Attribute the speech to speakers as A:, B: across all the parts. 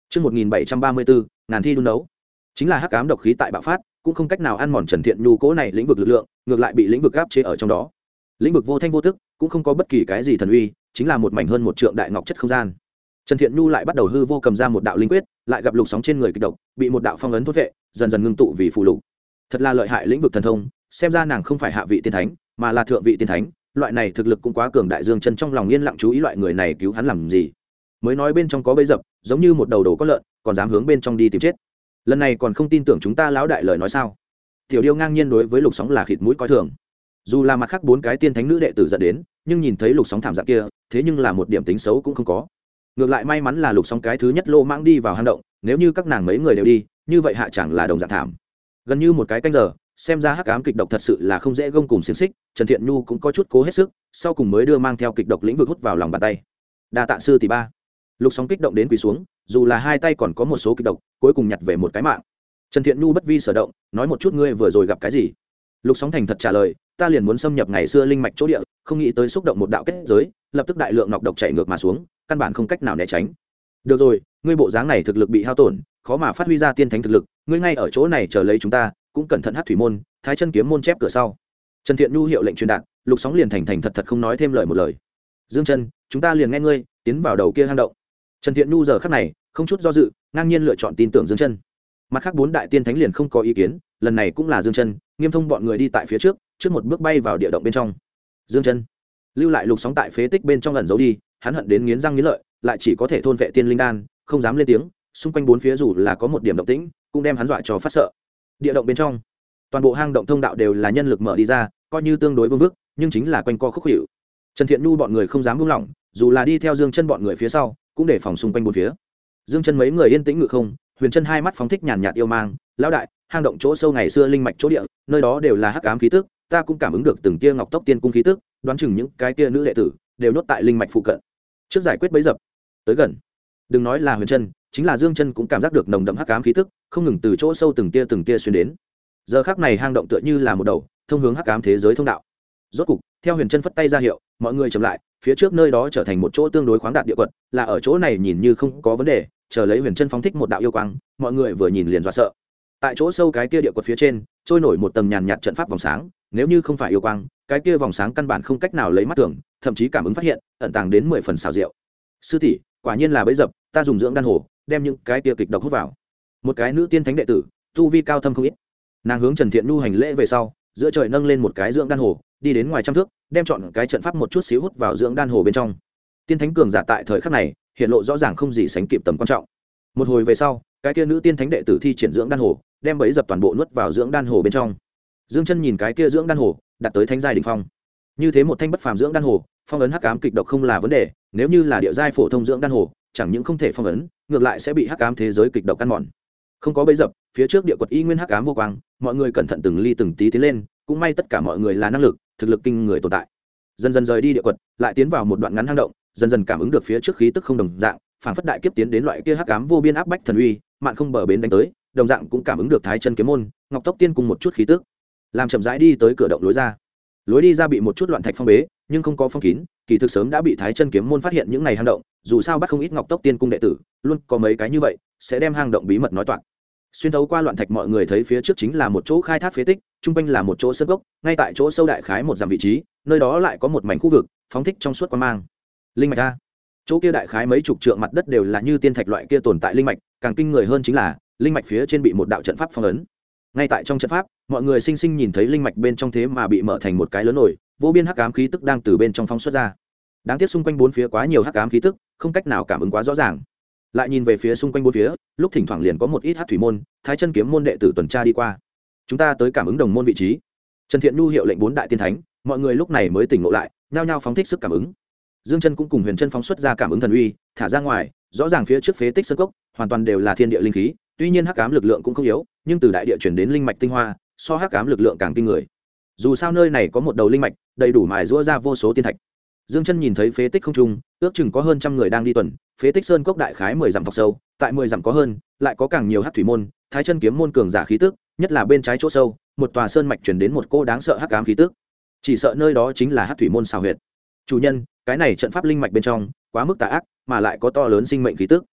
A: Chương 1734, ngàn thi đun đấu. Chính là hắc ám độc khí tại bạo phát, cũng không cách nào ăn mòn Trần Thiện Nhu cố này lĩnh vực lực lượng, ngược lại bị lĩnh vực áp chế ở trong đó. Lĩnh vực vô thanh vô tức, cũng không có bất kỳ cái gì thần uy, chính là một mảnh hơn một trượng đại ngọc chất không gian. Trần Thiện Nhu lại bắt đầu hư vô cầm ra một đạo linh quyết, lại gặp lục sóng trên người kịch độc, bị một đạo phong ấn thốt vệ, dần dần ngưng tụ vì phù lục. Thật là lợi hại lĩnh vực thần thông, xem ra nàng không phải hạ vị tiên thánh, mà là thượng vị tiên thánh, loại này thực lực cũng quá cường đại. Dương Chân trong lòng yên lặng chú ý loại người này cứu hắn làm gì. Mới nói bên trong có bẫy dập, giống như một đầu đồ có lợn, còn dám hướng bên trong đi tìm chết. Lần này còn không tin tưởng chúng ta lão đại lời nói sao? Tiểu Điêu ngang nhiên đối với lục sóng là khịt mũi coi thường. Dù là mặt khác bốn cái tiên thánh nữ đệ tử dẫn đến, nhưng nhìn thấy lục sóng thảm dạng kia, thế nhưng là một điểm tính xấu cũng không có. Ngược lại may mắn là lục sóng cái thứ nhất lô mãng đi vào hang động, nếu như các nàng mấy người đều đi, như vậy hạ chẳng là đồng dạng thảm. Gần như một cái canh giờ, xem ra hắc ám kịch độc thật sự là không dễ gông cùng xiềng xích. Trần Thiện Nhu cũng có chút cố hết sức, sau cùng mới đưa mang theo kịch độc lĩnh vực hút vào lòng bàn tay. Đa tạ sư tỷ ba. Lục sóng kích động đến quỳ xuống, dù là hai tay còn có một số kịch độc, cuối cùng nhặt về một cái mạng. Trần Thiện Nhu bất vi sở động, nói một chút ngươi vừa rồi gặp cái gì. Lục sóng thành thật trả lời, ta liền muốn xâm nhập ngày xưa linh mạch chỗ địa, không nghĩ tới xúc động một đạo kết giới, lập tức đại lượng nọc độc chảy ngược mà xuống, căn bản không cách nào né tránh. Được rồi, ngươi bộ dáng này thực lực bị hao tổn, khó mà phát huy ra tiên thánh thực lực, ngươi ngay ở chỗ này chờ lấy chúng ta, cũng cẩn thận hắc thủy môn, thái chân kiếm môn chép cửa sau. Trần Thiện Nhu hiệu lệnh truyền đạt, lục sóng liền thành thành thật thật không nói thêm lời một lời. Dương Chân, chúng ta liền nghe ngươi, tiến vào đầu kia hang động. Trần Thiện Nhu giờ khắc này không chút do dự, ngang nhiên lựa chọn tin tưởng Dương Chân. Mặt khác bốn đại tiên thánh liền không có ý kiến, lần này cũng là Dương Chân, Nghiêm Thông bọn người đi tại phía trước, trước một bước bay vào địa động bên trong. Dương Chân lưu lại lục sóng tại phế tích bên trong ẩn giấu đi, hắn hận đến nghiến răng nghiến lợi, lại chỉ có thể thôn vệ tiên linh đan, không dám lên tiếng. Xung quanh bốn phía dù là có một điểm động tĩnh, cũng đem hắn dọa cho phát sợ. Địa động bên trong, toàn bộ hang động thông đạo đều là nhân lực mở đi ra, coi như tương đối vương vức, nhưng chính là quanh co khúc hiệu. Trần Thiện Nhu bọn người không dám buông lỏng, dù là đi theo Dương Chân bọn người phía sau, cũng để phòng xung quanh bốn phía. Dương Chân mấy người yên tĩnh ngự không, Huyền Chân hai mắt phóng thích nhàn nhạt yêu mang, lão đại, hang động chỗ sâu ngày xưa linh mạch chỗ địa, nơi đó đều là hắc ám khí tức, ta cũng cảm ứng được từng tia ngọc tốc tiên cung khí tức, đoán chừng những cái kia nữ đệ tử đều nốt tại linh mạch phụ cận. Trước giải quyết bẫy dập, tới gần. Đừng nói là Huyền Chân, chính là Dương Chân cũng cảm giác được nồng đậm hắc ám khí tức, không ngừng từ chỗ sâu từng tia xuyên đến. Giờ khắc này hang động tựa như là một đầu thông hướng hắc ám thế giới thông đạo. Rốt cục, theo Huyền Chân phất tay ra hiệu, mọi người chậm lại, phía trước nơi đó trở thành một chỗ tương đối khoáng đạt địa quật, là ở chỗ này nhìn như không có vấn đề, chờ lấy Huyền Chân phóng thích một đạo yêu quang, mọi người vừa nhìn liền dọa sợ. Tại chỗ sâu cái kia địa quật phía trên, trôi nổi một tầng nhàn nhạt trận pháp vòng sáng, nếu như không phải yêu quang, cái kia vòng sáng căn bản không cách nào lấy mắt thường, thậm chí cảm ứng phát hiện, ẩn tàng đến 10 phần xảo diệu. Sư tỷ, quả nhiên là bẫy dập, ta dùng dưỡng đan hồ, đem những cái kia kịch độc hút vào. Một cái nữ tiên thánh đệ tử, tu vi cao thâm không ít. Nàng hướng Trần Thiện Nhu hành lễ về sau, giữa trời nâng lên một cái dưỡng đan hồ, đi đến ngoài trăm thước, đem chọn cái trận pháp một chút xíu hút vào dưỡng đan hồ bên trong. Tiên thánh cường giả tại thời khắc này, hiện lộ rõ ràng không gì sánh kịp tầm quan trọng. Một hồi về sau, cái kia nữ tiên thánh đệ tử thi triển dưỡng đan hồ, đem bẫy dập toàn bộ nuốt vào dưỡng đan hồ bên trong. Dương Chân nhìn cái kia dưỡng đan hồ, đạt tới thánh giai đỉnh phong. Như thế một thanh bất phàm dưỡng đan hồ, phong ấn hắc ám kịch độc không là vấn đề, nếu như là địa giai phổ thông dưỡng đan hồ, chẳng những không thể phong ấn, ngược lại sẽ bị hắc ám thế giới kịch độc ăn mòn. Không có bẫy dập, phía trước địa quật y nguyên hắc ám vô quang, mọi người cẩn thận từng ly từng tí tiến lên, cũng may tất cả mọi người là năng lực, thực lực kinh người tồn tại. Dần dần rời đi địa quật, lại tiến vào một đoạn ngắn hang động, dần dần cảm ứng được phía trước khí tức không đồng dạng, phảng phất đại kiếp tiến đến loại kia hắc ám vô biên áp bách thần uy, mạn không bờ bến đánh tới, đồng dạng cũng cảm ứng được thái chân kiếm môn, ngọc tốc tiên cùng một chút khí tức. Làm chậm rãi đi tới cửa động lối ra. Lối đi ra bị một chút loạn thạch phong bế, nhưng không có phong kín, kỳ thực sớm đã bị thái chân kiếm môn phát hiện những này hang động, dù sao bắt không ít ngọc tốc tiên cung đệ tử, luôn có mấy cái như vậy, sẽ đem hang động bí mật nói toạc. Xuyên thấu qua loạn thạch mọi người thấy phía trước chính là một chỗ khai thác phế tích, trung quanh là một chỗ sơn gốc, ngay tại chỗ sâu đại khái một dặm vị trí, nơi đó lại có một mảnh khu vực phóng thích trong suốt quang mang. Linh mạch a. Chỗ kia đại khái mấy chục trượng mặt đất đều là như tiên thạch loại kia tồn tại linh mạch, càng kinh người hơn chính là linh mạch phía trên bị một đạo trận pháp phong ấn. Ngay tại trong trận pháp, mọi người sinh sinh nhìn thấy linh mạch bên trong thế mà bị mở thành một cái lớn nổi, vô biên hắc ám khí tức đang từ bên trong phóng xuất ra. Đáng tiếc xung quanh bốn phía quá nhiều hắc ám khí tức, không cách nào cảm ứng quá rõ ràng. Lại nhìn về phía xung quanh bốn phía, lúc thỉnh thoảng liền có một ít hắc thủy môn, thái chân kiếm môn đệ tử tuần tra đi qua. Chúng ta tới cảm ứng đồng môn vị trí. Trần Thiện Nhu hiệu lệnh bốn đại tiên thánh, mọi người lúc này mới tỉnh ngộ lại, nhao nhao phóng thích sức cảm ứng. Dương Chân cũng cùng Huyền Chân phóng xuất ra cảm ứng thần uy, thả ra ngoài, rõ ràng phía trước phế tích sơn cốc, hoàn toàn đều là thiên địa linh khí, tuy nhiên hắc ám lực lượng cũng không yếu, nhưng từ đại địa chuyển đến linh mạch tinh hoa, so hắc ám lực lượng càng kinh người. Dù sao nơi này có một đầu linh mạch, đầy đủ mài giũa ra vô số tiên thạch. Dương Chân nhìn thấy phế tích không trung, ước chừng có hơn trăm người đang đi tuần, phế tích sơn cốc đại khái 10 dặm vòng sâu, tại 10 dặm có hơn, lại có càng nhiều hắc thủy môn, thái chân kiếm môn cường giả khí tức, nhất là bên trái chỗ sâu, một tòa sơn mạch truyền đến một cô đáng sợ hắc ám khí tức. Chỉ sợ nơi đó chính là hắc thủy môn xào huyệt. Chủ nhân, cái này trận pháp linh mạch bên trong quá mức tà ác, mà lại có to lớn sinh mệnh khí tức.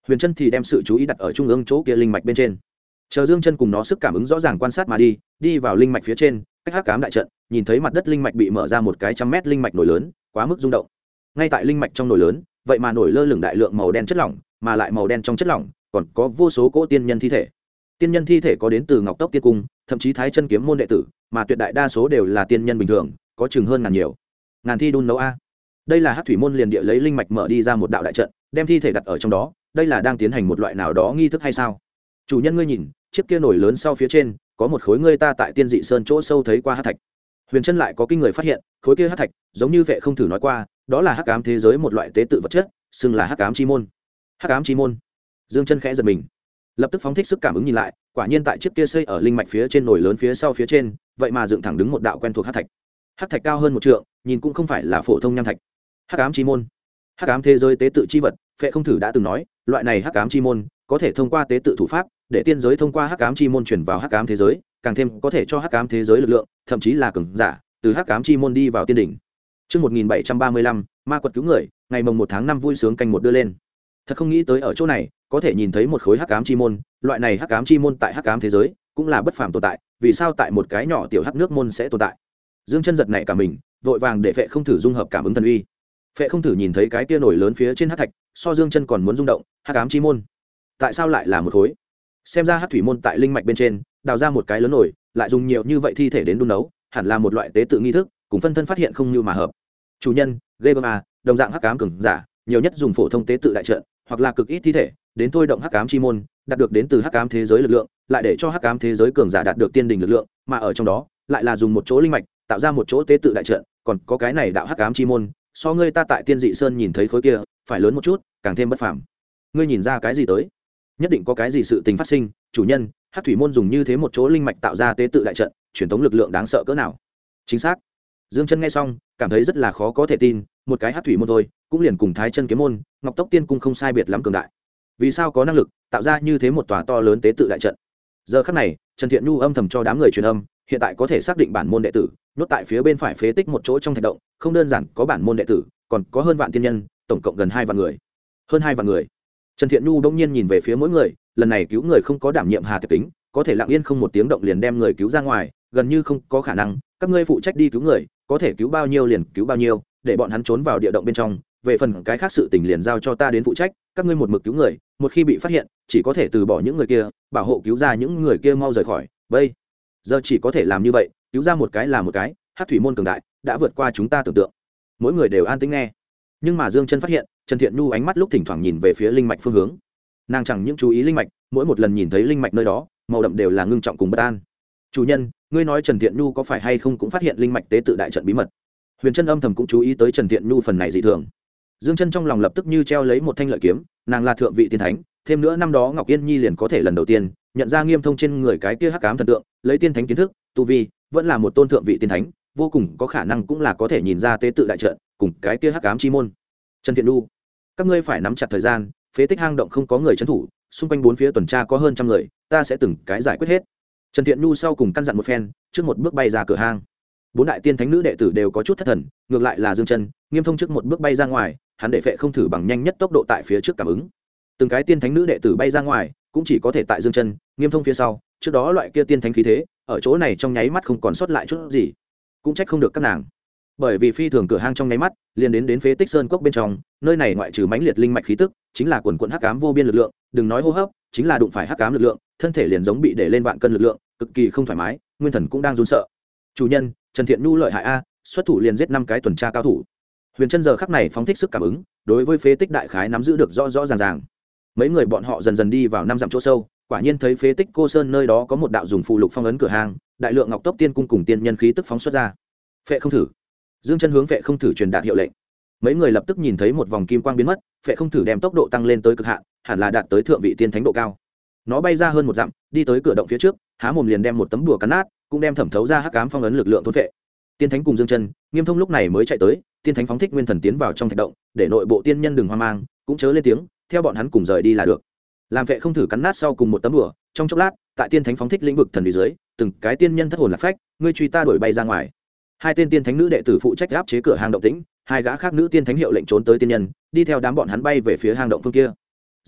A: Huyền Trân thì đem sự chú ý đặt ở trung ương chỗ kia linh mạch bên trên, chờ Dương Chân cùng nó sức cảm ứng rõ ràng quan sát mà đi vào linh mạch phía trên, cách hắc ám đại trận, nhìn thấy mặt đất linh mạch bị mở ra một cái 100 mét linh mạch nổi lớn, quá mức rung động. Ngay tại linh mạch trong nồi lớn, vậy mà nổi lơ lửng đại lượng màu đen chất lỏng, mà lại màu đen trong chất lỏng còn có vô số cỗ tiên nhân thi thể. Tiên nhân thi thể có đến từ Ngọc Tốc Tiên Cung, thậm chí Thái Chân Kiếm môn đệ tử, mà tuyệt đại đa số đều là tiên nhân bình thường, có chừng hơn ngàn nhiều. Ngàn thi đun nấu a. Đây là Hắc thủy môn liền địa lấy linh mạch mở đi ra một đạo đại trận, đem thi thể đặt ở trong đó, đây là đang tiến hành một loại nào đó nghi thức hay sao? Chủ nhân ngươi nhìn, chiếc kia nổi lớn sau phía trên, có một khối ngươi ta tại Tiên Dị Sơn chỗ sâu thấy qua hắc thạch. Huyền Trân lại có kinh người phát hiện, khối kia hắc thạch, giống như Vệ Không Thử nói qua, đó là hắc ám thế giới một loại tế tự vật chất, xưng là hắc ám chi môn. Hắc ám chi môn. Dương Chân khẽ giật mình, lập tức phóng thích sức cảm ứng nhìn lại, quả nhiên tại chiếc kia xây ở linh mạch phía trên nổi lớn phía sau phía trên, vậy mà dựng thẳng đứng một đạo quen thuộc hắc thạch. Hắc thạch cao hơn 1 trượng, nhìn cũng không phải là phổ thông nham thạch. Hắc ám chi môn. Hắc ám thế giới tế tự chi vật, Vệ Không Thử đã từng nói, loại này hắc ám chi môn có thể thông qua tế tự thủ pháp, để tiên giới thông qua hắc ám chi môn chuyển vào hắc ám thế giới, càng thêm có thể cho hắc ám thế giới lực lượng, thậm chí là cường giả từ hắc ám chi môn đi vào tiên đỉnh. Chương 1735, ma quật cứu người, ngày mồng 1 tháng 5 vui sướng canh một đưa lên. Thật không nghĩ tới ở chỗ này có thể nhìn thấy một khối hắc ám chi môn, loại này hắc ám chi môn tại hắc ám thế giới cũng là bất phàm tồn tại, vì sao tại một cái nhỏ tiểu hắc nước môn sẽ tồn tại? Dương Chân giật nảy cả mình, vội vàng để Phệ Không Thử dung hợp cảm ứng thần uy. Phệ Không Thử nhìn thấy cái kia nổi lớn phía trên hắc thạch, so Dương Chân còn muốn rung động, hắc ám chi môn, tại sao lại là một khối? Xem ra hắc thủy môn tại linh mạch bên trên đào ra một cái lớn nổi, lại dùng nhiều như vậy thi thể đến đun nấu, hẳn là một loại tế tự nghi thức, cùng phân thân phát hiện không như mà hợp. Chủ nhân, ghê gớm à, đồng dạng hắc ám cường giả, nhiều nhất dùng phổ thông tế tự đại trận, hoặc là cực ít thi thể, đến thôi động hắc ám chi môn, đạt được đến từ hắc ám thế giới lực lượng, lại để cho hắc ám thế giới cường giả đạt được tiên đình lực lượng, mà ở trong đó, lại là dùng một chỗ linh mạch, tạo ra một chỗ tế tự đại trận, còn có cái này đạo hắc ám chi môn, so ngươi ta tại Tiên Dị Sơn nhìn thấy khối kia, phải lớn một chút, càng thêm bất phàm. Ngươi nhìn ra cái gì tới? Nhất định có cái gì sự tình phát sinh, chủ nhân, hắc thủy môn dùng như thế một chỗ linh mạch tạo ra tế tự đại trận, truyền tống lực lượng đáng sợ cỡ nào? Chính xác. Dương Chân nghe xong, cảm thấy rất là khó có thể tin, một cái hắc thủy môn thôi, cũng liền cùng Thái Chân Kiếm môn, Ngọc Tốc Tiên Cung không sai biệt lắm cường đại. Vì sao có năng lực tạo ra như thế một tòa to lớn tế tự đại trận? Giờ khắc này, Trần Thiện Nhu âm thầm cho đám người truyền âm, hiện tại có thể xác định bản môn đệ tử, nhốt tại phía bên phải phế tích một chỗ trong thạch động, không đơn giản có bản môn đệ tử, còn có hơn vạn tiên nhân, tổng cộng gần 2 vạn người. Hơn 2 vạn người. Trần Thiện Nhu bỗng nhiên nhìn về phía mỗi người, lần này cứu người không có đảm nhiệm Hà Tiệp Kính, có thể lặng yên không một tiếng động liền đem người cứu ra ngoài, gần như không có khả năng, các ngươi phụ trách đi cứu người, có thể cứu bao nhiêu liền cứu bao nhiêu, để bọn hắn trốn vào địa động bên trong, về phần cái khác sự tình liền giao cho ta đến phụ trách, các ngươi một mực cứu người, một khi bị phát hiện, chỉ có thể từ bỏ những người kia, bảo hộ cứu ra những người kia mau rời khỏi. Bây giờ chỉ có thể làm như vậy, cứu ra một cái là một cái, Hắc thủy môn cường đại, đã vượt qua chúng ta tưởng tượng. Mỗi người đều an tĩnh nghe. Nhưng mà Dương Chân phát hiện, Trần Thiện Nhu ánh mắt lúc thỉnh thoảng nhìn về phía linh mạch phương hướng. Nàng chẳng những chú ý linh mạch, mỗi một lần nhìn thấy linh mạch nơi đó, màu đậm đều là ngưng trọng cùng bất an. Chủ nhân, ngươi nói Trần Thiện Nhu có phải hay không cũng phát hiện linh mạch tế tự đại trận bí mật? Huyền Trân âm thầm cũng chú ý tới Trần Thiện Nhu phần này dị thường. Dương Chân trong lòng lập tức như treo lấy một thanh lợi kiếm, nàng là thượng vị tiên thánh, thêm nữa năm đó Ngọc Yên Nhi liền có thể lần đầu tiên nhận ra Nghiêm Thông trên người cái kia hắc ám thần tượng, lấy tiên thánh kiến thức, tu vi, vẫn là một tôn thượng vị tiên thánh, vô cùng có khả năng cũng là có thể nhìn ra tế tự đại trận, cùng cái kia hắc ám chi môn. Trần Thiện Nhu, các ngươi phải nắm chặt thời gian, phế tích hang động không có người trấn thủ, xung quanh bốn phía tuần tra có hơn 100 người, ta sẽ từng cái giải quyết hết. Trần Thiện Nhu sau cùng căn dặn một phen, trước một bước bay ra cửa hang. 4 đại tiên thánh nữ đệ tử đều có chút thất thần, ngược lại là Dương Chân, Nghiêm Thông trước một bước bay ra ngoài, hắn để Phệ Không Thử bằng nhanh nhất tốc độ tại phía trước cảm ứng. Từng cái tiên thánh nữ đệ tử bay ra ngoài, cũng chỉ có thể tại Dương Chân, Nghiêm Thông phía sau, trước đó loại kia tiên thánh khí thế, ở chỗ này trong nháy mắt không còn sót lại chút gì. Cũng trách không được các nàng. Bởi vì phi thường cửa hang trong nháy mắt, liền đến phế tích sơn cốc bên trong, nơi này ngoại trừ mãnh liệt linh mạch khí tức, chính là quần quần hắc ám vô biên lực lượng, đừng nói hô hấp, chính là đụng phải hắc ám lực lượng, thân thể liền giống bị để lên vạn cân lực lượng, cực kỳ không thoải mái, nguyên thần cũng đang run sợ. Chủ nhân, Trần Thiện Nhu lợi hại a, xuất thủ liền giết 5 cái tuần tra cao thủ. Huyền Chân giờ khắc này phóng thích sức cảm ứng, đối với phế tích đại khái nắm giữ được rõ rõ ràng ràng. Mấy người bọn họ dần dần đi vào 5 dặm chỗ sâu, quả nhiên thấy phế tích cô sơn nơi đó có một đạo dùng phù lục phong ấn cửa hang, đại lượng ngọc tốc tiên cung cùng tiên nhân khí tức phóng xuất ra. Phệ Không Thử. Dương Chân hướng Phệ Không Thử truyền đạt hiệu lệnh. Mấy người lập tức nhìn thấy một vòng kim quang biến mất, Phệ Không Thử đem tốc độ tăng lên tới cực hạn, hẳn là đạt tới thượng vị tiên thánh độ cao. Nó bay ra hơn 1 dặm, đi tới cửa động phía trước, há mồm liền đem một tấm đùa cắn nát, cũng đem thẩm thấu ra hắc ám phong ấn lực lượng thôn phệ. Tiên thánh cùng Dương Chân, Nghiêm Thông lúc này mới chạy tới, tiên thánh phóng thích nguyên thần tiến vào trong thạch động, để nội bộ tiên nhân đừng hoang mang, cũng chớ lên tiếng, theo bọn hắn cùng rời đi là được. Làm Phệ Không Thử cắn nát sau cùng một tấm đùa, trong chốc lát, tại tiên thánh phóng thích lĩnh vực thần uy dưới, từng cái tiên nhân thất hồn lạc phách, ngươi truy ta đuổi bay ra ngoài. 2 tên tiên thánh nữ đệ tử phụ trách áp chế cửa hang động tĩnh, 2 gã khác nữ tiên thánh hiệu lệnh trốn tới tiên nhân, đi theo đám bọn hắn bay về phía hang động phương kia.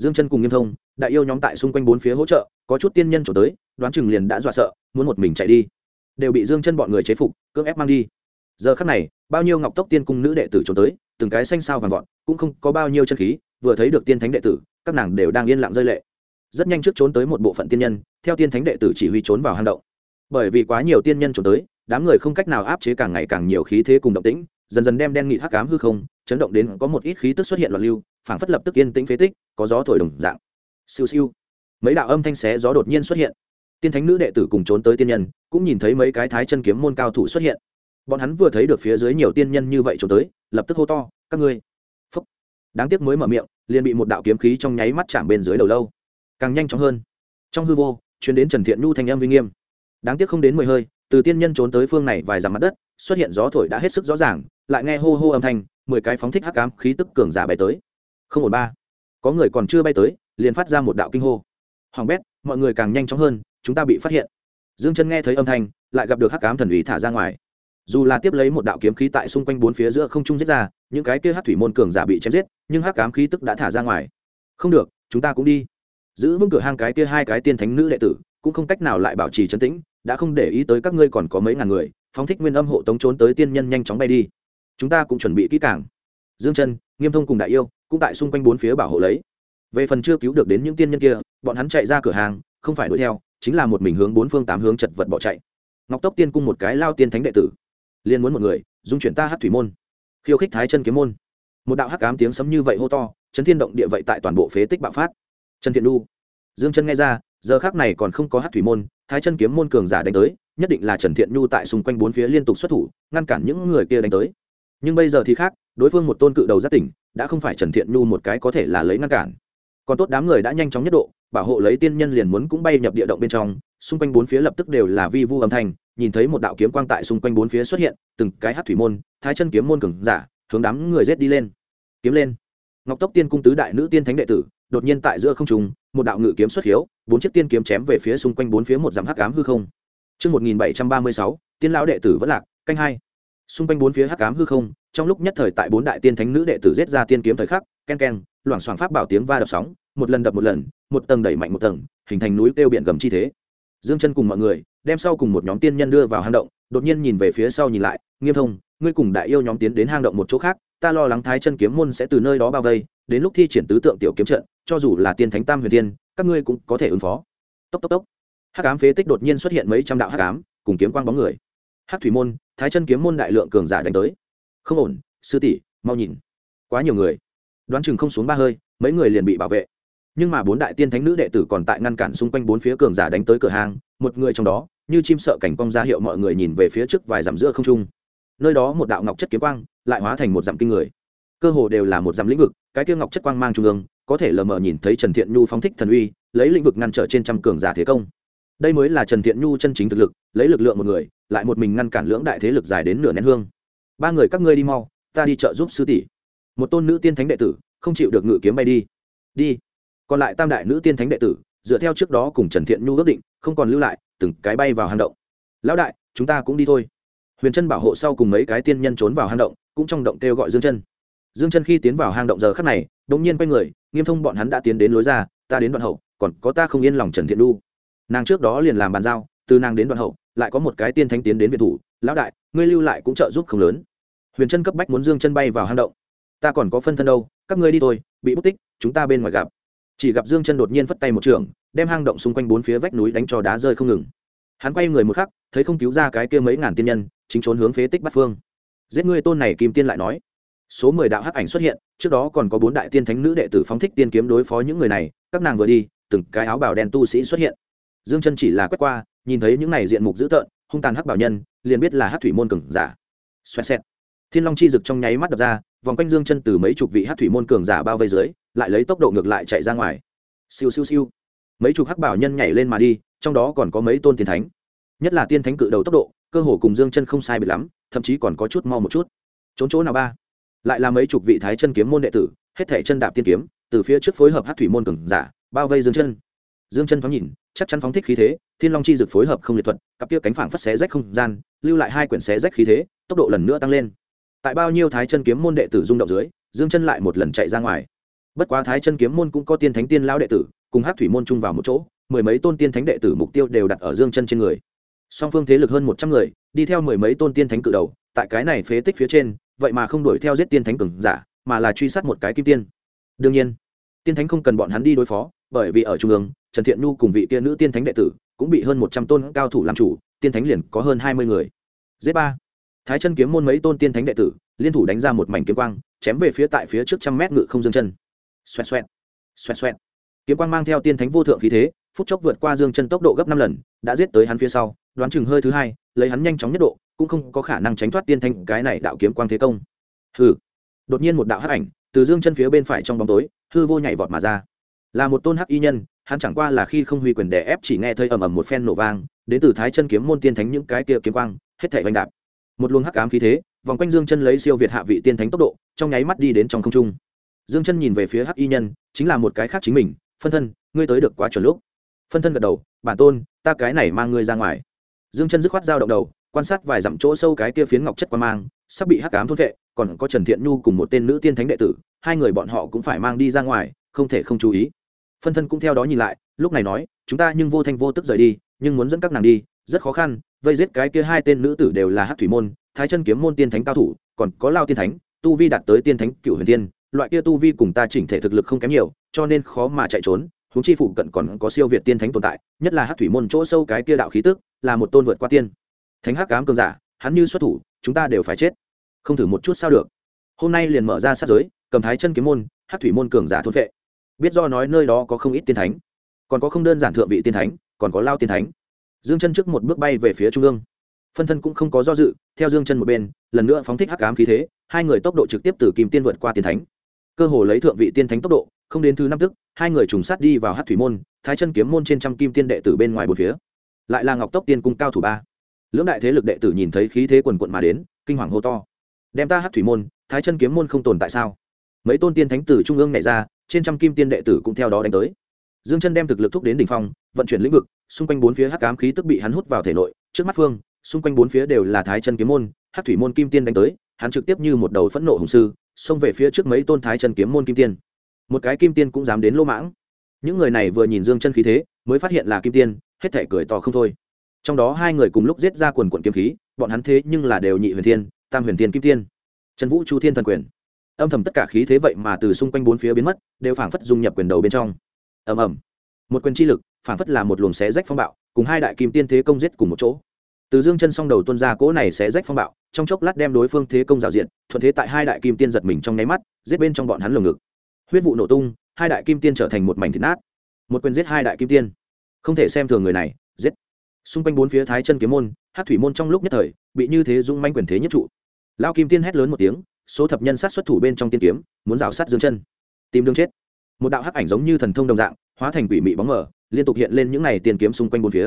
A: Dương Chân cùng Nghiêm Thông, đại yêu nhóm tại xung quanh bốn phía hỗ trợ, có chút tiên nhân trốn tới, đoán chừng liền đã dọa sợ, muốn một mình chạy đi, đều bị Dương Chân bọn người chế phục, cưỡng ép mang đi. Giờ khắc này, bao nhiêu Ngọc Tốc Tiên cung nữ đệ tử trốn tới, từng cái xanh sao vàng vọt, cũng không có bao nhiêu chân khí, vừa thấy được tiên thánh đệ tử, các nàng đều đang yên lặng rơi lệ. Rất nhanh trước trốn tới một bộ phận tiên nhân, theo tiên thánh đệ tử chỉ huy trốn vào hang động. Bởi vì quá nhiều tiên nhân trốn tới, đám người không cách nào áp chế càng ngày càng nhiều khí thế cùng động tĩnh, dần dần đem đen nghị hắc ám hư không chấn động đến có một ít khí tức xuất hiện loạn lưu, phảng phất lập tức yên tĩnh phế tích, có gió thổi đồng dạng. Siêu siêu, mấy đạo âm thanh xé gió đột nhiên xuất hiện. Tiên thánh nữ đệ tử cùng trốn tới tiên nhân, cũng nhìn thấy mấy cái thái chân kiếm môn cao thủ xuất hiện. Bọn hắn vừa thấy được phía dưới nhiều tiên nhân như vậy trốn tới, lập tức hô to, các ngươi. Phúc. Đáng tiếc mới mở miệng, liền bị một đạo kiếm khí trong nháy mắt chạm bên dưới đầu lâu. Càng nhanh chóng hơn. Trong hư vô, truyền đến Trần Thiện Nhu thanh âm uy nghiêm. Đáng tiếc không đến 10 hơi, từ tiên nhân trốn tới phương này vài dặm mặt đất, xuất hiện gió thổi đã hết sức rõ ràng, lại nghe hô hô âm thanh, 10 cái phóng thích hắc ám khí tức cường giả bay tới. Không ổn ba. Có người còn chưa bay tới, liền phát ra một đạo kinh hô. Hoàng bét, mọi người càng nhanh chóng hơn, chúng ta bị phát hiện. Dương Chân nghe thấy âm thanh, lại gặp được hắc ám thần uy thả ra ngoài. Dù là tiếp lấy một đạo kiếm khí tại xung quanh bốn phía giữa không trung giết ra, những cái kia hắc thủy môn cường giả bị chém giết, nhưng hắc ám khí tức đã thả ra ngoài. Không được, chúng ta cũng đi. Giữ vững cửa hang cái kia hai cái tiên thánh nữ đệ tử, cũng không cách nào lại bảo trì trấn tĩnh, đã không để ý tới các ngươi còn có mấy ngàn người, phóng thích nguyên âm hộ tống trốn tới tiên nhân nhanh chóng bay đi. Chúng ta cũng chuẩn bị kỹ càng. Dương Chân, Nghiêm Thông cùng Đại Yêu cũng tại xung quanh bốn phía bảo hộ lấy. Về phần chưa cứu được đến những tiên nhân kia, bọn hắn chạy ra cửa hàng, không phải đuổi theo, chính là một mình hướng bốn phương tám hướng chật vật bỏ chạy. Ngọc Tốc Tiên cung một cái lao tiên thánh đệ tử, liền muốn một người dung chuyển ta hắc thủy môn, khiêu khích thái chân kiếm môn. Một đạo hắc ám tiếng sấm như vậy hô to, chấn thiên động địa vậy tại toàn bộ phế tích bạo phát. Trần Thiện Nhu, Dương Chân nghe ra, giờ khắc này còn không có hắc thủy môn, thái chân kiếm môn cường giả đánh tới, nhất định là Trần Thiện Nhu tại xung quanh bốn phía liên tục xuất thủ, ngăn cản những người kia đánh tới. Nhưng bây giờ thì khác, đối phương một tôn cự đầu giác tỉnh, đã không phải Trần Thiện Nhu một cái có thể là lấy ngăn cản. Còn tốt đám người đã nhanh chóng nhất độ, bảo hộ lấy tiên nhân liền muốn cũng bay nhập địa động bên trong, xung quanh bốn phía lập tức đều là vi vu âm thanh, nhìn thấy một đạo kiếm quang tại xung quanh bốn phía xuất hiện, từng cái hắc thủy môn, thái chân kiếm môn cường giả, hướng đám người giết đi lên. Kiếm lên. Ngọc Tốc Tiên cung tứ đại nữ tiên thánh đệ tử, đột nhiên tại giữa không trung, một đạo ngự kiếm xuất hiếu, bốn chiếc tiên kiếm chém về phía xung quanh bốn phía một dặm hắc ám hư không. Chương 1736, Tiên lão đệ tử vẫn lạc, canh hai. Xung quanh bốn phía hắc ám hư không, trong lúc nhất thời tại bốn đại tiên thánh nữ đệ tử giết ra tiên kiếm thời khắc, ken ken, loảng xoảng pháp bảo tiếng va đập sóng, một lần đập một lần, một tầng đẩy mạnh một tầng, hình thành núi kêu biển gầm chi thế. Dương Chân cùng mọi người đem sau cùng một nhóm tiên nhân đưa vào hang động, đột nhiên nhìn về phía sau nhìn lại, Nghiêm Thông, ngươi cùng Đại Yêu nhóm tiến đến hang động một chỗ khác, ta lo lắng thái chân kiếm môn sẽ từ nơi đó bao vây, đến lúc thi triển tứ tượng tiểu kiếm trận, cho dù là tiên thánh tam huyền tiên, các ngươi cũng có thể ứng phó. Tốc tốc tốc. Hắc ám phế tích đột nhiên xuất hiện mấy trăm đạo hắc ám, cùng kiếm quang bóng người. Hắc thủy môn, thái chân kiếm môn đại lượng cường giả đánh tới. Không ổn, sư tỷ, mau nhìn. Quá nhiều người. Đoán chừng không xuống ba hơi, mấy người liền bị bảo vệ. Nhưng mà bốn đại tiên thánh nữ đệ tử còn tại ngăn cản xung quanh bốn phía cường giả đánh tới cửa hàng, một người trong đó, như chim sợ cảnh cong ra hiệu mọi người nhìn về phía trước vài dặm giữa không trung. Nơi đó một đạo ngọc chất kiếm quang, lại hóa thành một dặm kinh người. Cơ hồ đều là một dặm lĩnh vực, cái kia ngọc chất quang mang trung ương, có thể lờ mờ nhìn thấy Trần Thiện Nhu phóng thích thần uy, lấy lĩnh vực ngăn trở trên trăm cường giả thế công. Đây mới là Trần Thiện Nhu chân chính thực lực, lấy lực lượng một người, lại một mình ngăn cản lưỡng đại thế lực dài đến nửa nén hương. Ba người các ngươi đi mau, ta đi trợ giúp sư tỷ. Một tôn nữ tiên thánh đệ tử, không chịu được ngự kiếm bay đi. Đi. Còn lại tam đại nữ tiên thánh đệ tử, dựa theo trước đó cùng Trần Thiện Nhu ước định, không còn lưu lại, từng cái bay vào hang động. Lão đại, chúng ta cũng đi thôi. Huyền Chân bảo hộ sau cùng mấy cái tiên nhân trốn vào hang động, cũng trong động kêu gọi Dương Chân. Dương Chân khi tiến vào hang động giờ khắc này, đột nhiên quay người, Nghiêm Thông bọn hắn đã tiến đến lối ra, ta đến đoạn hậu, còn có ta không yên lòng Trần Thiện Nhu. Nàng trước đó liền làm bàn giao, từ nàng đến đoạn hậu, lại có một cái tiên thánh tiến đến viện thủ, lão đại, ngươi lưu lại cũng trợ giúp không lớn. Huyền Chân cấp bách muốn Dương Chân bay vào hang động. Ta còn có phân thân đâu, các ngươi đi thôi, bị bút tích, chúng ta bên ngoài gặp. Chỉ gặp Dương Chân đột nhiên phất tay một trường, đem hang động xung quanh bốn phía vách núi đánh cho đá rơi không ngừng. Hắn quay người một khắc, thấy không cứu ra cái kia mấy ngàn tiên nhân, chính trốn hướng phế tích Bát Phương. Giết ngươi tôn này Kim Tiên lại nói. Số 10 đạo hắc ảnh xuất hiện, trước đó còn có 4 đại tiên thánh nữ đệ tử phóng thích tiên kiếm đối phó những người này, các nàng vừa đi, từng cái áo bào đen tu sĩ xuất hiện. Dương Chân chỉ là quét qua, nhìn thấy những này diện mục dữ tợn, hung tàn hắc bảo nhân, liền biết là hắc thủy môn cường giả. Xoẹt xẹt. Thiên Long chi dực trong nháy mắt đập ra, vòng quanh Dương Chân từ mấy chục vị hắc thủy môn cường giả bao vây dưới, lại lấy tốc độ ngược lại chạy ra ngoài. Siêu siêu siêu. Mấy chục hắc bảo nhân nhảy lên mà đi, trong đó còn có mấy tôn tiên thánh. Nhất là tiên thánh cự đầu tốc độ, cơ hồ cùng Dương Chân không sai biệt lắm, thậm chí còn có chút mau một chút. Trốn chỗ nào ba? Lại là mấy chục vị thái chân kiếm môn đệ tử, hết thảy chân đạp tiên kiếm, từ phía trước phối hợp hắc thủy môn cường giả, bao vây Dương Chân. Dương Chân thoáng nhìn, chắc chắn phóng thích khí thế, Thiên Long chi dực phối hợp không liệt thuật, cặp kia cánh phảng phất xé rách không gian, lưu lại hai quyển xé rách khí thế, tốc độ lần nữa tăng lên. Tại bao nhiêu thái chân kiếm môn đệ tử rung động dưới, Dương Chân lại một lần chạy ra ngoài. bất quá thái chân kiếm môn cũng có tiên thánh tiên lão đệ tử cùng hắc thủy môn chung vào một chỗ, mười mấy tôn tiên thánh đệ tử mục tiêu đều đặt ở Dương Chân trên người. Song phương thế lực hơn 100 người, đi theo mười mấy tôn tiên thánh cự đầu, tại cái này phế tích phía trên, vậy mà không đuổi theo giết tiên thánh cường giả, mà là truy sát một cái kim tiên. Đương nhiên, tiên thánh không cần bọn hắn đi đối phó, bởi vì ở trung ương, Trần Thiện Nhu cùng vị tiên nữ tiên thánh đệ tử cũng bị hơn 100 tôn cao thủ làm chủ, tiên thánh liền có hơn 20 người. Z3, Thái Chân kiếm môn mấy tôn tiên thánh đệ tử, liên thủ đánh ra một mảnh kiếm quang, chém về phía tại phía trước trăm mét ngự không Dương Chân. Xoẹt xoẹt, xoẹt xoẹt. Kiếm quang mang theo tiên thánh vô thượng khí thế, phút chốc vượt qua Dương Chân tốc độ gấp 5 lần, đã giết tới hắn phía sau, đoán chừng hơi thứ hai, lấy hắn nhanh chóng nhất độ, cũng không có khả năng tránh thoát tiên thánh cái này đạo kiếm quang thế công. Hừ. Đột nhiên một đạo hắc ảnh từ Dương Chân phía bên phải trong bóng tối, hư vô nhảy vọt mà ra. Là một tôn hắc y nhân, hắn chẳng qua là khi không huy quyền đè ép, chỉ nghe thấy ầm ầm một phen nổ vang, đến từ Thái Chân kiếm môn tiên thánh những cái kia kiếm quang, hết thảy vành đạp. Một luồng hắc ám khí thế, vòng quanh Dương Chân lấy siêu việt hạ vị tiên thánh tốc độ, trong nháy mắt đi đến trong không trung. Dương Chân nhìn về phía hắc y nhân, chính là một cái khác chính mình, phân thân, ngươi tới được quá chuẩn lúc. Phân thân gật đầu, bản tôn, ta cái này mang ngươi ra ngoài. Dương Chân dứt khoát giao động đầu, quan sát vài dặm chỗ sâu cái kia phiến ngọc chất quan mang, sắp bị hắc ám thôn vệ, còn có Trần Thiện Nhu cùng một tên nữ tiên thánh đệ tử, hai người bọn họ cũng phải mang đi ra ngoài, không thể không chú ý. Phân thân cũng theo đó nhìn lại, lúc này nói, chúng ta nhưng vô thanh vô tức rời đi, nhưng muốn dẫn các nàng đi, rất khó khăn, vây giết cái kia hai tên nữ tử đều là hắc thủy môn, Thái Chân kiếm môn tiên thánh cao thủ, còn có Lao tiên thánh, tu vi đạt tới tiên thánh cửu huyền tiên, loại kia tu vi cùng ta chỉnh thể thực lực không kém nhiều, cho nên khó mà chạy trốn. Huống chi phụ cận còn có siêu việt tiên thánh tồn tại, nhất là hắc thủy môn chỗ sâu cái kia đạo khí tức, là một tôn vượt qua tiên thánh hắc ám cường giả, hắn như xuất thủ, chúng ta đều phải chết. Không thử một chút sao được? Hôm nay liền mở ra sát giới, cầm Thái Chân kiếm môn, hắc thủy môn cường giả thôn vệ. Biết do nói nơi đó có không ít tiên thánh, còn có không đơn giản thượng vị tiên thánh, còn có Lao tiên thánh. Dương Chân trước một bước bay về phía trung ương. Phân thân cũng không có do dự, theo Dương Chân một bên, lần nữa phóng thích hắc ám khí thế, hai người tốc độ trực tiếp từ kim tiên vượt qua tiên thánh. Cơ hồ lấy thượng vị tiên thánh tốc độ, không đến thứ 5 tức, hai người trùng sát đi vào hắc thủy môn, Thái Chân kiếm môn trên trăm kim tiên đệ tử bên ngoài bốn phía. Lại là Ngọc Tốc tiên cung cao thủ ba. Lưỡng đại thế lực đệ tử nhìn thấy khí thế quần quật mà đến, kinh hoàng hô to: đem ta hắc thủy môn, Thái Chân kiếm môn không tồn tại sao? Mấy tôn tiên thánh tử trung ương nhảy ra, trên trăm kim tiên đệ tử cũng theo đó đánh tới. Dương Chân đem thực lực thúc đến đỉnh phong, vận chuyển lĩnh vực, xung quanh bốn phía hắc ám khí tức bị hắn hút vào thể nội, trước mắt phương, xung quanh bốn phía đều là Thái Chân kiếm môn, hắc thủy môn kim tiên đánh tới, hắn trực tiếp như một đầu phẫn nộ hùng sư, xông về phía trước mấy tôn Thái Chân kiếm môn kim tiên. Một cái kim tiên cũng dám đến lô mãng. Những người này vừa nhìn Dương Chân khí thế, mới phát hiện là kim tiên, hết thảy cười to không thôi. Trong đó hai người cùng lúc giết ra quần quần kiếm khí, bọn hắn thế nhưng là đều nhị huyền thiên, tam huyền thiên kim tiên. Trần Vũ Chu Thiên thần quyền. Âm thầm tất cả khí thế vậy mà từ xung quanh bốn phía biến mất, đều phảng phất dung nhập quyền đầu bên trong. Ầm ầm. Một quyền chi lực, phảng phất là một luồng xé rách phong bạo, cùng hai đại kim tiên thế công giết cùng một chỗ. Từ Dương Chân song đầu tuôn ra cỗ này xé rách phong bạo, trong chốc lát đem đối phương thế công rào diện, thuận thế tại hai đại kim tiên giật mình trong nháy mắt, giết bên trong bọn hắn lồng ngực. Huyết vụ nổ tung, hai đại kim tiên trở thành một mảnh thịt nát. Một quyền giết hai đại kim tiên, không thể xem thường người này, giết. Xung quanh bốn phía Thái Chân kiếm môn, hắc thủy môn trong lúc nhất thời bị như thế dung manh quyền thế nhất trụ. Lão kim tiên hét lớn một tiếng, số thập nhân sát xuất thủ bên trong tiên kiếm, muốn rào sát Dương Chân, tìm đường chết. Một đạo hắc ảnh giống như thần thông đồng dạng, hóa thành quỷ mị bóng mờ, liên tục hiện lên những này tiên kiếm xung quanh bốn phía.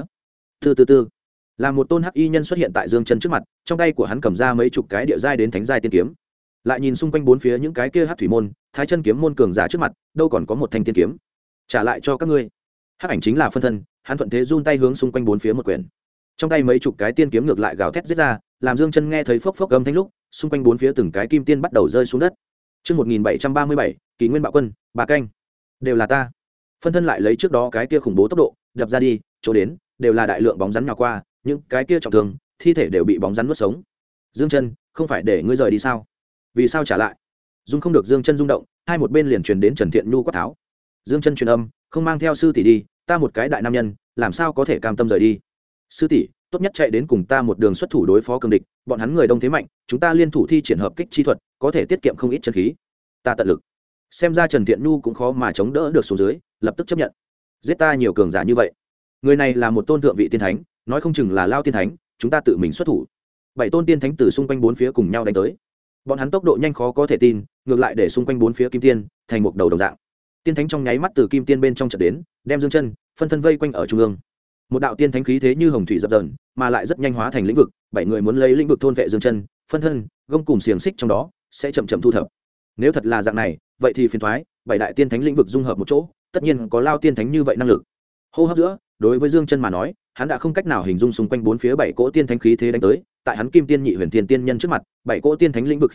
A: Từ là một tôn hắc y nhân xuất hiện tại Dương Chân trước mặt, trong tay của hắn cầm ra mấy chục cái địa giai đến thánh giai tiên kiếm. Lại nhìn xung quanh bốn phía những cái kia hắc thủy môn, Thái Chân kiếm môn cường giả trước mặt, đâu còn có một thanh tiên kiếm. Trả lại cho các ngươi. Hắc ảnh chính là phân thân, hắn thuận thế run tay hướng xung quanh bốn phía một quyền. Trong tay mấy chục cái tiên kiếm ngược lại gào thét giết ra, làm Dương Chân nghe thấy phốc phốc âm thanh lúc, xung quanh bốn phía từng cái kim tiên bắt đầu rơi xuống đất. Chương 1737, Kỳ Nguyên Bạo Quân, bà canh. Đều là ta. Phân thân lại lấy trước đó cái kia khủng bố tốc độ, đập ra đi, chỗ đến, đều là đại lượng bóng rắn nhào qua, những cái kia trọng thương, thi thể đều bị bóng rắn nuốt sống. Dương Chân, không phải để ngươi rời đi sao? Vì sao trả lại? Dung không được Dương Chân rung động, hai một bên liền truyền đến Trần Thiện Nhu quát tháo. Dương Chân truyền âm, không mang theo sư tỷ đi, ta một cái đại nam nhân, làm sao có thể cam tâm rời đi? Sư tỷ, tốt nhất chạy đến cùng ta một đường xuất thủ đối phó cường địch, bọn hắn người đông thế mạnh, chúng ta liên thủ thi triển hợp kích chi thuật, có thể tiết kiệm không ít chân khí. Ta tận lực. Xem ra Trần Thiện Nhu cũng khó mà chống đỡ được xuống dưới, lập tức chấp nhận. Giết ta nhiều cường giả như vậy, người này là một tôn thượng vị tiên thánh, nói không chừng là Lao tiên thánh, chúng ta tự mình xuất thủ. Bảy tôn tiên thánh từ xung quanh bốn phía cùng nhau đánh tới, bọn hắn tốc độ nhanh khó có thể tin, ngược lại để xung quanh bốn phía kim tiên thành một đầu đồng dạng. Tiên thánh trong nháy mắt từ kim tiên bên trong chợt đến, đem Dương Chân phân thân vây quanh ở trung ương. Một đạo tiên thánh khí thế như hồng thủy dập dờn, mà lại rất nhanh hóa thành lĩnh vực, bảy người muốn lấy lĩnh vực thôn vệ Dương Chân, phân thân, gông cùng xiềng xích trong đó, sẽ chậm chậm thu thập. Nếu thật là dạng này, vậy thì phiền toái, bảy đại tiên thánh lĩnh vực dung hợp một chỗ, tất nhiên có Lao tiên thánh như vậy năng lực. Hô hấp giữa, đối với Dương Chân mà nói, hắn đã không cách nào hình dung xung quanh bốn phía bảy cỗ tiên thánh khí thế đánh tới, tại hắn kim tiên nhị huyền tiên tiên nhân trước mặt, bảy cỗ tiên thánh lĩnh vực khí thế,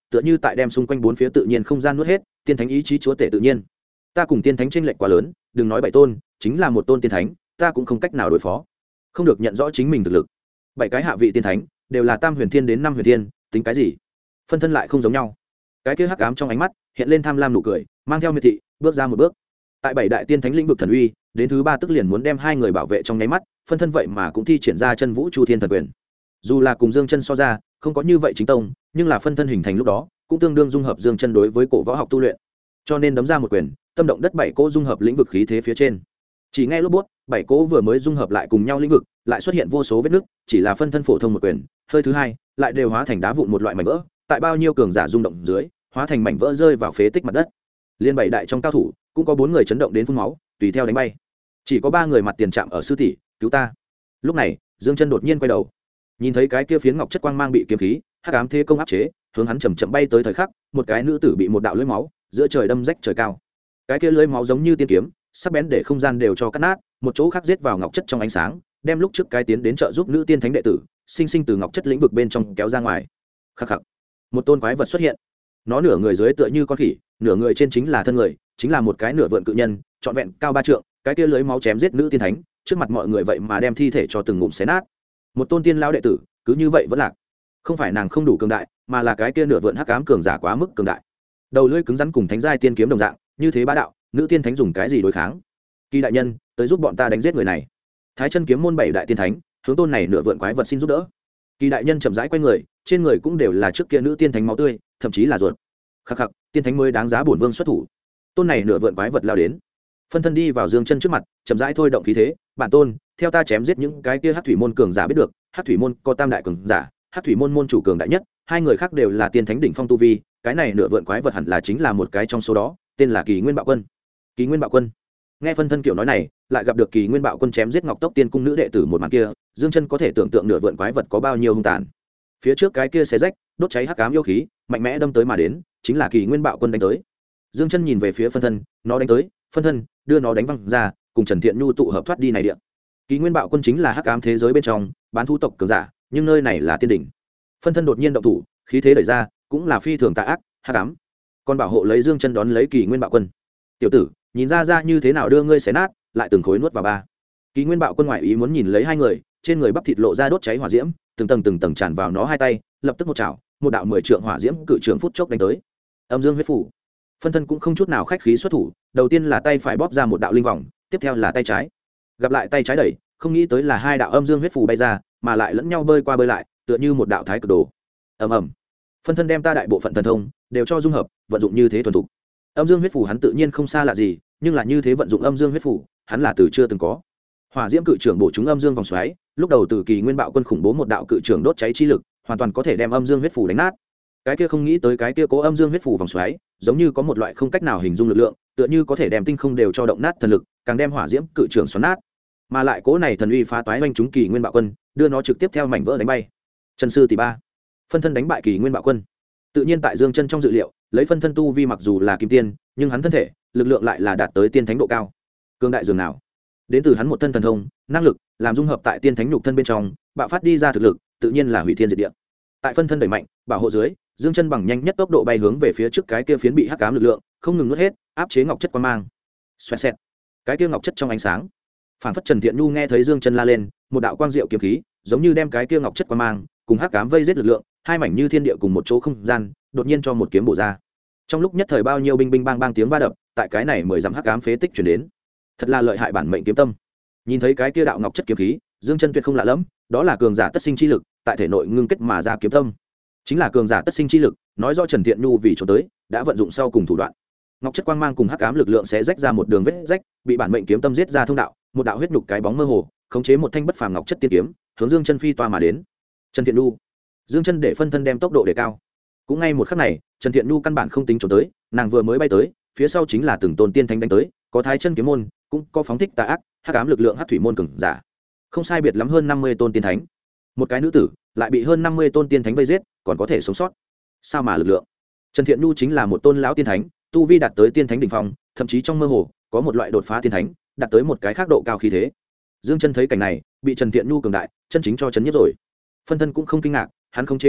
A: tựa như tại đem xung quanh bốn phía tự nhiên không gian nuốt hết, tiên thánh ý chí chúa tể tự nhiên. Ta cùng tiên thánh chênh lệch quá lớn, đừng nói 7 tôn, chính là một tôn tiên thánh, ta cũng không cách nào đối phó. Không được nhận rõ chính mình thực lực. 7 cái hạ vị tiên thánh đều là tam huyền thiên đến 5 huyền thiên, tính cái gì? Phân thân lại không giống nhau. Cái kia hắc ám trong ánh mắt hiện lên tham lam nụ cười, mang theo miệt thị, bước ra một bước. Tại 7 đại tiên thánh lĩnh vực thần uy, đến thứ 3 tức liền muốn đem hai người bảo vệ trong nháy mắt, phân thân vậy mà cũng thi triển ra chân vũ chu thiên thần quyền. Dù là cùng Dương Chân so ra, không có như vậy chính tông, nhưng là phân thân hình thành lúc đó, cũng tương đương dung hợp Dương Chân đối với cổ võ học tu luyện. Cho nên đấm ra một quyền, tâm động đất 7 cỗ dung hợp lĩnh vực khí thế phía trên. Chỉ nghe lốp bút, 7 cỗ vừa mới dung hợp lại cùng nhau lĩnh vực, lại xuất hiện vô số vết nứt, chỉ là phân thân phổ thông một quyền, hơi thứ hai, lại đều hóa thành đá vụn một loại mảnh vỡ, tại bao nhiêu cường giả rung động dưới, hóa thành mảnh vỡ rơi vào phế tích mặt đất. Liên 7 đại trong cao thủ, cũng có 4 người chấn động đến phun máu, tùy theo đánh bay. Chỉ có 3 người mặt tiền chạm ở sư tỷ, cứu ta. Lúc này, Dương Chân đột nhiên quay đầu, nhìn thấy cái kia phiến ngọc chất quang mang bị kiếm khí hắc ám thế công áp chế, hướng hắn chậm chậm bay tới thời khắc, một cái nữ tử bị một đạo lưỡi máu giữa trời đâm rách trời cao. Cái kia lưỡi máu giống như tiên kiếm, sắc bén để không gian đều cho cắt nát, một chỗ khác giết vào ngọc chất trong ánh sáng, đem lúc trước cái tiến đến trợ giúp nữ tiên thánh đệ tử, sinh sinh từ ngọc chất lĩnh vực bên trong kéo ra ngoài. Khắc khắc. Một tôn quái vật xuất hiện. Nó nửa người dưới tựa như con khỉ, nửa người trên chính là thân người, chính là một cái nửa vượn cự nhân, trọn vẹn cao 3 trượng, cái kia lưỡi máu chém giết nữ tiên thánh, trước mặt mọi người vậy mà đem thi thể cho từng ngụm xé nát. Một tôn tiên lão đệ tử, cứ như vậy vẫn lạc. Không phải nàng không đủ cường đại, mà là cái kia nửa vượn hắc ám cường giả quá mức cường đại. Đầu lưỡi cứng rắn cùng thánh giai tiên kiếm đồng dạng, như thế bá đạo, nữ tiên thánh dùng cái gì đối kháng? Kỳ đại nhân, tới giúp bọn ta đánh giết người này. Thái chân kiếm môn 7 đại tiên thánh, hướng tôn này nửa vượn quái vật xin giúp đỡ. Kỳ đại nhân chậm rãi quay người, trên người cũng đều là trước kia nữ tiên thánh máu tươi, thậm chí là ruột. Khắc khắc, tiên thánh mới đáng giá bổn vương xuất thủ. Tôn này nửa vượn quái vật lao đến, phân thân đi vào Dương Chân trước mặt, chậm rãi thôi động khí thế, bản tôn, theo ta chém giết những cái kia hắc thủy môn cường giả biết được, hắc thủy môn có tam đại cường giả, hắc thủy môn môn chủ cường đại nhất, hai người khác đều là tiên thánh đỉnh phong tu vi, cái này nửa vượn quái vật hẳn là chính là một cái trong số đó, tên là Kỳ Nguyên Bạo Quân. Kỳ Nguyên Bạo Quân. Nghe phân thân kiểu nói này, lại gặp được Kỳ Nguyên Bạo Quân chém giết Ngọc Tốc Tiên cung nữ đệ tử một màn kia, Dương Chân có thể tưởng tượng nửa vượn quái vật có bao nhiêu hung tàn. Phía trước cái kia xé rách, đốt cháy hắc ám yêu khí, mạnh mẽ đâm tới mà đến, chính là Kỳ Nguyên Bạo Quân đánh tới. Dương Chân nhìn về phía phân thân, nó đánh tới, phân thân đưa nó đánh văng ra, cùng Trần Thiện Nhu tụ hợp thoát đi này địa. Kỳ Nguyên Bạo Quân chính là hắc ám thế giới bên trong bán thú tộc cường giả, nhưng nơi này là tiên đỉnh. Phân thân đột nhiên động thủ, khí thế đẩy ra, cũng là phi thường tà ác, hắc ám. Còn bảo hộ lấy Dương Chân đón lấy Kỳ Nguyên Bạo Quân. Tiểu tử, nhìn ra như thế nào đưa ngươi xé nát, lại từng khối nuốt vào ba. Kỳ Nguyên Bạo Quân ngoại ý muốn nhìn lấy hai người, trên người bắp thịt lộ ra đốt cháy hỏa diễm, từng tầng tràn vào nó hai tay, lập tức một chảo, một đạo 10 trượng hỏa diễm cự trường phút chốc đánh tới. Âm Dương huyết phủ. Phân thân cũng không chút nào khách khí xuất thủ, đầu tiên là tay phải bóp ra một đạo linh vòng, tiếp theo là tay trái. Gặp lại tay trái đẩy, không nghĩ tới là hai đạo âm dương huyết phù bay ra, mà lại lẫn nhau bơi qua bơi lại, tựa như một đạo thái cực đồ. Ầm ầm. Phân thân đem ta đại bộ phận thần thông đều cho dung hợp, vận dụng như thế thuần thục. Âm dương huyết phù hắn tự nhiên không xa lạ gì, nhưng là như thế vận dụng âm dương huyết phù, hắn là từ chưa từng có. Hỏa diễm cự trưởng bổ trúng âm dương vòng xoáy, lúc đầu từ Kỳ Nguyên Bạo Quân khủng bố một đạo cự trưởng đốt cháy chi lực, hoàn toàn có thể đem âm dương huyết phù đánh nát. Cái kia không nghĩ tới cái kia cố âm dương huyết phù vòng xoáy, giống như có một loại không cách nào hình dung lực lượng, tựa như có thể đem tinh không đều cho động nát thần lực, càng đem hỏa diễm cự trưởng xoắn nát. Mà lại cố này thần uy phá toái oanh chúng Kỳ Nguyên Bạo Quân, đưa nó trực tiếp theo mảnh vỡ đánh bay. Chân sư tỷ ba, phân thân đánh bại Kỳ Nguyên Bạo Quân. Tự nhiên tại Dương Chân trong dự liệu, lấy phân thân tu vi mặc dù là kim tiên, nhưng hắn thân thể, lực lượng lại là đạt tới tiên thánh độ cao. Cường đại dường nào? Đến từ hắn một thân thần thông, năng lực, làm dung hợp tại tiên thánh nhục thân bên trong, bạo phát đi ra thực lực, tự nhiên là hủy thiên diệt địa. Tại phân thân đẩy mạnh, bảo hộ dưới, Dương Chân bằng nhanh nhất tốc độ bay hướng về phía trước cái kia phiến bị hắc ám lực lượng, không ngừng nuốt hết, áp chế ngọc chất quang mang. Xoẹt xẹt. Cái kia ngọc chất trong ánh sáng, phản phất Trần Thiện Nhu nghe thấy Dương Chân la lên, một đạo quang diệu kiếm khí, giống như đem cái kia ngọc chất quang mang cùng hắc ám vây giết lực lượng, hai mảnh như thiên địa cùng một chỗ không gian, đột nhiên cho một kiếm bổ ra. Trong lúc nhất thời bao nhiêu binh binh bang bang tiếng va đập, tại cái này 10 dặm hắc ám phế tích truyền đến. Thật là lợi hại bản mệnh kiếm tâm. Nhìn thấy cái kia đạo ngọc chất kiếm khí, Dương Chân tuyệt không lạ lẫm, đó là cường giả tất sinh chi lực, tại thể nội ngưng kết mà ra kiếm tâm. Chính là cường giả tất sinh chi lực, nói do Trần Thiện Nhu vì chỗ tới, đã vận dụng sau cùng thủ đoạn. Ngọc chất quang mang cùng hắc ám lực lượng sẽ rách ra một đường vết rách, bị bản mệnh kiếm tâm giết ra thông đạo, một đạo huyết nhục cái bóng mơ hồ, khống chế một thanh bất phàm ngọc chất tiên kiếm, hướng Dương Chân phi toa mà đến. Trần Thiện Nhu, Dương Chân để phân thân đem tốc độ đề cao. Cũng ngay một khắc này, Trần Thiện Nhu căn bản không tính trốn tới, nàng vừa mới bay tới, phía sau chính là từng tôn tiên thánh đánh tới, có Thái Chân kiếm môn, cũng có phóng thích tà ác, hắc ám lực lượng hắc thủy môn cường giả. Không sai biệt lắm hơn 50 tôn tiên thánh. Một cái nữ tử lại bị hơn 50 tôn tiên thánh vây giết, còn có thể sống sót. Sao mà lực lượng? Trần Thiện Nhu chính là một tôn lão tiên thánh, tu vi đạt tới tiên thánh đỉnh phong, thậm chí trong mơ hồ có một loại đột phá tiên thánh, đạt tới một cái khác độ cao khí thế. Dương Chân thấy cảnh này, bị Trần Thiện Nhu cường đại, chân chính cho chấn nhất rồi. Phân thân cũng không kinh ngạc, hắn khống chế tốc độ,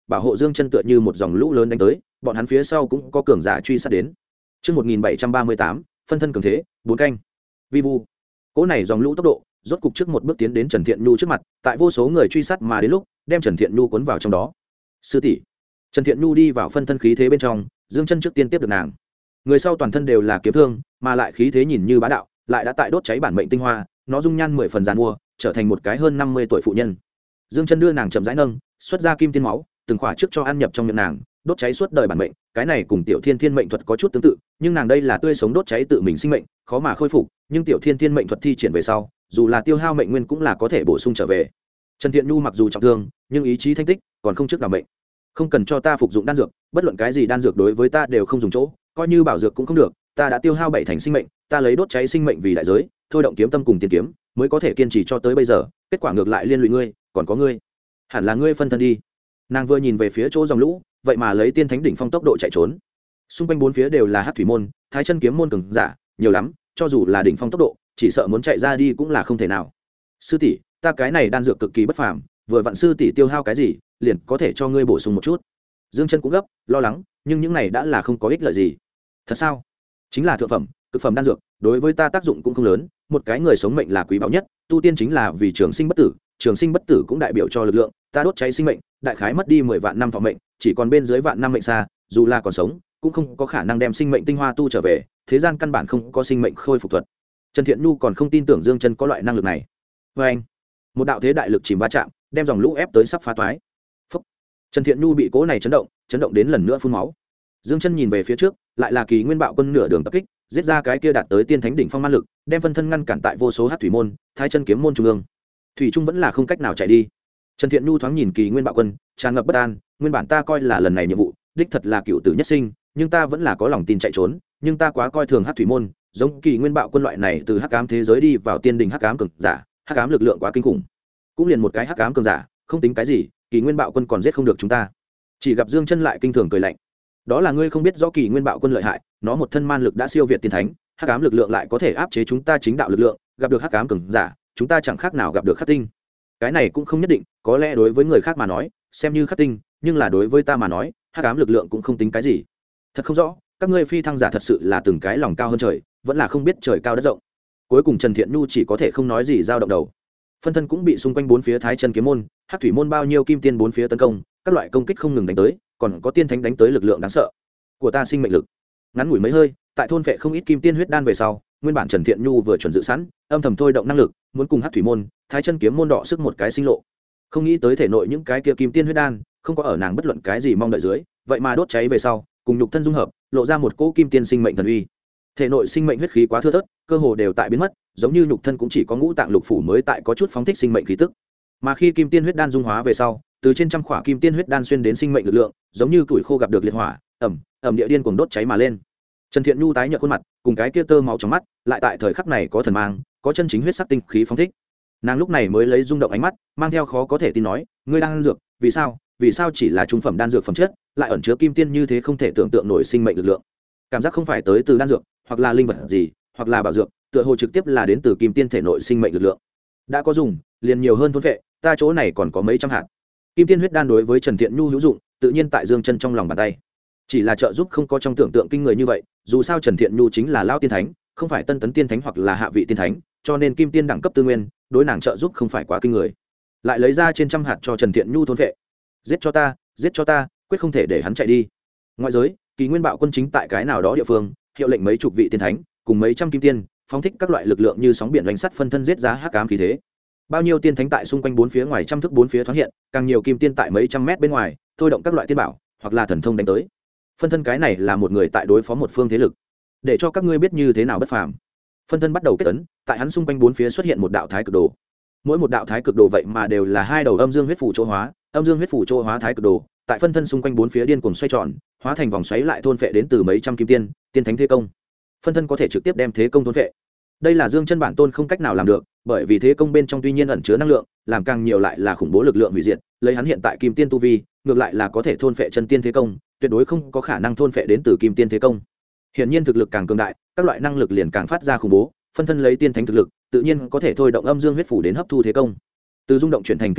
A: bảo hộ Dương Chân tựa như một dòng lũ lớn đánh tới, bọn hắn phía sau cũng có cường giả truy sát đến. Chương 1738, phân thân cường thế, 4 canh. Vi vu. Cỗ này dòng lũ tốc độ, rốt cục trước một bước tiến đến Trần Thiện Nhu trước mặt, tại vô số người truy sát mà đến lúc, đem Trần Thiện Nhu cuốn vào trong đó. Sư tỷ. Trần Thiện Nhu đi vào phân thân khí thế bên trong, Dương Chân trước tiên tiếp được nàng. Người sau toàn thân đều là kiếm thương, mà lại khí thế nhìn như bá đạo, lại đã tại đốt cháy bản mệnh tinh hoa, nó dung nhan 10 phần giàn mua, trở thành một cái hơn 50 tuổi phụ nhân. Dương Chân đưa nàng chậm rãi nâng, xuất ra kim tiên máu, từng khỏa trước cho ăn nhập trong miệng nàng, đốt cháy suốt đời bản mệnh, cái này cùng Tiểu Thiên Thiên mệnh thuật có chút tương tự, nhưng nàng đây là tươi sống đốt cháy tự mình sinh mệnh, khó mà khôi phục, nhưng Tiểu Thiên Thiên mệnh thuật thi triển về sau, dù là tiêu hao mệnh nguyên cũng là có thể bổ sung trở về. Trần Thiện Nhu mặc dù trọng thương, nhưng ý chí thanh tích, còn không trước đảm mệnh. Không cần cho ta phục dụng đan dược, bất luận cái gì đan dược đối với ta đều không dùng chỗ, coi như bảo dược cũng không được, ta đã tiêu hao 7 thành sinh mệnh, ta lấy đốt cháy sinh mệnh vì đại giới, thôi động kiếm tâm cùng tiên kiếm, mới có thể kiên trì cho tới bây giờ, kết quả ngược lại liên lụy ngươi, còn có ngươi. Hẳn là ngươi phân thân đi. Nàng vừa nhìn về phía chỗ dòng lũ, vậy mà lấy tiên thánh đỉnh phong tốc độ chạy trốn. Xung quanh bốn phía đều là hắc thủy môn, thái chân kiếm môn cường giả, nhiều lắm, cho dù là đỉnh phong tốc độ, chỉ sợ muốn chạy ra đi cũng là không thể nào. Sư tỷ, ta cái này đan dược cực kỳ bất phàm, vừa vặn sư tỷ tiêu hao cái gì, liền có thể cho ngươi bổ sung một chút. Dương Chân cũng gấp, lo lắng, nhưng những này đã là không có ích lợi gì. Thật sao? Chính là thượng phẩm, cực phẩm đan dược, đối với ta tác dụng cũng không lớn, một cái người sống mệnh là quý báu nhất, tu tiên chính là vì trường sinh bất tử, trường sinh bất tử cũng đại biểu cho lực lượng, ta đốt cháy sinh mệnh, đại khái mất đi 10 vạn năm thọ mệnh, chỉ còn bên dưới vạn năm mệnh xa, dù là còn sống, cũng không có khả năng đem sinh mệnh tinh hoa tu trở về, thế gian căn bản không có sinh mệnh khôi phục thuật. Trần Thiện Nhu còn không tin tưởng Dương Chân có loại năng lực này. Và anh, một đạo thế đại lực chìm va chạm, đem dòng lũ ép tới sắp phá toái. Phúc. Trần Thiện Nhu bị cỗ này chấn động đến lần nữa phun máu. Dương Chân nhìn về phía trước, lại là Kỳ Nguyên Bạo Quân nửa đường tập kích, giết ra cái kia đạt tới tiên thánh đỉnh phong man lực, đem phân thân ngăn cản tại vô số hắc thủy môn, thái chân kiếm môn trung ương. Thủy trung vẫn là không cách nào chạy đi. Trần Thiện Nhu thoáng nhìn Kỳ Nguyên Bạo Quân, tràn ngập bất an, nguyên bản ta coi là lần này nhiệm vụ, đích thật là cựu tử nhất sinh, nhưng ta vẫn là có lòng tin chạy trốn, nhưng ta quá coi thường hắc thủy môn, giống Kỳ Nguyên Bạo Quân loại này từ hắc ám thế giới đi vào tiên đỉnh hắc ám cường giả, hắc ám lực lượng quá kinh khủng. Cũng liền một cái hắc ám cường giả, không tính cái gì, Kỳ Nguyên Bạo Quân còn giết không được chúng ta. Chỉ gặp Dương Chân lại kinh thường cười lạnh. Đó là ngươi không biết rõ Kỳ Nguyên Bạo Quân lợi hại, nó một thân man lực đã siêu việt tiên thánh, hắc ám lực lượng lại có thể áp chế chúng ta chính đạo lực lượng, gặp được hắc ám cường giả, chúng ta chẳng khác nào gặp được khắc tinh. Cái này cũng không nhất định, có lẽ đối với người khác mà nói, xem như khắc tinh, nhưng là đối với ta mà nói, hắc ám lực lượng cũng không tính cái gì. Thật không rõ, các ngươi phi thăng giả thật sự là từng cái lòng cao hơn trời, vẫn là không biết trời cao đất rộng. Cuối cùng Trần Thiện Nhu chỉ có thể không nói gì, dao động đầu. Phân thân cũng bị xung quanh bốn phía thái chân kiếm môn, hắc thủy môn bao nhiêu kim tiên bốn phía tấn công, các loại công kích không ngừng đánh tới, còn có tiên thánh đánh tới lực lượng đáng sợ. Của ta sinh mệnh lực. Ngắn ngủi mấy hơi, tại thôn vệ không ít kim tiên huyết đan về sau, nguyên bản Trần Thiện Nhu vừa chuẩn dự sẵn, âm thầm thôi động năng lực, muốn cùng hắc thủy môn, thái chân kiếm môn đọ sức một cái sinh lộ. Không nghĩ tới thể nội những cái kia kim tiên huyết đan, không có ở nàng bất luận cái gì mong đợi dưới, vậy mà đốt cháy về sau, cùng nhục thân dung hợp, lộ ra một cỗ kim tiên sinh mệnh thần uy. Thể nội sinh mệnh huyết khí quá thưa thớt, cơ hồ đều tại biến mất, giống như nhục thân cũng chỉ có ngũ tạng lục phủ mới tại có chút phóng thích sinh mệnh khí tức. Mà khi kim tiên huyết đan dung hóa về sau, từ trên trăm khỏa kim tiên huyết đan xuyên đến sinh mệnh lực lượng, giống như tuổi khô gặp được liệt hỏa, ẩm địa điên cuồng đốt cháy mà lên. Trần Thiện Nhu tái nhợt khuôn mặt, cùng cái kia tơ máu trong mắt, lại tại thời khắc này có thần mang, có chân chính huyết sắc tinh khí phóng thích. Nàng lúc này mới lấy rung động ánh mắt, mang theo khó có thể tin nói, ngươi đang ăn dược, vì sao? Vì sao chỉ là trung phẩm đan dược phẩm chất, lại ẩn chứa kim tiên như thế không thể tưởng tượng nổi sinh mệnh lực lượng. Cảm giác không phải tới từ đan dược, hoặc là linh vật gì, hoặc là bảo dược, tựa hồ trực tiếp là đến từ kim tiên thể nội sinh mệnh lực lượng. Đã có dùng, liền nhiều hơn thôn vệ, ta chỗ này còn có mấy trăm hạt. Kim tiên huyết đan đối với Trần Thiện Nhu hữu dụng, tự nhiên tại Dương Chân trong lòng bàn tay. Chỉ là trợ giúp không có trong tưởng tượng kinh người như vậy, dù sao Trần Thiện Nhu chính là lão tiên thánh, không phải tân tấn tiên thánh hoặc là hạ vị tiên thánh, cho nên kim tiên đẳng cấp tư nguyên, đối nàng trợ giúp không phải quá kinh người. Lại lấy ra trên trăm hạt cho Trần Thiện Nhu thôn vệ. Giết cho ta, quyết không thể để hắn chạy đi. Ngoại giới, Kỳ Nguyên Bạo Quân chính tại cái nào đó địa phương, hiệu lệnh mấy chục vị tiên thánh, cùng mấy trăm kim tiên, phóng thích các loại lực lượng như sóng biển đánh sắt phân thân giết giá hắc ám khí thế. Bao nhiêu tiên thánh tại xung quanh bốn phía ngoài trăm thước bốn phía thoáng hiện, càng nhiều kim tiên tại mấy trăm mét bên ngoài, thôi động các loại tiên bảo, hoặc là thần thông đánh tới. Phân thân cái này là một người tại đối phó một phương thế lực, để cho các ngươi biết như thế nào bất phàm. Phân thân bắt đầu kết tấn, tại hắn xung quanh bốn phía xuất hiện một đạo thái cực đồ. Mỗi một đạo thái cực đồ vậy mà đều là hai đầu âm dương huyết phủ chỗ hóa, âm dương huyết phủ chỗ hóa thái cực đồ, tại phân thân xung quanh bốn phía điên cuồng xoay tròn, hóa thành vòng xoáy lại thôn phệ đến từ mấy trăm kim tiên, tiên thánh thế công. Phân thân có thể trực tiếp đem thế công thôn phệ. Đây là Dương Chân bản tôn không cách nào làm được, bởi vì thế công bên trong tuy nhiên ẩn chứa năng lượng, làm càng nhiều lại là khủng bố lực lượng hủy diệt, lấy hắn hiện tại kim tiên tu vi, ngược lại là có thể thôn phệ chân tiên thế công, tuyệt đối không có khả năng thôn phệ đến từ kim tiên thế công. Hiển nhiên thực lực càng cường đại, các loại năng lực liền càng phát ra khủng bố, phân thân lấy tiên thánh thực lực, tự nhiên có thể thôi động âm dương huyết phủ đến hấp thu thế công. Từ rung động chuyển thành kinh hỉ,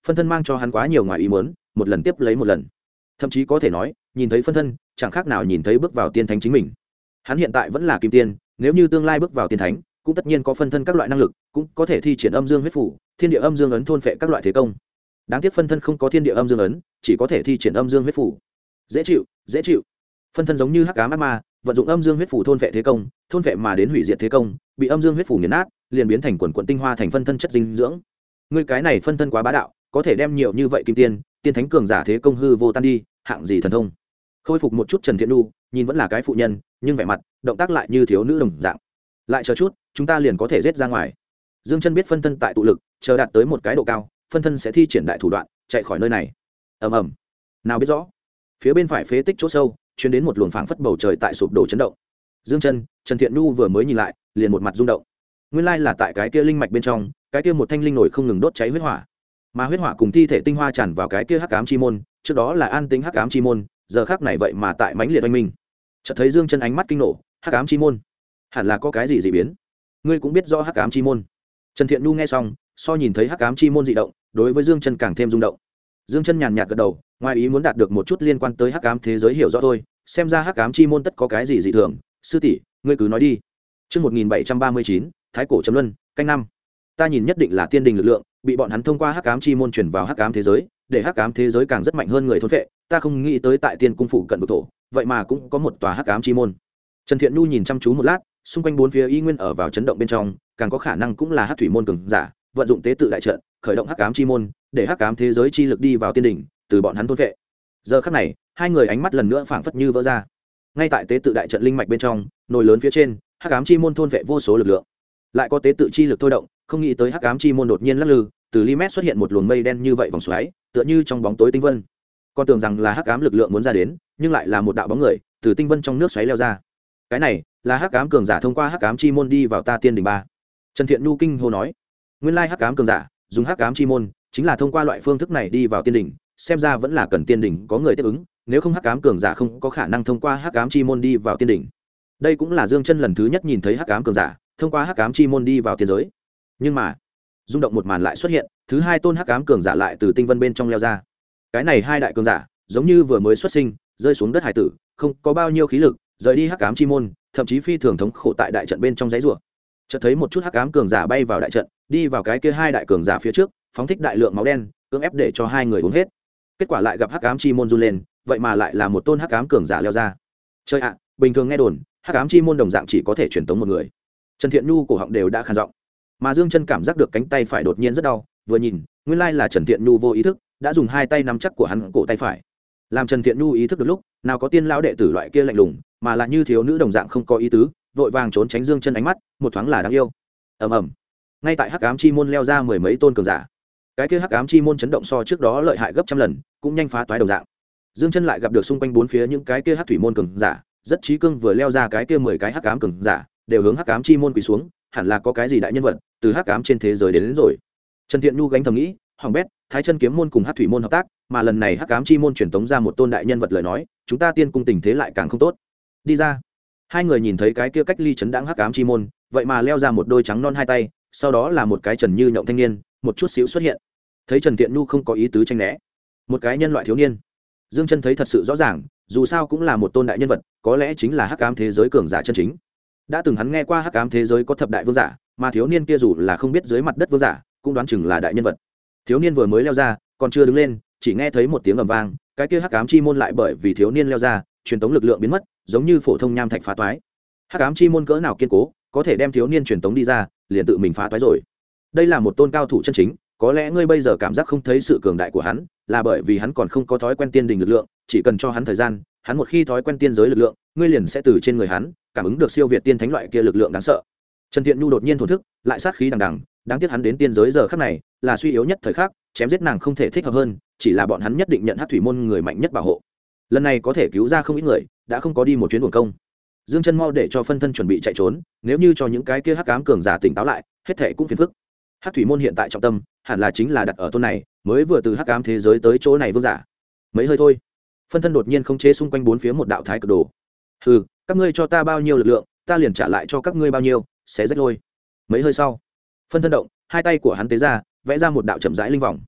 A: phân thân mang cho hắn quá nhiều ngoài ý muốn, một lần tiếp lấy một lần, thậm chí có thể nói nhìn thấy phân thân chẳng khác nào nhìn thấy bước vào tiên thánh chính mình. Hắn hiện tại vẫn là kim tiên, nếu như tương lai bước vào tiên thánh cũng tất nhiên có phân thân các loại năng lực, cũng có thể thi triển âm dương huyết phủ, thiên địa âm dương ấn thôn phệ các loại thế công. Đáng tiếc phân thân không có thiên địa âm dương ấn, chỉ có thể thi triển âm dương huyết phủ. Dễ chịu, dễ chịu. Phân thân giống như hắc ám ác ma, vận dụng âm dương huyết phủ thôn phệ thế công, thôn phệ mà đến hủy diệt thế công, bị âm dương huyết phủ nghiền nát, liền biến thành quần quần tinh hoa thành phân thân chất dinh dưỡng. Ngươi cái này phân thân quá bá đạo, có thể đem nhiều như vậy kim tiên, tiên thánh cường giả thế công hư vô tan đi, hạng gì thần thông. Khôi phục một chút Trần Thiện Nu, nhìn vẫn là cái phụ nhân, nhưng vẻ mặt, động tác lại như thiếu nữ đồng dạng. Lại chờ chút, chúng ta liền có thể giết ra ngoài. Dương Chân biết phân thân tại tụ lực, chờ đạt tới một cái độ cao, phân thân sẽ thi triển đại thủ đoạn, chạy khỏi nơi này. Ầm ầm. Nào biết rõ. Phía bên phải phế tích chỗ sâu, truyền đến một luồng phảng phất bầu trời tại sụp đổ chấn động. Dương Chân, Trần Thiện Nu vừa mới nhìn lại, liền một mặt rung động. Nguyên lai là tại cái kia linh mạch bên trong, cái kia một thanh linh nổi không ngừng đốt cháy huyết hỏa. Mà huyết hỏa cùng thi thể tinh hoa tràn vào cái kia hắc ám chi môn, trước đó là an tĩnh hắc ám chi môn, giờ khắc này vậy mà tại mãnh liệt oanh minh. Chợt thấy Dương Chân ánh mắt kinh nộ, hắc ám chi môn, hẳn là có cái gì dị biến. Ngươi cũng biết rõ hắc ám chi môn. Trần Thiện Nu nghe xong, so nhìn thấy hắc ám chi môn dị động, đối với Dương Chân càng thêm rung động. Dương Chân nhàn nhạt gật đầu, ngoài ý muốn đạt được một chút liên quan tới hắc ám thế giới hiểu rõ thôi, xem ra hắc ám chi môn tất có cái gì dị thường, sư tỷ, ngươi cứ nói đi. Chương 1739, Thái cổ chấm luân, canh năm. Ta nhìn nhất định là tiên đình lực lượng, bị bọn hắn thông qua hắc ám chi môn truyền vào hắc ám thế giới, để hắc ám thế giới càng rất mạnh hơn người thôn phệ, ta không nghĩ tới tại tiên cung phụ cận vực thổ, vậy mà cũng có một tòa hắc ám chi môn. Trần Thiện Nu nhìn chăm chú một lát, xung quanh bốn phía y nguyên ở vào chấn động bên trong, càng có khả năng cũng là hắc thủy môn cường giả, vận dụng tế tự đại trận, khởi động hắc ám chi môn, để hắc ám thế giới chi lực đi vào tiên đỉnh, từ bọn hắn thôn phệ. Giờ khắc này, hai người ánh mắt lần nữa phảng phất như vỡ ra. Ngay tại tế tự đại trận linh mạch bên trong, nồi lớn phía trên, hắc ám chi môn thôn phệ vô số lực lượng. Lại có tế tự chi lực thôi động, không nghĩ tới hắc ám chi môn đột nhiên lắc lư, từ ly mét xuất hiện một luồng mây đen như vậy vòng xoáy, tựa như trong bóng tối tinh vân. Con tưởng rằng là hắc ám lực lượng muốn ra đến, nhưng lại là một đạo bóng người từ tinh vân trong nước xoáy leo ra. Cái này là hắc ám cường giả thông qua hắc ám chi môn đi vào ta tiên đỉnh ba. Trần Thiện Nu kinh hô nói, nguyên lai hắc ám cường giả dùng hắc ám chi môn chính là thông qua loại phương thức này đi vào tiên đỉnh, xem ra vẫn là cần tiên đỉnh có người tiếp ứng, nếu không hắc ám cường giả không có khả năng thông qua hắc ám chi môn đi vào tiên đỉnh. Đây cũng là Dương Chân lần thứ nhất nhìn thấy hắc ám cường giả thông qua hắc ám chi môn đi vào tiên giới. Nhưng mà rung động một màn lại xuất hiện, thứ hai tôn hắc ám cường giả lại từ tinh vân bên trong leo ra. Cái này hai đại cường giả giống như vừa mới xuất sinh rơi xuống đất hải tử, không có bao nhiêu khí lực rời đi hắc ám chi môn, thậm chí phi thường thống khổ tại đại trận bên trong giấy rùa. Chợt thấy một chút hắc ám cường giả bay vào đại trận, đi vào cái kia hai đại cường giả phía trước, phóng thích đại lượng máu đen, cưỡng ép để cho hai người uống hết. Kết quả lại gặp hắc ám chi môn run lên, vậy mà lại là một tôn hắc ám cường giả leo ra. Chơi ạ, bình thường nghe đồn hắc ám chi môn đồng dạng chỉ có thể truyền tống một người. Trần Thiện Nu cổ họng đều đã khàn giọng, mà Dương Chân cảm giác được cánh tay phải đột nhiên rất đau, vừa nhìn, nguyên lai là Trần Thiện Nu vô ý thức đã dùng hai tay nắm chắc của hắn cổ tay phải. Làm Trần Thiện Nu ý thức được lúc, nào có tiên lão đệ tử loại kia lạnh lùng, mà là như thiếu nữ đồng dạng không có ý tứ, vội vàng trốn tránh Dương Chân ánh mắt, một thoáng là đáng yêu. Ầm ầm. Ngay tại hắc ám chi môn leo ra mười mấy tôn cường giả. Cái kia hắc ám chi môn chấn động so trước đó lợi hại gấp trăm lần, cũng nhanh phá toái đồng dạng. Dương Chân lại gặp được xung quanh bốn phía những cái kia hắc thủy môn cường giả, rất trí cương vừa leo ra cái kia 10 cái hắc ám cường giả, đều hướng hắc ám chi môn quỳ xuống, hẳn là có cái gì đại nhân vật từ hắc ám trên thế giới đến rồi. Trần Thiện Nu gánh thầm nghĩ, hoàng bét, Thái Chân kiếm môn cùng hắc thủy môn hợp tác, mà lần này hắc ám chi môn truyền tống ra một tôn đại nhân vật lời nói, chúng ta tiên cung tình thế lại càng không tốt. Đi ra. Hai người nhìn thấy cái kia cách ly chấn đãng hắc ám chi môn, vậy mà leo ra một đôi trắng non hai tay, sau đó là một cái trần như nhộng thanh niên, một chút xíu xuất hiện. Thấy Trần Thiện Nu không có ý tứ tranh né, một cái nhân loại thiếu niên. Dương Chân thấy thật sự rõ ràng, dù sao cũng là một tôn đại nhân vật, có lẽ chính là hắc ám thế giới cường giả chân chính. Đã từng hắn nghe qua hắc ám thế giới có thập đại vương giả, mà thiếu niên kia dù là không biết dưới mặt đất vương giả, cũng đoán chừng là đại nhân vật. Thiếu niên vừa mới leo ra, còn chưa đứng lên, chỉ nghe thấy một tiếng ầm vang, cái kia hắc ám chi môn lại bởi vì thiếu niên leo ra, truyền tống lực lượng biến mất, giống như phổ thông nham thạch phá toái. Hắc ám chi môn cỡ nào kiên cố, có thể đem thiếu niên truyền tống đi ra, liền tự mình phá toái rồi. Đây là một tôn cao thủ chân chính, có lẽ ngươi bây giờ cảm giác không thấy sự cường đại của hắn, là bởi vì hắn còn không có thói quen tiên đình lực lượng, chỉ cần cho hắn thời gian, hắn một khi thói quen tiên giới lực lượng, ngươi liền sẽ từ trên người hắn cảm ứng được siêu việt tiên thánh loại kia lực lượng đáng sợ. Trần Thiện Nhu đột nhiên thổn thức, lại sát khí đằng đằng, đáng tiếc hắn đến tiên giới giờ khắc này, là suy yếu nhất thời khắc, chém giết nàng không thể thích hợp hơn, chỉ là bọn hắn nhất định nhận hắc thủy môn người mạnh nhất bảo hộ. Lần này có thể cứu ra không ít người, đã không có đi một chuyến uổng công. Dương Chân mau để cho phân thân chuẩn bị chạy trốn, nếu như cho những cái kia hắc ám cường giả tỉnh táo lại, hết thảy cũng phiền phức. Hắc thủy môn hiện tại trọng tâm, hẳn là chính là đặt ở tôn này, mới vừa từ hắc ám thế giới tới chỗ này vương giả. Mấy hơi thôi, phân thân đột nhiên không chế xung quanh bốn phía một đạo thái cực đồ. Hừ, các ngươi cho ta bao nhiêu lực lượng, ta liền trả lại cho các ngươi bao nhiêu, sẽ rách lôi. Mấy hơi sau, phân thân động, hai tay của hắn tế ra, vẽ ra một đạo chậm rãi linh vòng.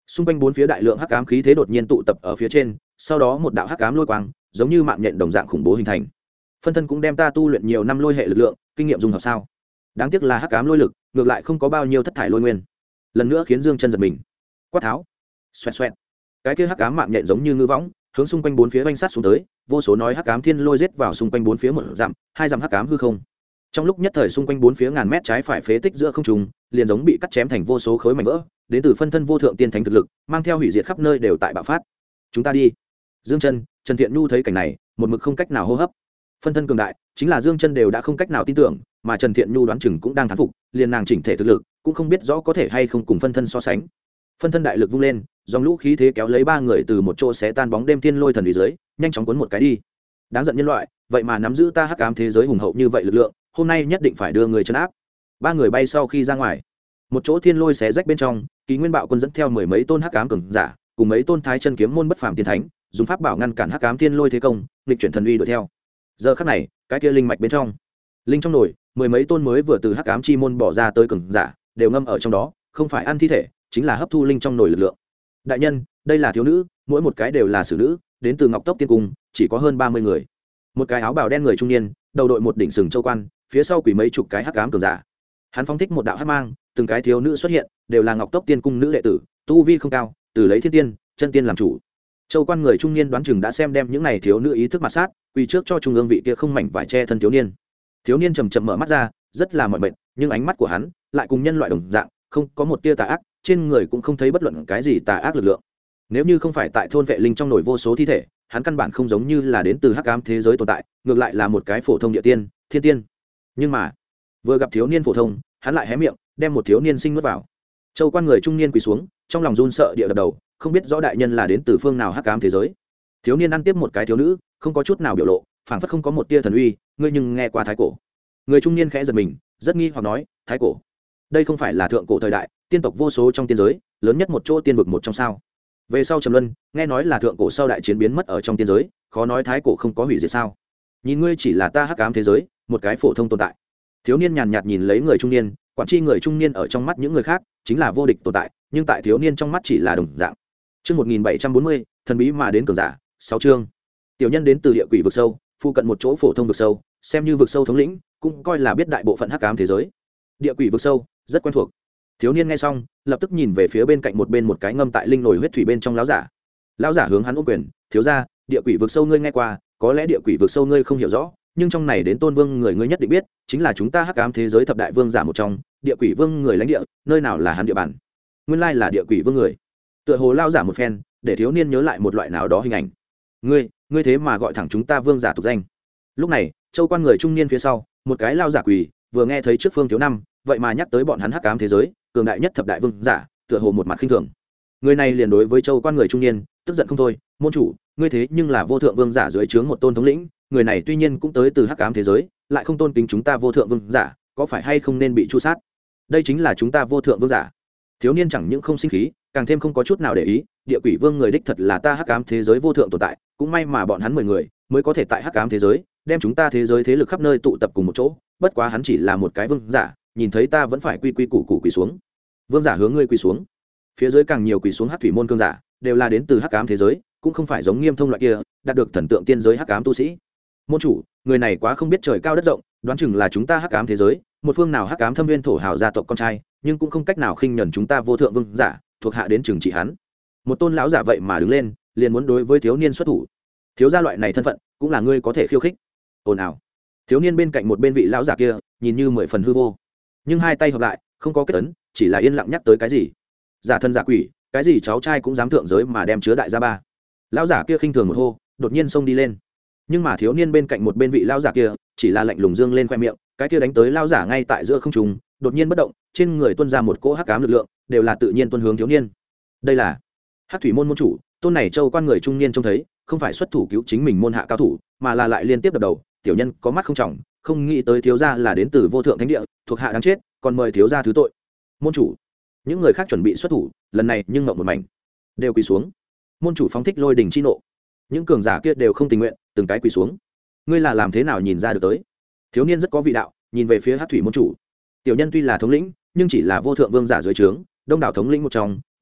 A: Xung quanh bốn phía đại lượng hắc ám khí thế đột nhiên tụ tập ở phía trên, sau đó một đạo hắc ám lôi quang giống như mạng nhện đồng dạng khủng bố hình thành. Phân thân cũng đem ta tu luyện nhiều năm lôi hệ lực lượng kinh nghiệm dùng hợp sao. Đáng tiếc là hắc ám lôi lực ngược lại không có bao nhiêu thất thải lôi nguyên, lần nữa khiến Dương Chân giật mình. Quát tháo, xoẹt xoẹt, cái kia hắc ám mạng nhện giống như ngư võng hướng xung quanh bốn phía oanh sát xuống tới, vô số nói hắc ám thiên lôi giết vào xung quanh bốn phía một dặm, hai dặm hắc ám hư không. Trong lúc nhất thời xung quanh bốn phía ngàn mét trái phải phế tích giữa không trung liền giống bị cắt chém thành vô số khối mảnh vỡ, đến từ phân thân vô thượng tiên thánh thực lực mang theo hủy diệt khắp nơi đều tại bạo phát. Chúng ta đi. Dương Chân, Trần Thiện Nhu thấy cảnh này một mực không cách nào hô hấp. Phân thân cường đại chính là Dương Chân đều đã không cách nào tin tưởng, mà Trần Thiện Nhu đoán chừng cũng đang thán phục, liền nàng chỉnh thể thực lực cũng không biết rõ có thể hay không cùng phân thân so sánh. Phân thân đại lực vung lên, dòng lũ khí thế kéo lấy ba người từ một chỗ xé tan bóng đêm thiên lôi thần uy dưới, nhanh chóng cuốn một cái đi. Đáng giận nhân loại, vậy mà nắm giữ ta hắc ám thế giới hùng hậu như vậy lực lượng, hôm nay nhất định phải đưa người trấn áp. Ba người bay sau khi ra ngoài, một chỗ thiên lôi xé rách bên trong, Ký Nguyên Bạo Quân dẫn theo mười mấy tôn hắc ám cường giả, cùng mấy tôn thái chân kiếm môn bất phàm tiên thánh, dùng pháp bảo ngăn cản hắc ám thiên lôi thế công, nghịch chuyển thần uy đuổi theo. Giờ khắc này, cái kia linh mạch bên trong, linh trong nồi, mười mấy tôn mới vừa từ hắc ám chi môn bỏ ra tới cường giả, đều ngâm ở trong đó, không phải ăn thi thể, chính là hấp thu linh trong nồi lực lượng. Đại nhân, đây là thiếu nữ, mỗi một cái đều là xử nữ, đến từ Ngọc Tốc Tiên Cung, chỉ có hơn 30 người. Một cái áo bào đen người trung niên, đầu đội một đỉnh sừng châu quan, phía sau quỷ mấy chục cái hắc ám cường giả. Hắn phóng thích một đạo hắc mang, từng cái thiếu nữ xuất hiện, đều là Ngọc Tốc Tiên Cung nữ đệ tử, tu vi không cao, từ lấy thiên tiên, chân tiên làm chủ. Châu quan người trung niên đoán chừng đã xem đem những này thiếu nữ ý thức mặt sát, quỳ trước cho trung ương vị kia không mảnh vải che thân thiếu niên. Thiếu niên chậm chậm mở mắt ra, rất là mỏi mệt, nhưng ánh mắt của hắn lại cùng nhân loại đồng dạng, không có một tia tà ác, trên người cũng không thấy bất luận cái gì tà ác lực lượng. Nếu như không phải tại thôn vệ linh trong nổi vô số thi thể, hắn căn bản không giống như là đến từ hắc ám thế giới tồn tại, ngược lại là một cái phổ thông địa tiên, thiên tiên. Nhưng mà, vừa gặp thiếu niên phổ thông, hắn lại hé miệng, đem một thiếu niên sinh nuốt vào. Châu quan người trung niên quỳ xuống, trong lòng run sợ địa đập đầu, không biết rõ đại nhân là đến từ phương nào hắc ám thế giới. Thiếu niên ăn tiếp một cái thiếu nữ, không có chút nào biểu lộ, phảng phất không có một tia thần uy, ngươi nhưng nghe qua thái cổ. Người trung niên khẽ giật mình, rất nghi hoặc nói, thái cổ? Đây không phải là thượng cổ thời đại, tiên tộc vô số trong tiên giới, lớn nhất một chỗ tiên vực một trong sao? Về sau trầm luân, nghe nói là thượng cổ sau đại chiến biến mất ở trong tiên giới, khó nói thái cổ không có hủy diệt sao? Nhìn ngươi chỉ là ta hắc ám thế giới, một cái phổ thông tồn tại. Thiếu niên nhàn nhạt nhìn lấy người trung niên, quản chi người trung niên ở trong mắt những người khác chính là vô địch tồn tại, nhưng tại thiếu niên trong mắt chỉ là đồng dạng. Chương 1740, thần bí mà đến cường giả, 6 chương. Tiểu nhân đến từ địa quỷ vực sâu, phụ cận một chỗ phổ thông vực sâu, xem như vực sâu thống lĩnh, cũng coi là biết đại bộ phận hắc ám thế giới. Địa quỷ vực sâu, rất quen thuộc. Thiếu niên nghe xong, lập tức nhìn về phía bên cạnh một cái ngâm tại linh nồi huyết thủy bên trong lão giả. Lão giả hướng hắn ôm quyền, thiếu gia, địa quỷ vực sâu ngươi nghe qua, có lẽ địa quỷ vực sâu ngươi không hiểu rõ, nhưng trong này đến tôn vương người ngươi nhất định biết, chính là chúng ta hắc ám thế giới thập đại vương giả một trong, địa quỷ vương người lãnh địa, nơi nào là hắn địa bàn. Nguyên lai là địa quỷ vương người. Tựa hồ lão giả một phen, để thiếu niên nhớ lại một loại nào đó hình ảnh. Ngươi thế mà gọi thẳng chúng ta vương giả tục danh. Lúc này, châu quan người trung niên phía sau, một cái lão giả quỷ, vừa nghe thấy trước phương thiếu năm, vậy mà nhắc tới bọn hắn hắc ám thế giới, cường đại nhất thập đại vương giả, tựa hồ một mặt khinh thường. Người này liền đối với châu quan người trung niên, tức giận không thôi, môn chủ, ngươi thế nhưng là vô thượng vương giả dưới trướng một tôn thống lĩnh, người này tuy nhiên cũng tới từ hắc ám thế giới, lại không tôn kính chúng ta vô thượng vương giả, có phải hay không nên bị tru sát? Đây chính là chúng ta vô thượng vương giả. Thiếu niên chẳng những không sinh khí, càng thêm không có chút nào để ý, địa quỷ vương người đích thật là ta hắc ám thế giới vô thượng tồn tại, cũng may mà bọn hắn 10 người mới có thể tại hắc ám thế giới đem chúng ta thế giới thế lực khắp nơi tụ tập cùng một chỗ, bất quá hắn chỉ là một cái vương giả, nhìn thấy ta vẫn phải quy quy củ củ quỳ xuống. Vương giả hướng ngươi quỳ xuống. Phía dưới càng nhiều quỳ xuống hắc thủy môn cương giả, đều là đến từ hắc ám thế giới, cũng không phải giống Nghiêm Thông loại kia đạt được thần tượng tiên giới hắc ám tu sĩ. Môn chủ, người này quá không biết trời cao đất rộng, đoán chừng là chúng ta hắc ám thế giới một phương nào hắc ám thâm viên thổ hào gia tộc con trai, nhưng cũng không cách nào khinh nhẫn chúng ta vô thượng vương giả, thuộc hạ đến trừng trị hắn. Một tôn lão giả vậy mà đứng lên, liền muốn đối với thiếu niên xuất thủ. Thiếu gia loại này thân phận, cũng là ngươi có thể khiêu khích. Ồn ào. Thiếu niên bên cạnh một bên vị lão giả kia, nhìn như 10 phần hư vô, nhưng hai tay hợp lại, không có kết ấn, chỉ là yên lặng nhắc tới cái gì. Giả thân giả quỷ, cái gì cháu trai cũng dám thượng giới mà đem chứa đại gia ba. Lão giả kia khinh thường một hô, đột nhiên xông đi lên. Nhưng mà thiếu niên bên cạnh một bên vị lão giả kia, chỉ là lạnh lùng dương lên khoe miệng, cái kia đánh tới lão giả ngay tại giữa không trung, đột nhiên bất động, trên người tuôn ra một cỗ hắc ám lực lượng, đều là tự nhiên tuôn hướng thiếu niên. Đây là Hắc thủy môn môn chủ, tôn này châu quan người trung niên trông thấy, không phải xuất thủ cứu chính mình môn hạ cao thủ, mà là lại liên tiếp đập đầu, tiểu nhân có mắt không trọng, không nghĩ tới thiếu gia là đến từ vô thượng thánh địa, thuộc hạ đáng chết, còn mời thiếu gia thứ tội. Môn chủ. Những người khác chuẩn bị xuất thủ, lần này nhưng ngậm một mảnh, đều quỳ xuống. Môn chủ phóng thích lôi đỉnh chi nộ, những cường giả kia đều không tình nguyện, từng cái quỳ xuống. Ngươi là làm thế nào nhìn ra được tới? Thiếu niên rất có vị đạo, nhìn về phía Hắc thủy môn chủ. Tiểu nhân tuy là thống lĩnh, nhưng chỉ là vô thượng vương giả dưới trướng, đông đảo thống lĩnh một trong,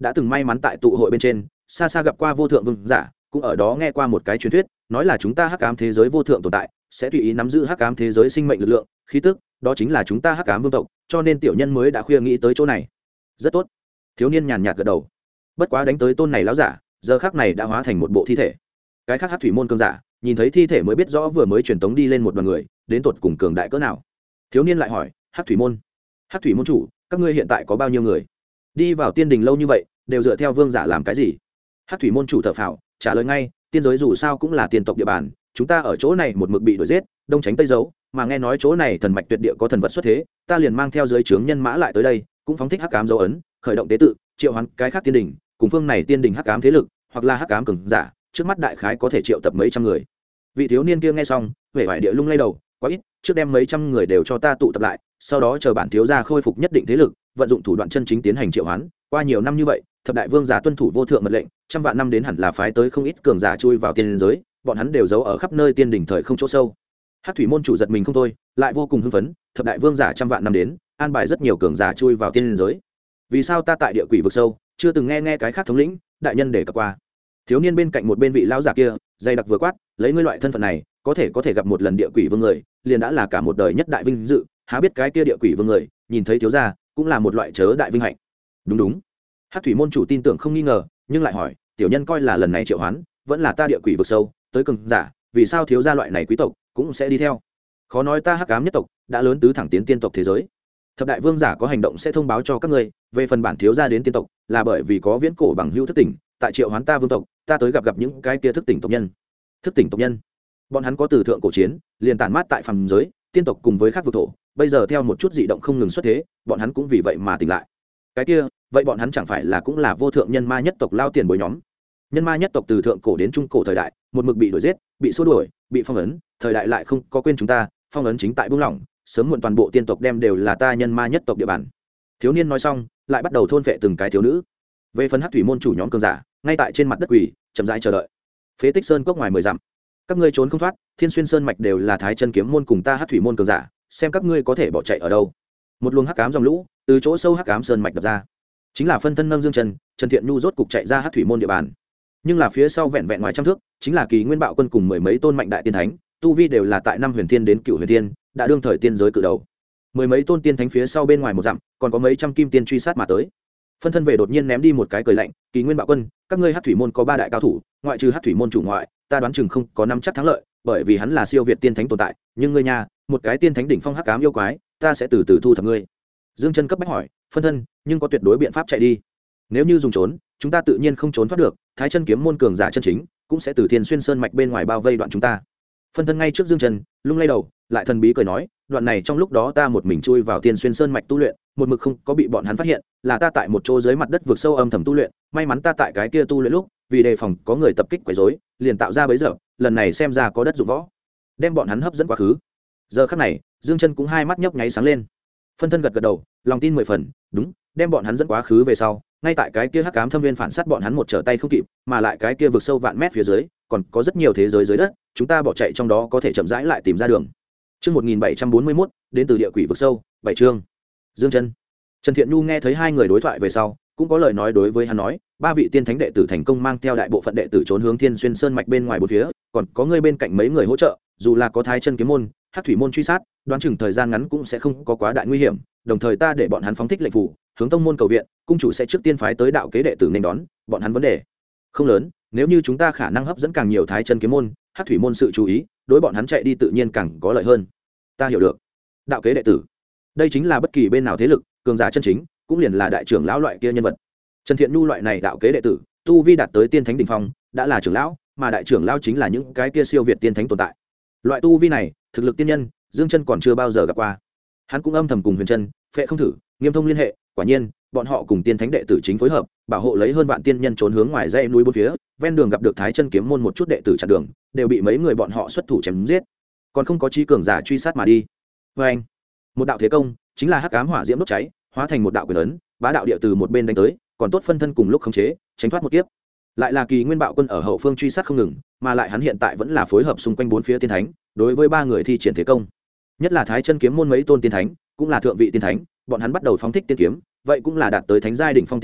A: đã từng may mắn tại tụ hội bên trên xa xa gặp qua vô thượng vương giả, cũng ở đó nghe qua một cái truyền thuyết, nói là chúng ta hắc ám thế giới vô thượng tồn tại sẽ tùy ý nắm giữ hắc ám thế giới sinh mệnh lực lượng khí tức, đó chính là chúng ta hắc ám vương tộc, cho nên tiểu nhân mới đã khuya nghĩ tới chỗ này. Rất tốt. Thiếu niên nhàn nhạt gật đầu. Bất quá đánh tới tôn này lão giả, giờ khắc này đã hóa thành một bộ thi thể. Cái khác hắc thủy môn cường giả nhìn thấy thi thể mới biết rõ vừa mới truyền tống đi lên một đoàn người đến tột cùng cường đại cỡ nào. Thiếu niên lại hỏi, hắc thủy môn chủ, các ngươi hiện tại có bao nhiêu người? Đi vào tiên đình lâu như vậy đều dựa theo vương giả làm cái gì? Hắc thủy môn chủ thở phào trả lời ngay, tiên giới dù sao cũng là tiên tộc địa bàn, chúng ta ở chỗ này một mực bị đuổi giết, đông tránh tây giấu, mà nghe nói chỗ này thần mạch tuyệt địa có thần vật xuất thế, ta liền mang theo dưới trướng nhân mã lại tới đây, cũng phóng thích hắc ám dấu ấn, khởi động tế tự, triệu hoán cái khác tiên đình, cùng phương này tiên đình hắc ám thế lực, hoặc là hắc ám cường giả, trước mắt đại khái có thể triệu tập mấy trăm người. Vị thiếu niên kia nghe xong, vẻ vải địa lung lay đầu, quá ít, trước đem mấy trăm người đều cho ta tụ tập lại, sau đó chờ bản thiếu gia khôi phục nhất định thế lực, vận dụng thủ đoạn chân chính tiến hành triệu hoán. Qua nhiều năm như vậy, thập đại vương giả tuân thủ vô thượng mật lệnh, trăm vạn năm đến hẳn là phái tới không ít cường giả chui vào tiên giới, bọn hắn đều giấu ở khắp nơi tiên đỉnh thời không chỗ sâu. Hắc thủy môn chủ giật mình không thôi, lại vô cùng hưng phấn, thập đại vương giả trăm vạn năm đến, an bài rất nhiều cường giả chui vào tiên giới. Vì sao ta tại địa quỷ vực sâu, chưa từng nghe cái khác thống lĩnh, đại nhân để cập qua. Thiếu niên bên cạnh một bên vị lão giả kia, dày đặc vừa quát, lấy ngươi loại thân phận này, có thể gặp một lần địa quỷ vương người, liền đã là cả một đời nhất đại vinh dự, há biết cái kia địa quỷ vương người, nhìn thấy thiếu gia, cũng là một loại chớ đại vinh hạnh. Đúng. Hắc thủy môn chủ tin tưởng không nghi ngờ, nhưng lại hỏi, tiểu nhân coi là lần này triệu hoán, vẫn là ta địa quỷ vực sâu, tới cường giả, vì sao thiếu gia loại này quý tộc cũng sẽ đi theo? Khó nói ta hắc ám nhất tộc đã lớn tứ thẳng tiến tiên tộc thế giới. Thập đại vương giả có hành động sẽ thông báo cho các ngươi, về phần bản thiếu gia đến tiên tộc, là bởi vì có viễn cổ bằng hữu thức tỉnh, tại triệu hoán ta vương tộc, ta tới gặp những cái kia thức tỉnh tộc nhân. Thức tỉnh tộc nhân, bọn hắn có từ thượng cổ chiến, liền tản mát tại phàm giới, tiên tộc cùng với khác vực thổ, bây giờ theo một chút dị động không ngừng xuất thế, bọn hắn cũng vì vậy mà tỉnh lại. Cái kia, vậy bọn hắn chẳng phải là cũng là vô thượng nhân ma nhất tộc lao tiền bối nhóm? Nhân ma nhất tộc từ thượng cổ đến trung cổ thời đại, một mực bị đuổi giết, bị xua đuổi, bị phong ấn, thời đại lại không có quên chúng ta, phong ấn chính tại buông lỏng, sớm muộn toàn bộ tiên tộc đem đều là ta nhân ma nhất tộc địa bàn. Thiếu niên nói xong, lại bắt đầu thôn phệ từng cái thiếu nữ. Về phần hắc thủy môn chủ nhóm cường giả, ngay tại trên mặt đất quỷ, chậm rãi chờ đợi. Phế tích sơn cốc ngoài 10 dặm, các ngươi trốn không thoát, Thiên Xuyên Sơn mạch đều là Thái Chân kiếm môn cùng ta hắc thủy môn cường giả, xem các ngươi có thể bỏ chạy ở đâu. Một luồng hắc ám dòng lũ từ chỗ sâu hắc ám sơn mạch đập ra, chính là phân thân nâng dương Trần Thiện Nhu rốt cục chạy ra hắc thủy môn địa bàn. Nhưng là phía sau vẹn vẹn ngoài trăm thước, chính là Kỳ Nguyên Bạo Quân cùng mười mấy tôn mạnh đại tiên thánh, tu vi đều là tại năm huyền thiên đến cựu huyền thiên, đã đương thời tiên giới cự đầu. Mười mấy tôn tiên thánh phía sau bên ngoài một dặm, còn có mấy trăm kim tiên truy sát mà tới. Phân thân về đột nhiên ném đi một cái cười lạnh, Kỳ Nguyên Bạo Quân, các ngươi hắc thủy môn có 3 đại cao thủ, ngoại trừ hắc thủy môn chủ ngoại, ta đoán chừng không có năm chắc thắng lợi, bởi vì hắn là siêu việt tiên thánh tồn tại, nhưng ngươi nhà, một cái tiên thánh đỉnh phong hắc ám yêu quái, ta sẽ từ từ thu thập ngươi. Dương Chân cấp bách hỏi, phân thân, nhưng có tuyệt đối biện pháp chạy đi? Nếu như dùng trốn, chúng ta tự nhiên không trốn thoát được, Thái Chân kiếm môn cường giả chân chính cũng sẽ từ Thiên Xuyên Sơn mạch bên ngoài bao vây đoạn chúng ta. Phân thân ngay trước Dương Chân, lung lay đầu, lại thần bí cười nói, đoạn này trong lúc đó ta một mình chui vào Thiên Xuyên Sơn mạch tu luyện, một mực không có bị bọn hắn phát hiện, là ta tại một chỗ dưới mặt đất vực sâu âm thầm tu luyện, may mắn ta tại cái kia tu luyện lúc, vì đề phòng có người tập kích quấy rối, liền tạo ra bấy giờ, lần này xem ra có đất dụng võ, đem bọn hắn hấp dẫn quá khứ. Giờ khắc này, Dương Chân cũng hai mắt nhấp nháy sáng lên. Phân thân gật gật đầu, lòng tin 10 phần, đúng, đem bọn hắn dẫn quá khứ về sau, ngay tại cái kia hắc ám thâm viên phản sát bọn hắn một trở tay không kịp, mà lại cái kia vực sâu vạn mét phía dưới, còn có rất nhiều thế giới dưới đất, chúng ta bỏ chạy trong đó có thể chậm rãi lại tìm ra đường. Chương 1741, đến từ địa quỷ vực sâu, 7 chương. Dương Chân, Trần Thiện Nhu nghe thấy hai người đối thoại về sau, cũng có lời nói đối với hắn nói, 3 vị tiên thánh đệ tử thành công mang theo đại bộ phận đệ tử trốn hướng Thiên Xuyên Sơn mạch bên ngoài bốn phía, còn có người bên cạnh mấy người hỗ trợ, dù là có Thái Chân kiếm môn, hắc thủy môn truy sát, đoán chừng thời gian ngắn cũng sẽ không có quá đại nguy hiểm, đồng thời ta để bọn hắn phóng thích lệnh phù, hướng tông môn cầu viện, cung chủ sẽ trước tiên phái tới đạo kế đệ tử nên đón, bọn hắn vấn đề không lớn, nếu như chúng ta khả năng hấp dẫn càng nhiều Thái Chân kiếm môn, hắc thủy môn sự chú ý, đối bọn hắn chạy đi tự nhiên càng có lợi hơn. Ta hiểu được. Đạo kế đệ tử, đây chính là bất kỳ bên nào thế lực, cường giả chân chính, cũng liền là đại trưởng lão loại kia nhân vật. Trần Thiện Nhu loại này đạo kế đệ tử, tu vi đạt tới tiên thánh đỉnh phong, đã là trưởng lão, mà đại trưởng lão chính là những cái kia siêu việt tiên thánh tồn tại. Loại tu vi này, thực lực tiên nhân, Dương Chân còn chưa bao giờ gặp qua. Hắn cũng âm thầm cùng Huyền Trân, Phệ Không Thử, Nghiêm Thông liên hệ, quả nhiên, bọn họ cùng tiên thánh đệ tử chính phối hợp, bảo hộ lấy hơn vạn tiên nhân trốn hướng ngoài dãy núi bốn phía, ven đường gặp được Thái Chân kiếm môn một chút đệ tử chặn đường, đều bị mấy người bọn họ xuất thủ chém giết, còn không có chí cường giả truy sát mà đi. Anh, một đạo thế công, chính là hắc ám hỏa diễm đốt cháy, hóa thành một đạo quyền ấn, bá đạo địa từ một bên đánh tới, còn tốt phân thân cùng lúc khống chế, tránh thoát một kiếp. Lại là Kỳ Nguyên Bạo Quân ở hậu phương truy sát không ngừng, mà lại hắn hiện tại vẫn là phối hợp xung quanh bốn phía tiên thánh, đối với 3 người thi triển thế công. Nhất là Thái Chân kiếm môn mấy tôn tiên thánh, cũng là thượng vị tiên thánh, bọn hắn bắt đầu phóng thích tiên kiếm, vậy cũng là đạt tới thánh giai đỉnh phong tiên kiếm,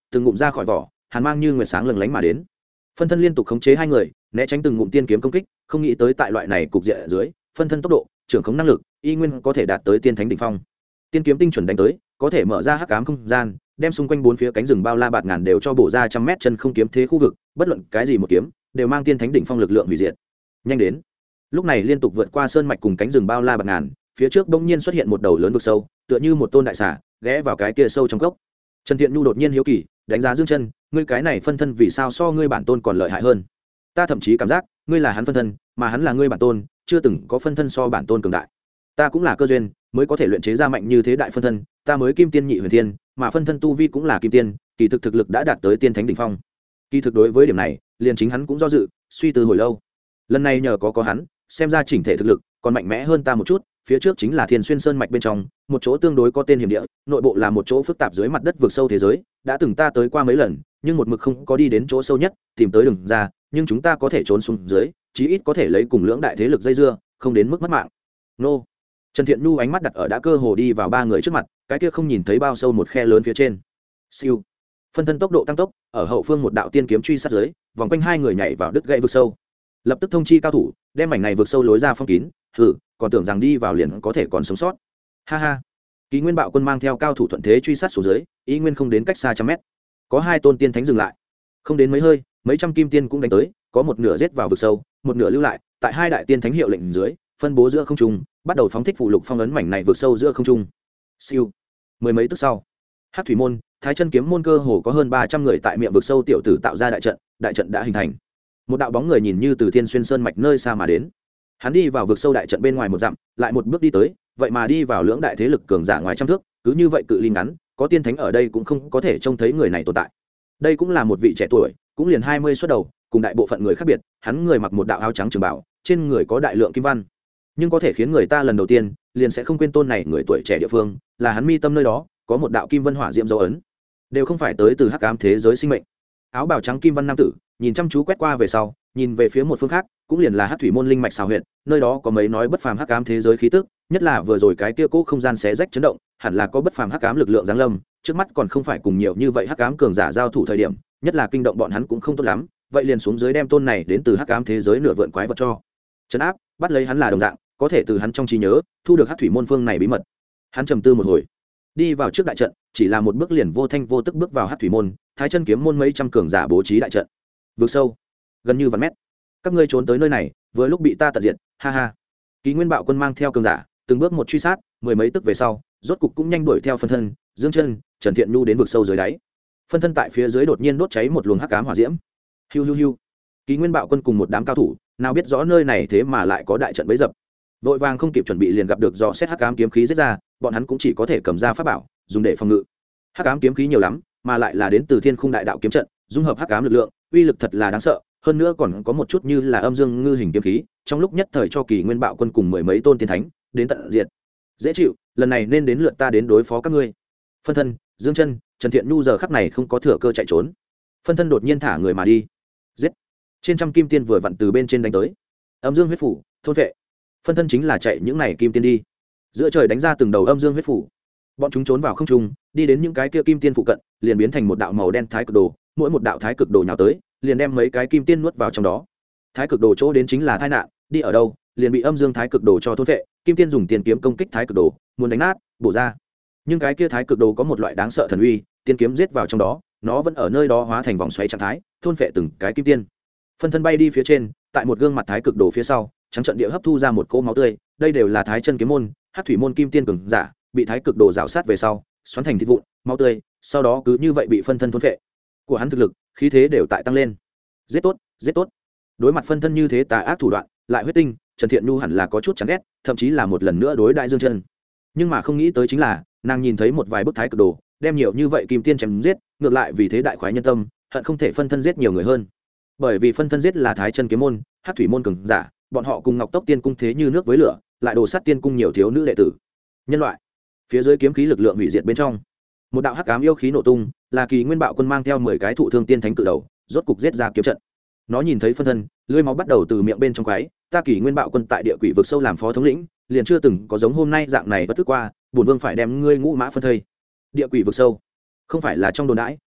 A: từng ngụm ra khỏi vỏ, hàn mang như nguyệt sáng lừng lánh mà đến. Phân thân liên tục khống chế hai người, né tránh từng ngụm tiên kiếm công kích, không nghĩ tới tại loại này cục diện ở dưới, phân thân tốc độ, trưởng khống năng lực, y nguyên có thể đạt tới tiên thánh đỉnh phong. Tiên kiếm tinh chuẩn đánh tới, có thể mở ra hắc ám không gian, đem xung quanh bốn phía cánh rừng bao la bạt ngàn đều cho bổ ra trăm mét chân không kiếm thế khu vực, bất luận cái gì một kiếm, đều mang tiên thánh đỉnh phong lực lượng hủy diệt. Nhanh đến. Lúc này liên tục vượt qua sơn mạch cùng cánh rừng bao la bạt ngàn, phía trước bỗng nhiên xuất hiện một đầu lớn vực sâu, tựa như một tôn đại xà, ghé vào cái kia sâu trong cốc. Trần Thiện Nhu đột nhiên hiếu kỳ, đánh giá Dương Chân, ngươi cái này phân thân vì sao so ngươi bản tôn còn lợi hại hơn? Ta thậm chí cảm giác, ngươi là hắn phân thân, mà hắn là ngươi bản tôn, chưa từng có phân thân so bản tôn cường đại. Ta cũng là cơ duyên, mới có thể luyện chế ra mạnh như thế đại phân thân, ta mới kim tiên nhị huyền thiên, mà phân thân tu vi cũng là kim tiên, kỳ thực thực lực đã đạt tới tiên thánh đỉnh phong. Kỳ thực đối với điểm này, liền chính hắn cũng do dự, suy tư hồi lâu. Lần này nhờ có hắn, xem ra chỉnh thể thực lực còn mạnh mẽ hơn ta một chút. Phía trước chính là Thiên Xuyên Sơn mạch bên trong, một chỗ tương đối có tên hiểm địa, nội bộ là một chỗ phức tạp dưới mặt đất vực sâu thế giới, đã từng ta tới qua mấy lần, nhưng một mực không có đi đến chỗ sâu nhất, tìm tới đường ra, nhưng chúng ta có thể trốn xuống dưới, chí ít có thể lấy cùng lưỡng đại thế lực dây dưa, không đến mức mất mạng. Nô. Trần Thiện Nhu ánh mắt đặt ở đã cơ hồ đi vào ba người trước mặt, cái kia không nhìn thấy bao sâu một khe lớn phía trên. Siêu. Phân thân tốc độ tăng tốc, ở hậu phương một đạo tiên kiếm truy sát dưới, vòng quanh hai người nhảy vào đứt gãy vực sâu. Lập tức thông chi cao thủ, đem mảnh này vực sâu lối ra phong kín, còn tưởng rằng đi vào liền có thể còn sống sót. Ha ha. Ký Nguyên Bạo Quân mang theo cao thủ thuận thế truy sát xuống dưới, ý nguyên không đến cách xa trăm mét. Có hai tôn tiên thánh dừng lại. Không đến mấy hơi, mấy trăm kim tiên cũng đánh tới, có một nửa giết vào vực sâu, một nửa lưu lại, tại hai đại tiên thánh hiệu lệnh dưới, phân bố giữa không trung, bắt đầu phóng thích phụ lục phong ấn mảnh này vực sâu giữa không trung. Siêu. Mười mấy tức sau, Hắc Thủy môn, Thái Chân kiếm môn cơ hồ có hơn 300 người tại miệng vực sâu tiểu tử tạo ra đại trận đã hình thành. Một đạo bóng người nhìn như từ Thiên Xuyên Sơn mạch nơi xa mà đến. Hắn đi vào vực sâu đại trận bên ngoài một dặm, lại một bước đi tới, vậy mà đi vào lưỡng đại thế lực cường giả ngoài trăm thước, cứ như vậy cự ly ngắn, có tiên thánh ở đây cũng không có thể trông thấy người này tồn tại. Đây cũng là một vị trẻ tuổi, cũng liền 20 xuất đầu, cùng đại bộ phận người khác biệt, hắn người mặc một đạo áo trắng trường bảo, trên người có đại lượng kim văn, nhưng có thể khiến người ta lần đầu tiên liền sẽ không quên tôn này người tuổi trẻ địa phương, là hắn mi tâm nơi đó có một đạo kim vân hỏa diệm dấu ấn, đều không phải tới từ hắc ám thế giới sinh mệnh. Áo bào trắng kim văn nam tử nhìn chăm chú quét qua về sau, nhìn về phía một phương khác, cũng liền là Hắc Thủy môn linh mạch xào huyệt, nơi đó có mấy nói bất phàm hắc ám thế giới khí tức, nhất là vừa rồi cái kia cố không gian xé rách chấn động, hẳn là có bất phàm hắc ám lực lượng giáng lâm, trước mắt còn không phải cùng nhiều như vậy hắc ám cường giả giao thủ thời điểm, nhất là kinh động bọn hắn cũng không tốt lắm, vậy liền xuống dưới đem tôn này đến từ hắc ám thế giới nửa vượn quái vật cho trấn áp, bắt lấy hắn là đồng dạng, có thể từ hắn trong trí nhớ thu được Hắc Thủy môn phương này bí mật. Hắn trầm tư một hồi, đi vào trước đại trận, chỉ là một bước liền vô thanh vô tức bước vào Hắc Thủy môn, Thái Chân kiếm môn mấy trăm cường giả bố trí đại trận, vượt sâu gần như vạn mét, các ngươi trốn tới nơi này vừa lúc bị ta tận diệt, ha ha. Ký Nguyên Bạo Quân mang theo cường giả từng bước một truy sát, mười mấy tức về sau, rốt cục cũng nhanh đuổi theo phân thân Dương Chân, Trần Thiện Nhu đến vực sâu dưới đáy. Phân thân tại phía dưới đột nhiên đốt cháy một luồng hắc ám hỏa diễm. Hiu hiu hiu. Ký Nguyên Bạo Quân cùng một đám cao thủ, nào biết rõ nơi này thế mà lại có đại trận bấy dập, vội vàng không kịp chuẩn bị liền gặp được dò xét hắc ám kiếm khí giết ra, bọn hắn cũng chỉ có thể cầm ra pháp bảo dùng để phòng ngự. Hắc ám kiếm khí nhiều lắm, mà lại là đến từ Thiên Khung Đại Đạo kiếm trận, dung hợp hắc ám lực lượng, uy lực thật là đáng sợ, hơn nữa còn có một chút như là âm dương ngư hình kiếm khí, trong lúc nhất thời cho Kỳ Nguyên Bạo Quân cùng mười mấy tôn tiên thánh đến tận diệt. Dễ chịu, lần này nên đến lượt ta đến đối phó các ngươi. Phân thân Dương Chân, Trần Thiện Nhu giờ khắc này không có thừa cơ chạy trốn. Phân thân đột nhiên thả người mà đi, giết. Trên trăm kim tiên vừa vặn từ bên trên đánh tới, âm dương huyết phủ thôn vệ. Phân thân chính là chạy những này kim tiên đi, giữa trời đánh ra từng đầu âm dương huyết phủ, bọn chúng trốn vào không trung, đi đến những cái kia kim tiên phụ cận, liền biến thành một đạo màu đen thái cực đồ, mỗi một đạo thái cực đồ nhào tới, liền đem mấy cái kim tiên nuốt vào trong đó. Thái cực đồ chỗ đến chính là tai nạn, đi ở đâu, liền bị âm dương thái cực đồ cho thôn vệ. Kim tiên dùng tiền kiếm công kích thái cực đồ, muốn đánh nát, bổ ra. Nhưng cái kia thái cực đồ có một loại đáng sợ thần uy, tiên kiếm giết vào trong đó, nó vẫn ở nơi đó hóa thành vòng xoáy trạng thái, thôn vệ từng cái kim tiên. Phân thân bay đi phía trên, tại một gương mặt thái cực đồ phía sau, trắng trận địa hấp thu ra một cỗ máu tươi, đây đều là Thái Chân kiếm môn, Hắc Thủy môn kim tiên cường giả, bị thái cực đồ rào sát về sau, xoắn thành thịt vụn, máu tươi, sau đó cứ như vậy bị phân thân thôn phệ. Của hắn thực lực, khí thế đều tại tăng lên. Giết tốt, giết tốt. Đối mặt phân thân như thế tà ác thủ đoạn, lại huyết tinh, Trần Thiện Nhu hẳn là có chút chán ghét, thậm chí là một lần nữa đối đại Dương Chân. Nhưng mà không nghĩ tới chính là, nàng nhìn thấy một vài bức thái cực đồ, đem nhiều như vậy kim tiên chém giết, ngược lại vì thế đại khoái nhân tâm, hận không thể phân thân giết nhiều người hơn. Bởi vì phân thân giết là Thái Chân kiếm môn, Hắc Thủy môn cường giả, bọn họ cùng Ngọc Tốc tiên cung thế như nước với lửa, lại đồ sát tiên cung nhiều thiếu nữ đệ tử. Nhân loại, phía dưới kiếm khí lực lượng hủy diệt bên trong, một đạo hắc ám yêu khí nổ tung, là Kỳ Nguyên Bạo Quân mang theo 10 cái thụ thương tiên thánh cự đầu, rốt cục giết ra kiếm trận. Nó nhìn thấy phân thân, lưỡi máu bắt đầu từ miệng bên trong quái, ta Kỳ Nguyên Bạo Quân tại địa quỷ vực sâu làm phó thống lĩnh, liền chưa từng có giống hôm nay dạng này bất tức qua, bổn vương phải đem ngươi ngũ mã phân thây. Địa quỷ vực sâu, không phải là trong đồn đãi,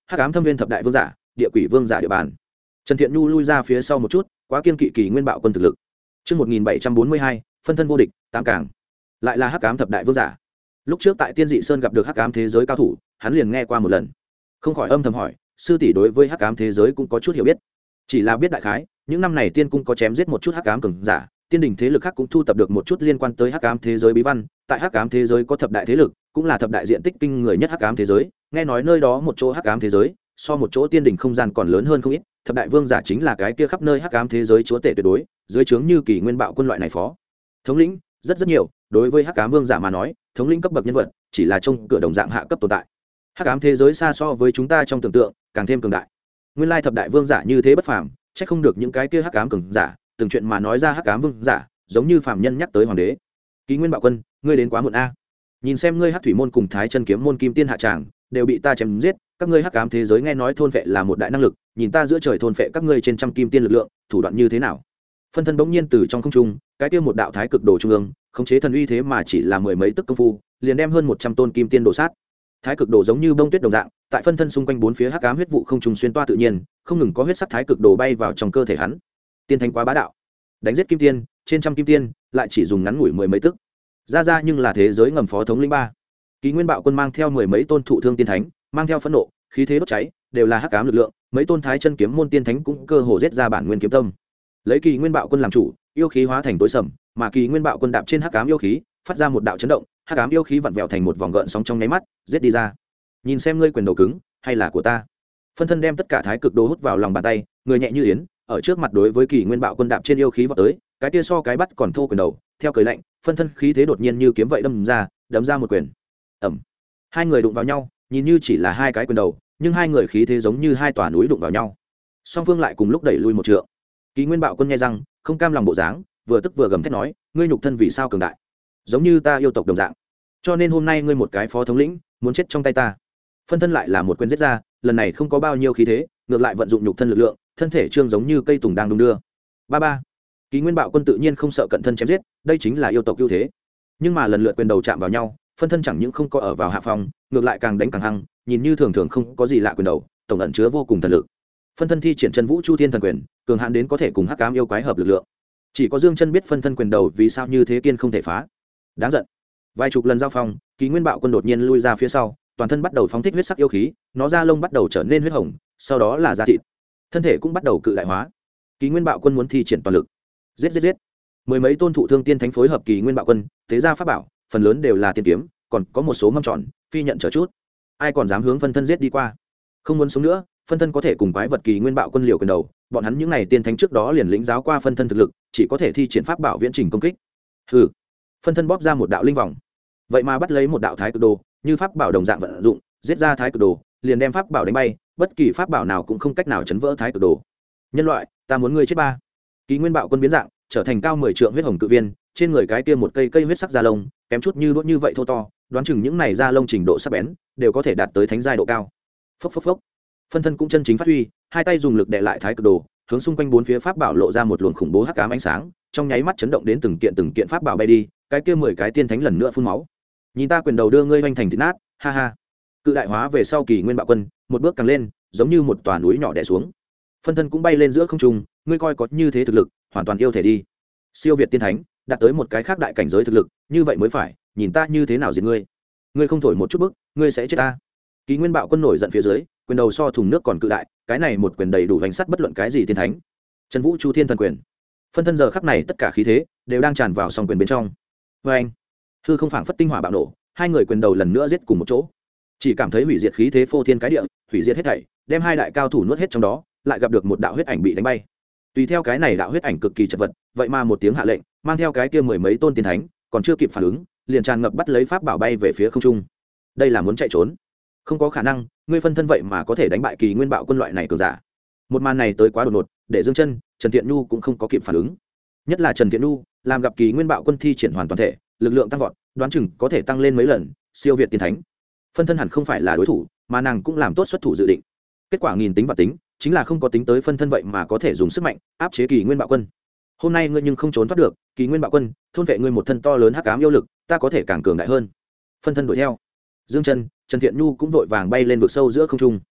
A: hắc ám thâm viên thập đại vương giả, địa quỷ vương giả địa bàn. Trần Thiện Nhu lui ra phía sau một chút, quá kiên kỵ kỳ nguyên bạo quân thực lực. Chương 1742, phân thân vô địch, tám cảng. Lại là hắc ám thập đại vương giả. Lúc trước tại Tiên Dị Sơn gặp được hắc ám thế giới cao thủ, hắn liền nghe qua một lần, không khỏi âm thầm hỏi, sư tỷ đối với hắc ám thế giới cũng có chút hiểu biết. Chỉ là biết đại khái, những năm này tiên cung có chém giết một chút hắc ám cường giả, tiên đình thế lực khác cũng thu tập được một chút liên quan tới hắc ám thế giới bí văn. Tại hắc ám thế giới có thập đại thế lực, cũng là thập đại diện tích kinh người nhất hắc ám thế giới. Nghe nói nơi đó một chỗ hắc ám thế giới, so một chỗ tiên đình không gian còn lớn hơn không ít. Thập đại vương giả chính là cái kia khắp nơi hắc ám thế giới chúa tể tuyệt đối, dưới trướng như kỳ nguyên bạo quân loại này phó thống lĩnh rất nhiều. Đối với hắc ám vương giả mà nói, thống lĩnh cấp bậc nhân vật chỉ là trong cửa đồng dạng hạ cấp tồn tại. Hắc ám thế giới xa so với chúng ta trong tưởng tượng càng thêm cường đại. Nguyên lai thập đại vương giả như thế bất phàm, chắc không được những cái kia hắc ám cường giả từng chuyện mà nói ra hắc ám vương giả giống như phàm nhân nhắc tới hoàng đế. Kỳ nguyên bạo quân, ngươi đến quá muộn a. Nhìn xem ngươi hắc thủy môn cùng thái chân kiếm môn kim tiên hạ tràng đều bị ta chém giết, các ngươi hắc ám thế giới nghe nói thôn phệ là một đại năng lực, nhìn ta giữa trời thôn phệ các ngươi trên trăm kim tiên lực lượng, thủ đoạn như thế nào? Phân thân bỗng nhiên từ trong không trung, cái kia một đạo thái cực đồ trung ương, khống chế thần uy thế mà chỉ là mười mấy tức công phu, liền đem hơn 100 tôn kim tiên đổ sát. Thái cực đồ giống như bông tuyết đồng dạng, tại phân thân xung quanh bốn phía hắc ám huyết vụ không trùng xuyên toa tự nhiên, không ngừng có huyết sắc thái cực đồ bay vào trong cơ thể hắn. Tiên thánh quá bá đạo, đánh giết kim tiên, trên trăm kim tiên, lại chỉ dùng ngắn ngủi mười mấy tức. Ra nhưng là thế giới ngầm phó thống lĩnh ba. Kỳ nguyên bạo quân mang theo mười mấy tôn thụ thương tiên thánh, mang theo phẫn nộ, khí thế đốt cháy, đều là hắc ám lực lượng, mấy tôn thái chân kiếm môn tiên thánh cũng cơ hồ giết ra bản nguyên kiếm tâm. Lấy kỳ nguyên bạo quân làm chủ, yêu khí hóa thành tối sầm, mà kỳ nguyên bạo quân đạp trên hắc ám yêu khí, phát ra một đạo chấn động, hắc ám yêu khí vặn vẹo thành một vòng gợn sóng trong nháy mắt, giết đi ra. Nhìn xem ngươi quyền đầu cứng hay là của ta. Phân thân đem tất cả thái cực đồ hút vào lòng bàn tay, người nhẹ như yến, ở trước mặt đối với kỳ nguyên bạo quân đạp trên yêu khí vọt tới, cái kia so cái bắt còn thô quyền đầu, theo cười lạnh, phân thân khí thế đột nhiên như kiếm vậy đấm ra một quyền. Ầm. Hai người đụng vào nhau, nhìn như chỉ là hai cái quyền đầu, nhưng hai người khí thế giống như hai tòa núi đụng vào nhau. Song phương lại cùng lúc đẩy lui một trượng. Kỳ nguyên bạo quân nghe răng, không cam lòng bộ dáng, vừa tức vừa gầm thét nói, ngươi nhục thân vì sao cường đại, giống như ta yêu tộc đồng dạng, cho nên hôm nay ngươi một cái phó thống lĩnh muốn chết trong tay ta. Phân thân lại là một quyền giết ra, lần này không có bao nhiêu khí thế, ngược lại vận dụng nhục thân lực lượng, thân thể trương giống như cây tùng đang đung đưa. Ba. Kỳ nguyên bạo quân tự nhiên không sợ cận thân chém giết, đây chính là yêu tộc ưu thế. Nhưng mà lần lượt quyền đầu chạm vào nhau, phân thân chẳng những không có ở vào hạ phòng, ngược lại càng đánh càng hăng, nhìn như thường thường không có gì lạ quyền đầu, tổng ẩn chứa vô cùng thần lực. Phân thân thi triển chân vũ chu thiên thần quyền, cường hãn đến có thể cùng hắc ám yêu quái hợp lực lượng. Chỉ có Dương Chân biết phân thân quyền đầu vì sao như thế kiên không thể phá. Đáng giận. Vài chục lần giao phong, Kỳ nguyên bạo quân đột nhiên lui ra phía sau, toàn thân bắt đầu phóng thích huyết sắc yêu khí, nó da lông bắt đầu trở nên huyết hồng, sau đó là da thịt, thân thể cũng bắt đầu cự đại hóa. Kỳ nguyên bạo quân muốn thi triển toàn lực, giết. Mười mấy tôn thụ thương tiên thánh phối hợp Kỳ nguyên bạo quân, thế ra pháp bảo, phần lớn đều là tiên kiếm, còn có một số mâm tròn, phi nhận trở chút. Ai còn dám hướng phân thân giết đi qua? Không muốn sống nữa, phân thân có thể cùng quái vật Kỳ nguyên bạo quân liều quyền đầu, bọn hắn những này tiên thánh trước đó liền lĩnh giáo qua phân thân thực lực, chỉ có thể thi triển pháp bảo viễn trình công kích. Hừ. Phân thân bóp ra một đạo linh vòng, vậy mà bắt lấy một đạo thái cực đồ, như pháp bảo đồng dạng vận dụng, giết ra thái cực đồ, liền đem pháp bảo đánh bay, bất kỳ pháp bảo nào cũng không cách nào chấn vỡ thái cực đồ. Nhân loại, ta muốn ngươi chết ba. Kỳ nguyên bạo quân biến dạng, trở thành cao 10 trượng huyết hồng cự viên, trên người cái kia một cây huyết sắc da lông, kém chút như đuốt như vậy thô to, đoán chừng những này da lông trình độ sắc bén, đều có thể đạt tới thánh giai độ cao. Phốc. Phân thân cũng chân chính phát huy, hai tay dùng lực đè lại thái cực đồ, hướng xung quanh bốn phía pháp bảo lộ ra một luồng khủng bố hắc ám ánh sáng, trong nháy mắt chấn động đến từng kiện pháp bảo bay đi, cái kia 10 cái tiên thánh lần nữa phun máu. Nhìn ta quyền đầu đưa ngươi hoành thành thịt nát, ha ha. Cự đại hóa về sau Kỳ nguyên bạo quân, một bước càng lên, giống như một tòa núi nhỏ đè xuống. Phân thân cũng bay lên giữa không trung, ngươi coi có như thế thực lực, hoàn toàn yêu thể đi. Siêu việt tiên thánh, đạt tới một cái khác đại cảnh giới thực lực, như vậy mới phải, nhìn ta như thế nào diệt ngươi. Ngươi không thổi một chút bức, ngươi sẽ chết ta. Kỳ nguyên bạo quân nổi giận phía dưới, quyền đầu so thùng nước còn cự đại, cái này một quyền đầy đủ hành sắt bất luận cái gì tiên thánh. Trần Vũ Chu Thiên thần quyền. Phân thân giờ khắc này tất cả khí thế đều đang tràn vào song quyền bên trong. Oeng. Hư không phảng phất tinh hỏa bạo nổ, hai người quyền đầu lần nữa giết cùng một chỗ. Chỉ cảm thấy hủy diệt khí thế phô thiên cái địa, hủy diệt hết thảy, đem hai đại cao thủ nuốt hết trong đó, lại gặp được một đạo huyết ảnh bị đánh bay. Tùy theo cái này đạo huyết ảnh cực kỳ chật vật, vậy mà một tiếng hạ lệnh, mang theo cái kia mười mấy tôn tiên thánh, còn chưa kịp phản ứng, liền tràn ngập bắt lấy pháp bảo bay về phía không trung. Đây là muốn chạy trốn? Không có khả năng, ngươi phân thân vậy mà có thể đánh bại Kỳ nguyên bạo quân loại này cường giả. Một màn này tới quá đột ngột, để Dương Chân, Trần Thiện Nhu cũng không có kịp phản ứng. Nhất là Trần Thiện Nhu, làm gặp Kỳ nguyên bạo quân thi triển hoàn toàn thể, lực lượng tăng vọt, đoán chừng có thể tăng lên mấy lần, siêu việt tiên thánh. Phân thân hẳn không phải là đối thủ, mà nàng cũng làm tốt xuất thủ dự định. Kết quả nghìn tính và tính, chính là không có tính tới phân thân vậy mà có thể dùng sức mạnh áp chế Kỳ nguyên bạo quân. Hôm nay ngươi nhưng không trốn thoát được, Kỳ nguyên bạo quân, thôn vệ ngươi một thân to lớn hắc ám yêu lực, ta có thể càng cường đại hơn. Phân thân đuổi theo. Dương Chân, Trần Thiện Nhu cũng vội vàng bay lên vực sâu giữa không trung.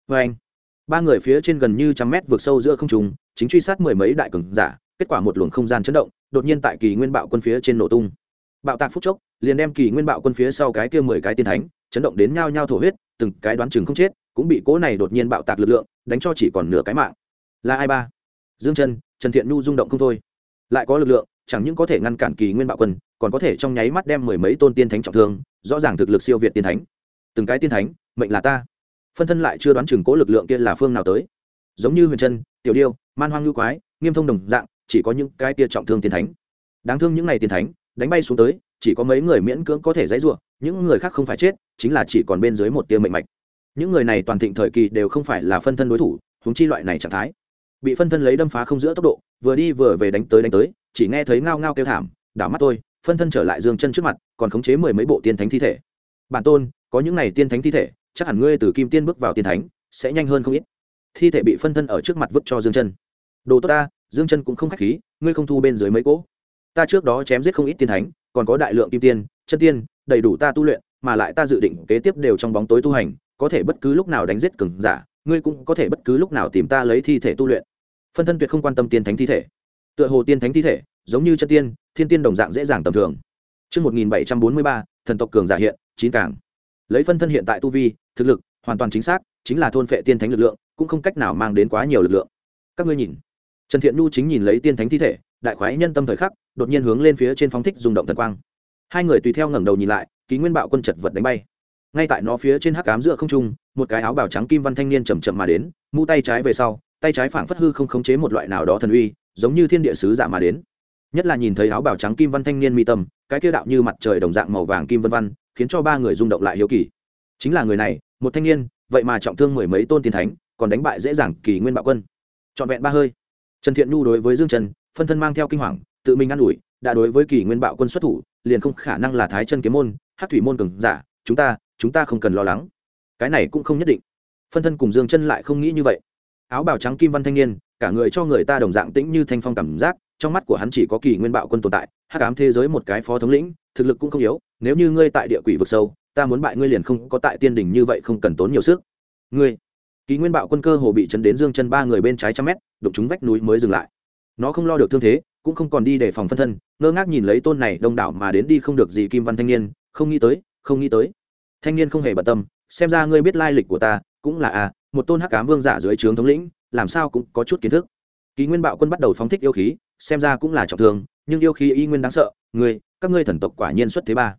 A: vê anh, ba người phía trên gần như trăm mét vượt sâu giữa không trung, chính truy sát mười mấy đại cường giả. Kết quả một luồng không gian chấn động, đột nhiên tại kỳ nguyên bạo quân phía trên nổ tung. Bạo tạc phút chốc, liền đem kỳ nguyên bạo quân phía sau cái kia 10 cái tiên thánh chấn động đến nhao nhao thổ huyết, từng cái đoán chừng không chết, cũng bị cỗ này đột nhiên bạo tạc lực lượng đánh cho chỉ còn nửa cái mạng. Là ai ba? Dương Chân, Trần Thiện Nhu rung động không thôi. Lại có lực lượng, chẳng những có thể ngăn cản kỳ nguyên bạo quân, còn có thể trong nháy mắt đem mười mấy tôn tiên thánh trọng thương, rõ ràng thực lực siêu việt tiên thánh. Từng cái tiên thánh, mệnh là ta. Phân thân lại chưa đoán chừng cỗ lực lượng kia là phương nào tới. Giống như Huyền Chân, Tiểu Điêu, Man Hoang Lưu Quái, Nghiêm Thông đồng dạng, chỉ có những cái kia trọng thương tiên thánh. Đáng thương những này tiên thánh, đánh bay xuống tới, chỉ có mấy người miễn cưỡng có thể giãy giụa, những người khác không phải chết, chính là chỉ còn bên dưới một tia mệnh mạch. Những người này toàn thịnh thời kỳ đều không phải là phân thân đối thủ, huống chi loại này trạng thái. Bị phân thân lấy đâm phá không giữa tốc độ, vừa đi vừa về đánh tới, chỉ nghe thấy ngao ngao kêu thảm, đảo mắt tôi, phân thân trở lại Dương Chân trước mặt, còn khống chế mười mấy bộ tiên thánh thi thể. Bản tôn, có những này tiên thánh thi thể, chắc hẳn ngươi từ kim tiên bước vào tiên thánh, sẽ nhanh hơn không ít. Thi thể bị phân thân ở trước mặt vứt cho Dương Chân. Đồ tốt ta, Dương Chân cũng không khách khí, ngươi không thu bên dưới mấy cỗ. Ta trước đó chém giết không ít tiên thánh, còn có đại lượng kim tiên, chân tiên, đầy đủ ta tu luyện, mà lại ta dự định kế tiếp đều trong bóng tối tu hành, có thể bất cứ lúc nào đánh giết cường giả, ngươi cũng có thể bất cứ lúc nào tìm ta lấy thi thể tu luyện. Phân thân tuyệt không quan tâm tiên thánh thi thể. Tựa hồ tiên thánh thi thể, giống như chân tiên, thiên tiên đồng dạng dễ dàng tầm thường. Chương 1743, thần tộc cường giả hiện, 9 càng. Lấy phân thân hiện tại tu vi, thực lực, hoàn toàn chính xác, chính là thôn phệ tiên thánh lực lượng, cũng không cách nào mang đến quá nhiều lực lượng. Các ngươi nhìn. Trần Thiện Nhu chính nhìn lấy tiên thánh thi thể, đại khoái nhân tâm thời khắc, đột nhiên hướng lên phía trên phóng thích rung động thần quang. Hai người tùy theo ngẩng đầu nhìn lại, Ký Nguyên Bạo Quân chật vật đánh bay. Ngay tại nó phía trên hắc ám giữa không trung, một cái áo bào trắng kim văn thanh niên chậm chậm mà đến, mu tay trái về sau, tay trái phảng phất hư không khống chế một loại nào đó thần uy, giống như thiên địa sứ giả mà đến. Nhất là nhìn thấy áo bào trắng kim văn thanh niên mi tâm, cái kia đạo như mặt trời đồng dạng màu vàng kim vân văn, khiến cho ba người rung động lại hiếu kỳ. Chính là người này, một thanh niên, vậy mà trọng thương mười mấy tôn tiên thánh, còn đánh bại dễ dàng Kỳ Nguyên Bạo Quân. Trọn vẹn ba hơi. Trần Thiện Nhu đối với Dương Trần, phân thân mang theo kinh hoàng, tự mình ăn ủi, đã đối với Kỳ Nguyên Bạo Quân xuất thủ, liền không khả năng là Thái Chân Kiếm môn, Hắc Thủy môn cường giả, chúng ta không cần lo lắng. Cái này cũng không nhất định. Phân thân cùng Dương Chân lại không nghĩ như vậy. Áo bào trắng kim văn thanh niên, cả người cho người ta đồng dạng tĩnh như thanh phong cảm giác, trong mắt của hắn chỉ có Kỳ Nguyên Bạo Quân tồn tại, hắc ám thế giới một cái phó thống lĩnh, thực lực cũng không yếu, nếu như ngươi tại địa quỷ vực sâu, ta muốn bại ngươi liền không có tại tiên đỉnh như vậy, không cần tốn nhiều sức. Ngươi, Kỳ Nguyên Bạo Quân cơ hồ bị chấn đến Dương Chân ba người bên trái trăm mét, đụng trúng vách núi mới dừng lại. Nó không lo được thương thế, cũng không còn đi để phòng phân thân, ngơ ngác nhìn lấy tôn này đông đảo mà đến đi không được gì kim văn thanh niên, không nghĩ tới. Thanh niên không hề bận tâm, xem ra ngươi biết lai lịch của ta, cũng là một tôn hắc ám vương giả dưới trướng thống lĩnh, làm sao cũng có chút kiến thức. Kỳ Nguyên Bạo Quân bắt đầu phóng thích yêu khí, xem ra cũng là trọng thương, nhưng yêu khí y nguyên đáng sợ, các ngươi thần tộc quả nhiên xuất thế ba.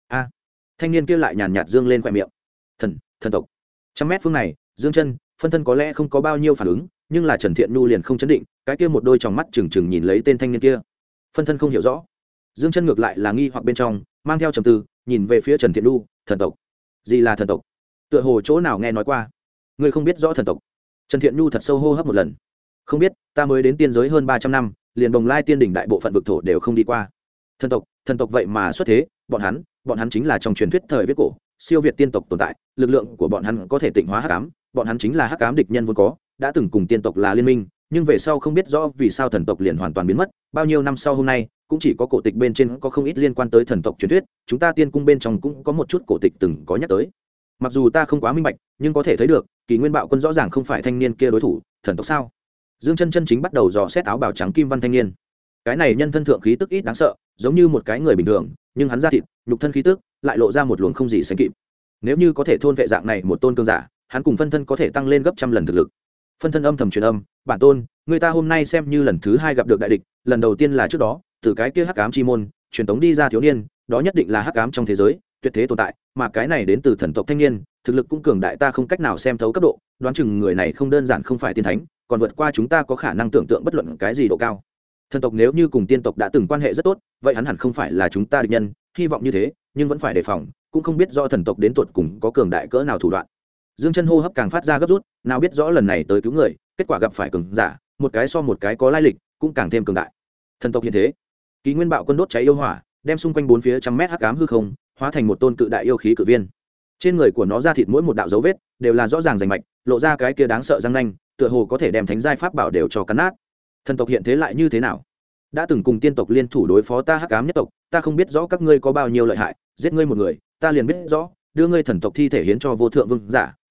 A: Thanh niên kia lại nhàn nhạt dương lên khóe miệng. Thần tộc. Trăm mét phương này, Dương Chân, phân thân có lẽ không có bao nhiêu phản ứng, nhưng là Trần Thiện Nhu liền không chấn định, cái kia một đôi tròng mắt trừng trừng nhìn lấy tên thanh niên kia. Phân thân không hiểu rõ. Dương Chân ngược lại là nghi hoặc bên trong, mang theo trầm tư, nhìn về phía Trần Thiện Nhu, thần tộc. Gì là thần tộc? Tựa hồ chỗ nào nghe nói qua. Ngươi không biết rõ thần tộc. Trần Thiện Nhu thật sâu hô hấp một lần. Không biết, ta mới đến tiên giới hơn 300 năm, liền Đồng Lai tiên đỉnh đại bộ phận vực thổ đều không đi qua. Thần tộc vậy mà xuất thế, bọn hắn chính là trong truyền thuyết thời viết cổ, siêu việt tiên tộc tồn tại, lực lượng của bọn hắn có thể tịnh hóa hắc ám, bọn hắn chính là hắc ám địch nhân vốn có, đã từng cùng tiên tộc là liên minh, nhưng về sau không biết rõ vì sao thần tộc liền hoàn toàn biến mất, bao nhiêu năm sau hôm nay, cũng chỉ có cổ tịch bên trên có không ít liên quan tới thần tộc truyền thuyết, chúng ta tiên cung bên trong cũng có một chút cổ tịch từng có nhắc tới. Mặc dù ta không quá minh bạch, nhưng có thể thấy được, Kỳ Nguyên Bạo Quân rõ ràng không phải thanh niên kia đối thủ, thần tộc sao? Dương Chân chân chính bắt đầu dò xét áo bào trắng kim văn thanh niên. Cái này nhân thân thượng khí tức ít đáng sợ, giống như một cái người bình thường, nhưng hắn da thịt, nhục thân khí tức lại lộ ra một luồng không gì sánh kịp. Nếu như có thể thôn vệ dạng này một tôn cường giả, hắn cùng phân thân có thể tăng lên gấp trăm lần thực lực. Phân thân âm thầm truyền âm, bản tôn, người ta hôm nay xem như lần thứ 2 gặp được đại địch, lần đầu tiên là trước đó, từ cái kia hắc ám chi môn, truyền tống đi ra thiếu niên, đó nhất định là hắc ám trong thế giới, tuyệt thế tồn tại, mà cái này đến từ thần tộc thanh niên, thực lực cũng cường đại, ta không cách nào xem thấu cấp độ, đoán chừng người này không đơn giản không phải tiên thánh, còn vượt qua chúng ta có khả năng tưởng tượng bất luận cái gì độ cao. Thần tộc nếu như cùng tiên tộc đã từng quan hệ rất tốt, vậy hắn hẳn không phải là chúng ta địch nhân, hy vọng như thế, nhưng vẫn phải đề phòng, cũng không biết rõ thần tộc đến tuột cùng có cường đại cỡ nào thủ đoạn. Dương Chân hô hấp càng phát ra gấp rút, nào biết rõ lần này tới cứu người, kết quả gặp phải cường giả, một cái so một cái có lai lịch, cũng càng thêm cường đại. Thần tộc hiện thế, Kỳ Nguyên Bạo Quân đốt cháy yêu hỏa, đem xung quanh bốn phía trăm mét hắc ám hư không, hóa thành một tôn cự đại yêu khí cự viên. Trên người của nó da thịt mỗi một đạo dấu vết đều là rõ ràng rành mạch, lộ ra cái kia đáng sợ răng nanh, tựa hồ có thể đem thánh giai pháp bảo đều cho cắn nát. Thần tộc hiện thế lại như thế nào? Đã từng cùng tiên tộc liên thủ đối phó ta hắc ám nhất tộc, ta không biết rõ các ngươi có bao nhiêu lợi hại, giết ngươi một người, ta liền biết rõ, đưa ngươi thần tộc thi thể hiến cho vô thượng vương giả,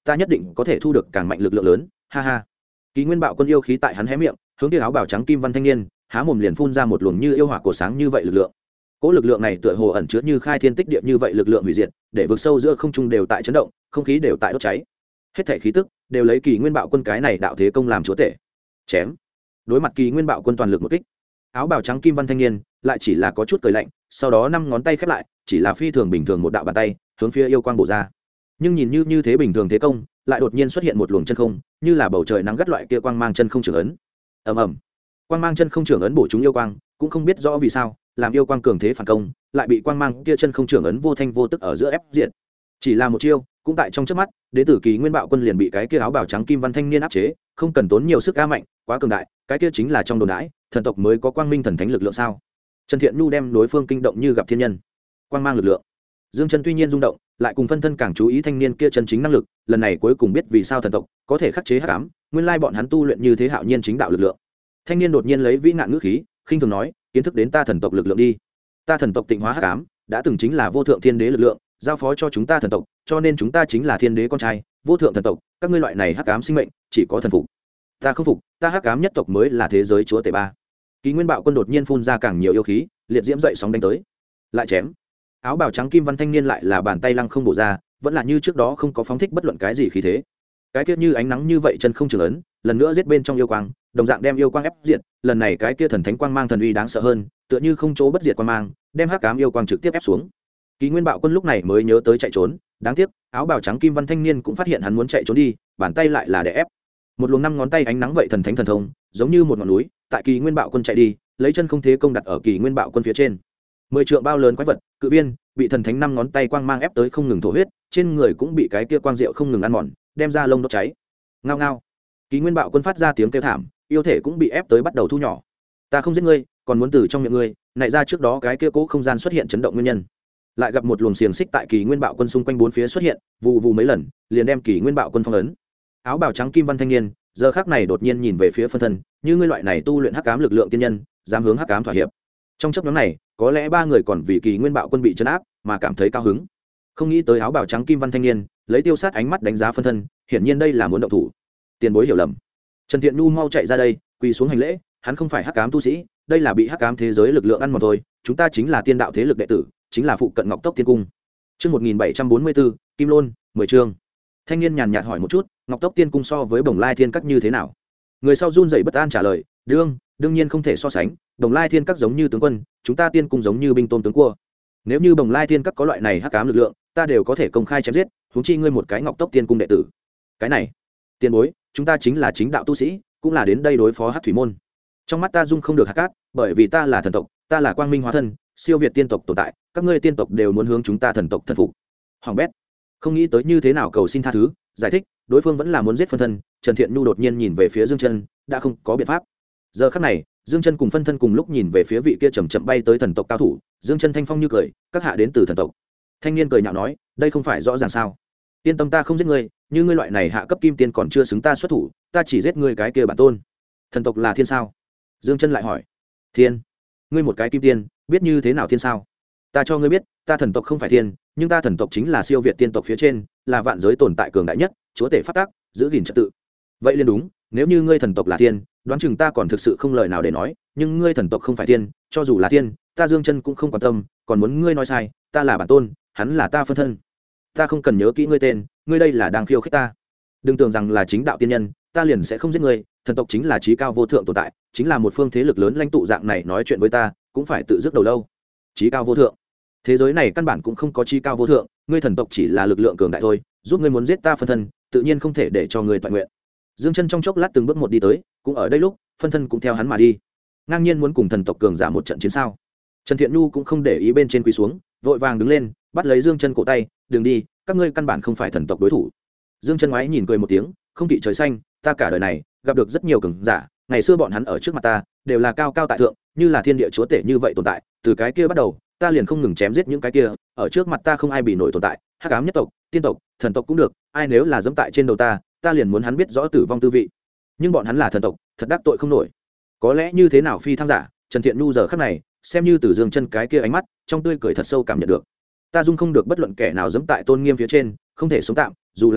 A: ta nhất định có thể thu được càng mạnh lực lượng lớn, ha ha. Kỳ Nguyên Bạo Quân yêu khí tại hắn hé miệng, hướng kia áo bào trắng kim văn thanh niên há mồm liền phun ra một luồng như yêu hỏa cổ sáng như vậy lực lượng. Cỗ lực lượng này tựa hồ ẩn chứa như khai thiên tích địa như vậy lực lượng hủy diệt, để vực sâu giữa không trung đều tại chấn động, không khí đều tại đốt cháy. Hết thảy khí tức đều lấy Kỳ Nguyên Bạo Quân cái này đạo thế công làm chúa tể. Chém. Đối mặt Kỳ Nguyên Bạo Quân toàn lực một kích, áo bào trắng kim văn thanh niên lại chỉ là có chút cười lạnh, sau đó năm ngón tay khép lại, chỉ là phi thường bình thường một đạo bàn tay, hướng phía yêu quang bổ ra. Nhưng nhìn như thế bình thường thế công, lại đột nhiên xuất hiện một luồng chân không, như là bầu trời nắng gắt loại kia quang mang chân không trưởng ấn. Ầm ầm. Quang mang chân không trưởng ấn bổ chúng yêu quang, cũng không biết rõ vì sao, làm yêu quang cường thế phản công, lại bị quang mang kia chân không trưởng ấn vô thanh vô tức ở giữa ép diệt. Chỉ là một chiêu, cũng tại trong chớp mắt, đệ tử Kỳ Nguyên Bạo Quân liền bị cái kia áo bào trắng kim văn thanh niên áp chế, không cần tốn nhiều sức ca mạnh, quá cường đại, cái kia chính là trong đồn đãi, thần tộc mới có quang minh thần thánh lực lượng sao? Trần Thiện Nhu đem đối phương kinh động như gặp thiên nhân. Quang mang lực lượng. Dương Chân tuy nhiên rung động, lại cùng phân thân càng chú ý thanh niên kia chân chính năng lực, lần này cuối cùng biết vì sao thần tộc có thể khắc chế hắc ám, nguyên lai bọn hắn tu luyện như thế hạo nhiên chính đạo lực lượng. Thanh niên đột nhiên lấy vĩ ngạn ngữ khí, khinh thường nói, kiến thức đến ta thần tộc lực lượng đi. Ta thần tộc tịnh hóa hắc ám, đã từng chính là vô thượng thiên đế lực lượng, giao phó cho chúng ta thần tộc, cho nên chúng ta chính là thiên đế con trai, vô thượng thần tộc, các ngươi loại này hắc ám sinh mệnh, chỉ có thần phục. Ta không phục, ta hắc ám nhất tộc mới là thế giới chúa tể ba. Kỳ Nguyên Bạo Quân đột nhiên phun ra càng nhiều yêu khí, liệt diễm dậy sóng đánh tới. Lại chém. Áo bào trắng kim văn thanh niên lại là bàn tay lăng không bổ ra, vẫn là như trước đó không có phóng thích bất luận cái gì khí thế. Cái kia như ánh nắng như vậy chân không trường ấn, lần nữa giết bên trong yêu quang, đồng dạng đem yêu quang ép diệt, lần này cái kia thần thánh quang mang thần uy đáng sợ hơn, tựa như không chỗ bất diệt quang mang, đem hắc ám yêu quang trực tiếp ép xuống. Kỳ Nguyên Bạo Quân lúc này mới nhớ tới chạy trốn, đáng tiếc, áo bào trắng kim văn thanh niên cũng phát hiện hắn muốn chạy trốn đi, bàn tay lại là để ép. Một luồng năm ngón tay ánh nắng vậy thần thánh thần thông, giống như một ngọn núi, tại Kỳ Nguyên Bạo Quân chạy đi, lấy chân không thế công đặt ở Kỳ Nguyên Bạo Quân phía trên. 10 trượng bao lớn quái vật, cự viên, bị thần thánh năm ngón tay quang mang ép tới không ngừng thổ huyết, trên người cũng bị cái kia quang diệu không ngừng ăn mòn, đem ra lông đốt cháy. Ngao ngao. Kỳ Nguyên Bạo Quân phát ra tiếng kêu thảm, yêu thể cũng bị ép tới bắt đầu thu nhỏ. Ta không giết ngươi, còn muốn từ trong miệng ngươi, nảy ra trước đó cái kia cố không gian xuất hiện chấn động nguyên nhân. Lại gặp một luồng xiềng xích tại Kỳ Nguyên Bạo Quân xung quanh bốn phía xuất hiện, vù vù mấy lần, liền đem Kỳ Nguyên Bạo Quân phong ấn. Áo bào trắng kim văn thanh niên, giờ khắc này đột nhiên nhìn về phía phân thân, như ngươi loại này tu luyện hắc ám lực lượng tiên nhân, dám hướng hắc ám thỏa hiệp. Trong chấp nhóm này, có lẽ ba người còn vì Kỳ Nguyên Bạo Quân bị trấn áp mà cảm thấy cao hứng. Không nghĩ tới áo bào trắng kim văn thanh niên, lấy tiêu sát ánh mắt đánh giá phân thân, hiển nhiên đây là muốn động thủ. Tiền bối hiểu lầm. Trần Thiện Nhu mau chạy ra đây, quỳ xuống hành lễ, hắn không phải hắc ám tu sĩ, đây là bị hắc ám thế giới lực lượng ăn mòn thôi, chúng ta chính là tiên đạo thế lực đệ tử, chính là phụ cận Ngọc Tốc Tiên Cung. Chương 1744, Kim Lôn, 10 chương. Thanh niên nhàn nhạt hỏi một chút, Ngọc Tốc Tiên Cung so với Bồng Lai Thiên Các như thế nào? Người sau run rẩy bất an trả lời, đương nhiên không thể so sánh, Bồng Lai Thiên Các giống như tướng quân, chúng ta Tiên Cung giống như binh tôn tướng cua. Nếu như Bồng Lai Thiên Các có loại này hắc ám lực lượng, ta đều có thể công khai chém giết, huống chi ngươi một cái Ngọc Tốc Tiên Cung đệ tử. Cái này, tiền bối, chúng ta chính là chính đạo tu sĩ, cũng là đến đây đối phó Hắc Thủy môn. Trong mắt ta dung không được hắc cát, bởi vì ta là thần tộc, ta là quang minh hóa thân, siêu việt tiên tộc tồn tại, các ngươi tiên tộc đều muốn hướng chúng ta thần tộc thần phục. Hoàng bét, không nghĩ tới như thế nào cầu xin tha thứ, giải thích, đối phương vẫn là muốn giết phân thân. Trần Thiện Nhu đột nhiên nhìn về phía Dương Chân, đã không có biện pháp. Giờ khắc này, Dương Chân cùng phân thân cùng lúc nhìn về phía vị kia chậm chậm bay tới thần tộc cao thủ. Dương Chân thanh phong như cười, các hạ đến từ thần tộc. Thanh niên cười nhạo nói, đây không phải rõ ràng sao? Yên tâm, ta không giết ngươi, như ngươi loại này hạ cấp kim tiên còn chưa xứng ta xuất thủ, ta chỉ giết ngươi cái kia bản tôn. Thần tộc là thiên sao? Dương Chân lại hỏi. Thiên? Ngươi một cái kim tiên, biết như thế nào thiên sao? Ta cho ngươi biết, ta thần tộc không phải thiên, nhưng ta thần tộc chính là siêu việt tiên tộc phía trên, là vạn giới tồn tại cường đại nhất, chúa tể pháp tắc, giữ gìn trật tự. Vậy liền đúng, nếu như ngươi thần tộc là thiên, đoán chừng ta còn thực sự không lời nào để nói, nhưng ngươi thần tộc không phải thiên, cho dù là thiên, ta Dương Chân cũng không quan tâm, còn muốn ngươi nói sai, ta là bản tôn, hắn là ta phân thân. Ta không cần nhớ kỹ ngươi tên, ngươi đây là đang khiêu khích ta. Đừng tưởng rằng là chính đạo tiên nhân, ta liền sẽ không giết ngươi, thần tộc chính là trí cao vô thượng tồn tại, chính là một phương thế lực lớn lãnh tụ dạng này nói chuyện với ta, cũng phải tự dứt đầu lâu. Trí cao vô thượng, thế giới này căn bản cũng không có trí cao vô thượng, ngươi thần tộc chỉ là lực lượng cường đại thôi, giúp ngươi muốn giết ta phân thân, tự nhiên không thể để cho ngươi toàn nguyện. Dương Chân trong chốc lát từng bước một đi tới, cũng ở đây lúc, phân thân cũng theo hắn mà đi. Ngang nhiên muốn cùng thần tộc cường giả một trận chiến sao? Trần Thiện Nhu cũng không để ý bên trên quỳ xuống, vội vàng đứng lên, bắt lấy Dương Chân cổ tay, "Đừng đi, các ngươi căn bản không phải thần tộc đối thủ." Dương Chân ngoái nhìn cười một tiếng, "Không kỵ trời xanh, ta cả đời này gặp được rất nhiều cường giả, ngày xưa bọn hắn ở trước mặt ta đều là cao cao tại thượng, như là thiên địa chúa tể như vậy tồn tại, từ cái kia bắt đầu, ta liền không ngừng chém giết những cái kia, ở trước mặt ta không ai bị nổi tồn tại, hắc ám nhất tộc, tiên tộc, thần tộc cũng được, ai nếu là dẫm tại trên đầu ta liền muốn hắn biết rõ tử vong tư vị. Nhưng bọn hắn là thần tộc, thật đắc tội không nổi." Có lẽ như thế nào phi thăng giả, Trần Thiện Nhu giờ khắc này, xem như từ Dương Chân cái kia ánh mắt, trong tươi cười thật sâu cảm nhận được. Ta dung không được bất luận kẻ nào dẫm tại tôn nghiêm phía trên, không thể sống tạm, dù là chết,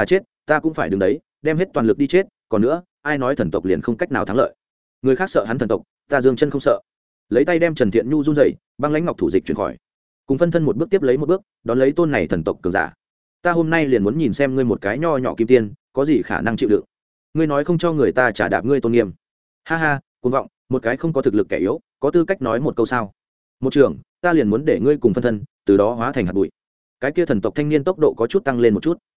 A: ta cũng phải đứng đấy đem hết toàn lực đi chết. Còn nữa ai nói thần tộc liền không cách nào thắng lợi? Người khác sợ hắn thần tộc, ta Dương Chân không sợ. Lấy tay đem Trần Thiện Nhu run rẩy, băng lãnh ngọc thủ dịch chuyển khỏi, cùng phân thân một bước tiếp lấy một bước đón lấy tôn này thần tộc cường giả. Ta hôm nay liền muốn nhìn xem ngươi một cái nho nhỏ kim tiên có gì khả năng chịu đựng. Ngươi nói không cho người ta trả đạp ngươi tôn nghiêm, ha ha, cuồng vọng, một cái không có thực lực kẻ yếu có tư cách nói một câu sao? Một trường, ta liền muốn để ngươi cùng phân thân từ đó hóa thành hạt bụi. Cái kia thần tộc thanh niên tốc độ có chút tăng lên một chút.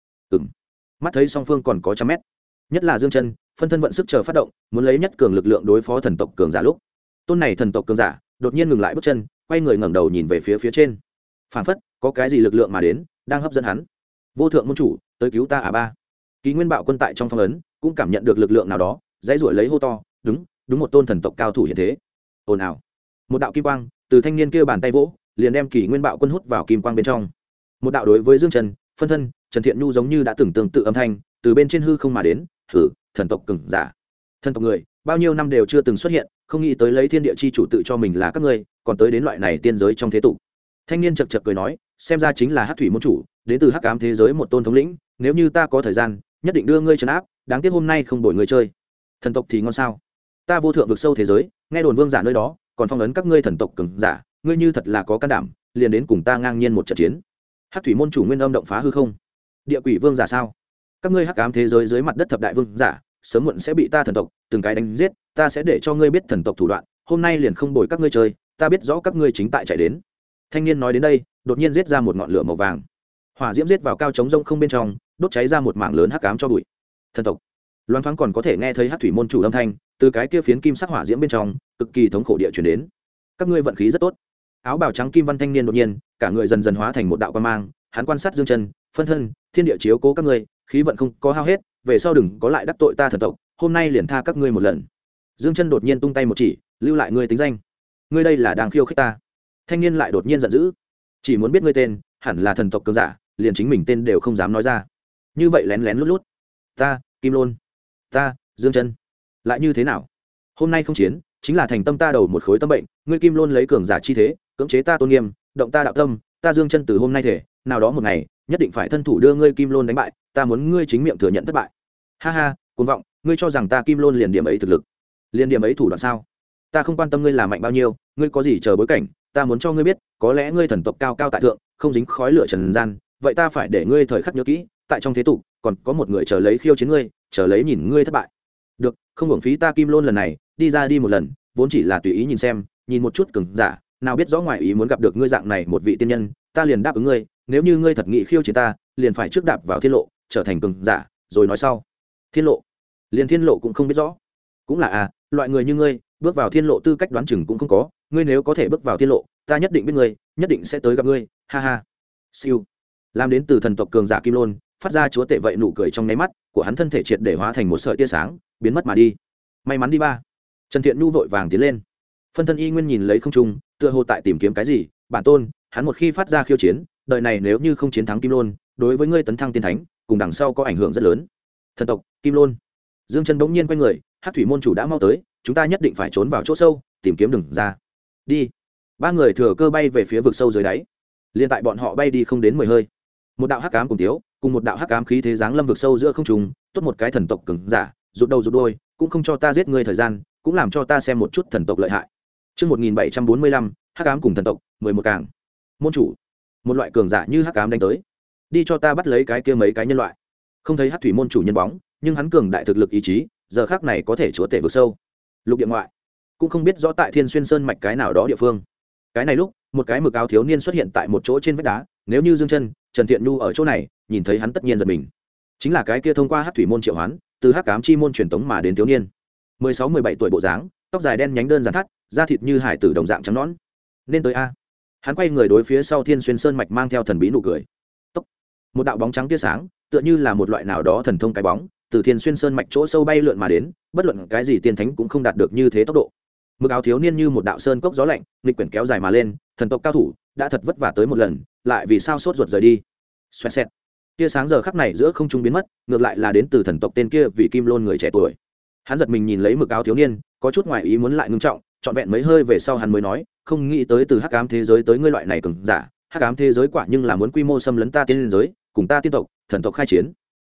A: Mắt thấy song phương còn có trăm mét, nhất là Dương Chân phân thân vận sức chờ phát động, muốn lấy nhất cường lực lượng đối phó thần tộc cường giả lúc tôn này thần tộc cường giả đột nhiên ngừng lại bước chân, quay người ngẩng đầu nhìn về phía trên, phảng phất có cái gì lực lượng mà đến đang hấp dẫn hắn. Vô thượng môn chủ, tới cứu ta à ba. Ký Nguyên Bạo Quân tại trong phong ấn cũng cảm nhận được lực lượng nào đó, dãy rủi lấy hô to, đúng một tôn thần tộc cao thủ hiện thế. Ồn ào, một đạo kim quang từ thanh niên kia bàn tay vỗ, liền đem Kỷ Nguyên Bạo Quân hút vào kim quang bên trong. Một đạo đối với Dương Trần phân thân Trần Thiện Nhu giống như đã từng tương tự âm thanh từ bên trên hư không mà đến, thử thần tộc cường giả, thần tộc người bao nhiêu năm đều chưa từng xuất hiện, không nghĩ tới lấy thiên địa chi chủ tự cho mình là các ngươi, còn tới đến loại này tiên giới trong thế tục. Thanh niên chật chật cười nói, xem ra chính là Hắc Thủy môn chủ, đến từ Hắc Ám thế giới một tôn thống lĩnh, nếu như ta có thời gian nhất định đưa ngươi trấn áp, đáng tiếc hôm nay không đổi người chơi. Thần tộc thì ngon sao? Ta vô thượng vực sâu thế giới, nghe đồn vương giả nơi đó còn phong ấn các ngươi thần tộc cường giả, ngươi như thật là có can đảm liền đến cùng ta ngang nhiên một trận chiến. Hắc Thủy môn chủ nguyên âm động phá hư không? Địa quỷ vương giả sao? Các ngươi Hắc Ám thế giới dưới mặt đất thập đại vương giả sớm muộn sẽ bị ta thần tộc từng cái đánh giết, ta sẽ để cho ngươi biết thần tộc thủ đoạn, hôm nay liền không bồi các ngươi chơi, ta biết rõ các ngươi chính tại chạy đến. Thanh niên nói đến đây đột nhiên giết ra một ngọn lửa màu vàng, hỏa diễm giết vào cao trống rông không bên trong, đốt cháy ra một mảng lớn hắc ám cho bụi. Thần tộc loan thoáng còn có thể nghe thấy Hắc Thủy môn chủ âm thanh từ cái kia phiến kim sắc hỏa diễm bên trong cực kỳ thống khổ địa chuyển đến. Các ngươi vận khí rất tốt. Áo bào trắng kim văn thanh niên đột nhiên cả người dần dần hóa thành một đạo quang mang, hắn quan sát Dương Chân phân thân thiên địa chiếu cố các ngươi, khí vận không có hao hết, về sau đừng có lại đắc tội ta thần tộc, hôm nay liền tha các ngươi một lần. Dương Chân đột nhiên tung tay một chỉ, lưu lại ngươi tính danh. Ngươi đây là đang khiêu khích ta. Thanh niên lại đột nhiên giận dữ, chỉ muốn biết ngươi tên, hẳn là thần tộc cường giả, liền chính mình tên đều không dám nói ra, như vậy lén lén lút lút. Ta Kim Lôn, ta Dương Chân, lại như thế nào? Hôm nay không chiến chính là thành tâm ta đầu một khối tâm bệnh, ngươi Kim Lôn lấy cường giả chi thế cưỡng chế ta tôn nghiêm, động ta đạo tâm, ta Dương Chân từ hôm nay thể nào đó một ngày nhất định phải thân thủ đưa ngươi Kim Lôn đánh bại, ta muốn ngươi chính miệng thừa nhận thất bại. Ha ha, cuồng vọng, ngươi cho rằng ta Kim Lôn liền điểm ấy thực lực, liền điểm ấy thủ đoạn sao? Ta không quan tâm ngươi là mạnh bao nhiêu, ngươi có gì chờ bối cảnh, ta muốn cho ngươi biết, có lẽ ngươi thần tộc cao cao tại thượng, không dính khói lửa trần gian, vậy ta phải để ngươi thời khắc nhớ kỹ, tại trong thế tục còn có một người chờ lấy khiêu chiến ngươi, chờ lấy nhìn ngươi thất bại. Được, không hưởng phí ta Kim Lôn lần này đi ra đi một lần, vốn chỉ là tùy ý nhìn xem, nhìn một chút cường giả, nào biết rõ ngoài ý muốn gặp được ngươi dạng này một vị tiên nhân, ta liền đáp ứng ngươi, nếu như ngươi thật nghị khiêu chiến ta, liền phải trước đạp vào thiên lộ, trở thành cường giả, rồi nói sau. Thiên lộ? Liền thiên lộ cũng không biết rõ. Cũng là loại người như ngươi, bước vào thiên lộ tư cách đoán chừng cũng không có, ngươi nếu có thể bước vào thiên lộ, ta nhất định biết ngươi, nhất định sẽ tới gặp ngươi, ha ha. Siêu. Làm đến từ thần tộc cường giả Kim Lôn, phát ra chúa tể vậy nụ cười trong nháy mắt, của hắn thân thể triệt để hóa thành một sợi tia sáng, biến mất mà đi. May mắn đi ba. Trần Thiện Nhu vội vàng tiến lên. Phân thân y nguyên nhìn lấy không trung, tựa hồ tại tìm kiếm cái gì, bản tôn, hắn một khi phát ra khiêu chiến, đời này nếu như không chiến thắng Kim Lôn, đối với ngươi tấn thăng tiên thánh, cùng đằng sau có ảnh hưởng rất lớn. Thần tộc, Kim Lôn. Dương Chân bỗng nhiên quay người, Hắc Thủy môn chủ đã mau tới, chúng ta nhất định phải trốn vào chỗ sâu, tìm kiếm đường ra. Đi. Ba người thừa cơ bay về phía vực sâu dưới đáy. Liên tại bọn họ bay đi không đến 10 hơi, một đạo hắc ám cùng tiếu, cùng một đạo hắc ám khí thế giáng lâm vực sâu giữa không trung, tốt một cái thần tộc cường giả, rụt đầu rụt đuôi, cũng không cho ta giết ngươi thời gian, cũng làm cho ta xem một chút thần tộc lợi hại. Chương 1745, hắc ám cùng thần tộc, 11 càng. Môn chủ, một loại cường giả như hắc ám đánh tới, đi cho ta bắt lấy cái kia mấy cái nhân loại. Không thấy Hắc Thủy môn chủ nhân bóng, nhưng hắn cường đại thực lực ý chí, giờ khắc này có thể chúa tể vực sâu. Lục địa ngoại, cũng không biết rõ tại Thiên Xuyên Sơn mạch cái nào đó địa phương. Cái này lúc, một cái mực áo thiếu niên xuất hiện tại một chỗ trên vách đá, nếu như Dương Chân, Trần Thiện Nhu ở chỗ này, nhìn thấy hắn tất nhiên giật mình. Chính là cái kia thông qua Hắc Thủy môn triệu hoán, từ Hắc Ám chi môn truyền tống mà đến thiếu niên. 16-17 tuổi bộ dáng, tóc dài đen nhánh đơn giản thắt, da thịt như hải tử đồng dạng trắng nõn. Nên tới a. Hắn quay người đối phía sau Thiên Xuyên Sơn mạch mang theo thần bí nụ cười. Tốc. Một đạo bóng trắng tia sáng, tựa như là một loại nào đó thần thông cái bóng, từ Thiên Xuyên Sơn mạch chỗ sâu bay lượn mà đến, bất luận cái gì tiên thánh cũng không đạt được như thế tốc độ. Mực áo thiếu niên như một đạo sơn cốc gió lạnh, nghịch quyển kéo dài mà lên, thần tộc cao thủ đã thật vất vả tới một lần, lại vì sao sốt ruột rời đi. Xoẹt xẹt. Tia sáng giờ khắc này giữa không trung biến mất, ngược lại là đến từ thần tộc tên kia vì Kim Lôn người trẻ tuổi. Hắn giật mình nhìn lấy mực áo thiếu niên, có chút ngoài ý muốn lại ngưng trọng, trọn vẹn mấy hơi về sau hắn mới nói, không nghĩ tới từ hắc ám thế giới tới ngươi loại này cường giả, hắc ám thế giới quả nhưng là muốn quy mô xâm lấn ta tiên giới, cùng ta tiên tộc, thần tộc khai chiến.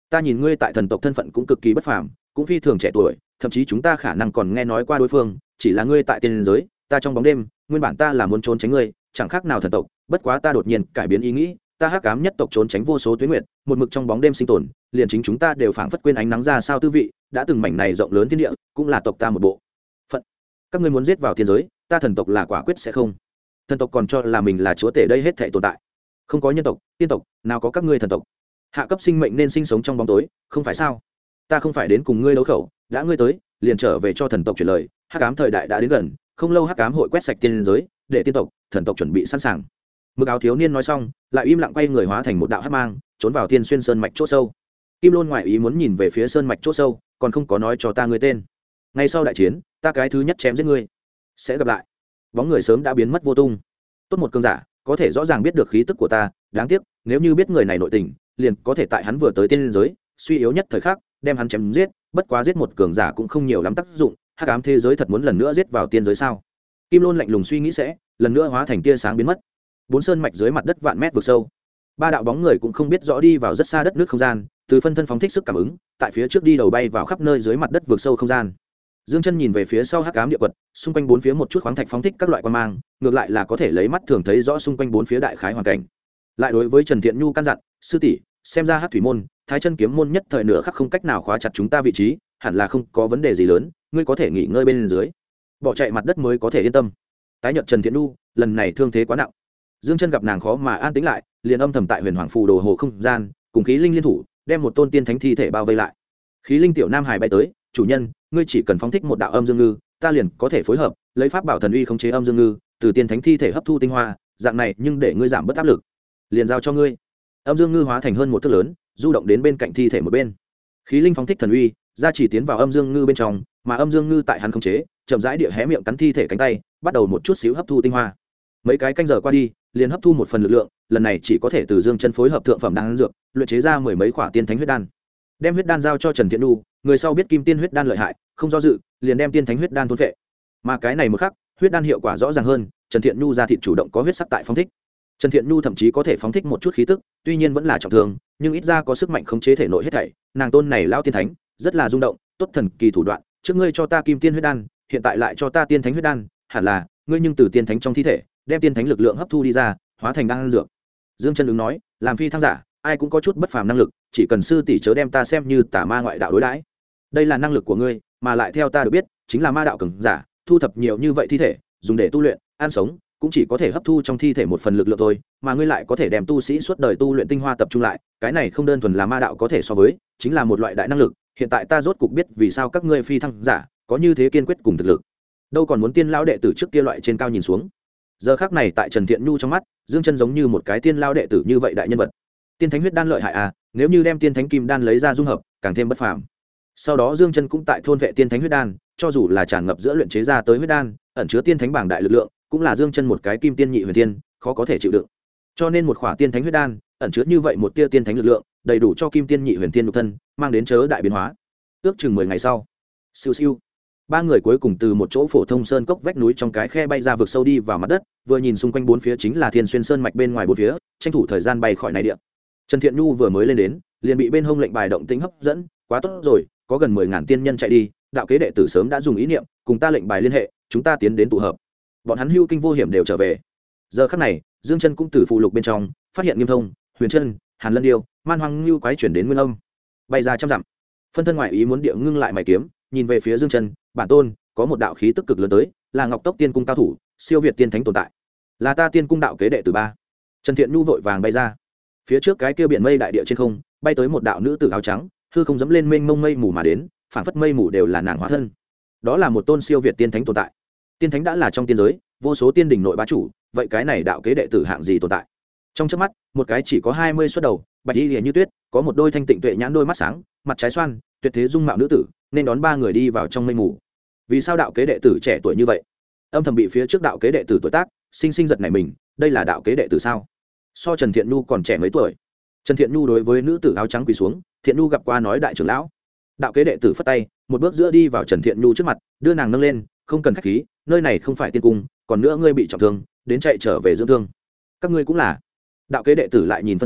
A: ta nhìn ngươi tại thần tộc thân phận cũng cực kỳ bất phàm, cũng phi thường trẻ tuổi, thậm chí chúng ta khả năng còn nghe nói qua đối phương, chỉ là ngươi tại tiên giới, ta trong bóng đêm, nguyên bản ta là muốn trốn tránh ngươi, chẳng khác nào thần tộc, bất quá ta đột nhiên cải biến ý nghĩ, ta hắc ám nhất tộc trốn tránh vô số tuyến nguyệt, một mực trong bóng đêm sinh tồn, liền chính chúng ta đều phảng phất quên ánh nắng ra sao tư vị, đã từng mảnh này rộng lớn thiên địa, cũng là tộc ta một bộ phận. Các ngươi muốn giết vào tiên giới, ta thần tộc là quả quyết sẽ không. Thần tộc còn cho là mình là chúa tể đây hết thảy tồn tại. Không có nhân tộc, tiên tộc, nào có các ngươi thần tộc. Hạ cấp sinh mệnh nên sinh sống trong bóng tối, không phải sao? Ta không phải đến cùng ngươi đấu khẩu, đã ngươi tới, liền trở về cho thần tộc truyền lời, hắc ám thời đại đã đến gần, không lâu hắc ám hội quét sạch tiên giới, để tiên tộc, thần tộc chuẩn bị sẵn sàng. Mực áo thiếu niên nói xong, lại im lặng quay người hóa thành một đạo hắc mang, trốn vào Tiên Xuyên sơn mạch chỗ sâu. Kim Lôn ngoại ý muốn nhìn về phía sơn mạch chỗ sâu, còn không có nói cho ta ngươi tên. Ngay sau đại chiến, ta cái thứ nhất chém giết ngươi. Sẽ gặp lại. Bóng người sớm đã biến mất vô tung. Tốt một cường giả, có thể rõ ràng biết được khí tức của ta, đáng tiếc, nếu như biết người này nội tình, liền có thể tại hắn vừa tới tiên giới, suy yếu nhất thời khắc, đem hắn chém giết, bất quá giết một cường giả cũng không nhiều lắm tác dụng, hắc ám thế giới thật muốn lần nữa giết vào tiên giới sao? Kim Lôn lạnh lùng suy nghĩ sẽ, lần nữa hóa thành tia sáng biến mất. Bốn sơn mạch dưới mặt đất vạn mét vực sâu, ba đạo bóng người cũng không biết rõ đi vào rất xa đất nước không gian, từ phân thân phóng thích sức cảm ứng, tại phía trước đi đầu bay vào khắp nơi dưới mặt đất vực sâu không gian. Dương Chân nhìn về phía sau hắc ám địa quật, xung quanh bốn phía một chút khoáng thạch phóng thích các loại quang mang, ngược lại là có thể lấy mắt thường thấy rõ xung quanh bốn phía đại khái hoàn cảnh. Lại đối với Trần Thiện Nhu căn dặn, sư tỷ, xem ra hắc thủy môn, Thái Chân kiếm môn nhất thời nửa khắc không cách nào khóa chặt chúng ta vị trí, hẳn là không có vấn đề gì lớn, ngươi có thể nghỉ ngơi bên dưới. Bỏ chạy mặt đất mới có thể yên tâm. Tái nhợt Trần Thiện Nhu, lần này thương thế quá nặng. Dương Chân gặp nàng khó mà an tĩnh lại, liền âm thầm tại Huyền Hoàng phù đồ hồ không gian, cùng khí linh liên thủ, đem một tôn tiên thánh thi thể bao vây lại. Khí linh tiểu nam hải bay tới, chủ nhân, ngươi chỉ cần phóng thích một đạo âm dương ngư, ta liền có thể phối hợp, lấy pháp bảo thần uy khống chế âm dương ngư, từ tiên thánh thi thể hấp thu tinh hoa, dạng này nhưng để ngươi giảm bớt áp lực, liền giao cho ngươi. Âm dương ngư hóa thành hơn một thước lớn, du động đến bên cạnh thi thể một bên. Khí linh phóng thích thần uy, ra chỉ tiến vào âm dương ngư bên trong, mà âm dương ngư tại hắn khống chế, chậm rãi địa hé miệng cắn thi thể cánh tay, bắt đầu một chút xíu hấp thu tinh hoa. Mấy cái canh giờ qua đi, liền hấp thu một phần lực lượng, lần này chỉ có thể từ Dương Chân phối hợp thượng phẩm đan dược, luyện chế ra mười mấy khỏa tiên thánh huyết đan. Đem huyết đan giao cho Trần Thiện Nhu, người sau biết kim tiên huyết đan lợi hại, không do dự, liền đem tiên thánh huyết đan thôn phệ. Mà cái này một khắc, huyết đan hiệu quả rõ ràng hơn, Trần Thiện Nhu ra thịt chủ động có huyết sắc tại phóng thích. Trần Thiện Nhu thậm chí có thể phóng thích một chút khí tức, tuy nhiên vẫn là trọng thương, nhưng ít ra có sức mạnh khống chế thể nội hết thảy, nàng tôn này lão tiên thánh, rất là rung động, tốt thần kỳ thủ đoạn, trước ngươi cho ta kim tiên huyết đan, hiện tại lại cho ta tiên thánh huyết đan, hẳn là ngươi nhưng từ tiên thánh trong thi thể, đem tiên thánh lực lượng hấp thu đi ra, hóa thành đan dược. Dương Chân ứng nói, làm phi thăng giả, ai cũng có chút bất phàm năng lực, chỉ cần sư tỷ chớ đem ta xem như tà ma ngoại đạo đối đãi. Đây là năng lực của ngươi, mà lại theo ta được biết, chính là ma đạo cường giả, thu thập nhiều như vậy thi thể, dùng để tu luyện, ăn sống, cũng chỉ có thể hấp thu trong thi thể một phần lực lượng thôi, mà ngươi lại có thể đem tu sĩ suốt đời tu luyện tinh hoa tập trung lại, cái này không đơn thuần là ma đạo có thể so với, chính là một loại đại năng lực, hiện tại ta rốt cục biết vì sao các ngươi phi thăng giả có như thế kiên quyết cùng thực lực. Đâu còn muốn tiên lão đệ tử trước kia loại trên cao nhìn xuống. Giờ khắc này tại Trần Thiện Nhu trong mắt, Dương Chân giống như một cái tiên lão đệ tử như vậy đại nhân vật. Tiên thánh huyết đan lợi hại à, nếu như đem tiên thánh kim đan lấy ra dung hợp, càng thêm bất phàm. Sau đó Dương Chân cũng tại thôn vệ tiên thánh huyết đan, cho dù là tràn ngập giữa luyện chế ra tới huyết đan, ẩn chứa tiên thánh bảng đại lực lượng, cũng là Dương Chân một cái kim tiên nhị huyền tiên, khó có thể chịu đựng. Cho nên một khỏa tiên thánh huyết đan, ẩn chứa như vậy một tia tiên thánh lực lượng, đầy đủ cho kim tiên nhị huyền tiên nhục thân, mang đến chớ đại biến hóa. Ước chừng 10 ngày sau, siêu siêu, ba người cuối cùng từ một chỗ phổ thông sơn cốc vách núi trong cái khe bay ra vực sâu đi vào mặt đất, vừa nhìn xung quanh bốn phía chính là Thiên Xuyên sơn mạch bên ngoài bốn phía, tranh thủ thời gian bay khỏi này địa. Trần Thiện Nhu vừa mới lên đến, liền bị bên hông lệnh bài động tĩnh hấp dẫn, quá tốt rồi, có gần 10.000 tiên nhân chạy đi, đạo kế đệ tử sớm đã dùng ý niệm cùng ta lệnh bài liên hệ, chúng ta tiến đến tụ hợp. Bọn hắn hưu kinh vô hiểm đều trở về. Giờ khắc này, Dương Chân cũng từ phụ lục bên trong phát hiện Nghiêm Thông, Huyền Trân, Hàn Lân Điêu, Man Hoang Lưu quái chuyển đến Nguyên Âm, bay ra trăm dặm. Phân thân ngoại ý muốn địa ngưng lại mày kiếm, nhìn về phía Dương Chân, bản tôn, có một đạo khí tức cực lớn tới, là Ngọc Tốc Tiên cung cao thủ, siêu việt tiên thánh tồn tại, là ta Tiên cung đạo kế đệ tử ba. Trần Thiện Nhu vội vàng bay ra. Phía trước cái kia biển mây đại địa trên không, bay tới một đạo nữ tử áo trắng, hư không dẫm lên mênh mông mây mù mà đến, phảng phất mây mù đều là nàng hóa thân. Đó là một tôn siêu việt tiên thánh tồn tại. Tiên thánh đã là trong tiên giới, vô số tiên đỉnh nội bá chủ, vậy cái này đạo kế đệ tử hạng gì tồn tại? Trong chớp mắt, một cái chỉ có 20 xuất đầu, bạch y liễu như tuyết, có một đôi thanh tịnh tuệ nhãn đôi mắt sáng, mặt trái xoan, tuyệt thế dung mạo nữ tử, nên đón ba người đi vào trong mây mù. Vì sao đạo kế đệ tử trẻ tuổi như vậy? Âm thầm bị phía trước đạo kế đệ tử tuổi tác sinh sinh giật nảy mình, đây là đạo kế đệ tử sao? So Trần Thiện Nhu còn trẻ mấy tuổi. Trần Thiện Nhu đối với nữ tử áo trắng quỳ xuống, Thiện Nhu gặp qua nói đại trưởng lão. Đạo kế đệ tử phất tay, một bước giữa đi vào Trần Thiện Nhu trước mặt, đưa nàng nâng lên, không cần khách khí, nơi này không phải tiên cung, còn nữa ngươi bị trọng thương, đến chạy trở về dưỡng thương. Các ngươi cũng là. Đạo kế đệ tử lại nhìn phân thân,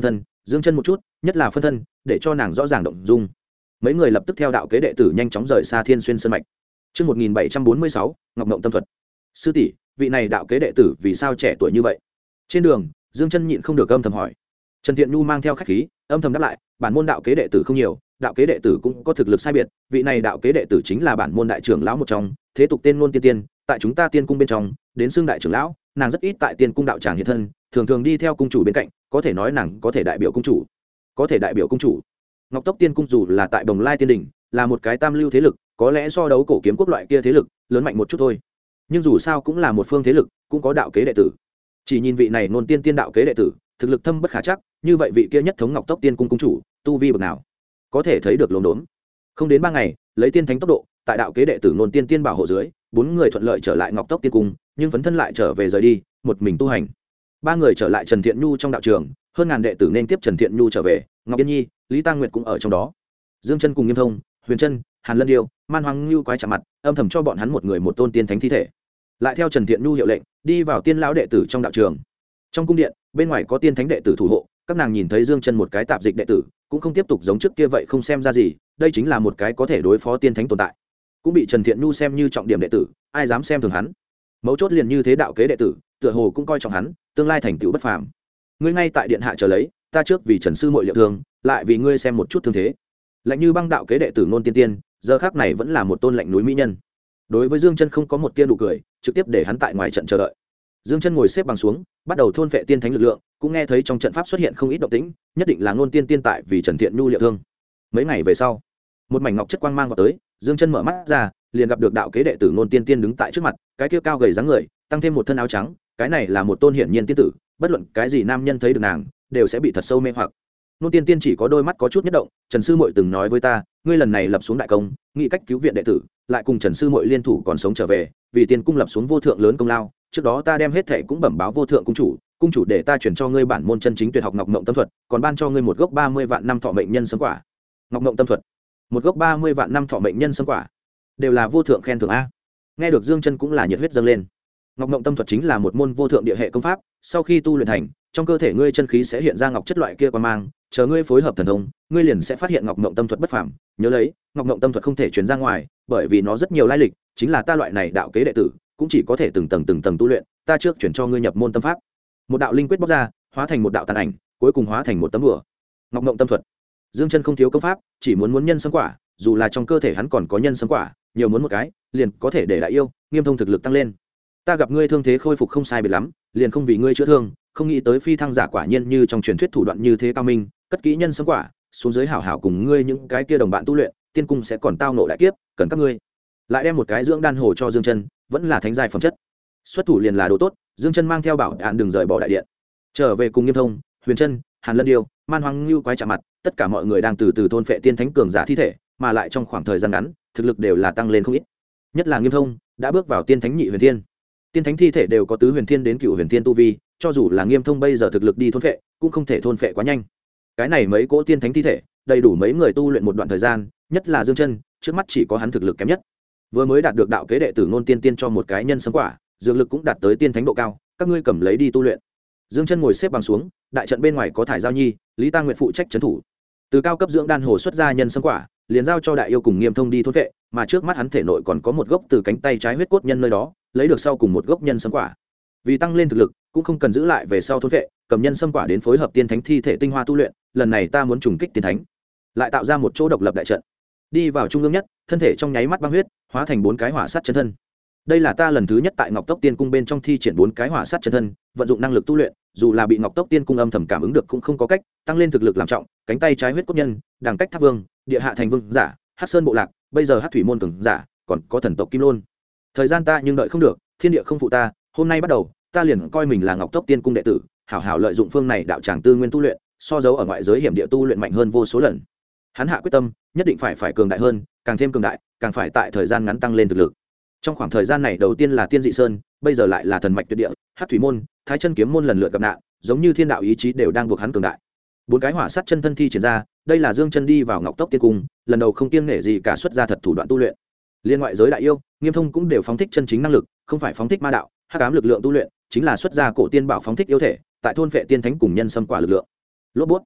A: dương chân một chút, nhất là phân thân, để cho nàng rõ ràng động dung. Mấy người lập tức theo đạo kế đệ tử nhanh chóng rời xa Thiên Xuyên sơn mạch. Chương 1746, Ngọc Ngộng tâm thuật. Sư tỷ, vị này đạo kế đệ tử vì sao trẻ tuổi như vậy? Trên đường, Dương Chân nhịn không được âm thầm hỏi. Trần Thiện Nhu mang theo khách khí, âm thầm đáp lại, bản môn đạo kế đệ tử không nhiều, đạo kế đệ tử cũng có thực lực sai biệt, vị này đạo kế đệ tử chính là bản môn đại trưởng lão một trong, thế tục tên ngôn tiên tiên, tại chúng ta tiên cung bên trong, đến xưng đại trưởng lão, nàng rất ít tại tiên cung đạo tràng hiện thân, thường thường đi theo cung chủ bên cạnh, có thể nói nàng có thể đại biểu cung chủ. Có thể đại biểu cung chủ. Ngọc Tốc Tiên cung dù là tại Bồng Lai Tiên đỉnh, là một cái tam lưu thế lực, có lẽ so đấu cổ kiếm quốc loại kia thế lực, lớn mạnh một chút thôi. Nhưng dù sao cũng là một phương thế lực, cũng có đạo kế đệ tử. Chỉ nhìn vị này nôn tiên tiên đạo kế đệ tử, thực lực thâm bất khả chắc, như vậy vị kia nhất thống Ngọc Tốc Tiên cung cung chủ, tu vi bậc nào? Có thể thấy được lồn đốn. Không đến 3 ngày, lấy tiên thánh tốc độ, tại đạo kế đệ tử nôn tiên tiên bảo hộ dưới, 4 người thuận lợi trở lại Ngọc Tốc Tiên cung, nhưng phấn thân lại trở về rời đi, một mình tu hành. 3 người trở lại Trần Thiện Nhu trong đạo trường, hơn ngàn đệ tử nên tiếp Trần Thiện Nhu trở về, Ngọc Yên Nhi, Lý Tăng Nguyệt cũng ở trong đó. Dương Chân cùng Nghiêm Thông, Huyền Chân, Hàn Lân Điêu, Man Hoang Nưu quái chạm mặt, âm thầm cho bọn hắn một người một tôn tiên thánh thi thể. Lại theo Trần Thiện Nhu hiệu lệnh, đi vào tiên lão đệ tử trong đạo trường. Trong cung điện, bên ngoài có tiên thánh đệ tử thủ hộ, các nàng nhìn thấy Dương Chân một cái tạp dịch đệ tử, cũng không tiếp tục giống trước kia vậy không xem ra gì, đây chính là một cái có thể đối phó tiên thánh tồn tại. Cũng bị Trần Thiện Nhu xem như trọng điểm đệ tử, ai dám xem thường hắn. Mấu chốt liền như thế đạo kế đệ tử, tựa hồ cũng coi trọng hắn, tương lai thành tựu bất phàm. Ngươi ngay tại điện hạ chờ lấy, ta trước vì Trần sư muội liệu thương, lại vì ngươi xem một chút thương thế. Lạnh như băng đạo kế đệ tử nôn tiên tiên, giờ khắc này vẫn là một tôn lạnh núi mỹ nhân. Đối với Dương Chân không có một tia nụ cười, trực tiếp để hắn tại ngoài trận chờ đợi. Dương Chân ngồi xếp bằng xuống, bắt đầu thôn phệ tiên thánh lực lượng, cũng nghe thấy trong trận pháp xuất hiện không ít động tĩnh, nhất định là nôn tiên tiên tại vì Trần Thiện Nhu liệu thương. Mấy ngày về sau, một mảnh ngọc chất quang mang vào tới, Dương Chân mở mắt ra, liền gặp được đạo kế đệ tử nôn tiên tiên đứng tại trước mặt, cái kia cao gầy dáng người, tăng thêm một thân áo trắng, cái này là một tôn hiển nhiên tiên tử, bất luận cái gì nam nhân thấy được nàng, đều sẽ bị thật sâu mê hoặc. Nôn tiên tiên chỉ có đôi mắt có chút nhất động, Trần sư muội từng nói với ta, ngươi lần này lập xuống đại công, nghĩ cách cứu viện đệ tử, lại cùng Trần sư muội liên thủ còn sống trở về, vì tiên cung lập xuống vô thượng lớn công lao, trước đó ta đem hết thảy cũng bẩm báo vô thượng cung chủ để ta chuyển cho ngươi bản môn chân chính tuyệt học Ngọc Ngộng tâm thuật, còn ban cho ngươi một gốc 30 vạn năm thọ mệnh nhân sâm quả. Ngọc Ngộng tâm thuật, một gốc 30 vạn năm thọ mệnh nhân sâm quả, đều là vô thượng khen thưởng a. Nghe được Dương Chân cũng là nhiệt huyết dâng lên. Ngọc Ngộng tâm thuật chính là một môn vô thượng địa hệ công pháp, sau khi tu luyện thành, trong cơ thể ngươi chân khí sẽ hiện ra ngọc chất loại kia quang mang, chờ ngươi phối hợp thần thông, ngươi liền sẽ phát hiện Ngọc Ngộng tâm thuật bất phàm. Nhớ lấy, Ngọc Ngộng tâm thuật không thể truyền ra ngoài, bởi vì nó rất nhiều lai lịch, chính là ta loại này đạo kế đệ tử, cũng chỉ có thể từng tầng tu luyện, ta trước chuyển cho ngươi nhập môn tâm pháp. Một đạo linh quyết bóc ra, hóa thành một đạo tàn ảnh, cuối cùng hóa thành một tấm đùa. Ngọc Ngộng tâm thuật. Dương Chân không thiếu công pháp, chỉ muốn nhân sâm quả, dù là trong cơ thể hắn còn có nhân sâm quả, nhiều muốn một cái, liền có thể để đại yêu, Nghiêm Thông thực lực tăng lên. Ta gặp ngươi thương thế khôi phục không sai biệt lắm, liền không vì ngươi chữa thương, không nghĩ tới phi thăng giả quả nhiên như trong truyền thuyết thủ đoạn như thế cao minh, cất kỹ nhân sâm quả, xuống dưới hảo hảo cùng ngươi những cái kia đồng bạn tu luyện, tiên cung sẽ còn tao ngộ đại kiếp, cần các ngươi. Lại đem một cái dưỡng đan hồ cho Dương Chân, vẫn là thánh giai phẩm chất. Xuất thủ liền là đồ tốt, Dương Chân mang theo bảo đạn đừng rời bỏ đại điện. Trở về cùng Nghiêm Thông, Huyền Chân, Hàn Lân Điêu, Man Hoang Nưu quái chạm mặt, tất cả mọi người đang từ từ thôn phệ tiên thánh cường giả thi thể, mà lại trong khoảng thời gian ngắn, thực lực đều là tăng lên không ít. Nhất là Nghiêm Thông, đã bước vào tiên thánh nhị huyền thiên. Tiên thánh thi thể đều có tứ huyền thiên đến cựu huyền thiên tu vi, cho dù là Nghiêm Thông bây giờ thực lực đi thôn phệ, cũng không thể thôn phệ quá nhanh. Cái này mấy cỗ tiên thánh thi thể, đầy đủ mấy người tu luyện một đoạn thời gian, nhất là Dương Chân, trước mắt chỉ có hắn thực lực kém nhất. Vừa mới đạt được đạo kế đệ tử nôn tiên tiên cho một cái nhân sâm quả, dược lực cũng đạt tới tiên thánh độ cao, các ngươi cầm lấy đi tu luyện. Dương Chân ngồi xếp bằng xuống, đại trận bên ngoài có Thải Giao Nhi, Lý Tăng Nguyệt phụ trách trấn thủ. Từ cao cấp dưỡng đan hồ xuất ra nhân sâm quả, liền giao cho đại yêu cùng Nghiêm Thông đi thôn vệ, mà trước mắt hắn thể nội còn có một gốc từ cánh tay trái huyết cốt nhân nơi đó, lấy được sau cùng một gốc nhân sâm quả. Vì tăng lên thực lực, cũng không cần giữ lại về sau thôn vệ, cầm nhân sâm quả đến phối hợp tiên thánh thi thể tinh hoa tu luyện, lần này ta muốn trùng kích tiên thánh, lại tạo ra một chỗ độc lập đại trận. Đi vào trung ương nhất, thân thể trong nháy mắt băng huyết, hóa thành 4 cái hỏa sát chân thân. Đây là ta lần thứ nhất tại Ngọc Tốc Tiên cung bên trong thi triển 4 cái hỏa sát chân thân, vận dụng năng lực tu luyện, dù là bị Ngọc Tốc Tiên cung âm thầm cảm ứng được cũng không có cách, tăng lên thực lực làm trọng, cánh tay trái huyết cốt nhân, đẳng cách tháp vương, địa hạ thành vương giả, Hắc Sơn bộ lạc, bây giờ Hắc thủy môn cường giả, còn có thần tộc Kim Lôn. Thời gian ta nhưng đợi không được, thiên địa không phụ ta, hôm nay bắt đầu, ta liền coi mình là Ngọc Tốc Tiên cung đệ tử, hảo hảo lợi dụng phương này đạo tràng tư nguyên tu luyện, so dấu ở ngoại giới hiểm địa tu luyện mạnh hơn vô số lần. Hắn hạ quyết tâm, nhất định phải cường đại hơn, càng thêm cường đại, càng phải tại thời gian ngắn tăng lên thực lực. Trong khoảng thời gian này đầu tiên là Tiên Dị Sơn, bây giờ lại là Thần Mạch Tuyệt Địa, Hắc Thủy môn, Thái Chân kiếm môn lần lượt gặp nạn, giống như thiên đạo ý chí đều đang buộc hắn cường đại. 4 cái hỏa sát chân thân thi triển ra, đây là Dương Chân đi vào Ngọc Tốc Tiên cung, lần đầu không kiêng nể gì cả xuất ra thật thủ đoạn tu luyện. Liên ngoại giới đại yêu, Nghiêm Thông cũng đều phóng thích chân chính năng lực, không phải phóng thích ma đạo, hắc ám lực lượng tu luyện, chính là xuất ra cổ tiên bảo phóng thích yêu thể, tại thôn phệ tiên thánh cùng nhân xâm quả lực lượng. Lốp bút.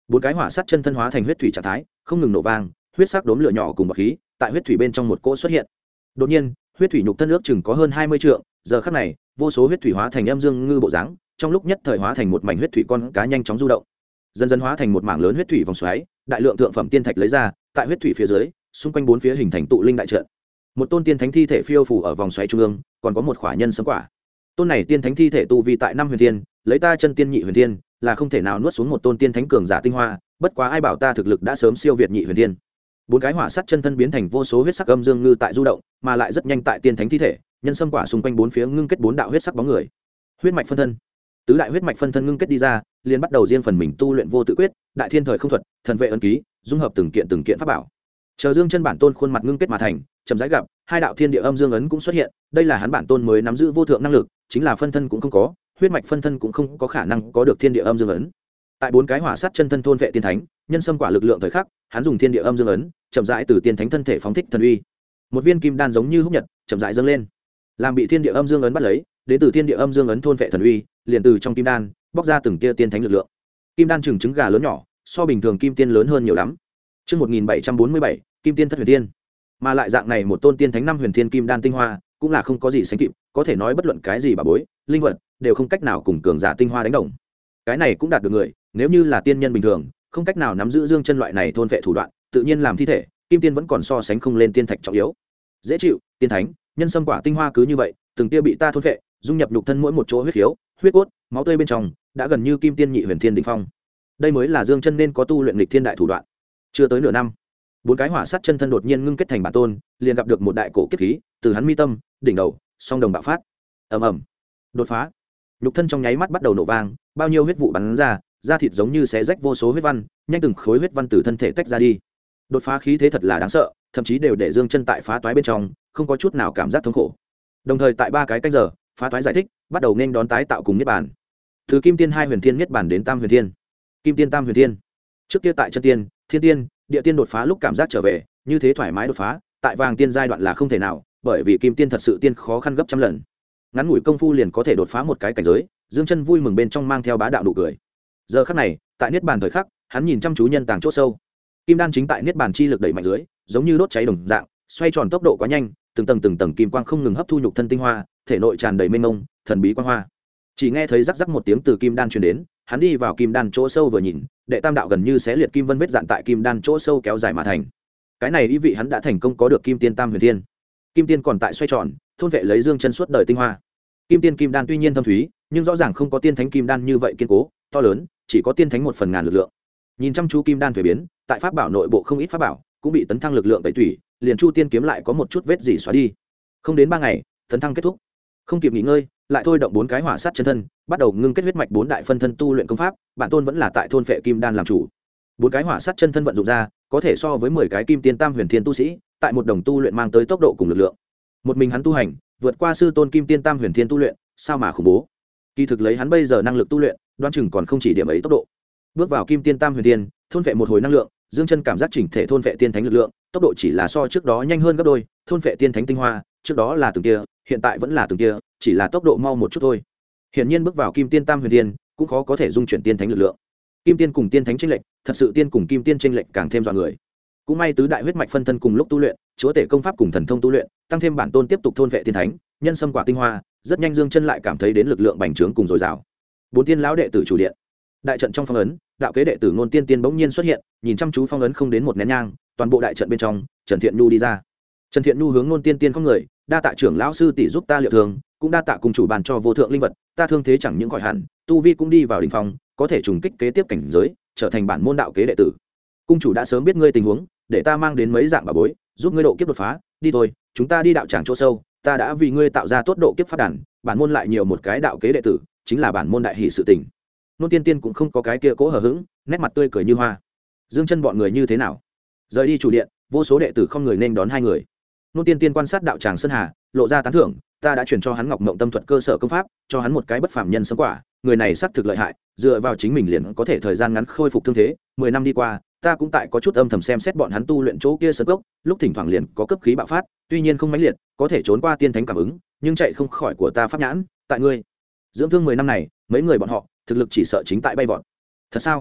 A: 4 cái hỏa sắt chân thân hóa thành huyết thủy trạng thái không ngừng nổ vang, huyết sắc đốm lửa nhỏ cùng bọt khí tại huyết thủy bên trong một cỗ xuất hiện. Đột nhiên huyết thủy nhục thân ước chừng có hơn 20 trượng, giờ khắc này vô số huyết thủy hóa thành âm dương ngư bộ dáng, trong lúc nhất thời hóa thành một mảnh huyết thủy con cá nhanh chóng du động, dần dần hóa thành một mảng lớn huyết thủy vòng xoáy, đại lượng thượng phẩm tiên thạch lấy ra, tại huyết thủy phía dưới, xung quanh 4 phía hình thành tụ linh đại trận. Một tôn tiên thánh thi thể phiêu phù ở vòng xoáy trung ương, còn có một khỏa nhân sấm quả. Tôn này tiên thánh thi thể tu vi tại 5 huyền thiên, lấy ta chân tiên nhị huyền thiên, là không thể nào nuốt xuống một tôn tiên thánh cường giả tinh hoa, bất quá ai bảo ta thực lực đã sớm siêu việt nhị huyền thiên. 4 cái hỏa sắt chân thân biến thành vô số huyết sắc âm dương ngư tại du động, mà lại rất nhanh tại tiên thánh thi thể, nhân sâm quả xung quanh 4 phía ngưng kết 4 đạo huyết sắc bóng người. Huyết mạch phân thân. Tứ đại huyết mạch phân thân ngưng kết đi ra, liền bắt đầu riêng phần mình tu luyện vô tự quyết, đại thiên thời không thuật, thần vệ ấn ký, dung hợp từng kiện pháp bảo. Chờ Dương Chân bản tôn khuôn mặt ngưng kết mà thành, chậm rãi gặp, 2 đạo thiên địa âm dương ấn cũng xuất hiện, đây là hắn bản tôn mới nắm giữ vô thượng năng lực, chính là phân thân cũng không có, huyết mạch phân thân cũng không có khả năng có được thiên địa âm dương ấn. Tại 4 cái hỏa sát chân thân thôn vệ tiên thánh, nhân sâm quả lực lượng thời khắc, hắn dùng thiên địa âm dương ấn, chậm rãi từ tiên thánh thân thể phóng thích thần uy. Một viên kim đan giống như húc nhật, chậm rãi dâng lên, làm bị thiên địa âm dương ấn bắt lấy, đến từ thiên địa âm dương ấn thôn vệ thần uy, liền từ trong kim đan bóc ra từng tia tiên thánh lực lượng. Kim đan trứng gà lớn nhỏ, so bình thường kim tiên lớn hơn nhiều lắm. Chương 1747, Kim Tiên Thất Huyền Tiên. Mà lại dạng này một tôn tiên thánh 5 huyền thiên kim đan tinh hoa, cũng là không có gì sánh kịp, có thể nói bất luận cái gì bà bối, linh vật đều không cách nào cùng cường giả tinh hoa đánh đồng. Cái này cũng đạt được người, nếu như là tiên nhân bình thường, không cách nào nắm giữ Dương Chân loại này thôn vệ thủ đoạn, tự nhiên làm thi thể, kim tiên vẫn còn so sánh không lên tiên thạch trọng yếu. Dễ chịu, tiên thánh, nhân sâm quả tinh hoa cứ như vậy, từng tia bị ta thôn vệ, dung nhập nhục thân mỗi một chỗ huyết khiếu, huyết cốt, máu tươi bên trong, đã gần như kim tiên nhị huyền thiên đỉnh phong. Đây mới là Dương Chân nên có tu luyện nghịch thiên đại thủ đoạn. Chưa tới nửa năm, 4 cái hỏa sắt chân thân đột nhiên ngưng kết thành bản tôn, liền gặp được một đại cổ kiếp khí, từ hắn mi tâm, đỉnh đầu, song đồng bạo phát. Ầm ầm. Đột phá. Nhục thân trong nháy mắt bắt đầu nổ vang, bao nhiêu huyết vụ bắn ra, da thịt giống như xé rách vô số huyết văn, nhanh từng khối huyết văn từ thân thể tách ra đi. Đột phá khí thế thật là đáng sợ, thậm chí đều để Dương Chân tại phá toái bên trong, không có chút nào cảm giác thống khổ. Đồng thời tại 3 cái canh giờ, phá toái giải thích, bắt đầu nên đón tái tạo cùng niết bàn. Từ Kim Tiên 2 huyền thiên niết bàn đến Tam huyền thiên. Kim Tiên Tam huyền thiên. Trước kia tại chân tiên, thiên tiên, địa tiên đột phá lúc cảm giác trở về, như thế thoải mái đột phá, tại vàng tiên giai đoạn là không thể nào, bởi vì kim tiên thật sự tiên khó khăn gấp trăm lần. Ngắn ngủi công phu liền có thể đột phá một cái cảnh giới, Dương Chân vui mừng bên trong mang theo bá đạo nụ cười. Giờ khắc này, tại niết bàn thời khắc, hắn nhìn chăm chú nhân tàng chỗ sâu. Kim đan chính tại niết bàn chi lực đẩy mạnh dưới, giống như đốt cháy đồng dạng, xoay tròn tốc độ quá nhanh, từng tầng kim quang không ngừng hấp thu nhục thân tinh hoa, thể nội tràn đầy mênh mông, thần bí quang hoa. Chỉ nghe thấy rắc rắc một tiếng từ kim đan truyền đến, hắn đi vào kim đan chỗ sâu vừa nhìn, đệ tam đạo gần như xé liệt kim vân vết dạn tại kim đan chỗ sâu kéo dài mà thành. Cái này ý vị hắn đã thành công có được kim tiên Tam huyền thiên. Kim tiên còn tại xoay tròn, thôn vệ lấy Dương Chân suốt đời tinh hoa. Kim tiên kim đan tuy nhiên thâm thúy, nhưng rõ ràng không có tiên thánh kim đan như vậy kiên cố, to lớn, chỉ có tiên thánh 1/1000 lực lượng. Nhìn chăm chú kim đan thủy biến, tại pháp bảo nội bộ không ít pháp bảo cũng bị tấn thăng lực lượng tẩy tủy, liền chu tiên kiếm lại có một chút vết gì xóa đi. Không đến 3 ngày, tấn thăng kết thúc. Không kịp nghỉ ngơi, lại thôi động 4 cái hỏa sát chân thân, bắt đầu ngưng kết huyết mạch 4 đại phân thân tu luyện công pháp, bản tôn vẫn là tại thôn phệ kim đan làm chủ. 4 cái hỏa sát chân thân vận dụng ra, có thể so với 10 cái kim tiên Tam huyền thiên tu sĩ, tại một đồng tu luyện mang tới tốc độ cùng lực lượng. Một mình hắn tu hành, vượt qua sư tôn kim tiên Tam huyền thiên tu luyện, sao mà khủng bố. Kỳ thực lấy hắn bây giờ năng lực tu luyện, đoán chừng còn không chỉ điểm ấy tốc độ. Bước vào kim tiên Tam huyền thiên, thôn phệ một hồi năng lượng, Dương Chân cảm giác chỉnh thể thôn phệ tiên thánh lực lượng, tốc độ chỉ là so trước đó nhanh hơn gấp đôi, thôn phệ tiên thánh tinh hoa, trước đó là từng kia, hiện tại vẫn là từng kia, chỉ là tốc độ mau một chút thôi. Hiển nhiên bước vào kim tiên Tam huyền thiên, cũng khó có thể dung chuyển tiên thánh lực lượng. Kim tiên cùng tiên thánh chênh lệch, thật sự tiên cùng kim tiên chênh lệch càng thêm dọa người. Cũng may tứ đại huyết mạch phân thân cùng lúc tu luyện, chúa tể công pháp cùng thần thông tu luyện, tăng thêm bản tôn tiếp tục thôn vệ tiên thánh, nhân sâm quả tinh hoa, rất nhanh Dương Chân lại cảm thấy đến lực lượng bành trướng cùng dồi dào. 4 tiên lão đệ tử chủ điện. Đại trận trong phong ấn, đạo kế đệ tử Ngôn Tiên Tiên bỗng nhiên xuất hiện, nhìn chăm chú phong ấn không đến một nén nhang, toàn bộ đại trận bên trong, Trần Thiện Nhu đi ra. Trần Thiện Nhu hướng Ngôn Tiên Tiên không người, đa tạ trưởng lão sư tỷ giúp ta liệu thương, cũng đa tạ cùng chủ bàn cho vô thượng linh vật, ta thương thế chẳng những khỏi hẳn, tu vi cũng đi vào đỉnh phong, có thể trùng kích kế tiếp cảnh giới, trở thành bản môn đạo kế đệ tử. Cung chủ đã sớm biết ngươi tình huống, để ta mang đến mấy dạng bảo bối, giúp ngươi độ kiếp đột phá, đi thôi, chúng ta đi đạo tràng chỗ sâu, ta đã vì ngươi tạo ra tốt độ kiếp pháp đàn, bản môn lại nhiều một cái đạo kế đệ tử, chính là bản môn đại hỷ sự tình. Nôn Tiên Tiên cũng không có cái kia cố hờ hững, nét mặt tươi cười như hoa. Dương Chân bọn người như thế nào? Rời đi chủ điện, vô số đệ tử không người nên đón hai người. Nôn Tiên Tiên quan sát đạo tràng sơn hà, lộ ra tán thưởng, ta đã truyền cho hắn Ngọc Mộng Tâm thuật cơ sở công pháp, cho hắn một cái bất phàm nhân sấm quả, người này xác thực lợi hại, dựa vào chính mình liền có thể thời gian ngắn khôi phục thương thế, 10 năm đi qua, ta cũng tại có chút âm thầm xem xét bọn hắn tu luyện chỗ kia sơn cốc, lúc thỉnh thoảng liền có cấp khí bạo phát, tuy nhiên không mãnh liệt, có thể trốn qua tiên thánh cảm ứng, nhưng chạy không khỏi của ta pháp nhãn, tại ngươi dưỡng thương 10 năm này, mấy người bọn họ thực lực chỉ sợ chính tại bay vọt. Thật sao?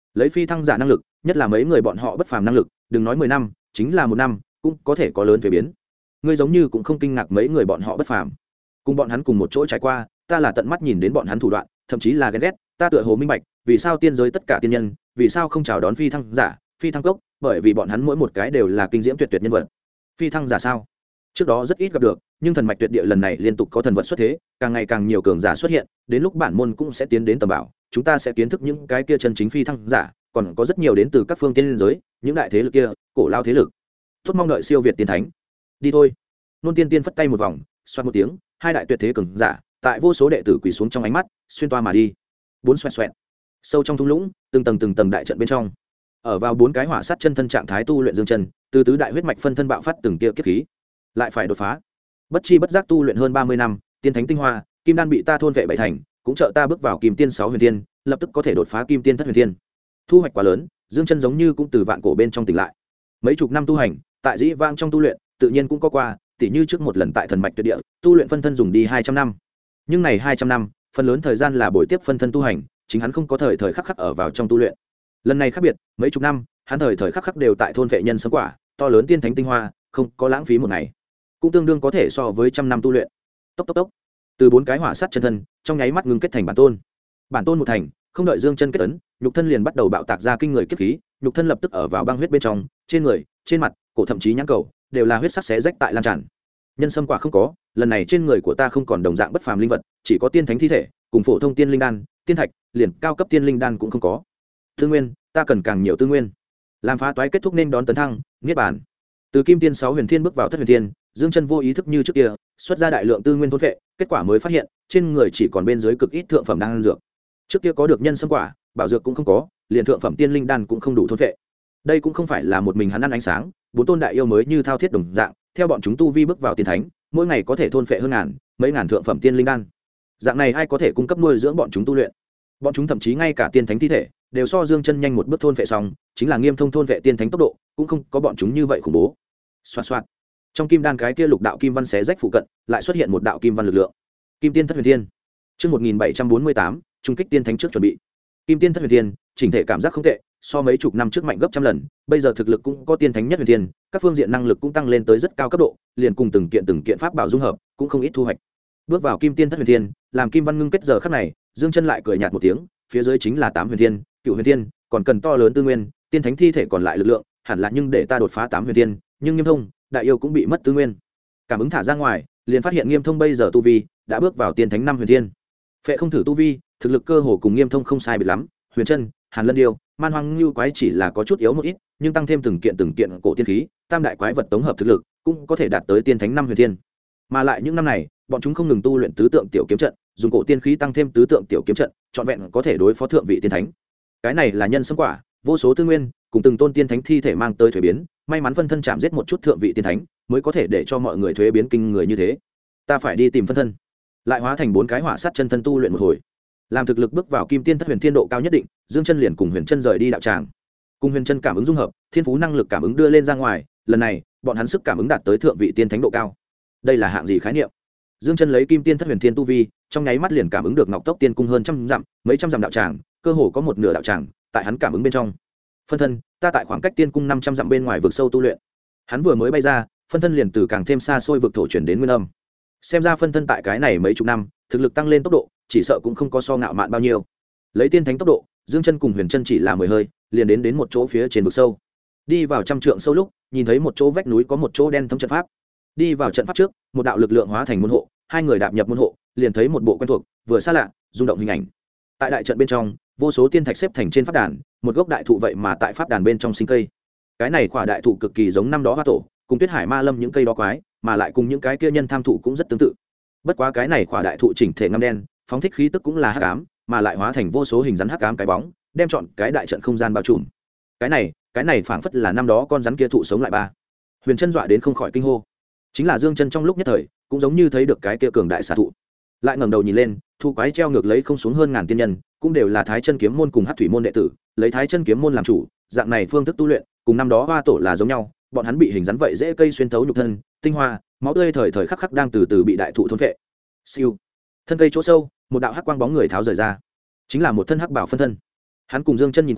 A: lấy phi thăng giả năng lực, nhất là mấy người bọn họ bất phàm năng lực, đừng nói 10 năm, chính là 1 năm cũng có thể có lớn thay biến. Ngươi giống như cũng không kinh ngạc mấy người bọn họ bất phàm. Cùng bọn hắn cùng một chỗ trải qua, ta là tận mắt nhìn đến bọn hắn thủ đoạn, thậm chí là ghen ghét, ta tựa hồ minh bạch, vì sao tiên giới tất cả tiên nhân, vì sao không chào đón phi thăng giả, phi thăng cốc, bởi vì bọn hắn mỗi một cái đều là kinh diễm tuyệt tuyệt nhân vật. Phi thăng giả sao? Trước đó rất ít gặp được, nhưng thần mạch tuyệt địa lần này liên tục có thần vật xuất thế, càng ngày càng nhiều cường giả xuất hiện, đến lúc bản môn cũng sẽ tiến đến tầm bảo, chúng ta sẽ kiến thức những cái kia chân chính phi thăng giả, còn có rất nhiều đến từ các phương tiên giới, những đại thế lực kia, cổ lao thế lực. Tốt mong đợi siêu việt tiên thánh. Đi thôi. Nôn Tiên Tiên phất tay một vòng, xoát một tiếng, hai đại tuyệt thế cường giả, tại vô số đệ tử quỳ xuống trong ánh mắt, xuyên toa mà đi. Bốn xoẹt xoẹt. Sâu trong thung lũng, từng tầng đại trận bên trong. Ở vào 4 cái hỏa sát chân thân trạng thái tu luyện dương chân, từ tứ đại huyết mạch phân thân bạo phát từng tia kiếp khí, lại phải đột phá. Bất chi bất giác tu luyện hơn 30 năm, tiên thánh tinh hoa, kim đan bị ta thôn vệ bảy thành, cũng trợ ta bước vào kim tiên 6 huyền tiên, lập tức có thể đột phá kim tiên thất huyền tiên. Thu hoạch quá lớn, dương chân giống như cũng từ vạn cổ bên trong tỉnh lại. Mấy chục năm tu hành, tại dĩ vãng trong tu luyện, tự nhiên cũng có qua, tỉ như trước một lần tại thần mạch tuyệt địa, tu luyện phân thân dùng đi 200 năm. Nhưng này 200 năm, phần lớn thời gian là bồi tiếp phân thân tu hành, chính hắn không có thời khắc khắc ở vào trong tu luyện. Lần này khác biệt, mấy chục năm, hắn thời khắc khắc đều tại thôn vệ nhân sấm quả, to lớn tiên thánh tinh hoa, không có lãng phí một ngày. Cũng tương đương có thể so với trăm năm tu luyện. Tốc tốc. Từ 4 cái hỏa sát chân thân, trong nháy mắt ngưng kết thành bản tôn. Bản tôn một thành, không đợi dương chân kết ấn, nhục thân liền bắt đầu bạo tạc ra kinh người kiếp khí, nhục thân lập tức ở vào băng huyết bên trong, trên người, trên mặt, cổ thậm chí nhãn cầu, đều là huyết sắc xé rách tại lan tràn. Nhân sâm quả không có, lần này trên người của ta không còn đồng dạng bất phàm linh vật, chỉ có tiên thánh thi thể, cùng phổ thông tiên linh đan, tiên thạch, liền cao cấp tiên linh đan cũng không có. Tư nguyên, ta cần càng nhiều tư nguyên. Làm phá toái kết thúc nên đón tấn thăng, niết bàn. Từ kim tiên 6 huyền thiên bước vào thất huyền thiên, dương chân vô ý thức như trước kia, xuất ra đại lượng tư nguyên thôn phệ, kết quả mới phát hiện, trên người chỉ còn bên dưới cực ít thượng phẩm đan dược. Trước kia có được nhân sâm quả, bảo dược cũng không có, liền thượng phẩm tiên linh đan cũng không đủ thôn phệ. Đây cũng không phải là một mình hắn ăn ánh sáng, 4 tôn đại yêu mới như thao thiết đồng dạng, theo bọn chúng tu vi bước vào tiên thánh, mỗi ngày có thể thôn phệ hơn mấy ngàn thượng phẩm tiên linh đan. Dạng này ai có thể cung cấp nuôi dưỡng bọn chúng tu luyện? Bọn chúng thậm chí ngay cả tiên thánh thi thể đều so dương chân nhanh một bước thôn phệ xong, chính là Nghiêm Thông thôn phệ tiên thánh tốc độ cũng không có bọn chúng như vậy khủng bố. Xoạt xoạt. Trong kim đan cái kia lục đạo kim văn xé rách phụ cận, lại xuất hiện một đạo kim văn lực lượng. Kim tiên thất huyền thiên. Chương 1748, trung kích tiên thánh trước chuẩn bị. Kim tiên thất huyền thiên, chỉnh thể cảm giác không tệ, so mấy chục năm trước mạnh gấp trăm lần, bây giờ thực lực cũng có tiên thánh nhất huyền thiên, các phương diện năng lực cũng tăng lên tới rất cao cấp độ, liền cùng từng kiện pháp bảo dung hợp, cũng không ít thu hoạch. Bước vào kim tiên thất huyền thiên, làm kim văn ngưng kết giờ khắc này, dương chân lại cười nhạt một tiếng, phía dưới chính là 8 huyền thiên, cựu huyền thiên, còn cần to lớn tư nguyên, tiên thánh thi thể còn lại lực lượng, hẳn là nhưng để ta đột phá 8 huyền thiên, nhưng Nghiêm Thông, đại yêu cũng bị mất tư nguyên. Cảm ứng thả ra ngoài, liền phát hiện Nghiêm Thông bây giờ tu vi đã bước vào tiên thánh 5 huyền thiên. Phệ không thử tu vi, thực lực cơ hồ cùng Nghiêm Thông không sai biệt lắm, huyền chân, hàn lân điêu, man hoang lưu quái chỉ là có chút yếu một ít, nhưng tăng thêm từng kiện cổ tiên khí, tam đại quái vật tổng hợp thực lực cũng có thể đạt tới tiên thánh 5 huyền thiên. Mà lại những năm này, bọn chúng không ngừng tu luyện tứ tượng tiểu kiếm trận, dùng cổ tiên khí tăng thêm tứ tượng tiểu kiếm trận, trọn vẹn có thể đối phó thượng vị tiên thánh. Cái này là nhân sâm quả, vô số tư nguyên, cùng từng tôn tiên thánh thi thể mang tới thuế biến, may mắn phân thân chạm giết một chút thượng vị tiên thánh, mới có thể để cho mọi người thuế biến kinh người như thế. Ta phải đi tìm phân thân, lại hóa thành 4 cái hỏa sát chân thân tu luyện một hồi. Làm thực lực bước vào kim tiên thất huyền thiên độ cao nhất định, dương chân liền cùng huyền chân rời đi đạo tràng. Cùng huyền chân cảm ứng dung hợp, thiên phú năng lực cảm ứng đưa lên ra ngoài, lần này, bọn hắn sức cảm ứng đạt tới thượng vị tiên thánh độ cao. Đây là hạng gì khái niệm? Dương chân lấy kim tiên thất huyền thiên tu vi, trong nháy mắt liền cảm ứng được ngọc tốc tiên cung hơn trăm dặm, mấy trăm dặm đạo tràng, cơ hồ có một nửa đạo tràng tại hắn cảm ứng bên trong. Phân thân, ta tại khoảng cách tiên cung 500 dặm bên ngoài vực sâu tu luyện. Hắn vừa mới bay ra, phân thân liền từ càng thêm xa xôi vực thổ chuyển đến nguyên âm. Xem ra phân thân tại cái này mấy chục năm, thực lực tăng lên tốc độ, chỉ sợ cũng không có so ngạo mạn bao nhiêu. Lấy tiên thánh tốc độ, Dương chân cùng huyền chân chỉ là 10 hơi, liền đến một chỗ phía trên vực sâu. Đi vào trăm trượng sâu lúc, nhìn thấy một chỗ vách núi có một chỗ đen thấm trận pháp. Đi vào trận pháp trước, một đạo lực lượng hóa thành môn hộ, hai người đạp nhập môn hộ, liền thấy một bộ quen thuộc, vừa xa lạ, rung động hình ảnh. Tại đại trận bên trong, vô số tiên thạch xếp thành trên pháp đàn, một gốc đại thụ vậy mà tại pháp đàn bên trong sinh cây. Cái này quả đại thụ cực kỳ giống năm đó hoa tổ, cùng Tuyết Hải Ma Lâm những cây đó quái, mà lại cùng những cái kia nhân tham thụ cũng rất tương tự. Bất quá cái này quả đại thụ chỉnh thể ngăm đen, phóng thích khí tức cũng là hắc ám, mà lại hóa thành vô số hình rắn hắc ám cái bóng, đem trọn cái đại trận không gian bao trùm. Cái này phảng phất là năm đó con rắn kia thụ sống lại ba. Huyền chân dọa đến không khỏi kinh hô. Chính là Dương chân trong lúc nhất thời, cũng giống như thấy được cái kia cường đại xạ thụ. Lại ngẩng đầu nhìn lên, thu quái treo ngược lấy không xuống hơn ngàn tiên nhân, cũng đều là Thái Chân kiếm môn cùng Hắc thủy môn đệ tử, lấy Thái Chân kiếm môn làm chủ, dạng này phương thức tu luyện, cùng năm đó hoa tổ là giống nhau, bọn hắn bị hình rắn vậy dễ cây xuyên thấu nhục thân, tinh hoa, máu tươi thời khắc khắc đang từ từ bị đại thụ thôn phệ. Siêu. Thân cây chỗ sâu, một đạo hắc quang bóng người tháo rời ra, chính là một thân hắc bảo phân thân. Hắn cùng Dương chân nhìn qua,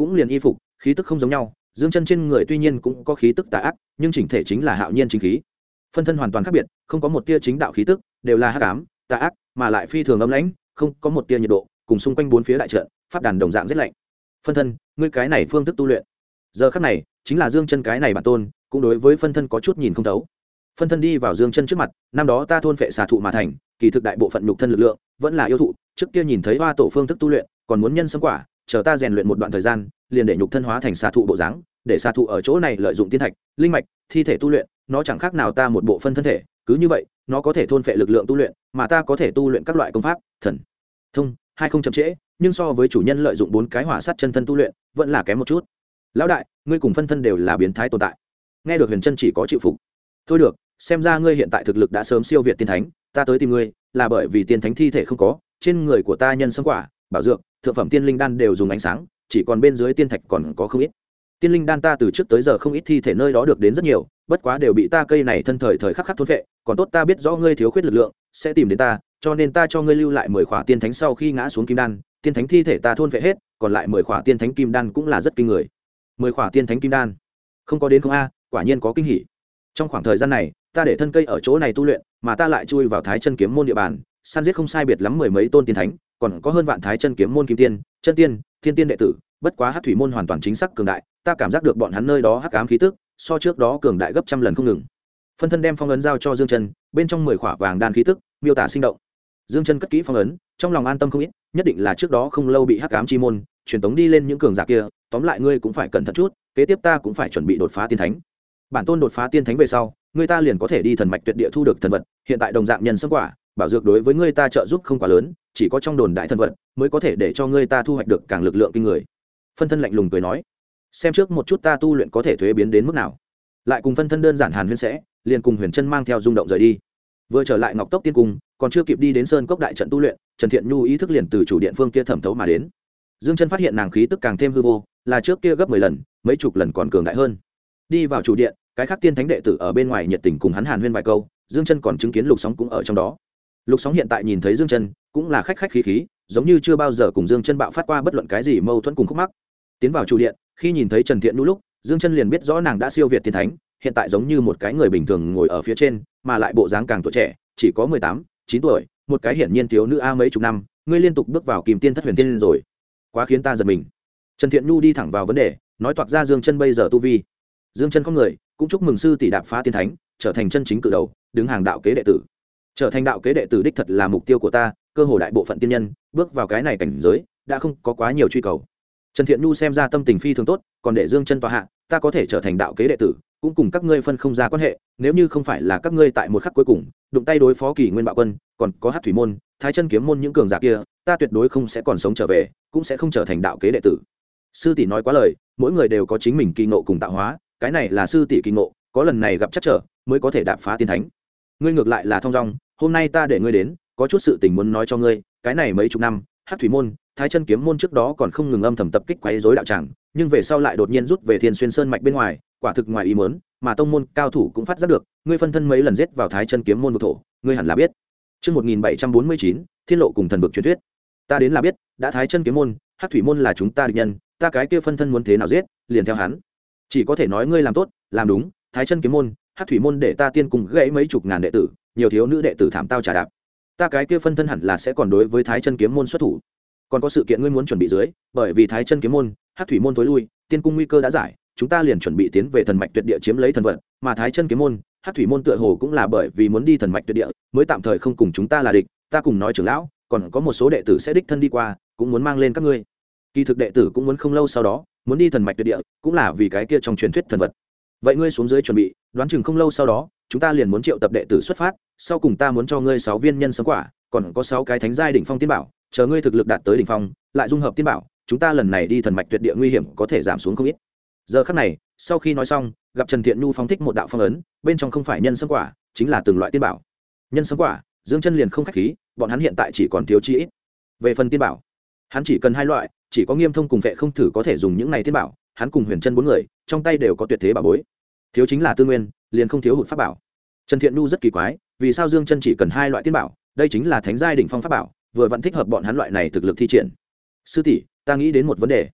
A: cũng liền y phục khí tức không giống nhau. Dương Chân trên người tuy nhiên cũng có khí tức tà ác, nhưng chỉnh thể chính là hạo nhiên chính khí. Phân thân hoàn toàn khác biệt, không có một tia chính đạo khí tức, đều là hắc ám, tà ác, mà lại phi thường âm lãnh, không có một tia nhiệt độ, cùng xung quanh bốn phía đại trận, pháp đàn đồng dạng rất lạnh. Phân thân, ngươi cái này phương thức tu luyện. Giờ khắc này, chính là Dương Chân cái này bản tôn, cũng đối với phân thân có chút nhìn không thấu. Phân thân đi vào Dương Chân trước mặt, năm đó ta thôn phệ xà thụ mà thành, kỳ thực đại bộ phận nhục thân lực lượng vẫn là yêu thụ, trước kia nhìn thấy hoa tổ phương thức tu luyện, còn muốn nhân sâm quả, chờ ta rèn luyện một đoạn thời gian, liền để nhục thân hóa thành xà thụ bộ dáng, để xà thụ ở chỗ này lợi dụng tiên thạch, linh mạch, thi thể tu luyện, nó chẳng khác nào ta một bộ phân thân thể, cứ như vậy, nó có thể thôn phệ lực lượng tu luyện, mà ta có thể tu luyện các loại công pháp, thần thông, hai không chậm trễ, nhưng so với chủ nhân lợi dụng 4 cái hỏa sát chân thân tu luyện, vẫn là kém một chút. Lão đại, ngươi cùng phân thân đều là biến thái tồn tại. Nghe được Huyền Trân chỉ có chịu phục. Thôi được, xem ra ngươi hiện tại thực lực đã sớm siêu việt tiên thánh, ta tới tìm ngươi là bởi vì tiên thánh thi thể không có, trên người của ta nhân sâm quả, bảo dược, thượng phẩm tiên linh đan đều dùng ánh sáng, chỉ còn bên dưới tiên thạch còn có không ít. Tiên linh đan ta từ trước tới giờ không ít thi thể nơi đó được đến rất nhiều, bất quá đều bị ta cây này thân thời khắc khắc thôn phệ, còn tốt ta biết rõ ngươi thiếu khuyết lực lượng, sẽ tìm đến ta, cho nên ta cho ngươi lưu lại 10 khỏa tiên thánh sau khi ngã xuống kim đan, tiên thánh thi thể ta thôn phệ hết, còn lại 10 khỏa tiên thánh kim đan cũng là rất kinh người. 10 khỏa tiên thánh kim đan. Không có đến không a, quả nhiên có kinh hỉ. Trong khoảng thời gian này, ta để thân cây ở chỗ này tu luyện, mà ta lại chui vào Thái Chân kiếm môn địa bàn, săn giết không sai biệt lắm 10 mấy tôn tiên thánh, còn có hơn vạn Thái Chân kiếm môn kim tiên, chân tiên, thiên tiên đệ tử, bất quá Hắc thủy môn hoàn toàn chính xác cường đại, ta cảm giác được bọn hắn nơi đó hắc ám khí tức, so trước đó cường đại gấp trăm lần không ngừng. Phân thân đem phong ấn giao cho Dương Chân, bên trong 10 khỏa vàng đan khí tức, miêu tả sinh động. Dương Chân cất kỹ phong ấn, trong lòng an tâm không ít, nhất định là trước đó không lâu bị hắc ám chi môn truyền tống đi lên những cường giả kia, tóm lại ngươi cũng phải cẩn thận chút, kế tiếp ta cũng phải chuẩn bị đột phá tiên thánh. Bản tôn đột phá tiên thánh về sau, ngươi ta liền có thể đi thần mạch tuyệt địa thu được thần vật, hiện tại đồng dạng nhân sâm quả, bảo dược đối với ngươi ta trợ giúp không quá lớn, chỉ có trong đồn đại thần vật mới có thể để cho ngươi ta thu hoạch được càng lực lượng kinh người. Phân thân lạnh lùng cười nói, xem trước một chút ta tu luyện có thể thuế biến đến mức nào. Lại cùng phân thân đơn giản hàn huyên sẽ, liền cùng Huyền Trân mang theo rung động rời đi. Vừa trở lại Ngọc Tốc Tiên Cung, còn chưa kịp đi đến Sơn Cốc đại trận tu luyện, Trần Thiện Nhu ý thức liền từ chủ điện phương kia thẩm thấu mà đến. Dương Chân phát hiện nàng khí tức càng thêm hư vô, là trước kia gấp 10 lần, mấy chục lần còn cường đại hơn. Đi vào chủ điện, cái khác tiên thánh đệ tử ở bên ngoài nhiệt tình cùng hắn hàn huyên vài câu, Dương Chân còn chứng kiến Lục Sóng cũng ở trong đó. Lục Sóng hiện tại nhìn thấy Dương Chân, cũng là khách khách khí khí, giống như chưa bao giờ cùng Dương Chân bạo phát qua bất luận cái gì mâu thuẫn cùng khúc mắc. Tiến vào chủ điện, khi nhìn thấy Trần Thiện Nhu lúc, Dương Chân liền biết rõ nàng đã siêu việt tiên thánh, hiện tại giống như một cái người bình thường ngồi ở phía trên, mà lại bộ dáng càng tuổi trẻ, chỉ có 18, 9 tuổi, một cái hiển nhiên thiếu nữ a mấy chục năm, ngươi liên tục bước vào Kim Tiên Thất Huyền Tiên rồi, quá khiến ta giật mình. Trần Thiện Nhu đi thẳng vào vấn đề, nói toạc ra Dương Chân bây giờ tu vi. Dương Chân có người, cũng chúc mừng sư tỷ đạp phá tiên thánh, trở thành chân chính cự đầu, đứng hàng đạo kế đệ tử. Trở thành đạo kế đệ tử đích thật là mục tiêu của ta, cơ hồ đại bộ phận tiên nhân bước vào cái này cảnh giới, đã không có quá nhiều truy cầu. Trần Thiện Nhu xem ra tâm tình phi thường tốt, còn để Dương Chân tọa hạ, ta có thể trở thành đạo kế đệ tử, cũng cùng các ngươi phân không ra quan hệ, nếu như không phải là các ngươi tại một khắc cuối cùng đụng tay đối phó Kỳ Nguyên Bạo Quân, còn có Hắc thủy môn, Thái Chân kiếm môn những cường giả kia, ta tuyệt đối không sẽ còn sống trở về, cũng sẽ không trở thành đạo kế đệ tử. Sư tỷ nói quá lời, mỗi người đều có chính mình kỳ ngộ cùng tạo hóa, cái này là sư tỷ kỳ ngộ, có lần này gặp chắc trở, mới có thể đạp phá tiên thánh. Ngươi ngược lại là thong dong, hôm nay ta để ngươi đến, có chút sự tình muốn nói cho ngươi, cái này mấy chục năm, Hắc thủy môn, Thái Chân kiếm môn trước đó còn không ngừng âm thầm tập kích quấy rối đạo tràng, nhưng về sau lại đột nhiên rút về Thiên Xuyên Sơn mạch bên ngoài, quả thực ngoài ý muốn, mà tông môn cao thủ cũng phát giác được, ngươi phân thân mấy lần giết vào Thái Chân kiếm môn vực thổ, ngươi hẳn là biết. Chương 1749, Thiên lộ cùng thần vực truyền thuyết. Ta đến là biết, đã Thái Chân kiếm môn, Hắc thủy môn là chúng ta địch nhân, ta cái kia phân thân muốn thế nào giết, liền theo hắn. Chỉ có thể nói ngươi làm tốt, làm đúng, Thái Chân kiếm môn, Hắc thủy môn để ta tiên cùng gãy mấy chục ngàn đệ tử, nhiều thiếu nữ đệ tử thảm tao trả đạp. Ta cái kia phân thân hẳn là sẽ còn đối với Thái Chân kiếm môn xuất thủ. Còn có sự kiện ngươi muốn chuẩn bị dưới, bởi vì Thái Chân kiếm môn, Hắc thủy môn tối lui, tiên cung nguy cơ đã giải, chúng ta liền chuẩn bị tiến về thần mạch tuyệt địa chiếm lấy thần vật, mà Thái Chân kiếm môn, Hắc thủy môn tựa hồ cũng là bởi vì muốn đi thần mạch tuyệt địa, mới tạm thời không cùng chúng ta là địch, ta cùng nói trưởng lão, còn có một số đệ tử sẽ đích thân đi qua, cũng muốn mang lên các ngươi. Kỳ thực đệ tử cũng muốn không lâu sau đó, muốn đi thần mạch tuyệt địa, cũng là vì cái kia trong truyền thuyết thần vật. Vậy ngươi xuống dưới chuẩn bị, đoán chừng không lâu sau đó, chúng ta liền muốn triệu tập đệ tử xuất phát, sau cùng ta muốn cho ngươi 6 viên nhân sấm quả, còn có 6 cái thánh giai đỉnh phong tiên bảo, chờ ngươi thực lực đạt tới đỉnh phong, lại dung hợp tiên bảo, chúng ta lần này đi thần mạch tuyệt địa nguy hiểm có thể giảm xuống không ít. Giờ khắc này, sau khi nói xong, gặp Trần Thiện Nhu phóng thích một đạo phong ấn, bên trong không phải nhân sấm quả, chính là từng loại tiên bảo. Nhân sấm quả, Dương Chân liền không khách khí, bọn hắn hiện tại chỉ còn thiếu chi ít. Về phần tiên bảo, hắn chỉ cần 2 loại, chỉ có Nghiêm Thông cùng Vệ Không Thử có thể dùng những này tiên bảo, hắn cùng Huyền Trân 4 người, trong tay đều có tuyệt thế bảo bối. Thiếu chính là tư nguyên, liền không thiếu hụt pháp bảo. Trần Thiện Nhu rất kỳ quái, vì sao Dương Chân chỉ cần 2 loại tiên bảo, đây chính là thánh giai đỉnh phong pháp bảo, vừa vẫn thích hợp bọn hắn loại này thực lực thi triển. Sư tỷ, ta nghĩ đến một vấn đề.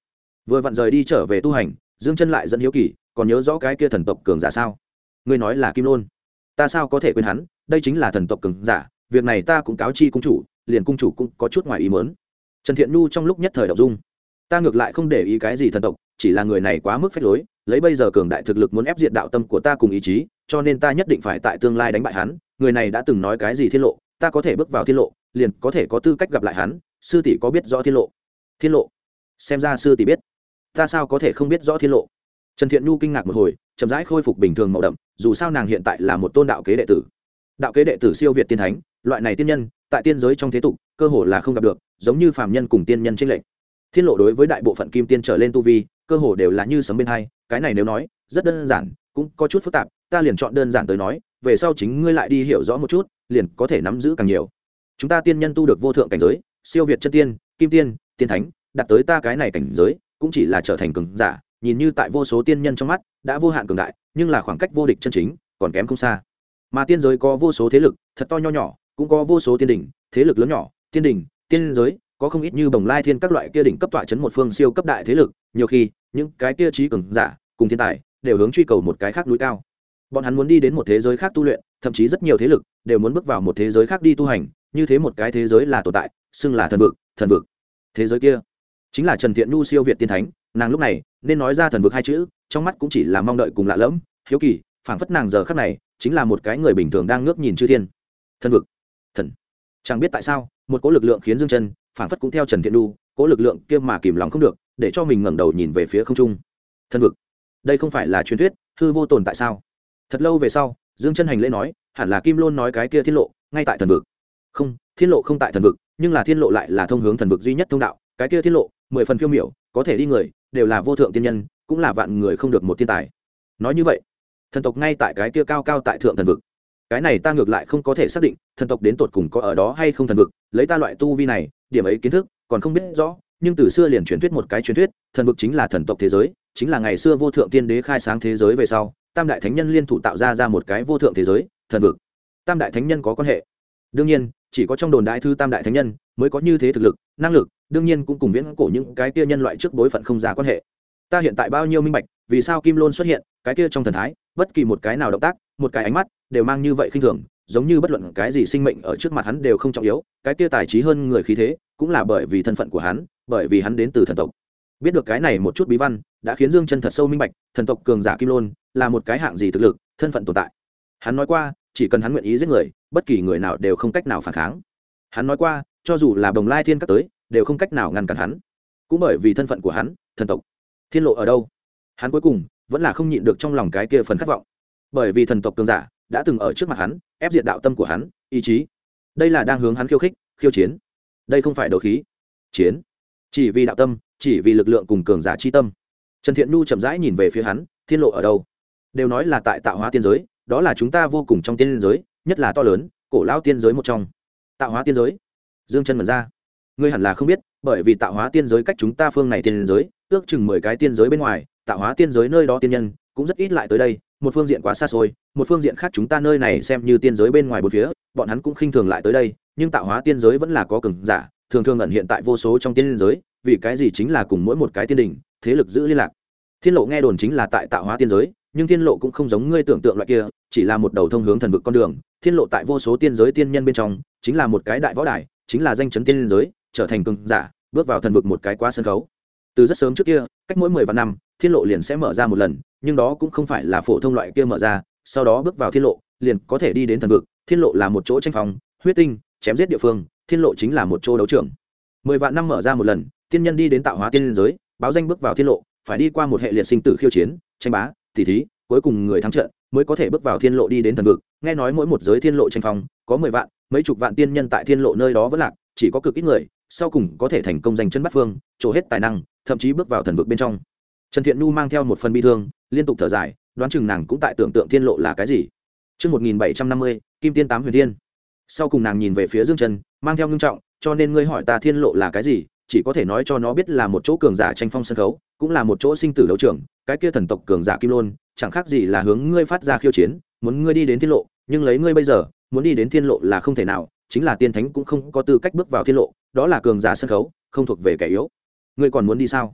A: vừa vặn rời đi trở về tu hành, Dương Chân lại dẫn hiếu kỳ, còn nhớ rõ cái kia thần tộc cường giả sao? Ngươi nói là Kim Lôn, ta sao có thể quên hắn, đây chính là thần tộc cường giả, việc này ta cũng cáo chi cung chủ, liền cung chủ cũng có chút ngoài ý muốn. Trần Thiện Nhu trong lúc nhất thời động dung, ta ngược lại không để ý cái gì thần tộc, chỉ là người này quá mức phách lối, lấy bây giờ cường đại thực lực muốn ép diệt đạo tâm của ta cùng ý chí, cho nên ta nhất định phải tại tương lai đánh bại hắn. Người này đã từng nói cái gì thiên lộ, ta có thể bước vào thiên lộ, liền có thể có tư cách gặp lại hắn. Sư tỷ có biết rõ thiên lộ? Thiên lộ? Xem ra sư tỷ biết. Ta sao có thể không biết rõ thiên lộ? Trần Thiện Nhu kinh ngạc một hồi, chậm rãi khôi phục bình thường màu đậm, dù sao nàng hiện tại là một tôn đạo kế đệ tử. Đạo kế đệ tử siêu việt tiên thánh, loại này tiên nhân, tại tiên giới trong thế tục, cơ hồ là không gặp được, giống như phàm nhân cùng tiên nhân chênh lệch. Thiên lộ đối với đại bộ phận kim tiên trở lên tu vi, cơ hồ đều là như sấm bên hai, cái này nếu nói, rất đơn giản, cũng có chút phức tạp, ta liền chọn đơn giản tới nói, về sau chính ngươi lại đi hiểu rõ một chút, liền có thể nắm giữ càng nhiều. Chúng ta tiên nhân tu được vô thượng cảnh giới, siêu việt chân tiên, kim tiên, tiên thánh, đạt tới ta cái này cảnh giới, cũng chỉ là trở thành cường giả, nhìn như tại vô số tiên nhân trong mắt, đã vô hạn cường đại, nhưng là khoảng cách vô địch chân chính, còn kém không xa. Mà tiên giới có vô số thế lực, thật to nho nhỏ, cũng có vô số tiên đỉnh, thế lực lớn nhỏ, tiên đỉnh, tiên giới, có không ít như Bồng Lai Thiên các loại kia đỉnh cấp tọa chấn một phương siêu cấp đại thế lực, nhiều khi, những cái kia trí cường giả, cùng thiên tài, đều hướng truy cầu một cái khác núi cao. Bọn hắn muốn đi đến một thế giới khác tu luyện, thậm chí rất nhiều thế lực đều muốn bước vào một thế giới khác đi tu hành, như thế một cái thế giới là tồn tại, xưng là thần vực, thần vực. Thế giới kia chính là Trần Thiện Nhu siêu việt tiên thánh, nàng lúc này nên nói ra thần vực hai chữ, trong mắt cũng chỉ là mong đợi cùng lạ lẫm, hiếu kỳ, phảng phất nàng giờ khắc này chính là một cái người bình thường đang ngước nhìn chư thiên. Thần vực, thần. Chẳng biết tại sao, một cỗ lực lượng khiến Dương Chân phảng phất cũng theo Trần Thiện Nhu, cỗ lực lượng kia mà kìm lòng không được, để cho mình ngẩng đầu nhìn về phía không trung. Thần vực, đây không phải là truyền thuyết, hư vô tồn tại sao? Thật lâu về sau, Dương Chân hành lễ nói, hẳn là Kim Lôn nói cái kia thiên lộ, ngay tại thần vực. Không, thiên lộ không tại thần vực, nhưng là thiên lộ lại là thông hướng thần vực duy nhất thông đạo, cái kia thiên lộ, 10 phần phiêu miểu, có thể đi người, đều là vô thượng tiên nhân, cũng là vạn người không được một thiên tài. Nói như vậy, thần tộc ngay tại cái kia cao cao tại thượng thần vực. Cái này ta ngược lại không có thể xác định, thần tộc đến tột cùng có ở đó hay không thần vực, lấy ta loại tu vi này, điểm ấy kiến thức còn không biết rõ, nhưng từ xưa liền truyền thuyết một cái truyền thuyết, thần vực chính là thần tộc thế giới, chính là ngày xưa vô thượng tiên đế khai sáng thế giới về sau, tam đại thánh nhân liên thủ tạo ra một cái vô thượng thế giới, thần vực. Tam đại thánh nhân có quan hệ. Đương nhiên, chỉ có trong đồn đại thư tam đại thánh nhân mới có như thế thực lực, năng lực, đương nhiên cũng cùng viễn cổ những cái kia nhân loại trước bối phận không ra quan hệ. Ta hiện tại bao nhiêu minh bạch, vì sao Kim Lôn xuất hiện, cái kia trong thần thái, bất kỳ một cái nào động tác, một cái ánh mắt, đều mang như vậy khinh thường, giống như bất luận cái gì sinh mệnh ở trước mặt hắn đều không trọng yếu, cái kia tài trí hơn người khí thế, cũng là bởi vì thân phận của hắn, bởi vì hắn đến từ thần tộc. Biết được cái này một chút bí văn, đã khiến Dương Chân thật sâu minh bạch, thần tộc cường giả Kim Lôn là một cái hạng gì thực lực, thân phận tồn tại. Hắn nói qua, chỉ cần hắn nguyện ý giết người, bất kỳ người nào đều không cách nào phản kháng. Hắn nói qua, cho dù là Bồng Lai Thiên các tới, đều không cách nào ngăn cản hắn. Cũng bởi vì thân phận của hắn, thần tộc. Thiên lộ ở đâu? Hắn cuối cùng vẫn là không nhịn được trong lòng cái kia phần khát vọng. Bởi vì thần tộc cường giả đã từng ở trước mặt hắn, ép diệt đạo tâm của hắn, ý chí. Đây là đang hướng hắn khiêu khích, khiêu chiến. Đây không phải đấu khí, chiến. Chỉ vì đạo tâm, chỉ vì lực lượng cùng cường giả chi tâm. Trần Thiện Nhu chậm rãi nhìn về phía hắn, thiên lộ ở đâu? Đều nói là tại tạo hóa tiên giới, đó là chúng ta vô cùng trong tiên giới, nhất là to lớn, cổ lão tiên giới một trong. Tạo hóa tiên giới? Dương Chân mở ra. Ngươi hẳn là không biết, bởi vì tạo hóa tiên giới cách chúng ta phương này tiên giới, ước chừng 10 cái tiên giới bên ngoài, tạo hóa tiên giới nơi đó tiên nhân cũng rất ít lại tới đây, một phương diện quá xa xôi, một phương diện khác chúng ta nơi này xem như tiên giới bên ngoài bốn phía, bọn hắn cũng khinh thường lại tới đây, nhưng tạo hóa tiên giới vẫn là có cường giả, thường thường ẩn hiện tại vô số trong tiên giới, vì cái gì chính là cùng mỗi một cái tiên đỉnh, thế lực giữ liên lạc. Thiên lộ nghe đồn chính là tại tạo hóa tiên giới, nhưng thiên lộ cũng không giống ngươi tưởng tượng loại kia, chỉ là một đầu thông hướng thần vực con đường, thiên lộ tại vô số tiên giới tiên nhân bên trong, chính là một cái đại võ đài, chính là danh chấn tiên giới, trở thành cường giả, bước vào thần vực một cái quá sân khấu. Từ rất sớm trước kia, cách mỗi 10 vạn năm, thiên lộ liền sẽ mở ra một lần, nhưng đó cũng không phải là phổ thông loại kia mở ra, sau đó bước vào thiên lộ, liền có thể đi đến thần vực. Thiên lộ là một chỗ tranh phong, huyết tinh, chém giết địa phương, thiên lộ chính là một chỗ đấu trường. 10 vạn năm mở ra một lần, tiên nhân đi đến tạo hóa tiên giới, báo danh bước vào thiên lộ, phải đi qua một hệ liệt sinh tử khiêu chiến, tranh bá, tỉ thí, cuối cùng người thắng trận mới có thể bước vào thiên lộ đi đến thần vực. Nghe nói mỗi một giới thiên lộ tranh phong, có 10 vạn, mấy chục vạn tiên nhân tại thiên lộ nơi đó vẫn lạc, chỉ có cực ít người, sau cùng có thể thành công giành chân bắt phương, trổ hết tài năng, thậm chí bước vào thần vực bên trong. Trần Thiện Nhu mang theo một phần bi thương, liên tục thở dài, đoán chừng nàng cũng tại tưởng tượng thiên lộ là cái gì. Chương 1750, Kim Tiên 8 Huyền Thiên. Sau cùng nàng nhìn về phía Dương Chân, mang theo ngưng trọng, cho nên ngươi hỏi ta thiên lộ là cái gì, chỉ có thể nói cho nó biết là một chỗ cường giả tranh phong sân khấu, cũng là một chỗ sinh tử đấu trường, cái kia thần tộc cường giả Kim Lôn, chẳng khác gì là hướng ngươi phát ra khiêu chiến, muốn ngươi đi đến thiên lộ, nhưng lấy ngươi bây giờ, muốn đi đến thiên lộ là không thể nào, chính là tiên thánh cũng không có tư cách bước vào thiên lộ, đó là cường giả sân khấu, không thuộc về kẻ yếu. Ngươi còn muốn đi sao?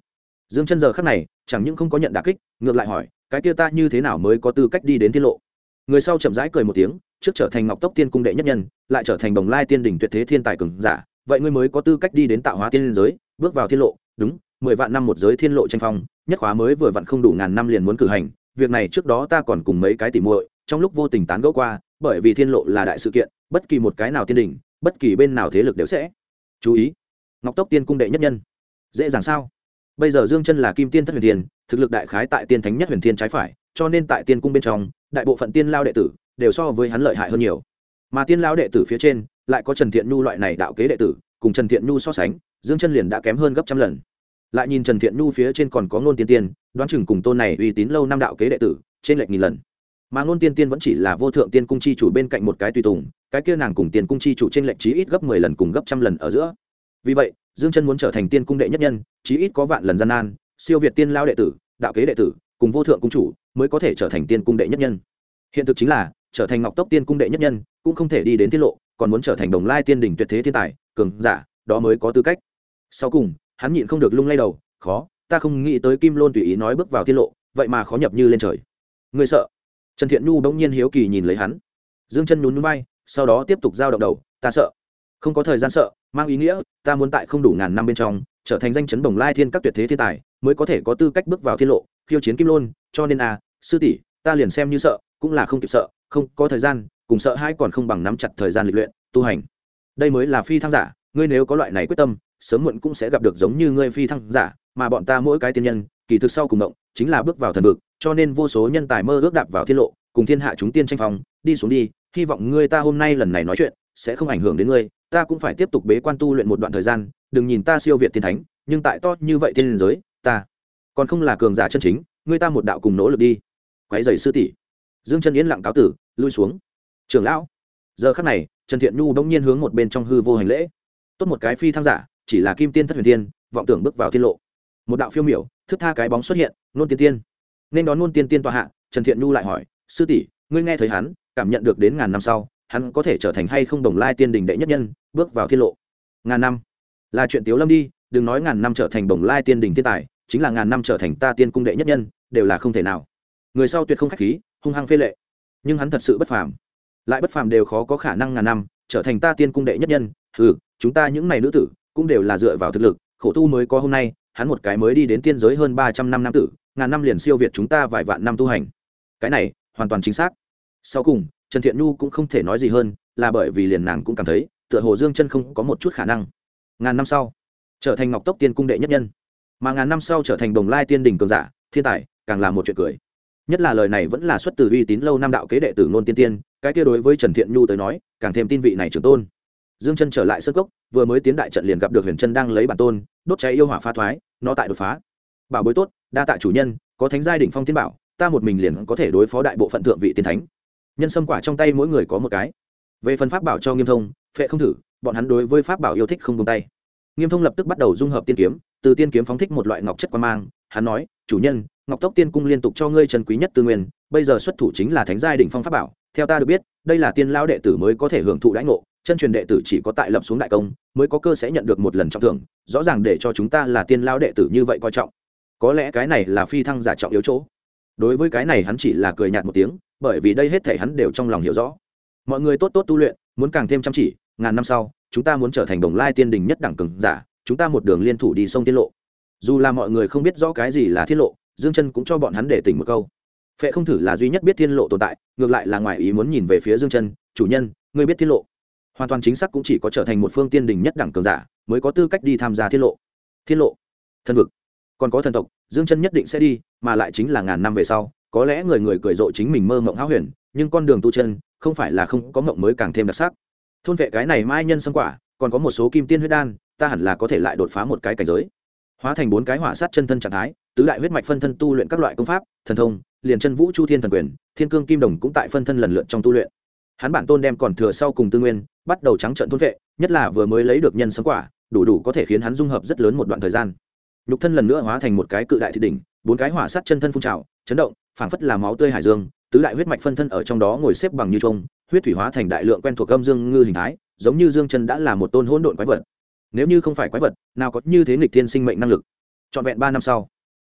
A: Dương Chân giờ khắc này chẳng những không có nhận đả kích, ngược lại hỏi, cái kia ta như thế nào mới có tư cách đi đến tiên lộ? Người sau chậm rãi cười một tiếng, trước trở thành Ngọc Tốc Tiên cung đệ nhất nhân, lại trở thành Bồng Lai Tiên đỉnh tuyệt thế thiên tài cường giả, vậy ngươi mới có tư cách đi đến tạo hóa tiên giới, bước vào thiên lộ. Đúng, 10 vạn năm một giới thiên lộ tranh phong, nhất khóa mới vừa vặn không đủ ngàn năm liền muốn cử hành, việc này trước đó ta còn cùng mấy cái tỉ muội trong lúc vô tình tán gẫu qua, bởi vì thiên lộ là đại sự kiện, bất kỳ một cái nào tiên đỉnh, bất kỳ bên nào thế lực đều sẽ chú ý. Ngọc Tốc Tiên cung đệ nhất nhân, dễ dàng sao? Bây giờ Dương Chân là Kim Tiên thất huyền tiên, thực lực đại khái tại tiên thánh nhất huyền tiên trái phải, cho nên tại tiên cung bên trong, đại bộ phận tiên lao đệ tử đều so với hắn lợi hại hơn nhiều. Mà tiên lao đệ tử phía trên, lại có Trần Thiện Nhu loại này đạo kế đệ tử, cùng Trần Thiện Nhu so sánh, Dương Chân liền đã kém hơn gấp trăm lần. Lại nhìn Trần Thiện Nhu phía trên còn có Ngôn Tiên Tiên, đoán chừng cùng tôn này uy tín lâu năm đạo kế đệ tử, trên lệch nghìn lần. Mà Ngôn Tiên Tiên vẫn chỉ là vô thượng tiên cung chi chủ bên cạnh một cái tùy tùng, cái kia nàng cùng tiên cung chi chủ trên lệch chí ít gấp 10 lần cùng gấp trăm lần ở giữa. Vì vậy, Dương Chân muốn trở thành tiên cung đệ nhất nhân, chí ít có vạn lần gian nan, siêu việt tiên lao đệ tử, đạo kế đệ tử, cùng vô thượng cung chủ, mới có thể trở thành tiên cung đệ nhất nhân. Hiện thực chính là, trở thành Ngọc Tốc Tiên cung đệ nhất nhân, cũng không thể đi đến tiết lộ, còn muốn trở thành Đồng Lai Tiên đỉnh tuyệt thế thiên tài, cường giả, đó mới có tư cách. Sau cùng, hắn nhịn không được lung lay đầu, khó, ta không nghĩ tới Kim Lôn tùy ý nói bước vào tiết lộ, vậy mà khó nhập như lên trời. Ngươi sợ? Trần Thiện Nhu bỗng nhiên hiếu kỳ nhìn lấy hắn. Dương Chân nhún nhún vai, sau đó tiếp tục giao động đầu, ta sợ. Không có thời gian sợ, mang ý nghĩa, ta muốn tại không đủ ngàn năm bên trong, trở thành danh chấn Đồng Lai Thiên các tuyệt thế thiên tài, mới có thể có tư cách bước vào thiên lộ, khiêu chiến Kim Lôn, cho nên sư tỷ, ta liền xem như sợ, cũng là không kịp sợ, không có thời gian, cùng sợ hai còn không bằng nắm chặt thời gian lịch luyện, tu hành. Đây mới là phi thăng giả, ngươi nếu có loại này quyết tâm, sớm muộn cũng sẽ gặp được giống như ngươi phi thăng giả, mà bọn ta mỗi cái tiên nhân, kỳ thực sau cùng động, chính là bước vào thần vực, cho nên vô số nhân tài mơ ước đạp vào thiên lộ, cùng thiên hạ chúng tiên tranh phong, đi xuống đi, hy vọng ngươi ta hôm nay lần này nói chuyện sẽ không ảnh hưởng đến ngươi, ta cũng phải tiếp tục bế quan tu luyện một đoạn thời gian, đừng nhìn ta siêu việt tiên thánh, nhưng tại to như vậy tiên giới, ta còn không là cường giả chân chính, ngươi ta một đạo cùng nỗ lực đi. Quấy rầy sư tỷ. Dương Chân yên lặng cáo tử, lui xuống. Trưởng lão. Giờ khắc này, Trần Thiện Nhu bỗng nhiên hướng một bên trong hư vô hành lễ. Tốt một cái phi thăng giả, chỉ là Kim Tiên thất huyền tiên, vọng tưởng bước vào thiên lộ. Một đạo phiêu miểu, thức tha cái bóng xuất hiện, Nôn Tiên Tiên. Nên đón Nôn Tiên Tiên tọa hạ, Trần Thiện Nhu lại hỏi, sư tỷ, ngươi nghe thấy hắn, cảm nhận được đến ngàn năm sau, hắn có thể trở thành hay không Đồng Lai Tiên đỉnh đệ nhất nhân, bước vào thiên lộ. Ngàn năm, là chuyện tiếu lâm đi, đừng nói ngàn năm trở thành Đồng Lai Tiên đỉnh thiên tài, chính là ngàn năm trở thành ta tiên cung đệ nhất nhân, đều là không thể nào. Người sau tuyệt không khách khí, hung hăng phê lệ, nhưng hắn thật sự bất phàm, lại bất phàm đều khó có khả năng ngàn năm trở thành ta tiên cung đệ nhất nhân. Chúng ta những này nữ tử cũng đều là dựa vào thực lực khổ tu mới có hôm nay, hắn một cái mới đi đến tiên giới hơn 300 năm nam tử, ngàn năm liền siêu việt chúng ta vài vạn năm tu hành, cái này hoàn toàn chính xác. Sau cùng Trần Thiện Nhu cũng không thể nói gì hơn, là bởi vì liền nàng cũng cảm thấy tựa hồ Dương Chân không có một chút khả năng ngàn năm sau trở thành Ngọc Tốc Tiên cung đệ nhất nhân, mà ngàn năm sau trở thành Đồng Lai Tiên đỉnh cường giả thiên tài, càng là một chuyện cười. Nhất là lời này vẫn là xuất từ uy tín lâu năm đạo kế đệ tử Nôn Tiên Tiên, cái kia đối với Trần Thiện Nhu tới nói càng thêm tin vị này trưởng tôn. Dương Chân trở lại sơn cốc, vừa mới tiến đại trận liền gặp được Huyền Chân đang lấy bản tôn đốt cháy yêu hỏa phá thoái, nó tại đột phá. Bảo bối tốt, đa tạ chủ nhân, có thánh giai đỉnh phong tiên bảo, ta một mình liền có thể đối phó đại bộ phận thượng vị tiên thánh. Nhân sâm quả trong tay mỗi người có một cái. Về phần pháp bảo cho Nghiêm Thông, Phệ không thử, bọn hắn đối với pháp bảo yêu thích không buông tay. Nghiêm Thông lập tức bắt đầu dung hợp tiên kiếm, từ tiên kiếm phóng thích một loại ngọc chất quang mang, hắn nói, chủ nhân, Ngọc Tốc Tiên cung liên tục cho ngươi trần quý nhất tư nguyên, bây giờ xuất thủ chính là thánh giai đỉnh phong pháp bảo, theo ta được biết, đây là tiên lão đệ tử mới có thể hưởng thụ đãi ngộ, chân truyền đệ tử chỉ có tại lập xuống đại công mới có cơ sẽ nhận được một lần trọng thưởng, rõ ràng để cho chúng ta là tiên lão đệ tử như vậy coi trọng. Có lẽ cái này là phi thăng giả trọng yếu chỗ. Đối với cái này hắn chỉ là cười nhạt một tiếng, bởi vì đây hết thảy hắn đều trong lòng hiểu rõ. Mọi người tốt tốt tu luyện, muốn càng thêm chăm chỉ, ngàn năm sau, chúng ta muốn trở thành Đồng Lai Tiên đỉnh nhất đẳng cường giả, chúng ta một đường liên thủ đi sông tiên lộ. Dù là mọi người không biết rõ cái gì là thiên lộ, Dương Chân cũng cho bọn hắn để tỉnh một câu. Phệ không thử là duy nhất biết thiên lộ tồn tại, ngược lại là ngoài ý muốn nhìn về phía Dương Chân, chủ nhân, ngươi biết thiên lộ? Hoàn toàn chính xác cũng chỉ có trở thành một phương tiên đỉnh nhất đẳng cường giả mới có tư cách đi tham gia thiên lộ. Thiên lộ, thần vực, còn có thần tộc, Dương Chân nhất định sẽ đi, mà lại chính là ngàn năm về sau, có lẽ người người cười rộ chính mình mơ mộng hão huyền, nhưng con đường tu chân không phải là không có mộng mới càng thêm đặc sắc. Thôn vệ cái này mai nhân sâm quả, còn có một số kim tiên huyết đan, ta hẳn là có thể lại đột phá một cái cảnh giới, hóa thành 4 cái hỏa sát chân thân trạng thái, tứ đại huyết mạch phân thân tu luyện các loại công pháp, thần thông, liền chân vũ chu thiên thần quyền, thiên cương kim đồng cũng tại phân thân lần lượt trong tu luyện. Hắn bản tôn đem còn thừa sau cùng tư nguyên, bắt đầu trắng trợn thôn vệ, nhất là vừa mới lấy được nhân sâm quả, đủ có thể khiến hắn dung hợp rất lớn một đoạn thời gian. Nhục thân lần nữa hóa thành một cái cự đại thị đỉnh, 4 cái hỏa sát chân thân phun trào, chấn động, phảng phất là máu tươi hải dương, tứ đại huyết mạch phân thân ở trong đó ngồi xếp bằng như trung, huyết thủy hóa thành đại lượng quen thuộc âm dương ngư hình thái, giống như Dương Chân đã là một tôn hỗn độn quái vật. Nếu như không phải quái vật, nào có như thế nghịch thiên sinh mệnh năng lực. Trọn vẹn 3 năm sau,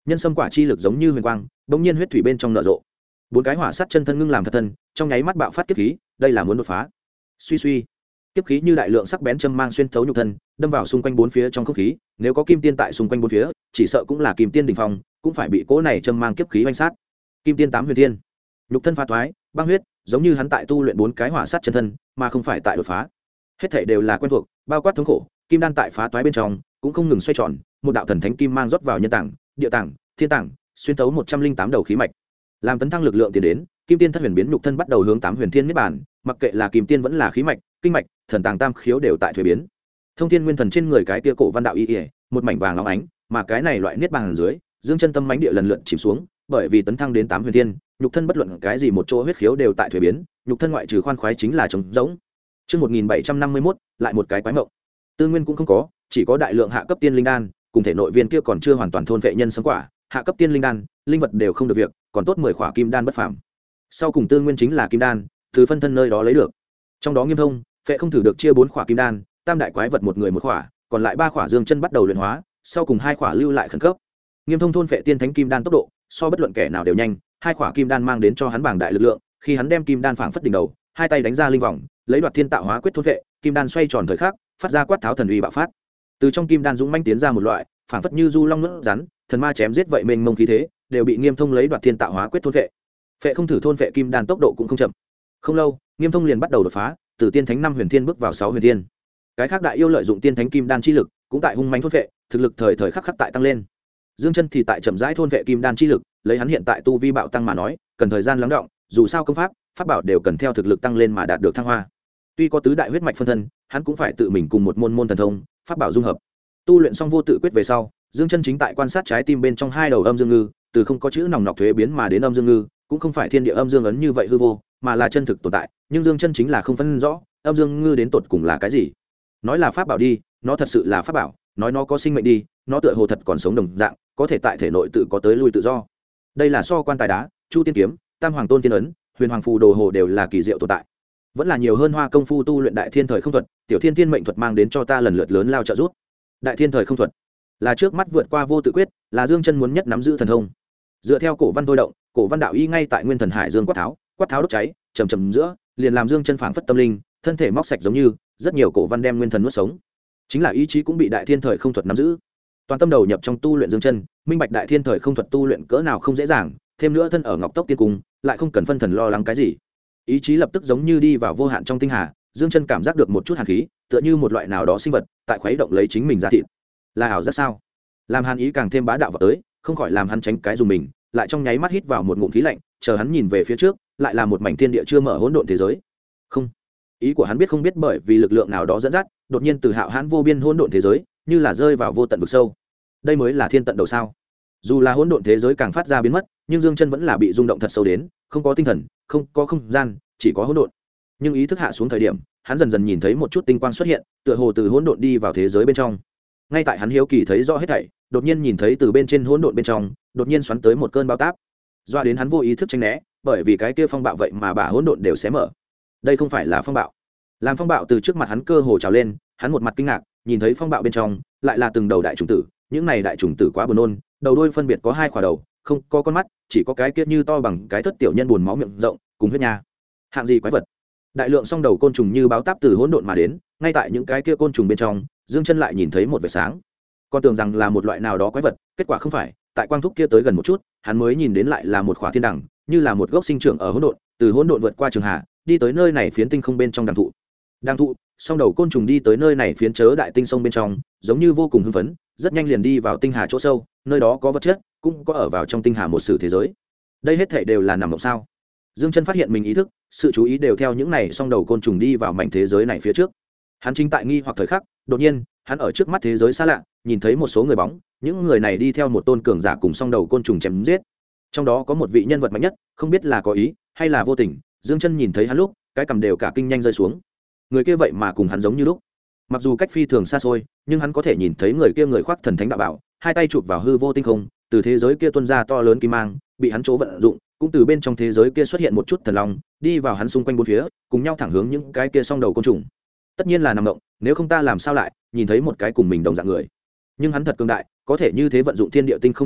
A: nhân sâm quả chi lực giống như huyền quang bỗng nhiên huyết thủy bên trong nở rộ, 4 cái hỏa sát chân thân ngưng làm thật thân, trong nháy mắt bạo phát kiếp khí, đây là muốn đột phá. Suy suy, kiếp khí như đại lượng sắc bén châm mang xuyên thấu nhục thân, đâm vào xung quanh bốn phía trong không khí, nếu có kim tiên tại xung quanh bốn phía, chỉ sợ cũng là kim tiên đỉnh phong, cũng phải bị cỗ này châm mang kiếp khí oanh sát. Kim tiên 8 huyền thiên, nhục thân phá thoái, băng huyết, giống như hắn tại tu luyện 4 cái hỏa sát chân thân, mà không phải tại đột phá. Hết thảy đều là quen thuộc, bao quát thống khổ, kim đan tại phá toái bên trong, cũng không ngừng xoay tròn, một đạo thần thánh kim mang rót vào nhân tạng, địa tạng, thiên tạng, xuyên tấu 108 đầu khí mạch. Làm tấn thăng lực lượng tiến đến, kim tiên thất huyền biến nhục thân bắt đầu hướng 8 huyền thiên niết bàn, mặc kệ là kim tiên vẫn là khí mạch, kinh mạch, thần tàng tam khiếu đều tại thuế biến. Thông thiên nguyên thần trên người cái kia cổ văn đạo y y, một mảnh vàng óng ánh, mà cái này loại niết bàn dưới, dương chân tâm mãnh địa lần lượt chìm xuống, bởi vì tấn thăng đến 8 huyền thiên, nhục thân bất luận cái gì một chỗ huyết khiếu đều tại thuế biến, nhục thân ngoại trừ khoan khoái chính là trống rỗng. Chương 1751, lại một cái quái mộng. Tư nguyên cũng không có, chỉ có đại lượng hạ cấp tiên linh đan, cùng thể nội viên kia còn chưa hoàn toàn thôn vệ nhân sấm quả, hạ cấp tiên linh đan, linh vật đều không được việc, còn tốt 10 khỏa kim đan bất phàm. Sau cùng tư nguyên chính là kim đan, từ phân thân nơi đó lấy được. Trong đó Nghiêm Thông, Phệ không thử được chia 4 khỏa kim đan, tam đại quái vật một người một khỏa, còn lại 3 khỏa dương chân bắt đầu luyện hóa, sau cùng 2 khỏa lưu lại khẩn cấp. Nghiêm Thông thôn phệ tiên thánh kim đan tốc độ, so bất luận kẻ nào đều nhanh, 2 khỏa kim đan mang đến cho hắn bảng đại lực lượng, khi hắn đem kim đan phảng phất đỉnh đầu, hai tay đánh ra linh vòng, lấy đoạt thiên tạo hóa quyết thôn phệ, kim đan xoay tròn thời khắc, phát ra quát tháo thần uy bạo phát. Từ trong kim đan dũng mãnh tiến ra một loại, phảng phất như du long nuốt rắn, thần ma chém giết vậy mênh mông khí thế, đều bị Nghiêm Thông lấy đoạt thiên tạo hóa quyết thôn phệ. Phệ không thử thôn phệ kim đan tốc độ cũng không chậm. Không lâu, Nghiêm Thông liền bắt đầu đột phá, từ tiên thánh 5 huyền thiên bước vào 6 huyền thiên. Cái khác đại yêu lợi dụng tiên thánh kim đan chi lực, cũng tại hung mãnh thôn phệ, thực lực thời thời khắc khắc tại tăng lên. Dương Chân thì tại chậm rãi thôn phệ kim đan chi lực, lấy hắn hiện tại tu vi bạo tăng mà nói, cần thời gian lắng đọng, dù sao công pháp, pháp bảo đều cần theo thực lực tăng lên mà đạt được thăng hoa. Tuy có tứ đại huyết mạch phân thân, hắn cũng phải tự mình cùng một môn thần thông, pháp bảo dung hợp. Tu luyện xong vô tự quyết về sau, Dương Chân chính tại quan sát trái tim bên trong hai đầu âm dương ngư, từ không có chữ nòng nọc thuế biến mà đến âm dương ngư, cũng không phải thiên địa âm dương ấn như vậy hư vô, mà là chân thực tồn tại, nhưng Dương Chân chính là không phân rõ, âm dương ngư đến tột cùng là cái gì. Nói là pháp bảo đi, nó thật sự là pháp bảo, nói nó có sinh mệnh đi, nó tựa hồ thật còn sống đồng dạng, có thể tại thể nội tự có tới lui tự do. Đây là so quan tài đá, chu tiên kiếm, tam hoàng tôn tiên ấn, huyền hoàng phù đồ hồ đều là kỳ diệu tồn tại. Vẫn là nhiều hơn hoa công phu tu luyện đại thiên thời không thuật, tiểu thiên thiên mệnh thuật mang đến cho ta lần lượt lớn lao trợ giúp. Đại thiên thời không thuật là trước mắt vượt qua vô tự quyết, là Dương Chân muốn nhất nắm giữ thần thông. Dựa theo cổ văn thôi động, cổ văn đạo y ngay tại nguyên thần hải dương quát tháo đốt cháy, trầm trầm giữa, liền làm Dương Chân phảng phất tâm linh, thân thể móc sạch giống như, rất nhiều cổ văn đem nguyên thần nuốt sống. Chính là ý chí cũng bị đại thiên thời không thuật nắm giữ. Toàn tâm đầu nhập trong tu luyện Dương Chân, minh bạch đại thiên thời không thuật tu luyện cỡ nào không dễ dàng, thêm nữa thân ở Ngọc Tốc tiên cung, lại không cần phân thần lo lắng cái gì. Ý chí lập tức giống như đi vào vô hạn trong tinh hà, Dương Chân cảm giác được một chút hàn khí, tựa như một loại nào đó sinh vật tại khuấy động lấy chính mình ra thịt. Là ảo giác sao? Làm hàn ý càng thêm bá đạo vào tới, không khỏi làm hắn tránh cái dùng mình, lại trong nháy mắt hít vào một ngụm khí lạnh, chờ hắn nhìn về phía trước, lại là một mảnh thiên địa chưa mở hỗn độn thế giới. Không, ý của hắn biết không biết bởi vì lực lượng nào đó dẫn dắt, đột nhiên từ hạo hãn vô biên hỗn độn thế giới, như là rơi vào vô tận vực sâu. Đây mới là thiên tận đầu sao? Dù là hỗn độn thế giới càng phát ra biến mất, nhưng Dương Chân vẫn là bị rung động thật sâu đến, không có tinh thần, không có không gian, chỉ có hỗn độn. Nhưng ý thức hạ xuống thời điểm, hắn dần dần nhìn thấy một chút tinh quang xuất hiện, tựa hồ từ hỗn độn đi vào thế giới bên trong. Ngay tại hắn hiếu kỳ thấy rõ hết thảy, đột nhiên nhìn thấy từ bên trên hỗn độn bên trong, đột nhiên xoắn tới một cơn bão táp. Doa đến hắn vô ý thức tránh né, bởi vì cái kia phong bạo vậy mà bả hỗn độn đều xé mở. Đây không phải là phong bạo. Làm phong bạo từ trước mặt hắn cơ hồ trào lên, hắn một mặt kinh ngạc, nhìn thấy phong bạo bên trong, lại là từng đầu đại trùng tử, những này đại trùng tử quá buồn nôn, đầu đuôi phân biệt có 2 khỏa đầu, không có con mắt, chỉ có cái kia như to bằng cái thất tiểu nhân buồn máu miệng rộng, cùng huyết nha. Hạng gì quái vật? Đại lượng song đầu côn trùng như báo táp từ hỗn độn mà đến, ngay tại những cái kia côn trùng bên trong, Dương Chân lại nhìn thấy một vệt sáng. Con tưởng rằng là một loại nào đó quái vật, kết quả không phải, tại quang thúc kia tới gần một chút, hắn mới nhìn đến lại là một khỏa thiên đằng, như là một gốc sinh trưởng ở hỗn độn, từ hỗn độn vượt qua trường hạ, đi tới nơi này phiến tinh không bên trong đằng thụ. Đằng thụ, song đầu côn trùng đi tới nơi này phiến chớ đại tinh sông bên trong, giống như vô cùng hưng phấn, rất nhanh liền đi vào tinh hà chỗ sâu, nơi đó có vật chất, cũng có ở vào trong tinh hà một sử thế giới. Đây hết thảy đều là nằm mộng sao? Dương Chân phát hiện mình ý thức, sự chú ý đều theo những này song đầu côn trùng đi vào mảnh thế giới này phía trước. Hắn chính tại nghi hoặc thời khắc, đột nhiên, hắn ở trước mắt thế giới xa lạ, nhìn thấy một số người bóng, những người này đi theo một tôn cường giả cùng song đầu côn trùng chém giết. Trong đó có một vị nhân vật mạnh nhất, không biết là có ý hay là vô tình, Dương Chân nhìn thấy hắn lúc, cái cằm đều cả kinh nhanh rơi xuống. Người kia vậy mà cùng hắn giống như lúc. Mặc dù cách phi thường xa xôi, nhưng hắn có thể nhìn thấy người kia người khoác thần thánh đạo bảo, hai tay chụp vào hư vô tinh không, từ thế giới kia tuôn ra to lớn kim mang, bị hắn chỗ vận dụng, cũng từ bên trong thế giới kia xuất hiện một chút thần long, đi vào hắn xung quanh bốn phía, cùng nhau thẳng hướng những cái kia song đầu côn trùng. Tất nhiên là nằm động, nếu không ta làm sao lại nhìn thấy một cái cùng mình đồng dạng người. Nhưng hắn thật cường đại, có thể như thế vận dụng thiên địa tinh không chi lực,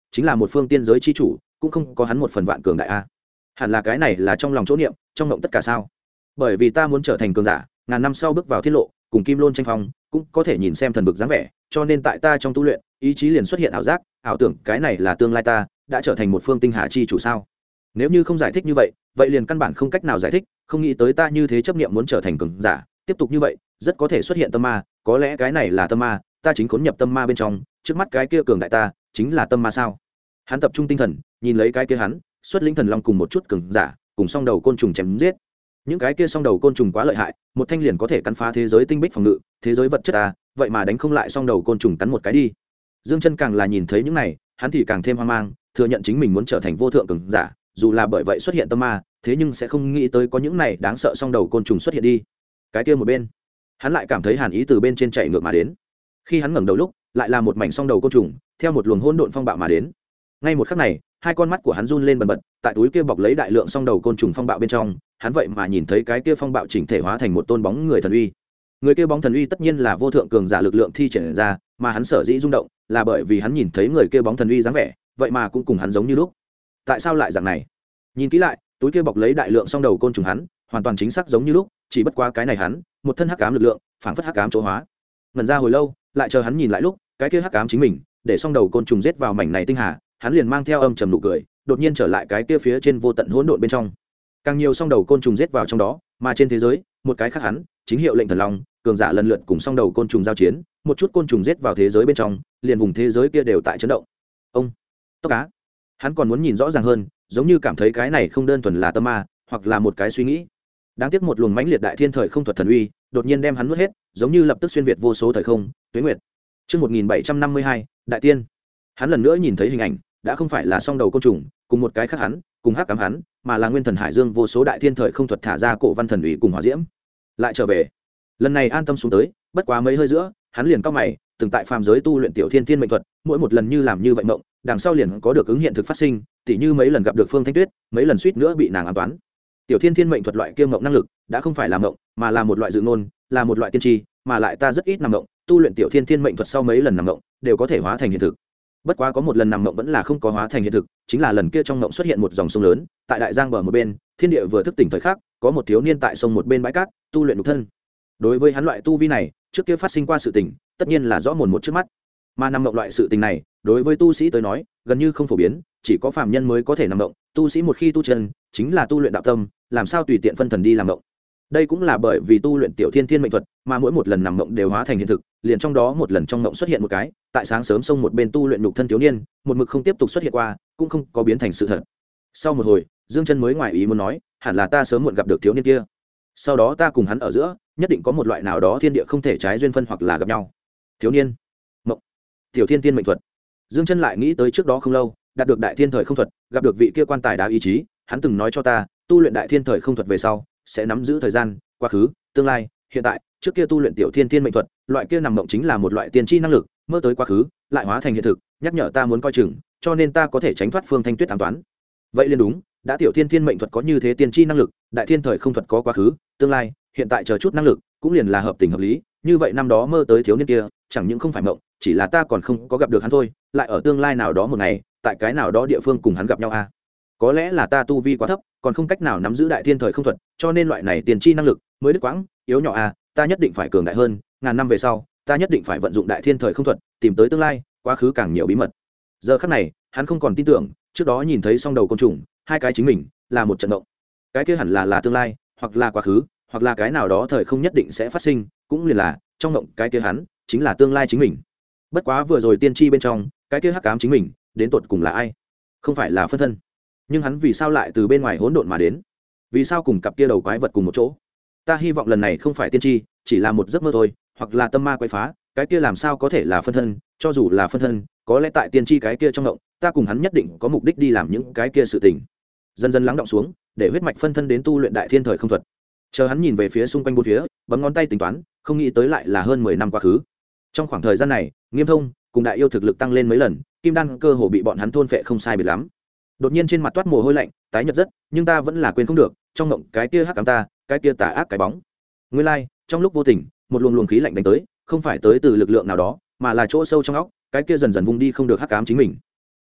A: chính là một phương tiên giới chi chủ cũng không có hắn một phần vạn cường đại a. Hẳn là cái này là trong lòng chỗ niệm trong mộng tất cả sao? Bởi vì ta muốn trở thành cường giả, ngàn năm sau bước vào thiên lộ cùng kim lôn tranh phong, cũng có thể nhìn xem thần vực dáng vẻ, cho nên tại ta trong tu luyện ý chí liền xuất hiện ảo giác, ảo tưởng cái này là tương lai ta đã trở thành một phương tinh hà chi chủ sao? Nếu như không giải thích như vậy, vậy liền căn bản không cách nào giải thích. Không nghĩ tới ta như thế chấp niệm muốn trở thành cường giả, tiếp tục như vậy rất có thể xuất hiện tâm ma. Có lẽ cái này là tâm ma, ta chính khốn nhập tâm ma bên trong, trước mắt cái kia cường đại ta chính là tâm ma sao? Hắn tập trung tinh thần nhìn lấy cái kia hắn xuất linh thần long cùng một chút cường giả cùng song đầu côn trùng chém giết. Những cái kia song đầu côn trùng quá lợi hại, một thanh liền có thể cắn phá thế giới tinh bích phòng ngự, thế giới vật chất ta vậy mà đánh không lại song đầu côn trùng cắn một cái đi. Dương Chân càng là nhìn thấy những này, hắn thì càng thêm hoang mang, thừa nhận chính mình muốn trở thành vô thượng cường giả, dù là bởi vậy xuất hiện tâm ma, thế nhưng sẽ không nghĩ tới có những này đáng sợ song đầu côn trùng xuất hiện đi. Cái kia một bên, hắn lại cảm thấy hàn ý từ bên trên chạy ngược mà đến. Khi hắn ngẩng đầu lúc, lại là một mảnh song đầu côn trùng, theo một luồng hỗn độn phong bạo mà đến. Ngay một khắc này, hai con mắt của hắn run lên bần bật, tại túi kia bọc lấy đại lượng song đầu côn trùng phong bạo bên trong, hắn vậy mà nhìn thấy cái kia phong bạo chỉnh thể hóa thành một tôn bóng người thần uy. Người kia bóng thần uy tất nhiên là vô thượng cường giả lực lượng thi triển ra, mà hắn sở dĩ rung động, là bởi vì hắn nhìn thấy người kia bóng thần uy dáng vẻ, vậy mà cũng cùng hắn giống như lúc. Tại sao lại dạng này? Nhìn kỹ lại, túi kia bọc lấy đại lượng song đầu côn trùng hắn, hoàn toàn chính xác giống như lúc, chỉ bất quá cái này hắn, một thân hắc ám lực lượng, phảng phất hắc ám chỗ hóa. Ngẩn ra hồi lâu, lại chờ hắn nhìn lại lúc, cái kia hắc ám chính mình, để song đầu côn trùng giết vào mảnh này tinh hà, hắn liền mang theo âm trầm nụ cười, đột nhiên trở lại cái kia phía trên vô tận hỗn độn bên trong. Càng nhiều song đầu côn trùng giết vào trong đó, mà trên thế giới, một cái khác hắn, chính hiệu lệnh thần long, cường giả lần lượt cùng song đầu côn trùng giao chiến, một chút côn trùng giết vào thế giới bên trong, liền vùng thế giới kia đều tại chấn động. Ông, tóc cá. Hắn còn muốn nhìn rõ ràng hơn, giống như cảm thấy cái này không đơn thuần là tâm ma, hoặc là một cái suy nghĩ. Đáng tiếc một luồng mãnh liệt đại thiên thời không thuật thần uy, đột nhiên đem hắn nuốt hết, giống như lập tức xuyên việt vô số thời không, tuế nguyệt. Chương 1752, đại tiên. Hắn lần nữa nhìn thấy hình ảnh, đã không phải là song đầu côn trùng, cùng một cái khác hắn, cùng hắc ám hắn, mà là nguyên thần hải dương vô số đại thiên thời không thuật thả ra cổ văn thần uy cùng hỏa diễm. Lại trở về. Lần này an tâm xuống tới, bất quá mấy hơi giữa, hắn liền cau mày, từng tại phàm giới tu luyện tiểu thiên thiên mệnh thuật, mỗi một lần như làm như vậy mộng, đằng sau liền có được ứng hiện thực phát sinh, tỉ như mấy lần gặp được Phương Thanh Tuyết, mấy lần suýt nữa bị nàng ám toán. Tiểu thiên thiên mệnh thuật loại kia mộng năng lực, đã không phải là mộng, mà là một loại dự ngôn, là một loại tiên tri, mà lại ta rất ít nằm mộng, tu luyện tiểu thiên thiên mệnh thuật sau mấy lần nằm mộng, đều có thể hóa thành hiện thực. Bất quá có một lần nằm mộng vẫn là không có hóa thành hiện thực, chính là lần kia trong mộng xuất hiện một dòng sông lớn, tại đại giang bờ một bên, thiên địa vừa thức tỉnh thời khắc, có một thiếu niên tại sông một bên bãi cát, tu luyện nhục thân. Đối với hắn loại tu vi này, trước kia phát sinh qua sự tình, tất nhiên là rõ mồn một trước mắt. Mà nằm mộng loại sự tình này, đối với tu sĩ tới nói, gần như không phổ biến, chỉ có phàm nhân mới có thể nằm mộng, tu sĩ một khi tu chân, chính là tu luyện đạo tâm, làm sao tùy tiện phân thần đi làm mộng. Đây cũng là bởi vì tu luyện tiểu thiên thiên mệnh thuật, mà mỗi một lần nằm mộng đều hóa thành hiện thực, liền trong đó một lần trong mộng xuất hiện một cái, tại sáng sớm sông một bên tu luyện nhục thân thiếu niên, một mực không tiếp tục xuất hiện qua, cũng không có biến thành sự thật. Sau một hồi, Dương Chân mới ngoài ý muốn nói, hẳn là ta sớm muộn gặp được thiếu niên kia. Sau đó ta cùng hắn ở giữa, nhất định có một loại nào đó thiên địa không thể trái duyên phân hoặc là gặp nhau. Thiếu niên, mộng, tiểu thiên thiên mệnh thuật. Dương Chân lại nghĩ tới trước đó không lâu, đạt được đại thiên thời không thuật, gặp được vị kia quan tài đá ý chí, hắn từng nói cho ta, tu luyện đại thiên thời không thuật về sau, sẽ nắm giữ thời gian, quá khứ, tương lai, hiện tại. Trước kia tu luyện tiểu thiên thiên mệnh thuật, loại kia nằm mộng chính là một loại tiên tri năng lực, mơ tới quá khứ, lại hóa thành hiện thực, nhắc nhở ta muốn coi chừng, cho nên ta có thể tránh thoát Phương Thanh Tuyết ám toán. Vậy liền đúng, đã tiểu thiên thiên mệnh thuật có như thế tiên tri năng lực, đại thiên thời không thuật có quá khứ, tương lai, hiện tại chờ chút năng lực, cũng liền là hợp tình hợp lý. Như vậy năm đó mơ tới thiếu niên kia, chẳng những không phải mộng, chỉ là ta còn không có gặp được hắn thôi, lại ở tương lai nào đó một ngày, tại cái nào đó địa phương cùng hắn gặp nhau a. Có lẽ là ta tu vi quá thấp, còn không cách nào nắm giữ đại thiên thời không thuật, cho nên loại này tiên tri năng lực mới đứt quãng, yếu nhỏ a. Ta nhất định phải cường đại hơn, ngàn năm về sau, ta nhất định phải vận dụng đại thiên thời không thuật, tìm tới tương lai, quá khứ càng nhiều bí mật. Giờ khắc này, hắn không còn tin tưởng, trước đó nhìn thấy song đầu côn trùng, hai cái chính mình, là một trận động. Cái kia hẳn là tương lai, hoặc là quá khứ, hoặc là cái nào đó thời không nhất định sẽ phát sinh, cũng liền là, trong động cái kia hắn, chính là tương lai chính mình. Bất quá vừa rồi tiên tri bên trong, cái kia hắc ám chính mình, đến tột cùng là ai? Không phải là phân thân. Nhưng hắn vì sao lại từ bên ngoài hỗn độn mà đến? Vì sao cùng cặp kia đầu quái vật cùng một chỗ? Ta hy vọng lần này không phải tiên tri, chỉ là một giấc mơ thôi, hoặc là tâm ma quấy phá, cái kia làm sao có thể là phân thân, cho dù là phân thân, có lẽ tại tiên tri cái kia trong động, ta cùng hắn nhất định có mục đích đi làm những cái kia sự tình. Dần dần lắng động xuống, để huyết mạch phân thân đến tu luyện đại thiên thời không thuật. Chờ hắn nhìn về phía xung quanh bốn phía, bấm ngón tay tính toán, không nghĩ tới lại là hơn 10 năm quá khứ. Trong khoảng thời gian này, Nghiêm Thông cùng Đại Yêu thực lực tăng lên mấy lần, Kim Đan cơ hồ bị bọn hắn thôn phệ không sai biệt lắm. Đột nhiên trên mặt toát mồ hôi lạnh, tái nhợt rất, nhưng ta vẫn là quên không được, trong mộng cái kia hắc ám ta, cái kia tà ác cái bóng. Nguyên lai, trong lúc vô tình, một luồng khí lạnh đánh tới, không phải tới từ lực lượng nào đó, mà là chỗ sâu trong óc, cái kia dần dần vung đi không được hắc ám chính mình.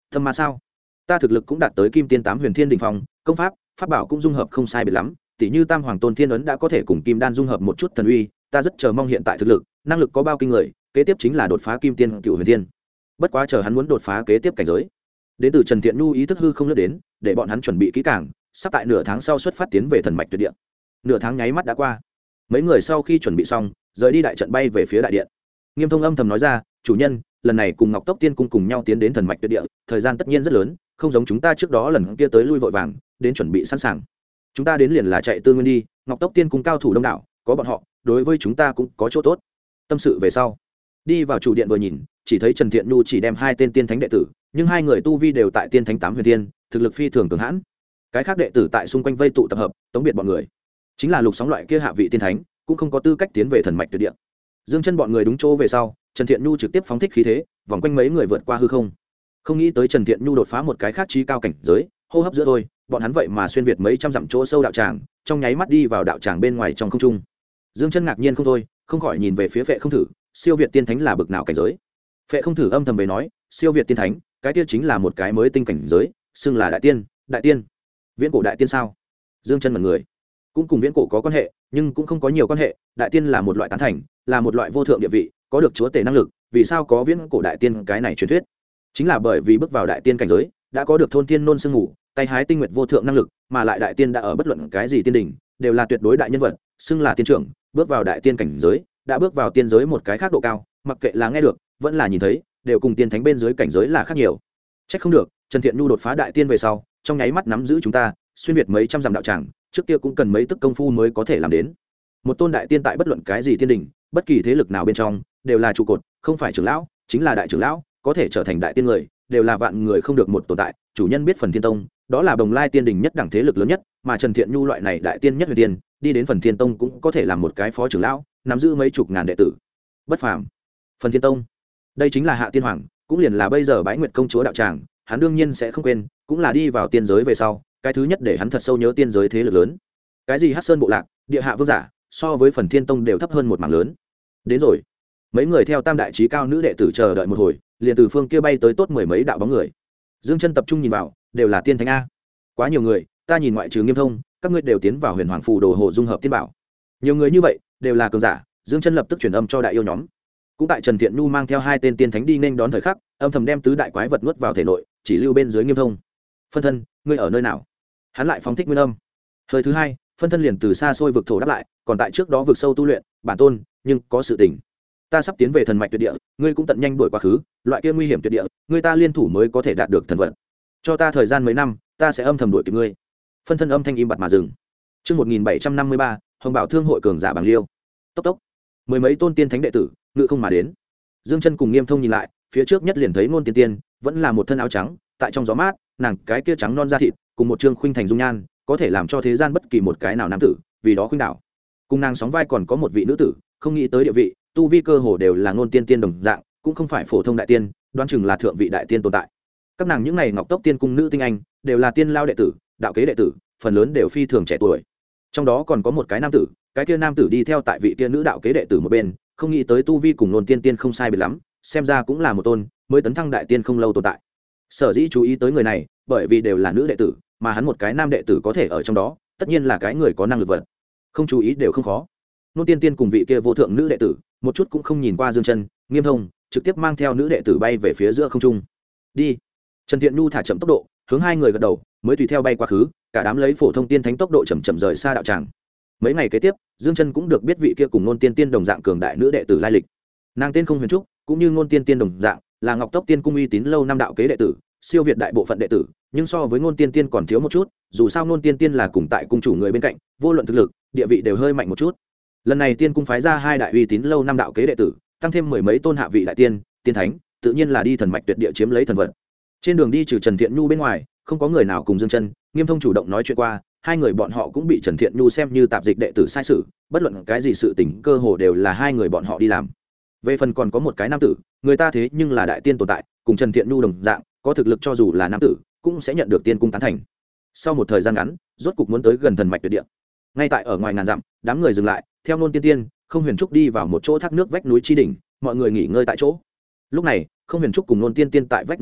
A: Thâm ma sao? Ta thực lực cũng đạt tới kim tiên 8 huyền thiên đỉnh phong, công pháp pháp bảo cũng dung hợp không sai biệt lắm, tỉ như Tam Hoàng Tôn Thiên ấn đã có thể cùng kim đan dung hợp một chút thần uy, ta rất chờ mong hiện tại thực lực, năng lực có bao kinh người, kế tiếp chính là đột phá kim tiên cựu huyền thiên. Bất quá chờ hắn muốn đột phá kế tiếp cảnh giới. Đến từ Trần Thiện Nhu ý thức hư không lướt đến, để bọn hắn chuẩn bị kỹ càng, sắp tại nửa tháng sau xuất phát tiến về thần mạch tuyệt địa. Nửa tháng nháy mắt đã qua. Mấy người sau khi chuẩn bị xong, rời đi đại trận bay về phía đại điện. Nghiêm Thông âm thầm nói ra, chủ nhân, lần này cùng Ngọc Tốc Tiên cung cùng nhau tiến đến thần mạch tuyệt địa, thời gian tất nhiên rất lớn, không giống chúng ta trước đó lần kia tới lui vội vàng, đến chuẩn bị sẵn sàng. Chúng ta đến liền là chạy tư nguyên đi, Ngọc Tốc Tiên cung cao thủ đông đảo, có bọn họ, đối với chúng ta cũng có chỗ tốt. Tâm sự về sau, đi vào chủ điện vừa nhìn, chỉ thấy Trần Thiện Nhu chỉ đem 2 tên tiên thánh đệ tử, nhưng 2 người tu vi đều tại tiên thánh 8 huyền tiên, thực lực phi thường cường hãn. Cái khác đệ tử tại xung quanh vây tụ tập hợp, tống biệt bọn người. Chính là Lục Sóng loại kia hạ vị tiên thánh, cũng không có tư cách tiến về thần mạch tuyệt địa. Dương Chân bọn người đúng chỗ về sau, Trần Thiện Nhu trực tiếp phóng thích khí thế, vòng quanh mấy người vượt qua hư không. Không nghĩ tới Trần Thiện Nhu đột phá một cái khác chí cao cảnh giới, hô hấp giữa thôi, bọn hắn vậy mà xuyên việt mấy trăm dặm chỗ sâu đạo tràng, trong nháy mắt đi vào đạo tràng bên ngoài trong không trung. Dương Chân ngạc nhiên không thôi, không khỏi nhìn về phía Phệ Không Thử, siêu việt tiên thánh là bực nào cảnh giới. Phệ Không Thử âm thầm về nói, siêu việt tiên thánh, cái kia chính là một cái mới tinh cảnh giới, xưng là đại tiên, đại tiên. Viễn cổ đại tiên sao? Dương Chân mật người, cũng cùng viễn cổ có quan hệ, nhưng cũng không có nhiều quan hệ, đại tiên là một loại tán thành, là một loại vô thượng địa vị, có được chúa tể năng lực, vì sao có viễn cổ đại tiên cái này truyền thuyết? Chính là bởi vì bước vào đại tiên cảnh giới, đã có được thôn tiên nôn sương ngủ, tay hái tinh nguyệt vô thượng năng lực, mà lại đại tiên đã ở bất luận cái gì tiên đỉnh, đều là tuyệt đối đại nhân vật, xưng là tiên trưởng, bước vào đại tiên cảnh giới, đã bước vào tiên giới một cái khác độ cao, mặc kệ là nghe được, vẫn là nhìn thấy, đều cùng tiên thánh bên dưới cảnh giới là khác nhiều. Trách không được, Trần Thiện Nhu đột phá đại tiên về sau, trong nháy mắt nắm giữ chúng ta, xuyên việt mấy trăm dặm đạo tràng, trước kia cũng cần mấy tức công phu mới có thể làm đến. Một tôn đại tiên tại bất luận cái gì tiên đỉnh, bất kỳ thế lực nào bên trong, đều là trụ cột, không phải trưởng lão, chính là đại trưởng lão, có thể trở thành đại tiên người, đều là vạn người không được một tồn tại. Chủ nhân biết Phần Thiên Tông, đó là Bồng Lai tiên đỉnh nhất đẳng thế lực lớn nhất, mà Trần Thiện Nhu loại này đại tiên nhất huyền tiên, đi đến Phần Thiên Tông cũng có thể làm một cái phó trưởng lão, nắm giữ mấy chục ngàn đệ tử. Bất phàm. Phần Thiên Tông, đây chính là Hạ Tiên Hoàng, cũng liền là bây giờ Bái Nguyệt công chúa đạo tràng, hắn đương nhiên sẽ không quên, cũng là đi vào tiên giới về sau, cái thứ nhất để hắn thật sâu nhớ tiên giới thế lực lớn. Cái gì Hắc Sơn bộ lạc, Địa Hạ vương giả, so với Phần Thiên Tông đều thấp hơn một mảng lớn. Đến rồi. Mấy người theo tam đại trí cao nữ đệ tử chờ đợi một hồi, liền từ phương kia bay tới tốt 10 mấy đạo bóng người. Dương Chân tập trung nhìn vào, đều là tiên thánh a. Quá nhiều người, ta nhìn ngoại trừ Nghiêm Thông, các ngươi đều tiến vào Huyền Hoàng phù đồ hộ dung hợp tiên bảo. Nhiều người như vậy, đều là cường giả. Dương Chân lập tức truyền âm cho đại yêu nhóm. Cũng tại Trần Thiện Nhu mang theo 2 tên tiên thánh đi nên đón thời khắc, âm thầm đem tứ đại quái vật nuốt vào thể nội, chỉ lưu bên dưới Nghiêm Thông. Phân thân, ngươi ở nơi nào? Hắn lại phóng thích nguyên âm. Hơi thứ 2, phân thân liền từ xa xôi vực thổ đáp lại, còn tại trước đó vực sâu tu luyện, bản tôn, nhưng có sự tình. Ta sắp tiến về thần mạch tuyệt địa, ngươi cũng tận nhanh đuổi quá khứ, loại kia nguy hiểm tuyệt địa, ngươi ta liên thủ mới có thể đạt được thần vận. Cho ta thời gian mấy năm, ta sẽ âm thầm đuổi kịp ngươi. Phân thân âm thanh im bặt mà dừng. Chương 1753, Hồng Bảo Thương hội cường giả Bàng Liêu. Tốc tốc. 10 mấy tôn tiên thánh đệ tử, ngự không mà đến. Dương Chân cùng Nghiêm Thông nhìn lại, phía trước nhất liền thấy Ngôn Tiên Tiên, vẫn là một thân áo trắng, tại trong gió mát, nàng cái kia trắng non da thịt, cùng một trương khuynh thành dung nhan, có thể làm cho thế gian bất kỳ một cái nào nam tử vì đó khuynh đảo. Cùng nàng sóng vai còn có một vị nữ tử, không nghĩ tới địa vị, tu vi cơ hồ đều là Ngôn Tiên Tiên đồng dạng, cũng không phải phổ thông đại tiên, đoán chừng là thượng vị đại tiên tồn tại. Các nàng những này Ngọc Tốc Tiên cung nữ tinh anh, đều là tiên lao đệ tử, đạo kế đệ tử, phần lớn đều phi thường trẻ tuổi. Trong đó còn có một cái nam tử, cái kia nam tử đi theo tại vị kia nữ đạo kế đệ tử một bên, không nghĩ tới tu vi cùng Ngôn Tiên Tiên không sai biệt lắm, xem ra cũng là một tôn mới tấn thăng đại tiên không lâu tồn tại. Sở dĩ chú ý tới người này, bởi vì đều là nữ đệ tử, mà hắn một cái nam đệ tử có thể ở trong đó, tất nhiên là cái người có năng lực vật. Không chú ý đều không khó. Ngôn Tiên Tiên cùng vị kia vô thượng nữ đệ tử, một chút cũng không nhìn qua Dương Chân, Nghiêm Thông, trực tiếp mang theo nữ đệ tử bay về phía giữa không trung. Đi. Trần Thiện Nhu thả chậm tốc độ, hướng 2 người gật đầu, mới tùy theo bay quá khứ, cả đám lấy phổ thông tiên thánh tốc độ chậm chậm rời xa đạo tràng. Mấy ngày kế tiếp, Dương Chân cũng được biết vị kia cùng Ngôn Tiên Tiên đồng dạng cường đại nữ đệ tử lai lịch. Nàng tên không huyền trúc, cũng như Ngôn Tiên Tiên đồng dạng, là Ngọc Tốc Tiên cung uy tín lâu năm đạo kế đệ tử, siêu việt đại bộ phận đệ tử, nhưng so với Ngôn Tiên Tiên còn thiếu một chút, dù sao Ngôn Tiên Tiên là cùng tại cung chủ người bên cạnh, vô luận thực lực, địa vị đều hơi mạnh một chút. Lần này tiên cung phái ra 2 đại uy tín lâu năm đạo kế đệ tử, tăng thêm 10 mấy tôn hạ vị đại tiên, tiên thánh, tự nhiên là đi thần mạch tuyệt địa chiếm lấy thần vật. Trên đường đi trừ Trần Thiện Nhu bên ngoài, không có người nào cùng Dương Chân, Nghiêm Thông chủ động nói chuyện qua, 2 người bọn họ cũng bị Trần Thiện Nhu xem như tạp dịch đệ tử sai sử, bất luận cái gì sự tình cơ hồ đều là 2 người bọn họ đi làm. Về phần còn có một cái nam tử, người ta thế nhưng là đại tiên tồn tại, cùng Trần Thiện Nhu đồng dạng, có thực lực cho dù là nam tử, cũng sẽ nhận được tiên cung tán thành. Sau một thời gian ngắn, rốt cục muốn tới gần thần mạch tuyệt địa. Ngay tại ở ngoài ngàn dặm, đám người dừng lại, theo Ngôn Tiên Tiên, Không Huyền Trúc đi vào một chỗ thác nước vách núi chi đỉnh, mọi người nghỉ ngơi tại chỗ. Lúc này, Không Huyền Trúc cùng Ngôn Tiên Tiên tại vách núi trước,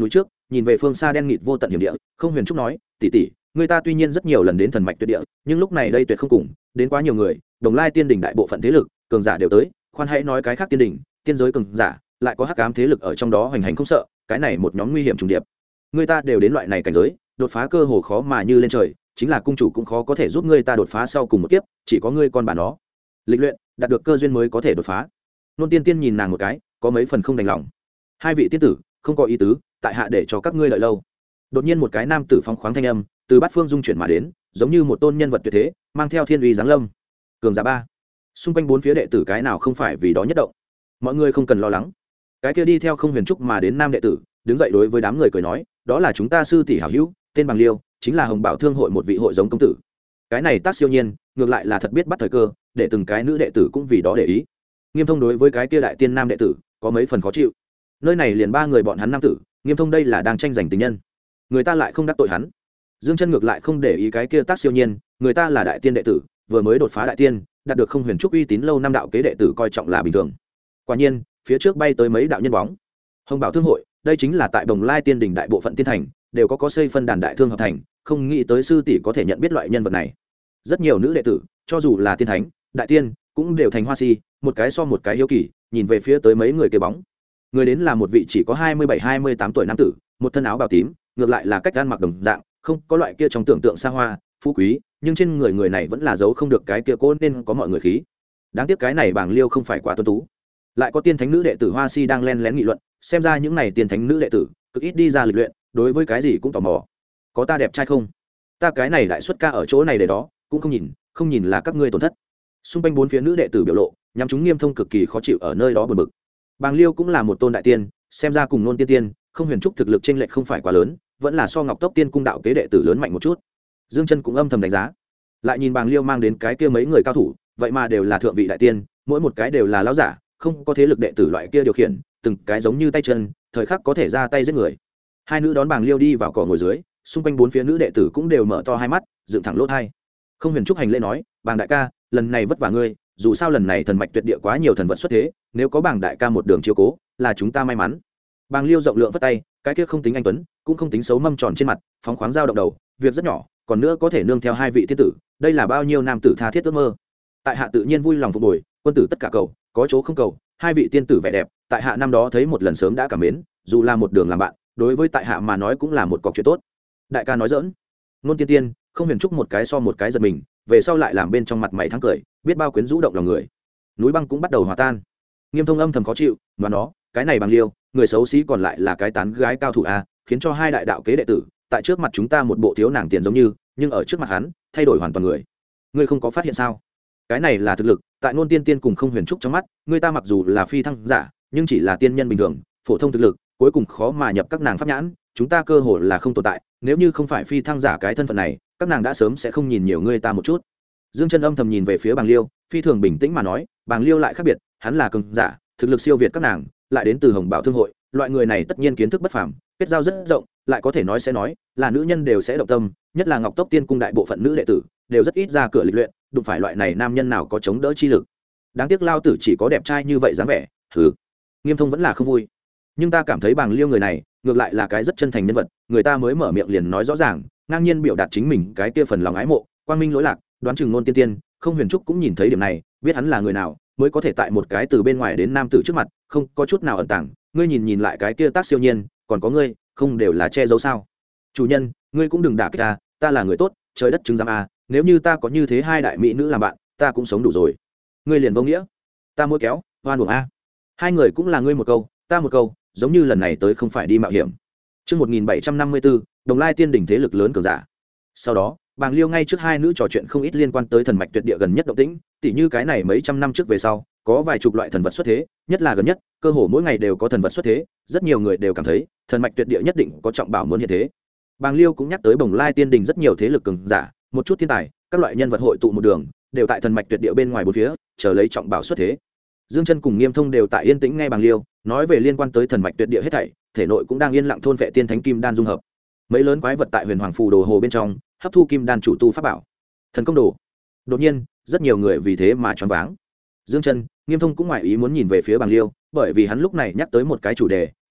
A: nhìn về phương xa đen nghịt vô tận hiểm địa. Không Huyền Trúc nói, tỷ tỷ, người ta tuy nhiên rất nhiều lần đến thần mạch tuyệt địa, nhưng lúc này đây tuyệt không cùng đến quá nhiều người. Đồng Lai tiên đỉnh đại bộ phận thế lực cường giả đều tới, khoan hãy nói cái khác tiên đỉnh, tiên giới cường giả lại có hắc ám thế lực ở trong đó hoành hành không sợ, cái này một nhóm nguy hiểm trùng điệp. Người ta đều đến loại này cảnh giới, đột phá cơ hồ khó mà như lên trời, chính là cung chủ cũng khó có thể giúp ngươi ta đột phá sau cùng một kiếp, chỉ có ngươi con bà nó lịch luyện đạt được cơ duyên mới có thể đột phá. Nôn Tiên Tiên nhìn nàng một cái, có mấy phần không đành lòng. Hai vị tiên tử, không có ý tứ, tại hạ để cho các ngươi đợi lâu. Đột nhiên một cái nam tử phóng khoáng thanh âm từ bát phương dung chuyển mà đến, giống như một tôn nhân vật tuyệt thế, mang theo thiên uy giáng lâm. Cường giả ba. Xung quanh bốn phía đệ tử cái nào không phải vì đó nhất động. Mọi người không cần lo lắng. Cái kia đi theo Không Huyền Trúc mà đến nam đệ tử, đứng dậy đối với đám người cười nói, đó là chúng ta sư tỷ hảo hữu, tên bằng Liêu, chính là Hồng Bảo Thương hội một vị hội giống công tử. Cái này tác siêu nhiên, ngược lại là thật biết bắt thời cơ, để từng cái nữ đệ tử cũng vì đó để ý. Nghiêm Thông đối với cái kia đại tiên nam đệ tử có mấy phần khó chịu. Nơi này liền ba người bọn hắn nam tử, Nghiêm Thông đây là đang tranh giành tình nhân, người ta lại không đắc tội hắn. Dương Chân ngược lại không để ý cái kia tác siêu nhiên, người ta là đại tiên đệ tử, vừa mới đột phá đại tiên, đạt được Không Huyền Trúc uy tín lâu năm đạo kế đệ tử coi trọng là bình thường. Quả nhiên, phía trước bay tới mấy đạo nhân bóng. Hồng Bảo Thương hội, đây chính là tại Đồng Lai Tiên đỉnh đại bộ phận tiên thành, đều có xây phân đàn đại thương hợp thành, không nghĩ tới sư tỷ có thể nhận biết loại nhân vật này. Rất nhiều nữ đệ tử, cho dù là tiên thánh, đại tiên, cũng đều thành hoa si, một cái so một cái hiếu kỳ, nhìn về phía tới mấy người kia bóng. Người đến là một vị chỉ có 27-28 tuổi nam tử, một thân áo bào tím, ngược lại là cách ăn mặc đồng dạng, không có loại kia trong tưởng tượng xa hoa, phú quý, nhưng trên người này vẫn là giấu không được cái kia cố nên có mọi người khí. Đáng tiếc cái này Bàng Liêu không phải quá tuấn tú. Lại có tiên thánh nữ đệ tử hoa si đang len lén nghị luận, xem ra những này tiên thánh nữ đệ tử cực ít đi ra lịch luyện, đối với cái gì cũng tò mò. Có ta đẹp trai không? Ta cái này đại xuất ca ở chỗ này để đó, cũng không nhìn là các ngươi tổn thất. Xung quanh bốn phía nữ đệ tử biểu lộ, nhằm chúng Nghiêm Thông cực kỳ khó chịu ở nơi đó buồn bực. Bàng Liêu cũng là một tôn đại tiên, xem ra cùng Nôn Tiên Tiên, Không Huyền Trúc thực lực chênh lệch không phải quá lớn, vẫn là so Ngọc Tốc Tiên cung đạo kế đệ tử lớn mạnh một chút. Dương Chân cũng âm thầm đánh giá. Lại nhìn Bàng Liêu mang đến cái kia mấy người cao thủ, vậy mà đều là thượng vị đại tiên, mỗi một cái đều là lão giả, không có thế lực đệ tử loại kia điều khiển, từng cái giống như tay chân, thời khắc có thể ra tay giết người. Hai nữ đón Bàng Liêu đi vào cỏ ngồi dưới, xung quanh bốn phía nữ đệ tử cũng đều mở to hai mắt, dựng thẳng lỗ tai. Không Huyền Trúc hành lễ nói, Bàng đại ca, lần này vất vả ngươi, dù sao lần này thần mạch tuyệt địa quá nhiều thần vật xuất thế, nếu có Bàng đại ca một đường chiếu cố, là chúng ta may mắn. Bàng Liêu rộng lượng vất tay, cái kia không tính anh tuấn, cũng không tính xấu mâm tròn trên mặt, phóng khoáng dao động đầu, việc rất nhỏ, còn nữa có thể nương theo hai vị tiên tử, đây là bao nhiêu nam tử tha thiết ước mơ. Tại hạ tự nhiên vui lòng phục bồi, quân tử tất cả cầu, có chỗ không cầu, hai vị tiên tử vẻ đẹp, tại hạ năm đó thấy một lần sớm đã cảm mến, dù là một đường làm bạn, đối với tại hạ mà nói cũng là một cọc chuyện tốt. Đại ca nói giỡn. Nôn Tiên Tiên, Không Huyền Trúc một cái so một cái giật mình, về sau lại làm bên trong mặt mày thắng cười, biết bao quyến rũ động lòng người. Núi băng cũng bắt đầu hòa tan. Nghiêm Thông âm thầm khó chịu, mà nó, cái này Bàng Liêu, người xấu xí còn lại là cái tán gái cao thủ a, khiến cho hai đại đạo kế đệ tử, tại trước mặt chúng ta một bộ thiếu nàng tiền giống như, nhưng ở trước mặt hắn, thay đổi hoàn toàn người. Ngươi không có phát hiện sao? Cái này là thực lực, tại Nôn Tiên Tiên cùng Không Huyền Trúc trong mắt, người ta mặc dù là phi thăng giả, nhưng chỉ là tiên nhân bình thường, phổ thông thực lực, cuối cùng khó mà nhập các nàng pháp nhãn, chúng ta cơ hội là không tồn tại, nếu như không phải phi thăng giả cái thân phận này, các nàng đã sớm sẽ không nhìn nhiều người ta một chút. Dương Chân âm thầm nhìn về phía Bàng Liêu, phi thường bình tĩnh mà nói, Bàng Liêu lại khác biệt, hắn là cường giả, thực lực siêu việt các nàng, lại đến từ Hồng Bảo Thương hội, loại người này tất nhiên kiến thức bất phàm, kết giao rất rộng, lại có thể nói sẽ nói, là nữ nhân đều sẽ động tâm, nhất là Ngọc Tốc Tiên cung đại bộ phận nữ đệ tử, đều rất ít ra cửa lịch luyện, đụng phải loại này nam nhân nào có chống đỡ chi lực. Đáng tiếc lao tử chỉ có đẹp trai như vậy dáng vẻ. Hừ. Nghiêm Thông vẫn là không vui, nhưng ta cảm thấy Bàng Liêu người này ngược lại là cái rất chân thành nhân vật, người ta mới mở miệng liền nói rõ ràng, ngang nhiên biểu đạt chính mình cái kia phần lòng ái mộ, quang minh lỗi lạc, đoán chừng Nôn Tiên Tiên, Không Huyền Trúc cũng nhìn thấy điểm này, biết hắn là người nào, mới có thể tại một cái từ bên ngoài đến nam tử trước mặt, không có chút nào ẩn tàng. Ngươi nhìn lại cái kia tác siêu nhiên, còn có ngươi, không đều là che giấu sao? Chủ nhân, ngươi cũng đừng đả kích ta là người tốt, trời đất chứng giám nếu như ta có như thế hai đại mỹ nữ làm bạn, ta cũng sống đủ rồi. Ngươi liền vô nghĩa, ta mỗi kéo hoan buồng hai người cũng là ngươi một câu ta một câu, giống như lần này tới không phải đi mạo hiểm. Trước 1754, Đồng Lai Tiên đỉnh thế lực lớn cường giả. Sau đó, Bàng Liêu ngay trước hai nữ trò chuyện không ít liên quan tới thần mạch tuyệt địa gần nhất động tĩnh, tỉ như cái này mấy trăm năm trước về sau, có vài chục loại thần vật xuất thế, nhất là gần nhất, cơ hồ mỗi ngày đều có thần vật xuất thế, rất nhiều người đều cảm thấy, thần mạch tuyệt địa nhất định có trọng bảo muốn hiện thế. Bàng Liêu cũng nhắc tới Đồng Lai Tiên đỉnh rất nhiều thế lực cường giả, một chút thiên tài, các loại nhân vật hội tụ một đường, đều tại thần mạch tuyệt địa bên ngoài bốn phía, chờ lấy trọng bảo xuất thế. Dương Chân cùng Nghiêm Thông đều tại yên tĩnh nghe Bàng Liêu nói về liên quan tới thần mạch tuyệt địa hết thảy, thể nội cũng đang yên lặng thôn vệ tiên thánh kim đan dung hợp. Mấy lớn quái vật tại Huyền Hoàng phù đồ hồ bên trong, hấp thu kim đan chủ tu pháp bảo, thần công đồ. Đột nhiên, rất nhiều người vì thế mà choáng váng. Dương Chân, Nghiêm Thông cũng ngoài ý muốn nhìn về phía Bàng Liêu, bởi vì hắn lúc này nhắc tới một cái chủ đề,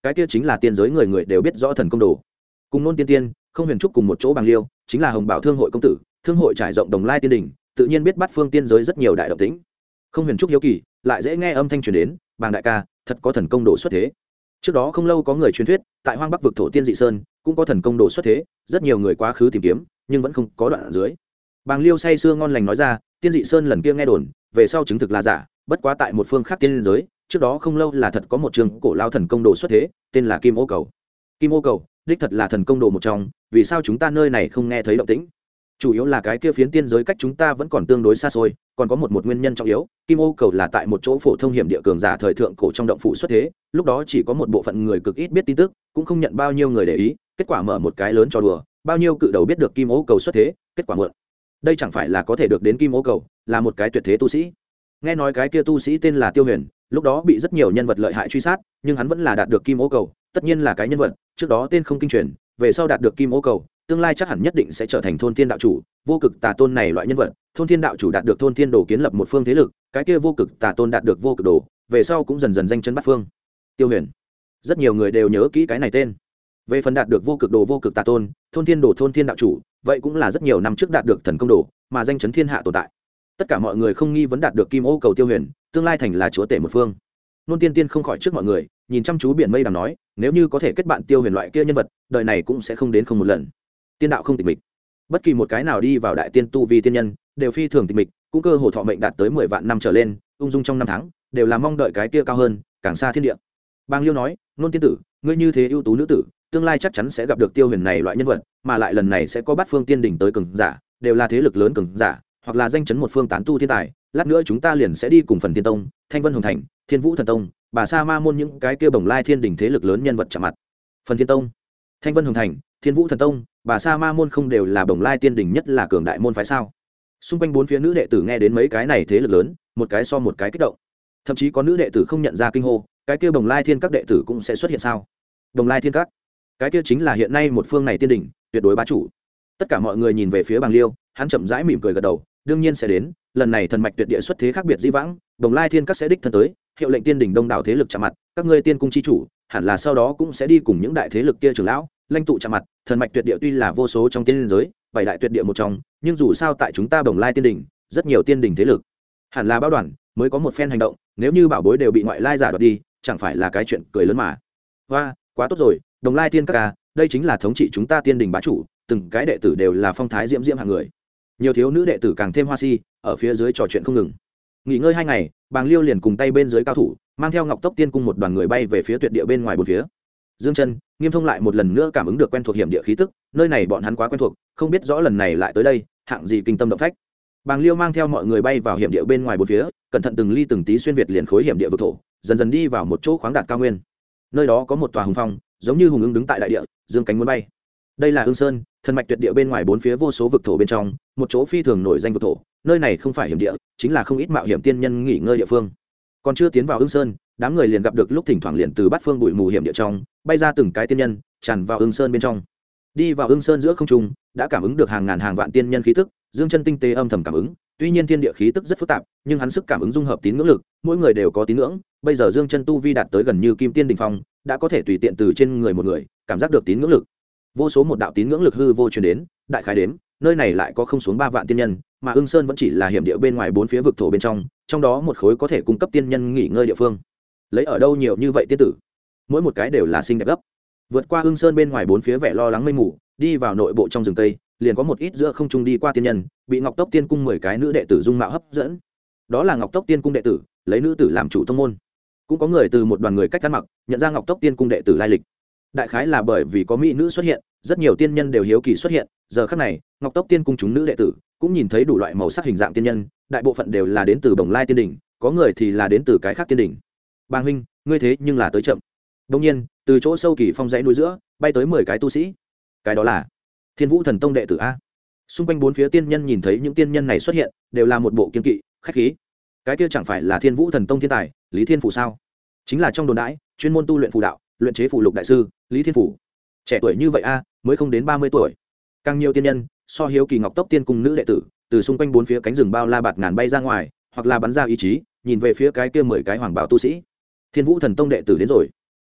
A: cái kia chính là tiên giới người người đều biết rõ thần công đồ. Cùng Nôn Tiên Tiên, Không Huyền Trúc cùng một chỗ bằng liêu, chính là Hồng Bảo Thương hội công tử, thương hội trải rộng Đồng Lai Tiên Đình, tự nhiên biết bắt phương tiên giới rất nhiều đại động tĩnh. Không Huyền Trúc hiếu kỳ, lại dễ nghe âm thanh truyền đến, "Bàng đại ca, thật có thần công đồ xuất thế." Trước đó không lâu có người truyền thuyết, tại Hoang Bắc vực thổ tiên dị sơn, cũng có thần công đồ xuất thế, rất nhiều người quá khứ tìm kiếm, nhưng vẫn không có đoạn ở dưới. Bàng Liêu say sưa ngon lành nói ra, tiên dị sơn lần kia nghe đồn, về sau chứng thực là giả, bất quá tại một phương khác tiên giới, trước đó không lâu là thật có một trường cổ lao thần công đồ xuất thế, tên là Kim Ô Cầu. Kim Ô Cầu, đích thật là thần công đồ một trong, vì sao chúng ta nơi này không nghe thấy động tĩnh? Chủ yếu là cái kia phiến tiên giới cách chúng ta vẫn còn tương đối xa xôi, còn có một nguyên nhân trọng yếu, Kim Ô Cầu là tại một chỗ phổ thông hiểm địa cường giả thời thượng cổ trong động phủ xuất thế, lúc đó chỉ có một bộ phận người cực ít biết tin tức, cũng không nhận bao nhiêu người để ý, kết quả mở một cái lớn cho đùa, bao nhiêu cự đầu biết được Kim Ô Cầu xuất thế, kết quả mượn. Đây chẳng phải là có thể được đến Kim Ô Cầu, là một cái tuyệt thế tu sĩ. Nghe nói cái kia tu sĩ tên là Tiêu Huyền, lúc đó bị rất nhiều nhân vật lợi hại truy sát, nhưng hắn vẫn là đạt được Kim Ô Cầu, tất nhiên là cái nhân vật, trước đó tên không kinh truyền, về sau đạt được Kim Ô Cầu, tương lai chắc hẳn nhất định sẽ trở thành thôn thiên đạo chủ, vô cực tà tôn này loại nhân vật, thôn thiên đạo chủ đạt được thôn thiên đồ kiến lập một phương thế lực, cái kia vô cực tà tôn đạt được vô cực đồ, về sau cũng dần dần danh chấn bát phương. Tiêu Huyền, rất nhiều người đều nhớ kỹ cái này tên. Về phần đạt được vô cực đồ vô cực tà tôn, thôn thiên đồ thôn thiên đạo chủ, vậy cũng là rất nhiều năm trước đạt được thần công đồ, mà danh chấn thiên hạ tồn tại. Tất cả mọi người không nghi vấn đạt được Kim Ô Cầu Tiêu Huyền, tương lai thành là chúa tể một phương. Nôn Tiên Tiên không khỏi trước mọi người, nhìn chăm chú biển mây đằng nói, nếu như có thể kết bạn Tiêu Huyền loại kia nhân vật, đời này cũng sẽ không đến không một lần. Tiên đạo không tịch mịch, bất kỳ một cái nào đi vào đại tiên tu vi tiên nhân, đều phi thường tịch mịch, cũng cơ hồ thọ mệnh đạt tới 10 vạn năm trở lên, ung dung trong năm tháng, đều là mong đợi cái kia cao hơn, càng xa thiên địa. Bàng Liêu nói, Nôn tiên tử, ngươi như thế ưu tú nữ tử, tương lai chắc chắn sẽ gặp được Tiêu Huyền này loại nhân vật, mà lại lần này sẽ có bát phương tiên đỉnh tới cường giả, đều là thế lực lớn cường giả, hoặc là danh chấn một phương tán tu thiên tài, lát nữa chúng ta liền sẽ đi cùng Phần Thiên Tông, Thanh Vân Hồng Thành, Thiên Vũ Thần Tông, Bà Sa Ma môn những cái kia bồng lai thiên đỉnh thế lực lớn nhân vật chạm mặt. Phần Thiên Tông, Thanh Vân Hồng Thành, Thiên Vũ Thần Tông, Bà Sa Ma môn không đều là bồng lai tiên đỉnh nhất là cường đại môn phái sao? Xung quanh bốn phía nữ đệ tử nghe đến mấy cái này thế lực lớn, một cái so một cái kích động. Thậm chí có nữ đệ tử không nhận ra kinh hô, cái kia bồng lai thiên các đệ tử cũng sẽ xuất hiện sao? Bồng lai thiên các, cái kia chính là hiện nay một phương này tiên đỉnh, tuyệt đối bá chủ. Tất cả mọi người nhìn về phía Bàng Liêu, hắn chậm rãi mỉm cười gật đầu, đương nhiên sẽ đến, lần này thần mạch tuyệt địa xuất thế khác biệt dĩ vãng, Bồng Lai Thiên các sẽ đích thân tới, hiệu lệnh tiên đỉnh đông đảo thế lực chạm mặt, các ngươi tiên cung chi chủ, hẳn là sau đó cũng sẽ đi cùng những đại thế lực kia trưởng lão, lãnh tụ chạm mặt, thần mạch tuyệt địa tuy là vô số trong tiên giới, bảy đại tuyệt địa một trong, nhưng dù sao tại chúng ta Bồng Lai tiên đỉnh, rất nhiều tiên đỉnh thế lực, hẳn là báo đoàn mới có một phen hành động, nếu như bảo bối đều bị ngoại lai giả đoạt đi, chẳng phải là cái chuyện cười lớn mà. Hoa, quá tốt rồi, Bồng Lai Thiên các đây chính là thống trị chúng ta tiên đỉnh bá chủ, từng cái đệ tử đều là phong thái diễm diễm hạng người. Nhiều thiếu nữ đệ tử càng thêm hoa si, ở phía dưới trò chuyện không ngừng. Nghỉ ngơi 2 ngày, Bàng Liêu liền cùng tay bên dưới cao thủ, mang theo Ngọc Tốc Tiên cung một đoàn người bay về phía tuyệt địa bên ngoài bốn phía. Dương Chân, Nghiêm Thông lại một lần nữa cảm ứng được quen thuộc hiểm địa khí tức, nơi này bọn hắn quá quen thuộc, không biết rõ lần này lại tới đây, hạng gì kinh tâm động phách. Bàng Liêu mang theo mọi người bay vào hiểm địa bên ngoài bốn phía, cẩn thận từng ly từng tí xuyên việt liền khối hiểm địa vực thổ, dần dần đi vào một chỗ khoáng đạt cao nguyên. Nơi đó có một tòa hùng phong, giống như hùng ưng đứng tại đại địa, dương cánh muốn bay. Đây là Ưng Sơn, thần mạch tuyệt địa bên ngoài bốn phía vô số vực thổ bên trong, một chỗ phi thường nổi danh vực thổ, nơi này không phải hiểm địa, chính là không ít mạo hiểm tiên nhân nghỉ ngơi địa phương. Còn chưa tiến vào Ưng Sơn, đám người liền gặp được lúc thỉnh thoảng liền từ bát phương bụi mù hiểm địa trong bay ra từng cái tiên nhân, tràn vào Ưng Sơn bên trong. Đi vào Ưng Sơn giữa không trung, đã cảm ứng được hàng ngàn hàng vạn tiên nhân khí tức, Dương Chân tinh tế âm thầm cảm ứng, tuy nhiên thiên địa khí tức rất phức tạp, nhưng hắn sức cảm ứng dung hợp tín ngưỡng lực, mỗi người đều có tín ngưỡng, bây giờ Dương Chân tu vi đạt tới gần như kim tiên đỉnh phong, đã có thể tùy tiện từ trên người một người cảm giác được tín ngưỡng lực. Vô số một đạo tín ngưỡng lực hư vô truyền đến, đại khái đếm, nơi này lại có không xuống 3 vạn tiên nhân, mà Ưng Sơn vẫn chỉ là hiểm địa bên ngoài bốn phía vực thổ bên trong đó một khối có thể cung cấp tiên nhân nghỉ ngơi địa phương. Lấy ở đâu nhiều như vậy tiên tử? Mỗi một cái đều là xinh đẹp gấp. Vượt qua Ưng Sơn bên ngoài bốn phía vẻ lo lắng mây mù, đi vào nội bộ trong rừng tây, liền có một ít giữa không trung đi qua tiên nhân, bị Ngọc Tốc Tiên cung 10 cái nữ đệ tử dung mạo hấp dẫn. Đó là Ngọc Tốc Tiên cung đệ tử, lấy nữ tử làm chủ tông môn. Cũng có người từ một đoàn người cách ăn mặc, nhận ra Ngọc Tốc Tiên cung đệ tử lai lịch. Đại khái là bởi vì có mỹ nữ xuất hiện, rất nhiều tiên nhân đều hiếu kỳ xuất hiện, giờ khắc này, Ngọc Tốc Tiên cung chúng nữ đệ tử cũng nhìn thấy đủ loại màu sắc hình dạng tiên nhân, đại bộ phận đều là đến từ Bồng Lai tiên đỉnh, có người thì là đến từ cái khác tiên đỉnh. Bàng huynh, ngươi thế nhưng là tới chậm. Đương nhiên, từ chỗ sâu kỳ phong dãy núi giữa, bay tới 10 cái tu sĩ. Cái đó là Thiên Vũ Thần Tông đệ tử a. Xung quanh bốn phía tiên nhân nhìn thấy những tiên nhân này xuất hiện, đều là một bộ kiên kỵ, khách khí. Cái kia chẳng phải là Thiên Vũ Thần Tông thiên tài, Lý Thiên Phủ sao? Chính là trong đồn đãi, chuyên môn tu luyện phù đạo, luyện chế phù lục đại sư, Lý Thiên Phủ. Trẻ tuổi như vậy a, mới không đến 30 tuổi. Càng nhiều tiên nhân, so hiếu kỳ Ngọc Tốc Tiên cung nữ đệ tử, từ xung quanh bốn phía cánh rừng bao la bạt ngàn bay ra ngoài, hoặc là bắn ra ý chí, nhìn về phía cái kia 10 cái hoàng bảo tu sĩ. Thiên Vũ Thần Tông đệ tử đến rồi.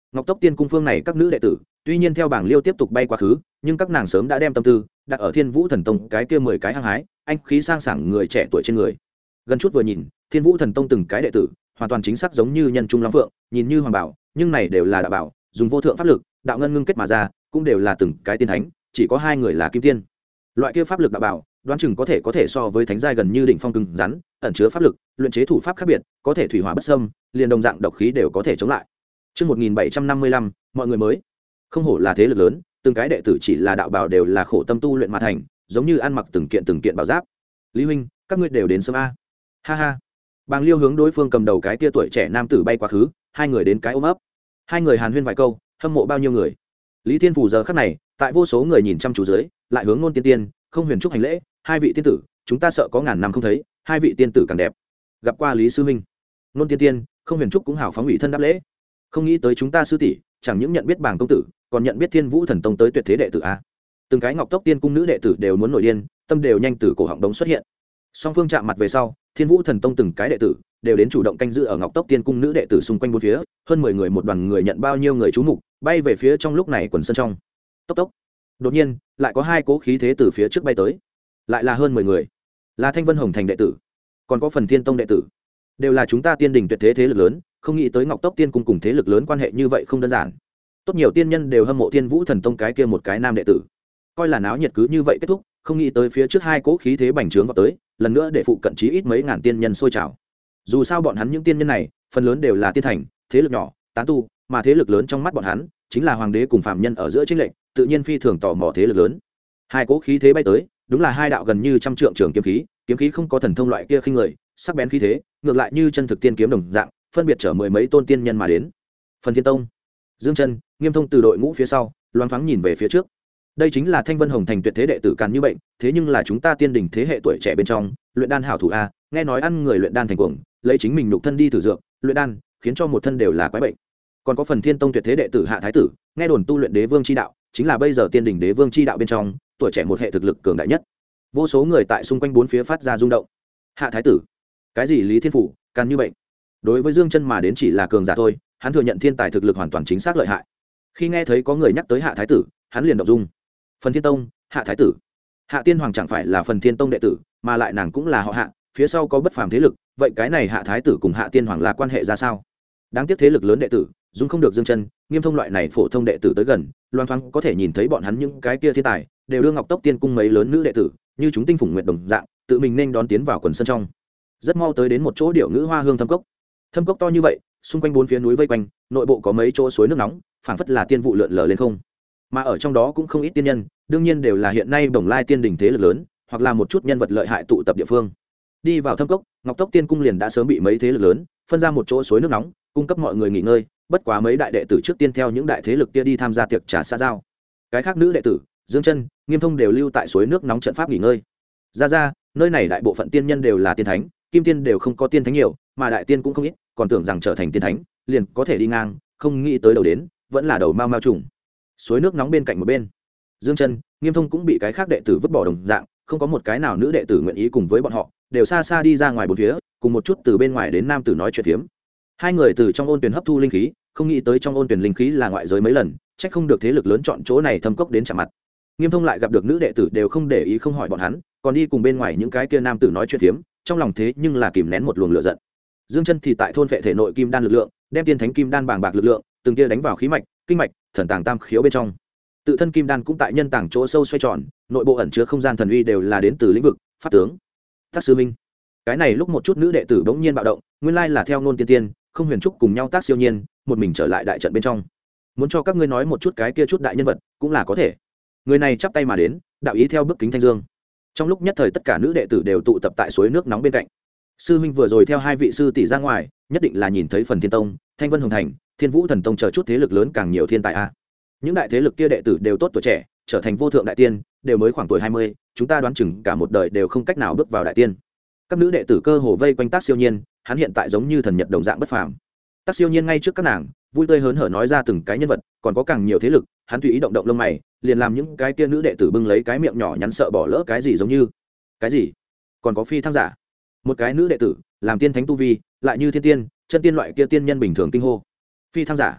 A: Ngọc Tốc Tiên cung phương này các nữ đệ tử tuy nhiên theo bảng liêu tiếp tục bay quá khứ, nhưng các nàng sớm đã đem tâm tư đặt ở Thiên Vũ Thần Tông cái kia 10 cái hăng hái anh khí sang sảng người trẻ tuổi trên người. Gần chút vừa nhìn, Thiên Vũ Thần Tông từng cái đệ tử hoàn toàn chính xác giống như nhân trung long phượng, nhìn như hoàng bảo, nhưng này đều là đạo bảo, dùng vô thượng pháp lực đạo ngân ngưng kết mà ra, cũng đều là từng cái tiên thánh, chỉ có 2 người là kim tiên. Loại kia pháp lực đạo bảo đoán chừng có thể so với thánh giai gần như đỉnh phong cứng rắn, ẩn chứa pháp lực, luyện chế thủ pháp khác biệt, có thể thủy hỏa bất xâm, liền đồng dạng độc khí đều có thể chống lại. Chương 1755, mọi người mới. Không hổ là thế lực lớn, từng cái đệ tử chỉ là đạo bảo đều là khổ tâm tu luyện mà thành, giống như ăn mặc từng kiện bảo giáp. Lý huynh, các ngươi đều đến sớm a. Ha ha. Bàng Liêu hướng đối phương cầm đầu cái tia tuổi trẻ nam tử bay quá khứ, 2 người đến cái ôm ấp. 2 người hàn huyên vài câu, hâm mộ bao nhiêu người. Lý Thiên Phù giờ khắc này, tại vô số người nhìn chăm chú dưới, lại hướng Nôn Tiên Tiên, Không Huyền Trúc hành lễ, 2 vị tiên tử, chúng ta sợ có ngàn năm không thấy, 2 vị tiên tử càng đẹp. Gặp qua Lý sư huynh. Nôn Tiên Tiên, Không Huyền Trúc cũng hào phóng ủy thân đáp lễ. Không nghĩ tới chúng ta sư tỷ, chẳng những nhận biết Bàng công tử, còn nhận biết Thiên Vũ Thần Tông tới tuyệt thế đệ tử a. Từng cái Ngọc Tốc Tiên cung nữ đệ tử đều muốn nổi điên, tâm đều nhanh từ cổ họng đống xuất hiện. Song phương chạm mặt về sau, Thiên Vũ Thần Tông từng cái đệ tử đều đến chủ động canh giữ ở Ngọc Tốc Tiên cung nữ đệ tử xung quanh bốn phía, hơn 10 người một đoàn người nhận bao nhiêu người chú mục, bay về phía trong lúc này quần sân trong. Tốc tốc. Đột nhiên, lại có 2 cỗ khí thế từ phía trước bay tới. Lại là hơn 10 người. Là Thanh Vân Hồng Thành đệ tử, còn có Phần Thiên Tông đệ tử. Đều là chúng ta tiên đình tuyệt thế thế lực lớn, không nghĩ tới Ngọc Tốc Tiên cung cùng thế lực lớn quan hệ như vậy không đơn giản. Tốt nhiều tiên nhân đều hâm mộ Thiên Vũ Thần Tông cái kia một cái nam đệ tử. Coi là náo nhiệt cứ như vậy kết thúc, không nghĩ tới phía trước 2 cỗ khí thế bành trướng vào tới, lần nữa để phụ cận chí ít mấy ngàn tiên nhân sôi trào. Dù sao bọn hắn những tiên nhân này, phần lớn đều là tiên thành, thế lực nhỏ, tán tu, mà thế lực lớn trong mắt bọn hắn chính là hoàng đế cùng phạm nhân ở giữa chênh lệch, tự nhiên phi thường tò mò thế lực lớn. 2 cỗ khí thế bay tới, đúng là 2 đạo gần như trăm trượng trường kiếm khí không có thần thông loại kia khinh người, sắc bén khí thế, ngược lại như chân thực tiên kiếm đồng dạng, phân biệt chở 10 mấy tôn tiên nhân mà đến. Phần Thiên Tông, Dương Chân, Nghiêm Thông từ đội ngũ phía sau, loáng thoáng nhìn về phía trước. Đây chính là Thanh Vân Hồng Thành tuyệt thế đệ tử Càn Như Bệnh, thế nhưng là chúng ta tiên đình thế hệ tuổi trẻ bên trong, luyện đan hảo thủ a, nghe nói ăn người luyện đan thành cuồng, lấy chính mình nhục thân đi thử dược, luyện đan, khiến cho một thân đều là quái bệnh. Còn có Phần Thiên Tông tuyệt thế đệ tử Hạ Thái tử, nghe đồn tu luyện Đế Vương chi đạo, chính là bây giờ tiên đình Đế Vương chi đạo bên trong, tuổi trẻ một hệ thực lực cường đại nhất. Vô số người tại xung quanh bốn phía phát ra rung động. Hạ Thái tử? Cái gì Lý Thiên Phủ, Càn Như Bệnh? Đối với Dương Chân mà đến chỉ là cường giả thôi, hắn thừa nhận thiên tài thực lực hoàn toàn chính xác lợi hại. Khi nghe thấy có người nhắc tới Hạ Thái tử, hắn liền động dung. Phần Thiên Tông, Hạ Thái tử. Hạ Tiên Hoàng chẳng phải là Phần Thiên Tông đệ tử, mà lại nàng cũng là họ Hạ, phía sau có bất phàm thế lực, vậy cái này Hạ Thái tử cùng Hạ Tiên Hoàng là quan hệ ra sao? Đáng tiếc thế lực lớn đệ tử, dung không được Dương Chân, Nghiêm Thông loại này phổ thông đệ tử tới gần, loan thoáng có thể nhìn thấy bọn hắn những cái kia thiên tài, đều đưa Ngọc Tốc Tiên cung mấy lớn nữ đệ tử, như chúng tinh phủng nguyệt đồng dạng, tự mình nên đón tiến vào quần sân trong. Rất mau tới đến một chỗ điệu ngữ hoa hương thâm cốc. Thâm cốc to như vậy, xung quanh bốn phía núi vây quanh, nội bộ có mấy chỗ suối nước nóng, phảng phất là tiên vụ lượn lờ lên không. Mà ở trong đó cũng không ít tiên nhân, đương nhiên đều là hiện nay Bồng Lai tiên đỉnh thế lực lớn, hoặc là một chút nhân vật lợi hại tụ tập địa phương. Đi vào thâm cốc, Ngọc Tốc Tiên cung liền đã sớm bị mấy thế lực lớn phân ra một chỗ suối nước nóng, cung cấp mọi người nghỉ ngơi. Bất quá mấy đại đệ tử trước tiên theo những đại thế lực kia đi tham gia tiệc trà xã giao. Cái khác nữ đệ tử, Dương Chân, Nghiêm Thông đều lưu tại suối nước nóng trận pháp nghỉ ngơi. Ra, nơi này đại bộ phận tiên nhân đều là tiên thánh, kim tiên đều không có tiên thánh nhiều, mà đại tiên cũng không ít, còn tưởng rằng trở thành tiên thánh, liền có thể đi ngang, không nghĩ tới đầu đến, vẫn là đầu mao mao trùng. Suối nước nóng bên cạnh một bên, Dương Chân, Nghiêm Thông cũng bị cái khác đệ tử vứt bỏ đồng dạng, không có một cái nào nữ đệ tử nguyện ý cùng với bọn họ, đều xa xa đi ra ngoài bốn phía, cùng một chút từ bên ngoài đến nam tử nói chuyện phiếm. 2 người từ trong ôn tuyển hấp thu linh khí, không nghĩ tới trong ôn tuyển linh khí là ngoại giới mấy lần, trách không được thế lực lớn chọn chỗ này thâm cốc đến chạm mặt. Nghiêm Thông lại gặp được nữ đệ tử đều không để ý không hỏi bọn hắn, còn đi cùng bên ngoài những cái kia nam tử nói chuyện phiếm, trong lòng thế nhưng là kìm nén một luồng lửa giận. Dương Chân thì tại thôn vệ thể nội kim đan lực lượng, đem tiên thánh kim đan bàng bạc lực lượng, từng kia đánh vào khí mạch, kinh mạch, thần tàng tam khiếu bên trong. Tự thân kim đan cũng tại nhân tàng chỗ sâu xoay tròn, nội bộ ẩn chứa không gian thần uy đều là đến từ lĩnh vực pháp tướng. Tác sư minh, cái này lúc một chút nữ đệ tử bỗng nhiên bạo động, nguyên lai là theo Nôn Tiên Tiên, Không Huyền Trúc cùng nhau tác siêu nhiên, một mình trở lại đại trận bên trong. Muốn cho các ngươi nói một chút cái kia chút đại nhân vật, cũng là có thể. Người này chắp tay mà đến, đạo ý theo bước kính thanh dương. Trong lúc nhất thời tất cả nữ đệ tử đều tụ tập tại suối nước nóng bên cạnh. Sư huynh vừa rồi theo 2 vị sư tỷ ra ngoài, nhất định là nhìn thấy Phần Thiên Tông, Thanh Vân Hồng Thành, Thiên Vũ Thần Tông chờ chút thế lực lớn càng nhiều thiên tài a. Những đại thế lực kia đệ tử đều tốt tuổi trẻ, trở thành vô thượng đại tiên, đều mới khoảng tuổi 20, chúng ta đoán chừng cả một đời đều không cách nào bước vào đại tiên. Các nữ đệ tử cơ hồ vây quanh Tác Siêu Nhiên, hắn hiện tại giống như thần nhật đồng dạng bất phàm. Tác Siêu Nhiên ngay trước các nàng, vui tươi hớn hở nói ra từng cái nhân vật, còn có càng nhiều thế lực, hắn tùy ý động động lông mày, liền làm những cái kia nữ đệ tử bưng lấy cái miệng nhỏ nhắn sợ bỏ lỡ cái gì giống như. Cái gì? Còn có phi thăng giả. Một cái nữ đệ tử, làm tiên thánh tu vi, lại như thiên tiên, chân tiên loại kia tiên nhân bình thường kinh hô. Phi thăng giả.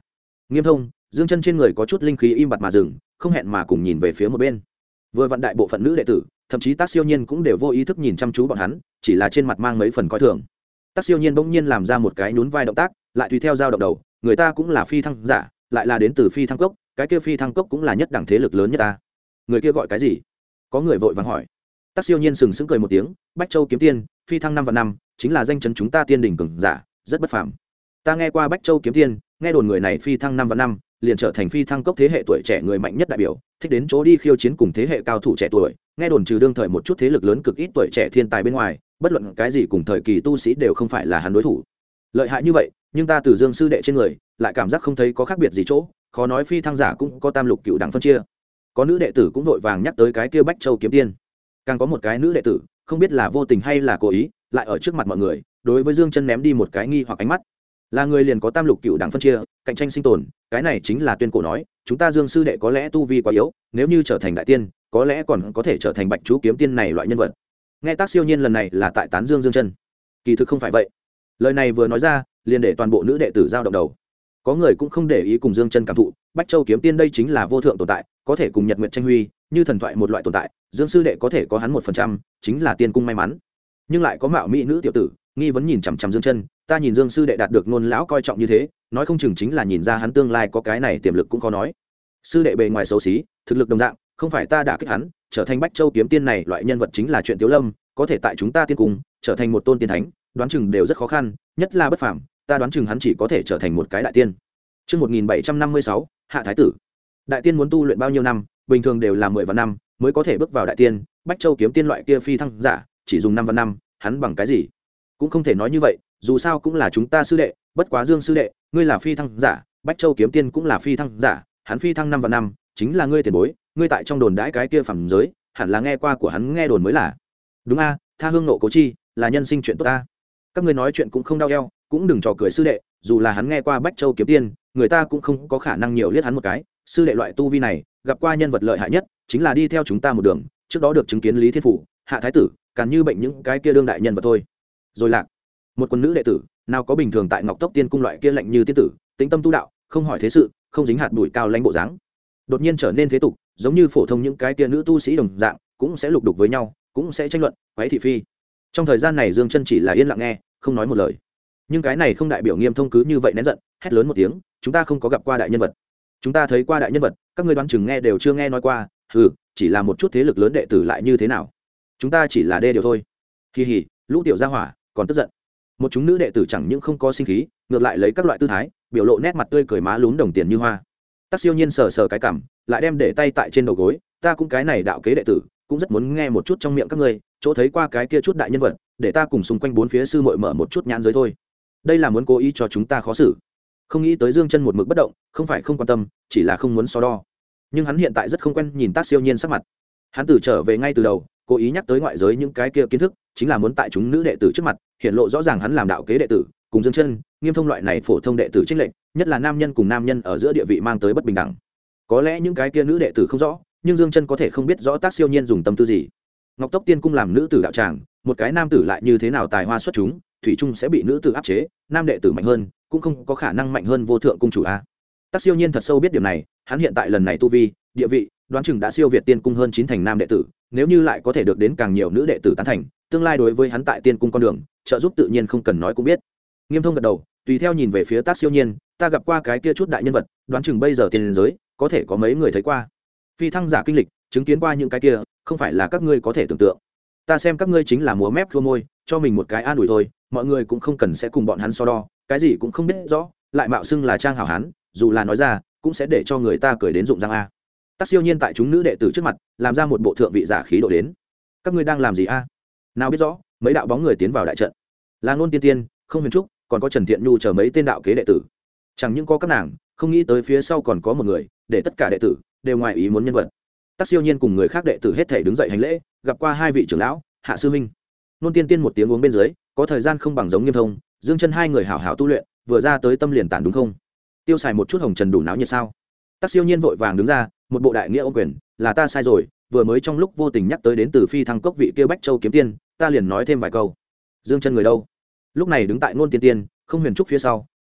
A: Nghiêm Thông, Dương Chân trên người có chút linh khí im bặt mà dừng, không hẹn mà cùng nhìn về phía một bên. Vừa vặn đại bộ phận nữ đệ tử, thậm chí Tác Siêu Nhiên cũng đều vô ý thức nhìn chăm chú bọn hắn, chỉ là trên mặt mang mấy phần coi thường. Tác Siêu Nhiên bỗng nhiên làm ra một cái nhún vai động tác, lại tùy theo dao động đầu, người ta cũng là phi thăng giả, lại là đến từ phi thăng cốc, cái kia phi thăng cốc cũng là nhất đẳng thế lực lớn nhất ta. Người kia gọi cái gì? Có người vội vàng hỏi. Tác Siêu Nhiên sừng sững cười một tiếng, Bách Châu kiếm tiên, phi thăng 5 và 5, chính là danh chấn chúng ta tiên đỉnh cường giả, rất bất phàm. Ta nghe qua Bách Châu kiếm tiên, nghe đồn người này phi thăng 5 và 5, liền trở thành phi thăng cốc thế hệ tuổi trẻ người mạnh nhất đại biểu, thích đến chỗ đi khiêu chiến cùng thế hệ cao thủ trẻ tuổi, nghe đồn trừ đương thời một chút thế lực lớn cực ít tuổi trẻ thiên tài bên ngoài, bất luận cái gì cùng thời kỳ tu sĩ đều không phải là hắn đối thủ. Lợi hại như vậy, nhưng ta từ Dương sư đệ trên người, lại cảm giác không thấy có khác biệt gì chỗ, khó nói phi thăng giả cũng có tam lục cựu đẳng phân chia. Có nữ đệ tử cũng vội vàng nhắc tới cái kia Bách Châu kiếm tiên. Càng có một cái nữ đệ tử, không biết là vô tình hay là cố ý, lại ở trước mặt mọi người, đối với Dương Chân ném đi một cái nghi hoặc ánh mắt. Là người liền có tam lục cựu đẳng phân chia, cạnh tranh sinh tồn, cái này chính là tuyên cổ nói, chúng ta Dương sư đệ có lẽ tu vi quá yếu, nếu như trở thành đại tiên, có lẽ còn có thể trở thành Bạch Chú kiếm tiên này loại nhân vật. Nghe Tác Siêu Nhiên lần này là tại tán Dương Dương Chân. Kỳ thực không phải vậy. Lời này vừa nói ra, liền để toàn bộ nữ đệ tử giao động đầu. Có người cũng không để ý cùng Dương Chân cảm thụ, Bách Châu kiếm tiên đây chính là vô thượng tồn tại, có thể cùng Nhật Nguyệt tranh huy, như thần thoại một loại tồn tại, Dương sư đệ có thể có hắn 1%, chính là tiên cung may mắn. Nhưng lại có mạo mỹ nữ tiểu tử, nghi vấn nhìn chằm chằm Dương Chân, ta nhìn Dương sư đệ đạt được nôn lão coi trọng như thế, nói không chừng chính là nhìn ra hắn tương lai có cái này tiềm lực cũng khó nói. Sư đệ bề ngoài xấu xí, thực lực đồng dạng, không phải ta đã kích hắn, trở thành Bách Châu kiếm tiên này loại nhân vật chính là chuyện Tiếu Lâm, có thể tại chúng ta tiên cung trở thành một tôn tiên thánh, đoán chừng đều rất khó khăn, nhất là bất phàm, ta đoán chừng hắn chỉ có thể trở thành một cái đại tiên. Chương 1756, Hạ thái tử. Đại tiên muốn tu luyện bao nhiêu năm, bình thường đều là 10 vạn năm mới có thể bước vào đại tiên, Bách Châu kiếm tiên loại kia phi thăng giả, chỉ dùng 5 vạn năm, hắn bằng cái gì? Cũng không thể nói như vậy, dù sao cũng là chúng ta sư đệ, bất quá Dương sư đệ, ngươi là phi thăng giả, Bách Châu kiếm tiên cũng là phi thăng giả, hắn phi thăng 5 vạn năm, chính là ngươi tiền bối, ngươi tại trong đồn đãi cái kia phẩm giới, hẳn là nghe qua của hắn nghe đồn mới là. Đúng a, tha hương nộ cố chi, là nhân sinh chuyện tốt ta. Các ngươi nói chuyện cũng không đau eo, cũng đừng trò cười sư đệ, dù là hắn nghe qua Bách Châu kiếm tiên, người ta cũng không có khả năng nhiều liếc hắn một cái, sư đệ loại tu vi này, gặp qua nhân vật lợi hại nhất, chính là đi theo chúng ta một đường, trước đó được chứng kiến Lý Thiên Phủ, Hạ thái tử, càn như bệnh những cái kia đương đại nhân vật thôi. Rồi lạc, một quân nữ đệ tử, nào có bình thường tại Ngọc Tốc Tiên cung loại kia lạnh như tiên tử, tĩnh tâm tu đạo, không hỏi thế sự, không dính hạt bụi cao lãnh bộ dáng. Đột nhiên trở nên thế tục, giống như phổ thông những cái kia nữ tu sĩ đồng dạng, cũng sẽ lục đục với nhau, cũng sẽ tranh luận, quấy thị phi. Trong thời gian này Dương Chân chỉ là yên lặng nghe, không nói một lời. Nhưng cái này không đại biểu Nghiêm Thông cứ như vậy nén giận, hét lớn một tiếng, chúng ta không có gặp qua đại nhân vật. Chúng ta thấy qua đại nhân vật, các ngươi đoán chừng nghe đều chưa nghe nói qua, chỉ là một chút thế lực lớn đệ tử lại như thế nào? Chúng ta chỉ là đê điều thôi. Kỳ hỉ, lũ tiểu gia hỏa, còn tức giận. Một chúng nữ đệ tử chẳng những không có sinh khí, ngược lại lấy các loại tư thái, biểu lộ nét mặt tươi cười má lún đồng tiền như hoa. Tác Siêu Nhiên sờ sờ cái cằm, lại đem để tay tại trên đầu gối, ta cũng cái này đạo kế đệ tử, cũng rất muốn nghe một chút trong miệng các ngươi, chỗ thấy qua cái kia chút đại nhân vật, để ta cùng xung quanh bốn phía sư muội mở một chút nhãn giới thôi. Đây là muốn cố ý cho chúng ta khó xử. Không nghĩ tới Dương Chân một mực bất động, không phải không quan tâm, chỉ là không muốn so đo. Nhưng hắn hiện tại rất không quen nhìn Tác Siêu Nhiên sắc mặt. Hắn từ trở về ngay từ đầu, cố ý nhắc tới ngoại giới những cái kia kiến thức, chính là muốn tại chúng nữ đệ tử trước mặt hiện lộ rõ ràng hắn làm đạo kế đệ tử cùng Dương Chân, Nghiêm Thông loại này phổ thông đệ tử trinh lệnh, nhất là nam nhân cùng nam nhân ở giữa địa vị mang tới bất bình đẳng. Có lẽ những cái kia nữ đệ tử không rõ, nhưng Dương Chân có thể không biết rõ Tác Siêu Nhiên dùng tâm tư gì. Ngọc Tốc Tiên cung làm nữ tử đạo tràng, một cái nam tử lại như thế nào tài hoa xuất chúng, thủy chung sẽ bị nữ tử áp chế, nam đệ tử mạnh hơn cũng không có khả năng mạnh hơn vô thượng cung chủ a. Tác Siêu Nhiên thật sâu biết điểm này, hắn hiện tại lần này tu vi, địa vị, đoán chừng đã siêu việt tiên cung hơn 9 thành nam đệ tử, nếu như lại có thể được đến càng nhiều nữ đệ tử tán thành, tương lai đối với hắn tại tiên cung con đường, trợ giúp tự nhiên không cần nói cũng biết. Nghiêm Thông gật đầu, tùy theo nhìn về phía Tác Siêu Nhiên, ta gặp qua cái kia chút đại nhân vật, đoán chừng bây giờ tiên giới có thể có mấy người thấy qua. Phi thăng giả kinh lịch, chứng kiến qua những cái kia, không phải là các ngươi có thể tưởng tượng. Ta xem các ngươi chính là múa mép khua môi, cho mình một cái an ủi thôi, mọi người cũng không cần sẽ cùng bọn hắn so đo, cái gì cũng không biết rõ, lại mạo xưng là trang hảo hán, dù là nói ra, cũng sẽ để cho người ta cười đến rụng răng a. Tác Siêu Nhiên tại chúng nữ đệ tử trước mặt, làm ra một bộ thượng vị giả khí độ đến. Các ngươi đang làm gì a? Nào biết rõ, mấy đạo bóng người tiến vào đại trận. Là Ngôn Tiên Tiên, Không Huyền Trúc, còn có Trần Thiện Nhu chờ mấy tên đạo kế đệ tử. Chẳng những có các nàng, không nghĩ tới phía sau còn có một người, để tất cả đệ tử đều ngoài ý muốn nhân vật. Tác Siêu Nhiên cùng người khác đệ tử hết thảy đứng dậy hành lễ, gặp qua hai vị trưởng lão, Hạ sư huynh. Ngôn Tiên Tiên một tiếng uống bên dưới, có thời gian không bằng giống Nghiêm Thông, Dương Chân hai người hảo hảo tu luyện, vừa ra tới tâm liền tản đúng không? Tiêu xài một chút hồng trần đủ náo nhiệt sao? Tác Siêu Nhiên vội vàng đứng ra, một bộ đại nghĩa ôm quyền, là ta sai rồi, vừa mới trong lúc vô tình nhắc tới đến từ phi thăng cốc vị kia Bách Châu kiếm tiên, ta liền nói thêm vài câu. Dương Chân người đâu? Lúc này đứng tại Ngôn Tiên Tiên, Không Huyền Trúc phía sau,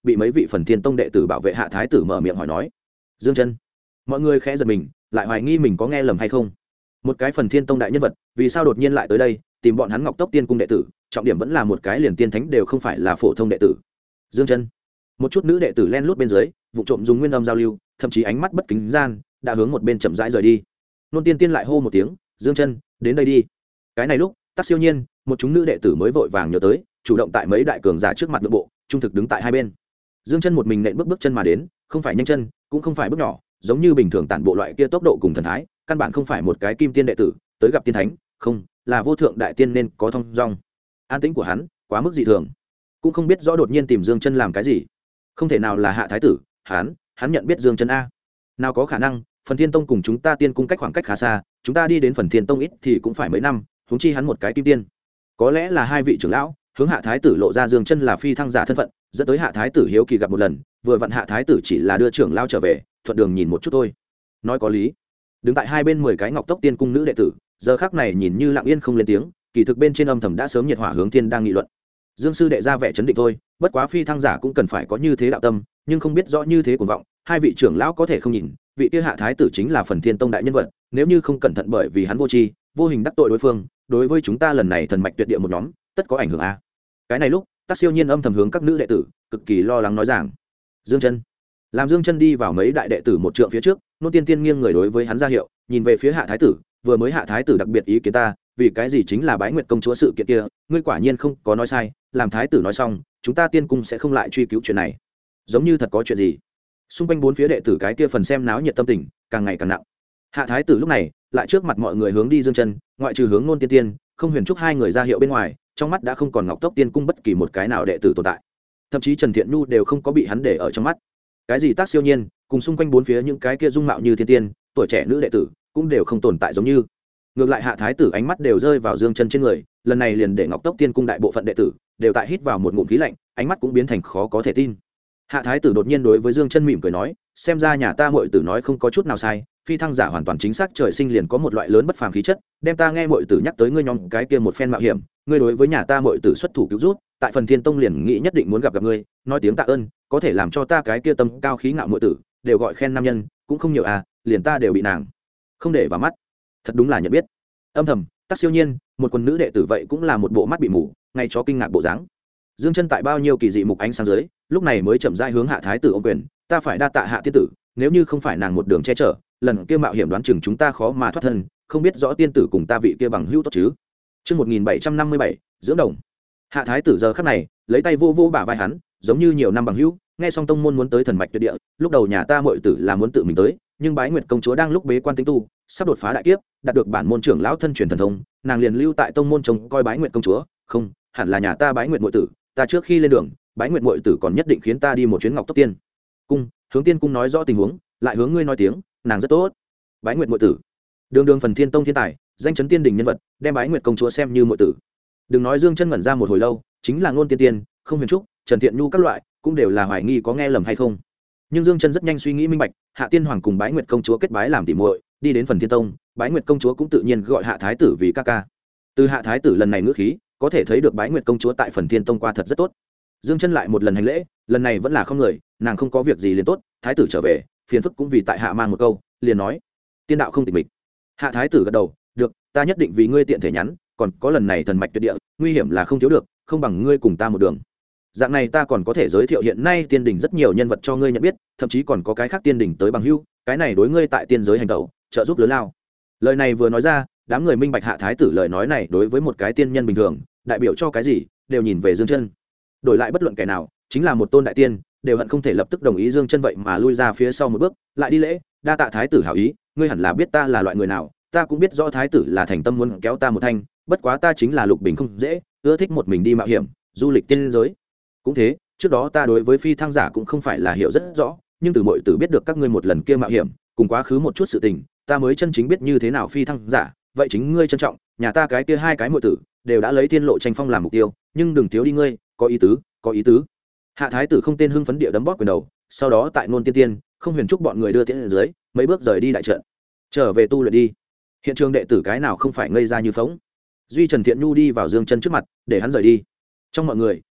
A: bị mấy vị phần thiên tông đệ tử bảo vệ hạ thái tử mở miệng hỏi nói. Dương chân. Mọi người khẽ giật mình, lại hoài nghi mình có nghe lầm hay không. Một cái phần thiên tông đại nhân vật vì sao đột nhiên lại tới đây tìm bọn hắn Ngọc Tốc Tiên cung đệ tử, trọng điểm vẫn là một cái liền tiên thánh đều không phải là phổ thông đệ tử. Dương chân. Một chút nữ đệ tử len lút bên dưới vụ trộm dùng nguyên âm giao lưu, thậm chí ánh mắt bất kính gian đã hướng một bên chậm rãi rời đi. Nôn tiên tiên lại hô một tiếng, Dương chân, đến đây đi. Cái này lúc Tắc Siêu Nhiên, một chúng nữ đệ tử mới vội vàng nhớ tới, chủ động tại mấy đại cường giả trước mặt nội bộ trung thực đứng tại hai bên. Dương chân một mình nện bước chân mà đến, không phải nhanh chân cũng không phải bước nhỏ, giống như bình thường tản bộ loại kia tốc độ cùng thần thái, căn bản không phải một cái kim tiên đệ tử tới gặp tiên thánh, không là vô thượng đại tiên nên có thông dong. An tĩnh của hắn quá mức dị thường, cũng không biết rõ đột nhiên tìm Dương chân làm cái gì. Không thể nào là hạ thái tử, hắn nhận biết Dương chân a? Nào có khả năng, phần thiên tông cùng chúng ta tiên cung cách khoảng cách khá xa, chúng ta đi đến phần thiên tông ít thì cũng phải mấy năm, huống chi hắn một cái kim tiên. Có lẽ là hai vị trưởng lão hướng hạ thái tử lộ ra Dương chân là phi thăng giả thân phận, dẫn tới hạ thái tử hiếu kỳ gặp một lần, vừa vặn hạ thái tử chỉ là đưa trưởng lão trở về, thuận đường nhìn một chút thôi. Nói có lý. Đứng tại hai bên 10 cái Ngọc Tốc Tiên cung nữ đệ tử, giờ khắc này nhìn như lặng yên không lên tiếng, kỳ thực bên trên âm thầm đã sớm nhiệt hỏa hướng thiên đang nghị luận. Dương sư đệ ra vẻ chấn định thôi, bất quá phi thăng giả cũng cần phải có như thế đạo tâm, nhưng không biết rõ như thế cuồng vọng, hai vị trưởng lão có thể không nhìn, vị kia hạ thái tử chính là phần thiên tông đại nhân vật, nếu như không cẩn thận bởi vì hắn vô tri, vô hình đắc tội đối phương, đối với chúng ta lần này thần mạch tuyệt địa một nhóm, tất có ảnh hưởng a. Cái này lúc, Tắc Siêu Nhiên âm thầm hướng các nữ đệ tử, cực kỳ lo lắng nói rằng: Dương chân. Làm Dương chân đi vào mấy đại đệ tử một trượng phía trước, Nôn tiên tiên nghiêng người đối với hắn ra hiệu, nhìn về phía hạ thái tử, vừa mới hạ thái tử đặc biệt ý kiến ta, vì cái gì chính là Bái Nguyệt công chúa sự kiện kia, ngươi quả nhiên không có nói sai, làm thái tử nói xong, chúng ta tiên cung sẽ không lại truy cứu chuyện này. Giống như thật có chuyện gì. Xung quanh bốn phía đệ tử cái kia phần xem náo nhiệt tâm tình càng ngày càng nặng. Hạ thái tử lúc này lại trước mặt mọi người hướng đi Dương chân, ngoại trừ hướng Nôn tiên tiên, không huyền trúc hai người ra hiệu bên ngoài, trong mắt đã không còn Ngọc Tốc Tiên cung bất kỳ một cái nào đệ tử tồn tại, thậm chí Trần Thiện Nhu đều không có bị hắn để ở trong mắt. Cái gì Tác Siêu Nhiên cùng xung quanh bốn phía những cái kia dung mạo như thiên tiên, tuổi trẻ nữ đệ tử cũng đều không tồn tại giống như. Ngược lại hạ thái tử ánh mắt đều rơi vào Dương chân trên người, lần này liền để Ngọc Tốc Tiên cung đại bộ phận đệ tử đều tại hít vào một ngụm khí lạnh, ánh mắt cũng biến thành khó có thể tin. Hạ thái tử đột nhiên đối với Dương chân mỉm cười nói, xem ra nhà ta muội tử nói không có chút nào sai, phi thăng giả hoàn toàn chính xác trời sinh liền có một loại lớn bất phàm khí chất, đem ta nghe muội tử nhắc tới ngươi nhóm cái kia một phen mạo hiểm, ngươi đối với nhà ta muội tử xuất thủ cứu rút, tại phần thiên tông liền nghĩ nhất định muốn gặp ngươi, nói tiếng tạ ơn, có thể làm cho ta cái kia tâm cao khí ngạo muội tử đều gọi khen nam nhân cũng không nhiều à, liền ta đều bị nàng không để vào mắt, thật đúng là nhận biết. Âm thầm Tắc Siêu Nhiên, một quần nữ đệ tử vậy cũng là một bộ mắt bị mù, ngay chó kinh ngạc bộ dáng. Dương chân tại bao nhiêu kỳ dị mục ánh sáng dưới, lúc này mới chậm rãi hướng hạ thái tử ôm quyền, ta phải đa tạ hạ tiên tử, nếu như không phải nàng một đường che chở, lần kia mạo hiểm đoán chừng chúng ta khó mà thoát thân, không biết rõ tiên tử cùng ta vị kia bằng hữu tốt chứ. Chương 1757, dưỡng đồng. Hạ thái tử giờ khắc này, lấy tay vô vô bả vai hắn, giống như nhiều năm bằng hữu, nghe xong tông môn muốn tới thần mạch tuyệt địa, lúc đầu nhà ta muội tử là muốn tự mình tới, nhưng Bái Nguyệt công chúa đang lúc bế quan tính tu, sắp đột phá đại kiếp, đạt được bản môn trưởng lão thân truyền thần thông, nàng liền lưu tại tông môn trông coi Bái Nguyệt công chúa, không, hẳn là nhà ta Bái Nguyệt muội tử, ta trước khi lên đường, Bái Nguyệt muội tử còn nhất định khiến ta đi một chuyến Ngọc Tốc Tiên cung, hướng tiên cung nói rõ tình huống, lại hướng ngươi nói tiếng, nàng rất tốt. Bái Nguyệt muội tử, đường đường phần thiên tông thiên tài, danh chấn tiên đình nhân vật, đem Bái Nguyệt công chúa xem như muội tử. Đừng nói Dương chân ngẩn ra một hồi lâu, chính là Ngôn tiên tiên, không huyền trúc, Trần Thiện Nhu các loại cũng đều là hoài nghi có nghe lầm hay không. Nhưng Dương chân rất nhanh suy nghĩ minh bạch, Hạ Tiên Hoàng cùng Bái Nguyệt công chúa kết bái làm tỉ muội, đi đến phần thiên tông, Bái Nguyệt công chúa cũng tự nhiên gọi Hạ thái tử vì ca ca. Từ Hạ thái tử lần này ngữ khí, có thể thấy được Bái Nguyệt công chúa tại phần thiên tông qua thật rất tốt. Dương chân lại một lần hành lễ, lần này vẫn là không người, nàng không có việc gì liền tốt, thái tử trở về, phiền phức cũng vì tại hạ mang một câu, liền nói, tiên đạo không tịch mịch. Hạ thái tử gật đầu, được, ta nhất định vì ngươi tiện thể nhắn, còn có lần này thần mạch tuyệt địa, nguy hiểm là không thiếu được, không bằng ngươi cùng ta một đường. Dạng này ta còn có thể giới thiệu hiện nay tiên đình rất nhiều nhân vật cho ngươi nhận biết, thậm chí còn có cái khác tiên đình tới bằng hữu, cái này đối ngươi tại tiên giới hành tẩu trợ giúp lớn lao. Lời này vừa nói ra, đám người minh bạch Hạ thái tử lời nói này đối với một cái tiên nhân bình thường, đại biểu cho cái gì, đều nhìn về Dương chân. Đổi lại bất luận kẻ nào, chính là một tôn đại tiên, đều hận không thể lập tức đồng ý Dương chân vậy mà lui ra phía sau một bước, lại đi lễ, đa tạ thái tử hảo ý, ngươi hẳn là biết ta là loại người nào, ta cũng biết rõ thái tử là thành tâm muốn kéo ta một thanh, bất quá ta chính là lục bình không dễ, ưa thích một mình đi mạo hiểm, du lịch tiên giới. Cũng thế, trước đó ta đối với phi thăng giả cũng không phải là hiểu rất rõ, nhưng từ mọi tử biết được các ngươi một lần kia mạo hiểm, cùng quá khứ một chút sự tình, ta mới chân chính biết như thế nào phi thăng giả, vậy chính ngươi trân trọng, nhà ta cái kia hai cái muội tử đều đã lấy thiên lộ tranh phong làm mục tiêu, nhưng đừng thiếu đi ngươi, có ý tứ, có ý tứ. Hạ thái tử không tên hưng phấn địa đấm bóp quyền đầu, sau đó tại Nôn tiên tiên, không huyền trúc bọn người đưa tiễn lên dưới, mấy bước rời đi đại trận, trở về tu luyện đi. Hiện trường đệ tử cái nào không phải ngây ra như phóng. Duy Trần Thiện Nhu đi vào Dương chân trước mặt, để hắn rời đi. Trong mọi người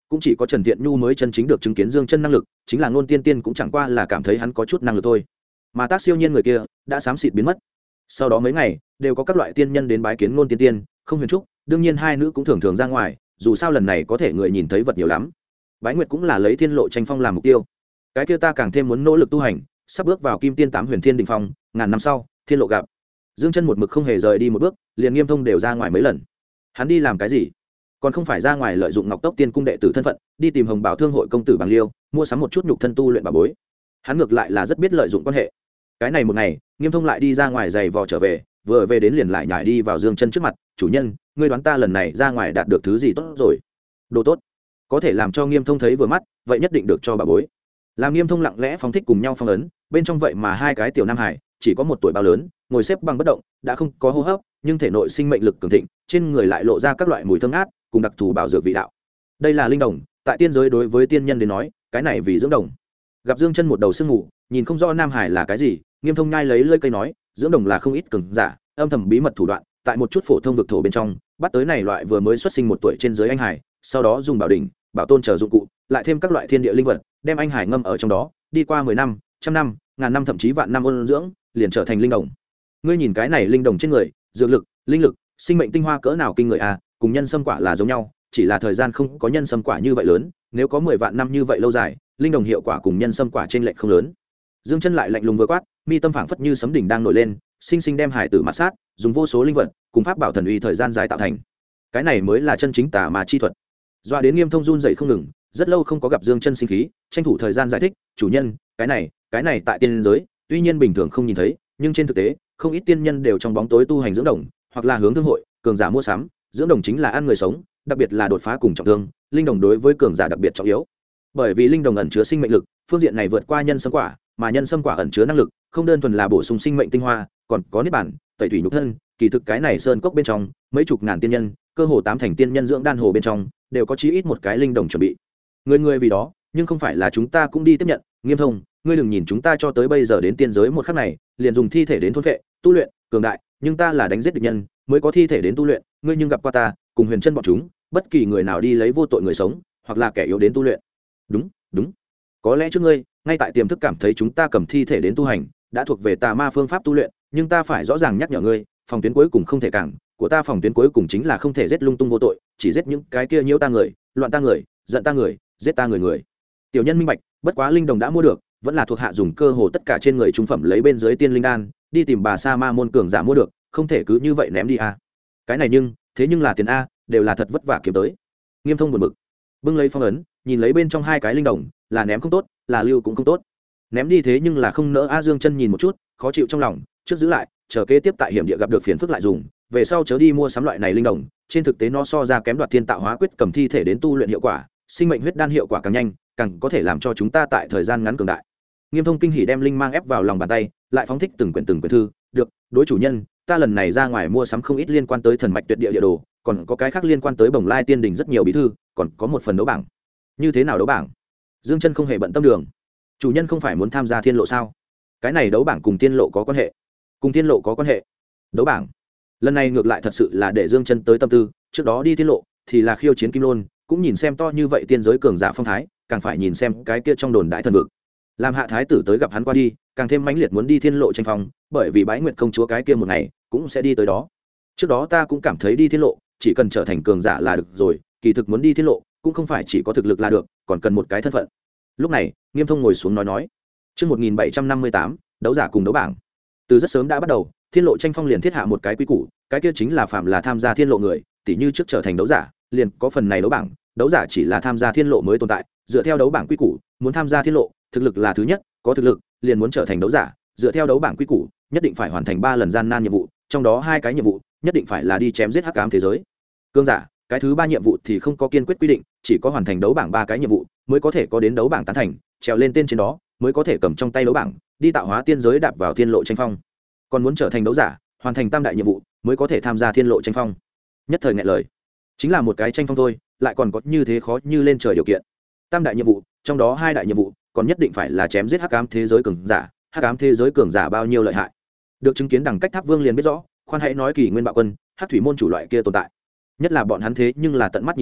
A: cũng chỉ có Trần Tiện Nhu mới chân chính được chứng kiến Dương Chân năng lực, chính là Ngôn Tiên Tiên cũng chẳng qua là cảm thấy hắn có chút năng lực thôi. Mà Tác Siêu Nhiên người kia đã xám xịt biến mất. Sau đó mấy ngày, đều có các loại tiên nhân đến bái kiến Ngôn Tiên Tiên, không huyền trúc, đương nhiên hai nữ cũng thường thường ra ngoài, dù sao lần này có thể người nhìn thấy vật nhiều lắm. Bái Nguyệt cũng là lấy Thiên Lộ Tranh Phong làm mục tiêu. Cái kia ta càng thêm muốn nỗ lực tu hành, sắp bước vào Kim Tiên 8 Huyền Thiên đỉnh phong, ngàn năm sau, Thiên Lộ gặp. Dương Chân một mực không hề rời đi một bước, liền Nghiêm Thông đều ra ngoài mấy lần. Hắn đi làm cái gì? Còn không phải ra ngoài lợi dụng Ngọc Tốc Tiên cung đệ tử thân phận, đi tìm Hồng Bảo Thương hội công tử Bàng Liêu, mua sắm một chút nhục thân tu luyện bảo bối. Hắn ngược lại là rất biết lợi dụng quan hệ. Cái này một ngày, Nghiêm Thông lại đi ra ngoài giày vò trở về, vừa về đến liền lại nhảy đi vào Dương Chân trước mặt, "Chủ nhân, ngươi đoán ta lần này ra ngoài đạt được thứ gì tốt rồi?" "Đồ tốt." Có thể làm cho Nghiêm Thông thấy vừa mắt, vậy nhất định được cho bảo bối. Làm Nghiêm Thông lặng lẽ phóng thích cùng nhau phong ấn, bên trong vậy mà hai cái tiểu nam hải, chỉ có một tuổi bao lớn, ngồi xếp bằng bất động, đã không có hô hấp, nhưng thể nội sinh mệnh lực cường thịnh, trên người lại lộ ra các loại mùi thơm ngát, cùng đặc thù bảo dược vị đạo. Đây là linh đồng, tại tiên giới đối với tiên nhân đến nói, cái này vì dưỡng đồng. Gặp Dương Chân một đầu sương ngủ, nhìn không rõ nam hải là cái gì, Nghiêm Thông nhai lấy lưỡi cây nói, dưỡng đồng là không ít cường giả, âm thầm bí mật thủ đoạn, tại một chút phổ thông vực thổ bên trong, bắt tới này loại vừa mới xuất sinh một tuổi trên dưới anh hải, sau đó dùng bảo đỉnh, bảo tôn chờ dụng cụ, lại thêm các loại thiên địa linh vật, đem anh hải ngâm ở trong đó, đi qua 10 năm, trăm năm, ngàn năm thậm chí vạn năm ôn dưỡng, liền trở thành linh đồng. Ngươi nhìn cái này linh đồng trên người, dược lực, linh lực, sinh mệnh tinh hoa cỡ nào kinh người a, cùng nhân sâm quả là giống nhau, chỉ là thời gian không có nhân sâm quả như vậy lớn, nếu có 10 vạn năm như vậy lâu dài, linh đồng hiệu quả cùng nhân sâm quả trên lệch không lớn. Dương Chân lại lạnh lùng vừa quát, mi tâm phảng phất như sấm đỉnh đang nổi lên, sinh sinh đem hải tử mạt sát, dùng vô số linh vật cùng pháp bảo thần uy thời gian dài tạo thành. Cái này mới là chân chính tà ma chi thuật. Doa đến Nghiêm Thông run rẩy không ngừng, rất lâu không có gặp Dương Chân sinh khí, tranh thủ thời gian giải thích, "Chủ nhân, cái này tại tiên giới, tuy nhiên bình thường không nhìn thấy, nhưng trên thực tế, không ít tiên nhân đều trong bóng tối tu hành dưỡng đồng, hoặc là hướng thương hội, cường giả mua sắm, dưỡng đồng chính là ăn người sống, đặc biệt là đột phá cùng trọng thương, linh đồng đối với cường giả đặc biệt trọng yếu. Bởi vì linh đồng ẩn chứa sinh mệnh lực, phương diện này vượt qua nhân sâm quả, mà nhân sâm quả ẩn chứa năng lực, không đơn thuần là bổ sung sinh mệnh tinh hoa, còn có niết bản, tẩy thủy nhục thân, kỳ thực cái này sơn cốc bên trong, mấy chục ngàn tiên nhân, cơ hồ 8 thành tiên nhân dưỡng đan hồ bên trong, đều có chí ít một cái linh đồng chuẩn bị. Người vì đó, nhưng không phải là chúng ta cũng đi tiếp nhận, Nghiêm Thông, ngươi đừng nhìn chúng ta cho tới bây giờ đến tiên giới một khắc này, liền dùng thi thể đến thôn phệ, tu luyện, cường đại, nhưng ta là đánh giết địch nhân, mới có thi thể đến tu luyện, ngươi nhưng gặp qua ta, cùng Huyền Chân bọn chúng, bất kỳ người nào đi lấy vô tội người sống, hoặc là kẻ yếu đến tu luyện. Đúng. Có lẽ trước ngươi, ngay tại tiềm thức cảm thấy chúng ta cầm thi thể đến tu hành, đã thuộc về tà ma phương pháp tu luyện, nhưng ta phải rõ ràng nhắc nhở ngươi, phòng tuyến cuối cùng không thể cản, của ta phòng tuyến cuối cùng chính là không thể giết lung tung vô tội, chỉ giết những cái kia nhiễu ta người, loạn ta người, giận ta người, giết ta người. Tiểu nhân minh bạch, bất quá linh đồng đã mua được, vẫn là thuộc hạ dùng cơ hồ tất cả trên người trung phẩm lấy bên dưới tiên linh đan, đi tìm bà sa ma môn cường giả mua được, không thể cứ như vậy ném đi a. Cái này thế nhưng là tiền a, đều là thật vất vả kiếm tới. Nghiêm Thông buồn bực, bưng lấy phong ấn, nhìn lấy bên trong hai cái linh đồng, là ném không tốt, là lưu cũng không tốt. Ném đi thế nhưng là không nỡ a. Dương Chân nhìn một chút, khó chịu trong lòng, trước giữ lại, chờ kế tiếp tại hiểm địa gặp được phiền phức lại dùng, về sau chớ đi mua sắm loại này linh đồng, trên thực tế nó so ra kém Đoạt Thiên Tạo Hóa Quyết cầm thi thể đến tu luyện hiệu quả, sinh mệnh huyết đan hiệu quả càng nhanh, càng có thể làm cho chúng ta tại thời gian ngắn cường đại. Nghiêm Thông kinh hỉ đem linh mang ép vào lòng bàn tay, lại phóng thích từng quyển thư, được, đối chủ nhân, ta lần này ra ngoài mua sắm không ít liên quan tới thần mạch tuyệt địa địa đồ, còn có cái khác liên quan tới Bồng Lai Tiên Đình rất nhiều bí thư, còn có một phần đấu bảng. Như thế nào đấu bảng? Dương Chân không hề bận tâm đường. Chủ nhân không phải muốn tham gia Thiên Lộ sao? Cái này đấu bảng cùng Thiên Lộ có quan hệ? Cùng Thiên Lộ có quan hệ? Đấu bảng. Lần này ngược lại thật sự là để Dương Chân tới tâm tư, trước đó đi Thiên Lộ thì là khiêu chiến Kim Lôn, cũng nhìn xem to như vậy tiên giới cường giả phong thái, càng phải nhìn xem cái kia trong đồn đại thần vực. Làm Hạ thái tử tới gặp hắn qua đi, càng thêm mãnh liệt muốn đi Thiên Lộ tranh phong, bởi vì Bái Nguyệt công chúa cái kia một ngày cũng sẽ đi tới đó. Trước đó ta cũng cảm thấy đi Thiên Lộ, chỉ cần trở thành cường giả là được rồi, kỳ thực muốn đi Thiên Lộ, cũng không phải chỉ có thực lực là được, còn cần một cái thân phận. Lúc này, Nghiêm Thông ngồi xuống nói. Chương 1758, đấu giả cùng đấu bảng. Từ rất sớm đã bắt đầu, Thiên Lộ tranh phong liền thiết hạ một cái quy củ, cái kia chính là phạm là tham gia Thiên Lộ người, tỉ như trước trở thành đấu giả, liền có phần này đấu bảng, đấu giả chỉ là tham gia Thiên Lộ mới tồn tại, dựa theo đấu bảng quy củ, muốn tham gia Thiên Lộ, thực lực là thứ nhất, có thực lực, liền muốn trở thành đấu giả, dựa theo đấu bảng quy củ, nhất định phải hoàn thành 3 lần gian nan nhiệm vụ, trong đó 2 cái nhiệm vụ, nhất định phải là đi chém giết hắc ám thế giới. Cường giả, cái thứ 3 nhiệm vụ thì không có kiên quyết quy định, chỉ có hoàn thành đấu bảng 3 cái nhiệm vụ, mới có thể có đến đấu bảng tán thành, trèo lên tên trên đó, mới có thể cầm trong tay đấu bảng, đi tạo hóa tiên giới đạp vào Thiên Lộ tranh phong. Còn muốn trở thành đấu giả, hoàn thành tam đại nhiệm vụ, mới có thể tham gia Thiên Lộ tranh phong. Nhất thời nghẹn lời, chính là một cái tranh phong thôi, lại còn có như thế khó như lên trời điều kiện. Tam đại nhiệm vụ, trong đó 2 đại nhiệm vụ, còn nhất định phải là chém giết hắc ám thế giới cường giả, hắc ám thế giới cường giả bao nhiêu lợi hại. Được chứng kiến đẳng cách Tháp Vương liền biết rõ, khoan hãy nói Kỳ Nguyên Bạo Quân, Hắc Thủy môn chủ loại kia tồn tại. Nhất là bọn hắn thế nhưng là tận mắt nhìn thấy,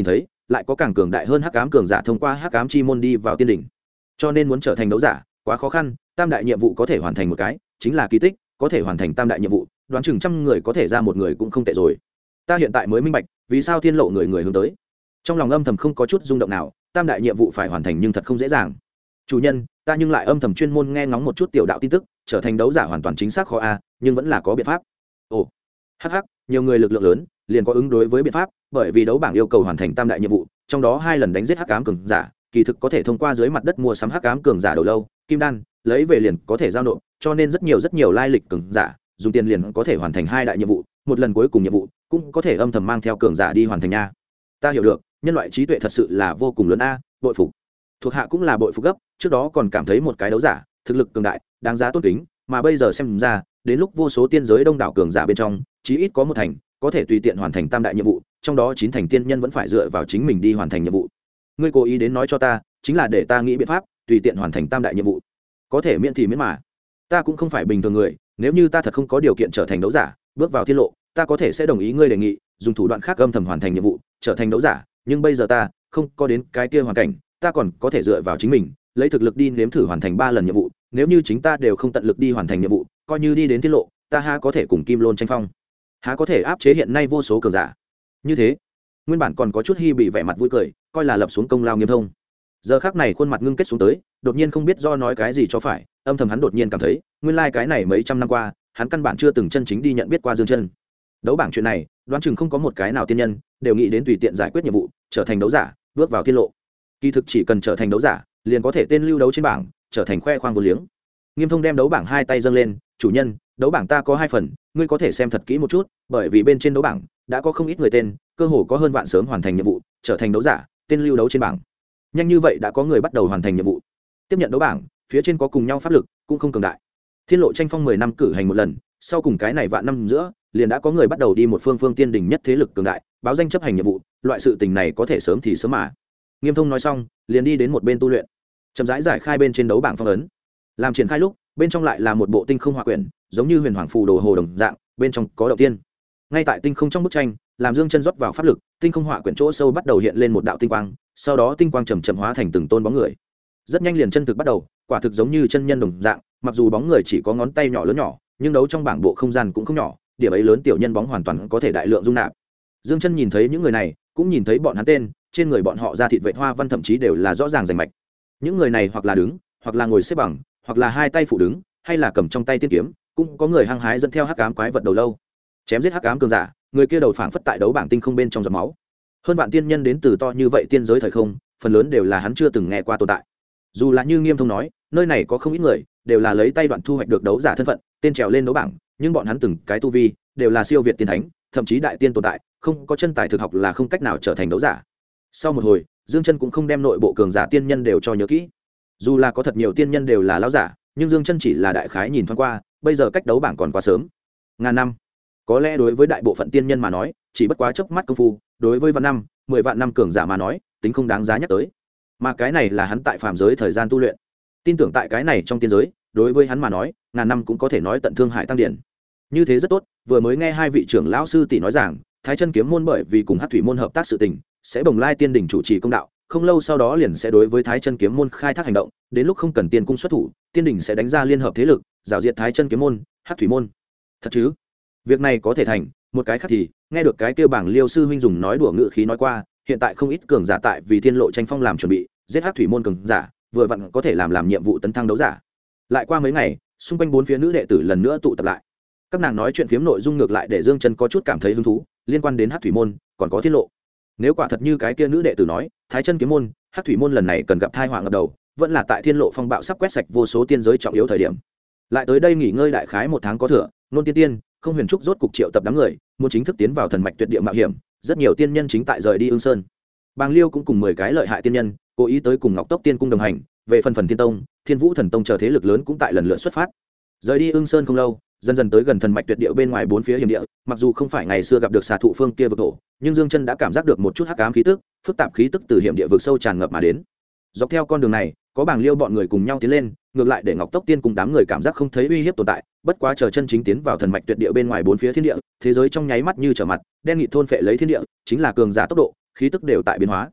A: lại có càng cường đại hơn hắc ám cường giả thông qua hắc ám chi môn đi vào tiên đỉnh. Cho nên muốn trở thành đấu giả quá khó khăn, tam đại nhiệm vụ có thể hoàn thành một cái chính là kỳ tích, có thể hoàn thành tam đại nhiệm vụ đoán chừng 100 người có thể ra một người cũng không tệ rồi. Ta hiện tại mới minh bạch vì sao thiên lộ người người hướng tới. Trong lòng âm thầm không có chút rung động nào, tam đại nhiệm vụ phải hoàn thành nhưng thật không dễ dàng. Chủ nhân, ta nhưng lại âm thầm chuyên môn nghe ngóng một chút tiểu đạo tin tức, trở thành đấu giả hoàn toàn chính xác khó a, nhưng vẫn là có biện pháp. Ồ, hắc hắc, nhiều người lực lượng lớn, liền có ứng đối với biện pháp, bởi vì đấu bảng yêu cầu hoàn thành tam đại nhiệm vụ, trong đó 2 lần đánh giết hắc ám cường giả, kỳ thực có thể thông qua dưới mặt đất mua sắm hắc ám cường giả đầu lâu, kim đan, lấy về liền có thể giao nộp, cho nên rất nhiều lai lịch cường giả, dùng tiền liền có thể hoàn thành 2 đại nhiệm vụ, một lần cuối cùng nhiệm vụ cũng có thể âm thầm mang theo cường giả đi hoàn thành nha. Ta hiểu được, nhân loại trí tuệ thật sự là vô cùng lớn a, bội phục. Thuộc hạ cũng là bội phục gấp, trước đó còn cảm thấy một cái đấu giả, thực lực cường đại, đáng giá tôn kính, mà bây giờ xem ra, đến lúc vô số tiên giới đông đảo cường giả bên trong, chí ít có một thành có thể tùy tiện hoàn thành tam đại nhiệm vụ, trong đó 9 thành tiên nhân vẫn phải dựa vào chính mình đi hoàn thành nhiệm vụ. Ngươi cố ý đến nói cho ta, chính là để ta nghĩ biện pháp tùy tiện hoàn thành tam đại nhiệm vụ. Có thể miễn thì miễn mà. Ta cũng không phải bình thường người, nếu như ta thật không có điều kiện trở thành đấu giả, bước vào thiên lộ, ta có thể sẽ đồng ý ngươi đề nghị, dùng thủ đoạn khác âm thầm hoàn thành nhiệm vụ, trở thành đấu giả, nhưng bây giờ ta không có đến cái kia hoàn cảnh, ta còn có thể dựa vào chính mình, lấy thực lực đi nếm thử hoàn thành 3 lần nhiệm vụ, nếu như chính ta đều không tận lực đi hoàn thành nhiệm vụ, coi như đi đến thiên lộ, ta há có thể cùng Kim Lôn tranh phong, há có thể áp chế hiện nay vô số cường giả. Như thế, nguyên bản còn có chút hy bị vẻ mặt vui cười, coi là lập xuống công lao nghiêm thông. Giờ khắc này khuôn mặt ngưng kết xuống tới, đột nhiên không biết do nói cái gì cho phải, âm thầm hắn đột nhiên cảm thấy, nguyên lai cái này mấy trăm năm qua, hắn căn bản chưa từng chân chính đi nhận biết qua Dương Chân. Đấu bảng chuyện này, đoán chừng không có một cái nào tiên nhân đều nghĩ đến tùy tiện giải quyết nhiệm vụ, trở thành đấu giả, bước vào thiên lộ. Kỳ thực chỉ cần trở thành đấu giả, liền có thể tên lưu đấu trên bảng, trở thành khoe khoang vô liếng. Nghiêm Thông đem đấu bảng 2 tay dâng lên, "Chủ nhân, đấu bảng ta có 2 phần, ngươi có thể xem thật kỹ một chút, bởi vì bên trên đấu bảng đã có không ít người tên, cơ hồ có hơn vạn sớm hoàn thành nhiệm vụ, trở thành đấu giả, tên lưu đấu trên bảng. Nhanh như vậy đã có người bắt đầu hoàn thành nhiệm vụ." Tiếp nhận đấu bảng, phía trên có cùng nhau pháp lực, cũng không cường đại. Thiên lộ tranh phong 10 năm cử hành một lần, sau cùng cái này vạn năm giữa, liền đã có người bắt đầu đi một phương tiên đỉnh nhất thế lực cường đại, báo danh chấp hành nhiệm vụ, loại sự tình này có thể sớm thì sớm mà. Nghiêm Thông nói xong, liền đi đến một bên tu luyện, chậm rãi giải khai bên trên đấu bảng phong ấn. Làm triển khai lúc, bên trong lại là một bộ tinh không hỏa quyển, giống như huyền hoàng phù đồ hồ đồng dạng, bên trong có động tiên. Ngay tại tinh không trong bức tranh, làm Dương Chân rót vào pháp lực, tinh không hỏa quyển chỗ sâu bắt đầu hiện lên một đạo tinh quang, sau đó tinh quang chậm chậm hóa thành từng tôn bóng người. Rất nhanh liền chân thực bắt đầu, quả thực giống như chân nhân đồng dạng, mặc dù bóng người chỉ có ngón tay nhỏ lớn nhỏ, nhưng đấu trong bảng bộ không gian cũng không nhỏ, điểm ấy lớn tiểu nhân bóng hoàn toàn có thể đại lượng dung nạp. Dương Chân nhìn thấy những người này, cũng nhìn thấy bọn hắn tên, trên người bọn họ da thịt vệt hoa văn thậm chí đều là rõ ràng rành mạch. Những người này hoặc là đứng, hoặc là ngồi xếp bằng, hoặc là hai tay phụ đứng, hay là cầm trong tay tiên kiếm, cũng có người hăng hái dẫn theo hắc ám quái vật đầu lâu, chém giết hắc ám cường giả, người kia đầu phảng phất tại đấu bảng tinh không bên trong giọt máu. Hơn vạn tiên nhân đến từ to như vậy tiên giới thời không, phần lớn đều là hắn chưa từng nghe qua tồn tại. Dù là như Nghiêm Thông nói, nơi này có không ít người, đều là lấy tay đoạn thu hoạch được đấu giả thân phận, tên trèo lên đấu bảng, nhưng bọn hắn từng cái tu vi đều là siêu việt tiên thánh, thậm chí đại tiên tồn tại, không có chân tài thực học là không cách nào trở thành đấu giả. Sau một hồi, Dương Chân cũng không đem nội bộ cường giả tiên nhân đều cho nhớ kỹ. Dù là có thật nhiều tiên nhân đều là lão giả, nhưng Dương Chân chỉ là đại khái nhìn thoáng qua, bây giờ cách đấu bảng còn quá sớm. Ngàn năm, có lẽ đối với đại bộ phận tiên nhân mà nói, chỉ bất quá chớp mắt công phu, đối với vạn năm, 10 vạn năm cường giả mà nói, tính không đáng giá nhắc tới. Mà cái này là hắn tại phàm giới thời gian tu luyện. Tin tưởng tại cái này trong tiên giới, đối với hắn mà nói, ngàn năm cũng có thể nói tận thương hại tăng điển. Như thế rất tốt, vừa mới nghe hai vị trưởng lão sư tỷ nói rằng, Thái Chân kiếm môn bởi vì cùng Hắc thủy môn hợp tác sự tình, sẽ bồng lai tiên đỉnh chủ trì công đạo, không lâu sau đó liền sẽ đối với Thái Chân kiếm môn khai thác hành động, đến lúc không cần tiên cung xuất thủ, tiên đỉnh sẽ đánh ra liên hợp thế lực, rào diệt Thái Chân kiếm môn, Hắc thủy môn. Thật chứ? Việc này có thể thành, một cái khác thì, nghe được cái kêu bảng Liêu sư huynh dùng nói đùa ngữ khí nói qua, hiện tại không ít cường giả tại vì thiên lộ tranh phong làm chuẩn bị, giết Hắc thủy môn cường giả, vừa vặn có thể làm nhiệm vụ tấn thăng đấu giả. Lại qua mấy ngày, xung quanh bốn phía nữ đệ tử lần nữa tụ tập lại. Các nàng nói chuyện phiếm nội dung ngược lại để Dương Chân có chút cảm thấy hứng thú, liên quan đến Hắc thủy môn, còn có thiên lộ. Nếu quả thật như cái kia nữ đệ tử nói, Thái Chân kiếm môn, Hắc thủy môn lần này cần gặp tai họa ngập đầu, vẫn là tại thiên lộ phong bạo sắp quét sạch vô số tiên giới trọng yếu thời điểm. Lại tới đây nghỉ ngơi đại khái 1 tháng có thừa, nôn tiên tiên, không huyền trúc rốt cục triệu tập đám người, muốn chính thức tiến vào thần mạch tuyệt địa mạo hiểm, rất nhiều tiên nhân chính tại rời đi Ưng Sơn. Bàng Liêu cũng cùng 10 cái lợi hại tiên nhân, cố ý tới cùng Ngọc Tốc Tiên cung đồng hành, về phần Thiên Tông, Thiên Vũ Thần Tông chờ thế lực lớn cũng tại lần lượt xuất phát. Rời đi Ưng Sơn không lâu, dần dần tới gần thần mạch tuyệt địa bên ngoài 4 phía hiểm địa, mặc dù không phải ngày xưa gặp được xà thụ phương kia vực thổ, nhưng Dương Chân đã cảm giác được một chút hắc ám khí tức, phức tạp khí tức từ hiểm địa vực sâu tràn ngập mà đến. Dọc theo con đường này, có Bàng Liêu bọn người cùng nhau tiến lên, ngược lại để Ngọc Tốc Tiên cùng đám người cảm giác không thấy uy hiếp tồn tại, bất quá chờ chân chính tiến vào thần mạch tuyệt địa bên ngoài 4 phía thiên địa, thế giới trong nháy mắt như trở mặt, đen nghị thôn phệ lấy thiên địa, chính là cường giả tốc độ, khí tức đều tại biến hóa.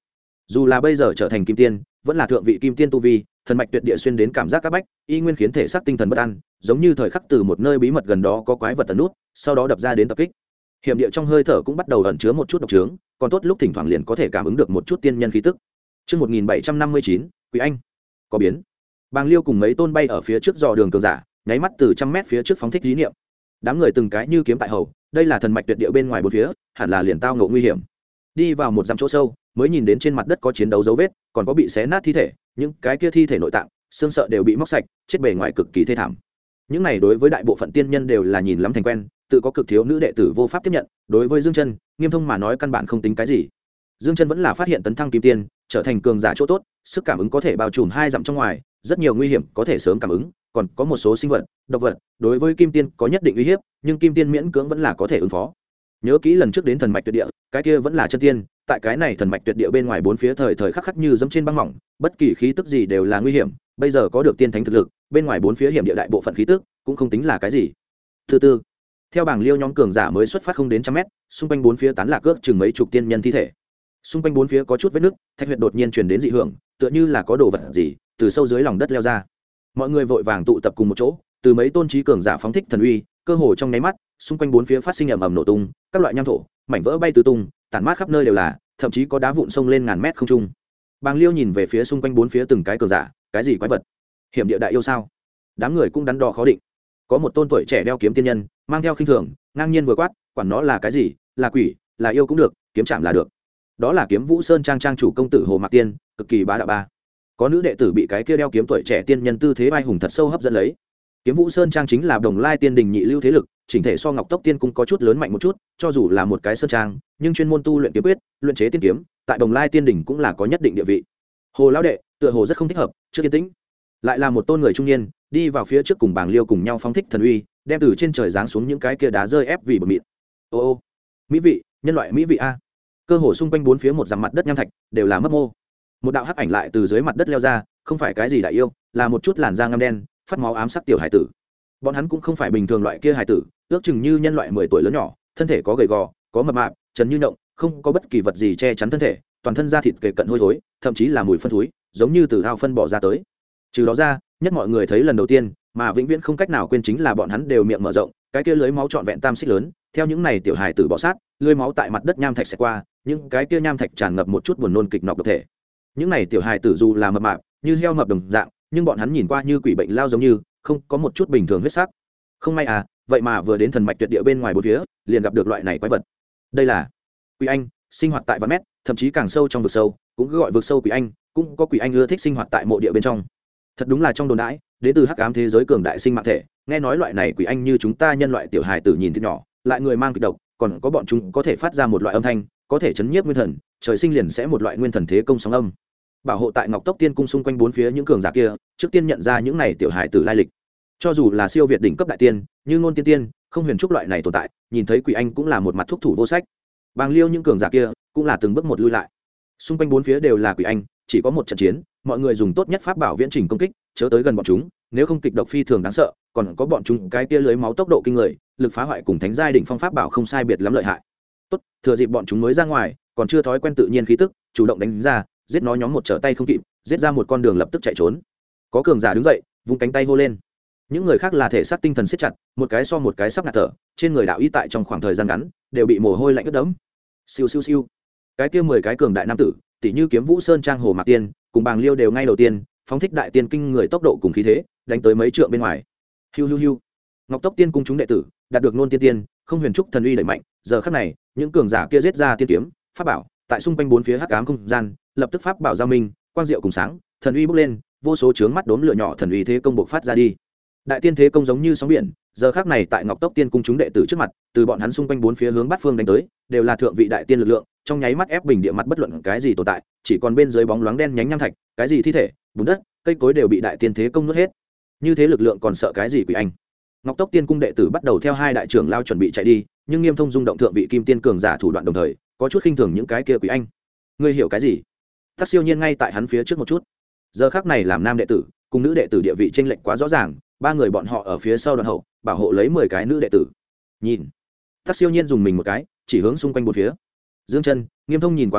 A: dù là bây giờ trở thành kim tiên vẫn là thượng vị kim tiên tu vi, thần mạch tuyệt địa xuyên đến cảm giác các bách, y nguyên khiến thể xác tinh thần bất an, giống như thời khắc từ một nơi bí mật gần đó có quái vật tấn nút, sau đó đập ra đến tập kích. Hiểm địa trong hơi thở cũng bắt đầu ẩn chứa một chút độc trướng, còn tốt lúc thỉnh thoảng liền có thể cảm ứng được một chút tiên nhân khí tức. Chương 1759, Quý Anh có biến. Bàng Liêu cùng mấy tôn bay ở phía trước dò đường cường giả, nháy mắt từ trăm mét phía trước phóng thích ý niệm. Đám người từng cái như kiếm tại hầu, đây là thần mạch tuyệt địa bên ngoài bốn phía, hẳn là liền tao ngộ nguy hiểm. Đi vào một dặm chỗ sâu, mới nhìn đến trên mặt đất có chiến đấu dấu vết, còn có bị xé nát thi thể, những cái kia thi thể nội tạng, xương sọ đều bị móc sạch, chết bề ngoài cực kỳ thê thảm. Những này đối với đại bộ phận tiên nhân đều là nhìn lắm thành quen, tự có cực thiếu nữ đệ tử vô pháp tiếp nhận, đối với Dương Chân, Nghiêm Thông mà nói căn bản không tính cái gì. Dương Chân vẫn là phát hiện tấn thăng kim tiên, trở thành cường giả chỗ tốt, sức cảm ứng có thể bao trùm 2 dặm trong ngoài, rất nhiều nguy hiểm có thể sớm cảm ứng, còn có một số sinh vật, độc vật, đối với kim tiên có nhất định uy hiếp, nhưng kim tiên miễn cưỡng vẫn là có thể ứng phó. Nhớ kỹ lần trước đến thần mạch tuyệt địa, cái kia vẫn là chân tiên, tại cái này thần mạch tuyệt địa bên ngoài bốn phía thời thời khắc khắc như dẫm trên băng mỏng, bất kỳ khí tức gì đều là nguy hiểm, bây giờ có được tiên thánh thực lực, bên ngoài bốn phía hiểm địa đại bộ phận khí tức cũng không tính là cái gì. Thứ tư, theo bảng Liêu nhóm cường giả mới xuất phát không đến trăm mét, xung quanh bốn phía tán lạc ước chừng mấy chục tiên nhân thi thể. Xung quanh bốn phía có chút vết nứt, thạch huyệt đột nhiên truyền đến dị hưởng, tựa như là có đồ vật gì từ sâu dưới lòng đất leo ra. Mọi người vội vàng tụ tập cùng một chỗ, từ mấy tôn trí cường giả phóng thích thần uy, cơ hồ trong nháy mắt, xung quanh bốn phía phát sinh ầm ầm nổ tung, các loại nham thổ, mảnh vỡ bay tứ tung, tản mát khắp nơi đều là, thậm chí có đá vụn sông lên ngàn mét không trung. Bàng Liêu nhìn về phía xung quanh bốn phía từng cái cường giả, cái gì quái vật? Hiểm địa đại yêu sao? Đám người cũng đắn đo khó định. Có một tôn tuổi trẻ đeo kiếm tiên nhân, mang theo khinh thường, ngang nhiên vừa quát, quản nó là cái gì, là quỷ, là yêu cũng được, kiếm chạm là được. Đó là Kiếm Vũ Sơn trang trang chủ công tử Hồ Mạc Tiên, cực kỳ bá đạo ba. Có nữ đệ tử bị cái kia đeo kiếm tuổi trẻ tiên nhân tư thế vai hùng thật sâu hấp dẫn lấy. Kiếm Vũ Sơn trang chính là Đồng Lai Tiên Đình nhị lưu thế lực, chỉnh thể so Ngọc Tốc Tiên cung có chút lớn mạnh một chút, cho dù là một cái sơn trang, nhưng chuyên môn tu luyện kiếm quyết, luyện chế tiên kiếm, tại Đồng Lai Tiên Đình cũng là có nhất định địa vị. Hồ lão đệ, tựa hồ rất không thích hợp, chưa yên tĩnh. Lại là một tôn người trung niên, đi vào phía trước cùng Bàng Liêu cùng nhau phóng thích thần uy, đem từ trên trời giáng xuống những cái kia đá rơi ép vì bờ mịn. Ô ô, mỹ vị, nhân loại mỹ vị a. Cơ hồ xung quanh bốn phía một dặm mặt đất nham thạch đều là mấp mô. Một đạo hắc ảnh lại từ dưới mặt đất leo ra, không phải cái gì đại yêu, là một chút làn da ngăm đen, phát máu ám sắc tiểu hải tử. Bọn hắn cũng không phải bình thường loại kia hải tử, ước chừng như nhân loại 10 tuổi lớn nhỏ, thân thể có gầy gò, có mập mạp, trần như nhộng, không có bất kỳ vật gì che chắn thân thể, toàn thân da thịt kề cận hôi thối, thậm chí là mùi phân thối, giống như từ ao phân bỏ ra tới. Trừ đó ra, nhất mọi người thấy lần đầu tiên, mà vĩnh viễn không cách nào quên chính là bọn hắn đều miệng mở rộng, cái kia lưới máu trọn vẹn tam xích lớn, theo những này tiểu hải tử bọ sát, lưới máu tại mặt đất nham thạch sẽ qua, những cái kia nham thạch tràn ngập một chút buồn nôn kịch nọc độc thể. Những này tiểu hải tử dù là mập mạp, như heo mập đồng dạng, nhưng bọn hắn nhìn qua như quỷ bệnh lao giống như, không có một chút bình thường huyết sắc. Không may à, vậy mà vừa đến thần mạch tuyệt địa bên ngoài bốn phía, liền gặp được loại này quái vật. Đây là Quỷ Anh, sinh hoạt tại vạn mét, thậm chí càng sâu trong vực sâu, cũng cứ gọi vực sâu Quỷ Anh, cũng có Quỷ Anh ưa thích sinh hoạt tại mộ địa bên trong. Thật đúng là trong đồn đãi, đến từ hắc ám thế giới cường đại sinh mạng thể, nghe nói loại này Quỷ Anh như chúng ta nhân loại tiểu hài tử nhìn thịt nhỏ, lại người mang kịch độc, còn có bọn chúng có thể phát ra một loại âm thanh, có thể chấn nhiếp nguyên thần, trời sinh liền sẽ một loại nguyên thần thế công sóng âm. Bảo hộ tại Ngọc Tốc Tiên cung xung quanh bốn phía những cường giả kia, trước tiên nhận ra những này tiểu hài tử lai lịch. Cho dù là siêu việt đỉnh cấp đại tiên, như Ngôn Tiên Tiên, không huyền trúc loại này tồn tại, nhìn thấy Quỷ Anh cũng là một mặt thúc thủ vô sách. Bàng Liêu những cường giả kia cũng là từng bước một lui lại. Xung quanh bốn phía đều là Quỷ Anh, chỉ có một trận chiến, mọi người dùng tốt nhất pháp bảo viễn trình công kích, chớ tới gần bọn chúng, nếu không kịch độc phi thường đáng sợ, còn có bọn chúng cái kia lưới máu tốc độ kinh người, lực phá hoại cùng thánh giai đỉnh phong pháp bảo không sai biệt lắm lợi hại. Tốt, thừa dịp bọn chúng mới ra ngoài, còn chưa thói quen tự nhiên khí tức, chủ động đánh ra, giết nó nhóm một trở tay không kịp, giết ra một con đường lập tức chạy trốn. Có cường giả đứng dậy, vung cánh tay hô lên. Những người khác là thể xác tinh thần siết chặt, một cái so một cái sắp ngạt thở, trên người đạo y tại trong khoảng thời gian ngắn đều bị mồ hôi lạnh ướt đẫm. Siêu siêu siêu. Cái kia 10 cái cường đại nam tử, tỷ như Kiếm Vũ Sơn trang Hồ Mạc Tiên, cùng Bàng Liêu đều ngay đầu tiên, phóng thích đại tiên kinh người tốc độ cùng khí thế, đánh tới mấy trượng bên ngoài. Hiu hiu hiu. Ngọc Tốc Tiên cung chúng đệ tử, đạt được Nôn Tiên Tiên, không huyền trúc thần uy đẩy mạnh, giờ khắc này, những cường giả kia giết ra tiên kiếm, pháp bảo, tại xung quanh bốn phía hắc ám không gian, lập tức pháp bảo giao minh, quang diệu cùng sáng, thần uy bốc lên, vô số chướng mắt đốm lửa nhỏ thần uy thế công bộc phát ra đi. Đại tiên thế công giống như sóng biển, giờ khắc này tại Ngọc Tốc Tiên cung chúng đệ tử trước mặt, từ bọn hắn xung quanh bốn phía hướng bát phương đánh tới, đều là thượng vị đại tiên lực lượng, trong nháy mắt ép bình địa mặt bất luận cái gì tồn tại, chỉ còn bên dưới bóng loáng đen nhánh nham thạch, cái gì thi thể, bùn đất, cây cối đều bị đại tiên thế công nuốt hết. Như thế lực lượng còn sợ cái gì Quỷ Anh? Ngọc Tốc Tiên cung đệ tử bắt đầu theo hai đại trưởng lao chuẩn bị chạy đi, nhưng Nghiêm Thông rung động thượng vị kim tiên cường giả thủ đoạn đồng thời, có chút khinh thường những cái kia Quỷ Anh. Ngươi hiểu cái gì? Tắc Siêu Nhiên ngay tại hắn phía trước một chút. Giờ khắc này làm nam đệ tử, cùng nữ đệ tử địa vị chênh lệch quá rõ ràng, ba người bọn họ ở phía sau đoàn hậu, bảo hộ lấy 10 cái nữ đệ tử. Nhìn. Tắc Siêu Nhiên dùng mình một cái, chỉ hướng xung quanh bốn phía. Dương Chân, Nghiêm Thông nhìn quá khứ,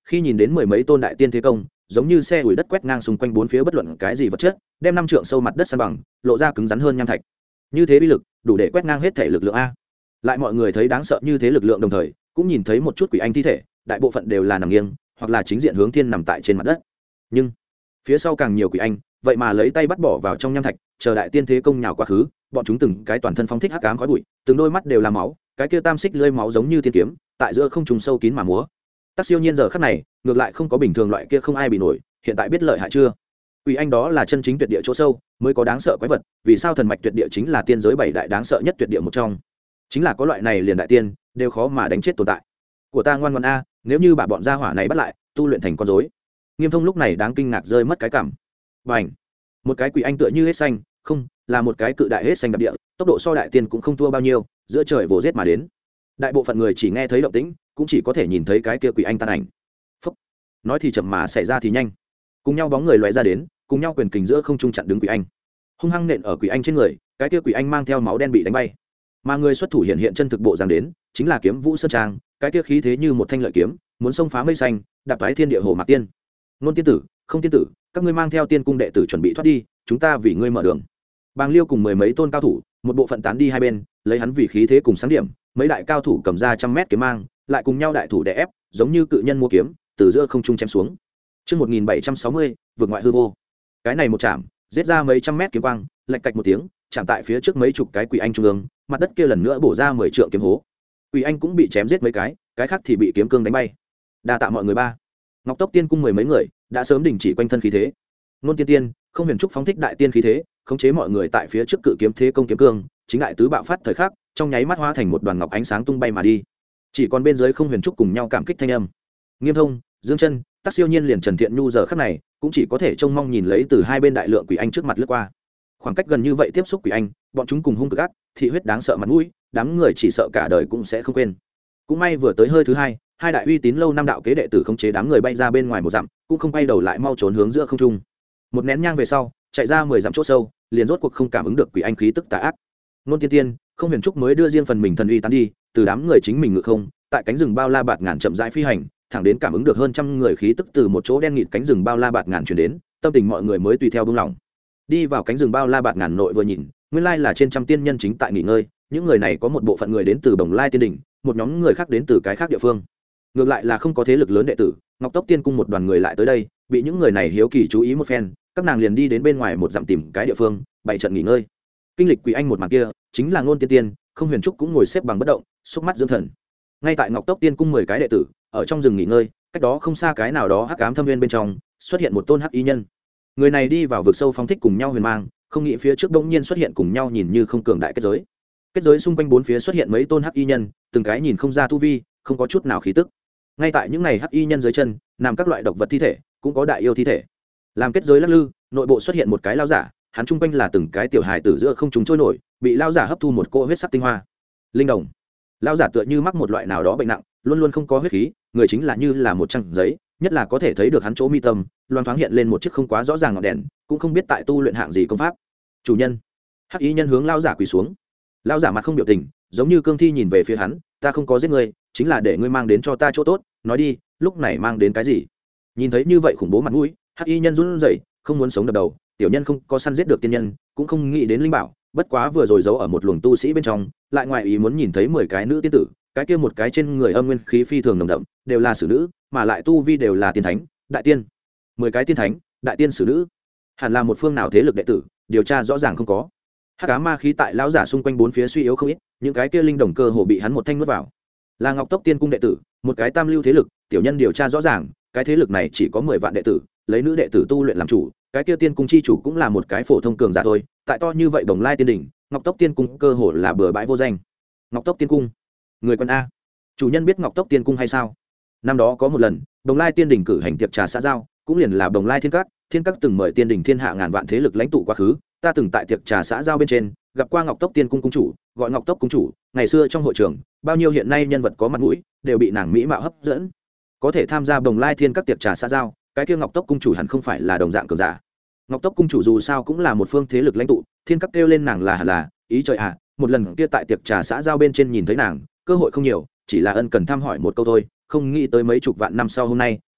A: khi nhìn đến mười mấy tôn đại tiên thế công giống như xe ủi đất quét ngang xung quanh bốn phía bất luận cái gì vật chất đem 5 trượng sâu mặt đất san bằng lộ ra cứng rắn hơn nham thạch như thế bi lực đủ để quét ngang hết thể lực lượng a. Lại mọi người thấy đáng sợ như thế lực lượng đồng thời cũng nhìn thấy một chút quỷ anh thi thể đại bộ phận đều là nằm nghiêng hoặc là chính diện hướng thiên nằm tại trên mặt đất, nhưng phía sau càng nhiều quỷ anh vậy mà lấy tay bắt bỏ vào trong nham thạch chờ đại tiên thế công nhào quá khứ, bọn chúng từng cái toàn thân phóng thích hắc ám khói bụi, từng đôi mắt đều là máu, cái kia tam xích lưỡi máu giống như tiên kiếm tại giữa không trùng sâu kín mà múa. Tắc Siêu Nhiên giờ khắc này ngược lại không có bình thường loại kia không ai bị nổi, hiện tại biết lợi hại chưa? Quỷ anh đó là chân chính tuyệt địa chỗ sâu mới có đáng sợ quái vật, vì sao thần mạch tuyệt địa chính là tiên giới 7 đại đáng sợ nhất tuyệt địa một trong, chính là có loại này liền đại tiên đều khó mà đánh chết tồn tại của ta. Ngoan ngoãn a, nếu như bà bọn gia hỏa này bắt lại tu luyện thành con rối. Nghiêm Thông lúc này đáng kinh ngạc rơi mất cái cảm. Bành, một cái quỷ anh tựa như hết xanh, không, là một cái cự đại hết xanh đập địa, tốc độ so đại tiên cũng không thua bao nhiêu, giữa trời vồ giết mà đến. Đại bộ phận người chỉ nghe thấy động tĩnh, cũng chỉ có thể nhìn thấy cái kia quỷ anh tan ảnh. Phúc. Nói thì chậm mà xảy ra thì nhanh, cùng nhau bóng người lóe ra đến, cùng nhau quyền kình giữa không trung chặn đứng quỷ anh, hung hăng nện ở quỷ anh trên người, cái kia quỷ anh mang theo máu đen bị đánh bay. Mà người xuất thủ hiện chân thực bộ dáng đến, chính là Kiếm Vũ Sơn Trang, cái kia khí thế như một thanh lợi kiếm, muốn xông phá mây xanh, đạp toái thiên địa hồ mạc tiên. Nôn tiên tử, không tiên tử, các ngươi mang theo tiên cung đệ tử chuẩn bị thoát đi, chúng ta vì ngươi mở đường. Bàng Liêu cùng mười mấy tôn cao thủ, một bộ phận tán đi hai bên, lấy hắn vì khí thế cùng sáng điểm, mấy đại cao thủ cầm ra 100 mét kiếm mang, lại cùng nhau đại thủ đè ép, giống như cự nhân mua kiếm, từ giữa không trung chém xuống. Chương 1760, vượt ngoại hư vô. Cái này một chạm, giết ra mấy trăm mét kiếm quang, lạch cạch một tiếng, chạm tại phía trước mấy chục cái quỷ anh trung ương, mặt đất kia lần nữa bổ ra 10 trượng kiếm hố. Quỷ anh cũng bị chém giết mấy cái khác thì bị kiếm cương đánh bay. Đa tạ mọi người ba. Ngọc Tốc Tiên cung mười mấy người đã sớm đình chỉ quanh thân khí thế. Nôn Tiên Tiên, không huyền trúc phóng thích đại tiên khí thế, khống chế mọi người tại phía trước cự kiếm thế công kiếm cương, chính đại tứ bạo phát thời khắc, trong nháy mắt hóa thành một đoàn ngọc ánh sáng tung bay mà đi. Chỉ còn bên dưới không huyền trúc cùng nhau cảm kích thanh âm. Nghiêm Thông, Dương Chân, Tắc Siêu Nhiên liền Trần Thiện Nhu giờ khắc này cũng chỉ có thể trông mong nhìn lấy từ hai bên đại lượng quỷ anh trước mặt lướt qua. Khoảng cách gần như vậy tiếp xúc quỷ anh, bọn chúng cùng hung cực ác, thị huyết đáng sợ mặt mũi, đám người chỉ sợ cả đời cũng sẽ không quên. Cũng may vừa tới hơi thứ hai, hai đại uy tín lâu năm đạo kế đệ tử khống chế đám người bay ra bên ngoài một dặm, cũng không quay đầu lại mau trốn hướng giữa không trung. Một nén nhang về sau, chạy ra 10 dặm chỗ sâu, liền rốt cuộc không cảm ứng được quỷ anh khí tức tà ác. Nôn Tiên Tiên, không huyền trúc mới đưa riêng phần mình thần uy tán đi, từ đám người chính mình ngự không, tại cánh rừng bao la bạt ngàn chậm rãi phi hành, thẳng đến cảm ứng được hơn trăm người khí tức từ một chỗ đen nghịt cánh rừng bao la bạt ngàn truyền đến, tâm tình mọi người mới tùy theo buông lỏng. Đi vào cánh rừng bao la bạt ngàn nội vừa nhìn, nguyên lai là trên trăm tiên nhân chính tại nghỉ ngơi, những người này có một bộ phận người đến từ Bồng Lai Tiên đỉnh, một nhóm người khác đến từ cái khác địa phương. Ngược lại là không có thế lực lớn đệ tử, Ngọc Tốc Tiên cung một đoàn người lại tới đây, bị những người này hiếu kỳ chú ý một phen, các nàng liền đi đến bên ngoài một dặm tìm cái địa phương, bày trận nghỉ ngơi. Kinh lịch quỷ anh một màn kia, chính là Ngôn Tiên Tiên, không huyền trúc cũng ngồi xếp bằng bất động, xúc mắt dưỡng thần. Ngay tại Ngọc Tốc Tiên cung 10 cái đệ tử, ở trong rừng nghỉ ngơi, cách đó không xa cái nào đó hắc ám thâm viên bên trong, xuất hiện một tôn hắc y nhân. Người này đi vào vực sâu phóng thích cùng nhau huyền mang, không nghĩ phía trước bỗng nhiên xuất hiện cùng nhau nhìn như không cường đại kết giới. Kết giới xung quanh bốn phía xuất hiện mấy tôn hắc y nhân, từng cái nhìn không ra tu vi, không có chút nào khí tức. Ngay tại những này hắc y nhân dưới chân, nằm các loại độc vật thi thể, cũng có đại yêu thi thể. Làm kết giới lắc lư, nội bộ xuất hiện một cái lao giả, hắn trung quanh là từng cái tiểu hài tử giữa không trung trôi nổi, bị lao giả hấp thu một cỗ huyết sắc tinh hoa. Linh đồng. Lao giả tựa như mắc một loại nào đó bệnh nặng, luôn luôn không có huyết khí, người chính là như là một trang giấy, nhất là có thể thấy được hắn chỗ mi tâm, loang thoáng hiện lên một chiếc không quá rõ ràng ngọn đèn, cũng không biết tại tu luyện hạng gì công pháp. Chủ nhân. Hắc y nhân hướng lao giả quỳ xuống. Lao giả mặt không biểu tình, giống như cương thi nhìn về phía hắn, ta không có giết ngươi, chính là để ngươi mang đến cho ta chỗ tốt, nói đi, lúc này mang đến cái gì? Nhìn thấy như vậy khủng bố mặt mũi, hắc y nhân run rẩy, không muốn sống đập đầu, tiểu nhân không có săn giết được tiên nhân, cũng không nghĩ đến linh bảo, bất quá vừa rồi giấu ở một luồng tu sĩ bên trong, lại ngoài ý muốn nhìn thấy 10 cái nữ tiên tử, cái kia một cái trên người âm nguyên khí phi thường nồng đậm, đều là xử nữ, mà lại tu vi đều là tiên thánh, đại tiên. 10 cái tiên thánh, đại tiên xử nữ, hẳn là một phương nào thế lực đệ tử, điều tra rõ ràng không có. Hắc ám ma khí tại lão giả xung quanh bốn phía suy yếu không ít, những cái kia linh đồng cơ hồ bị hắn một thanh nuốt vào. Là Ngọc Tốc Tiên cung đệ tử, một cái tam lưu thế lực, tiểu nhân điều tra rõ ràng, cái thế lực này chỉ có 10 vạn đệ tử, lấy nữ đệ tử tu luyện làm chủ, cái kia tiên cung chi chủ cũng là một cái phổ thông cường giả thôi, tại to như vậy Bồng Lai Tiên đỉnh, Ngọc Tốc Tiên cung cơ hồ là bừa bãi vô danh. Ngọc Tốc Tiên cung, người quân a. Chủ nhân biết Ngọc Tốc Tiên cung hay sao? Năm đó có một lần, Bồng Lai Tiên đỉnh cử hành tiệc trà xã giao, cũng liền là Bồng Lai Thiên Các từng mời tiên đỉnh thiên hạ ngàn vạn thế lực lãnh tụ quá khứ, ta từng tại tiệc trà xã giao bên trên gặp qua Ngọc Tốc Tiên cung cung chủ, gọi Ngọc Tốc cung chủ, ngày xưa trong hội trường, bao nhiêu hiện nay nhân vật có mặt mũi, đều bị nàng mỹ mạo hấp dẫn. Có thể tham gia Bồng Lai Thiên Các tiệc trà xã giao, cái kia Ngọc Tốc cung chủ hẳn không phải là đồng dạng cường giả. Ngọc Tốc cung chủ dù sao cũng là một phương thế lực lãnh tụ, Thiên Các kêu lên nàng là ý trời ạ, một lần kia tại tiệc trà xã giao bên trên nhìn thấy nàng, cơ hội không nhiều, chỉ là ân cần thăm hỏi một câu thôi, không nghĩ tới mấy chục vạn năm sau hôm nay,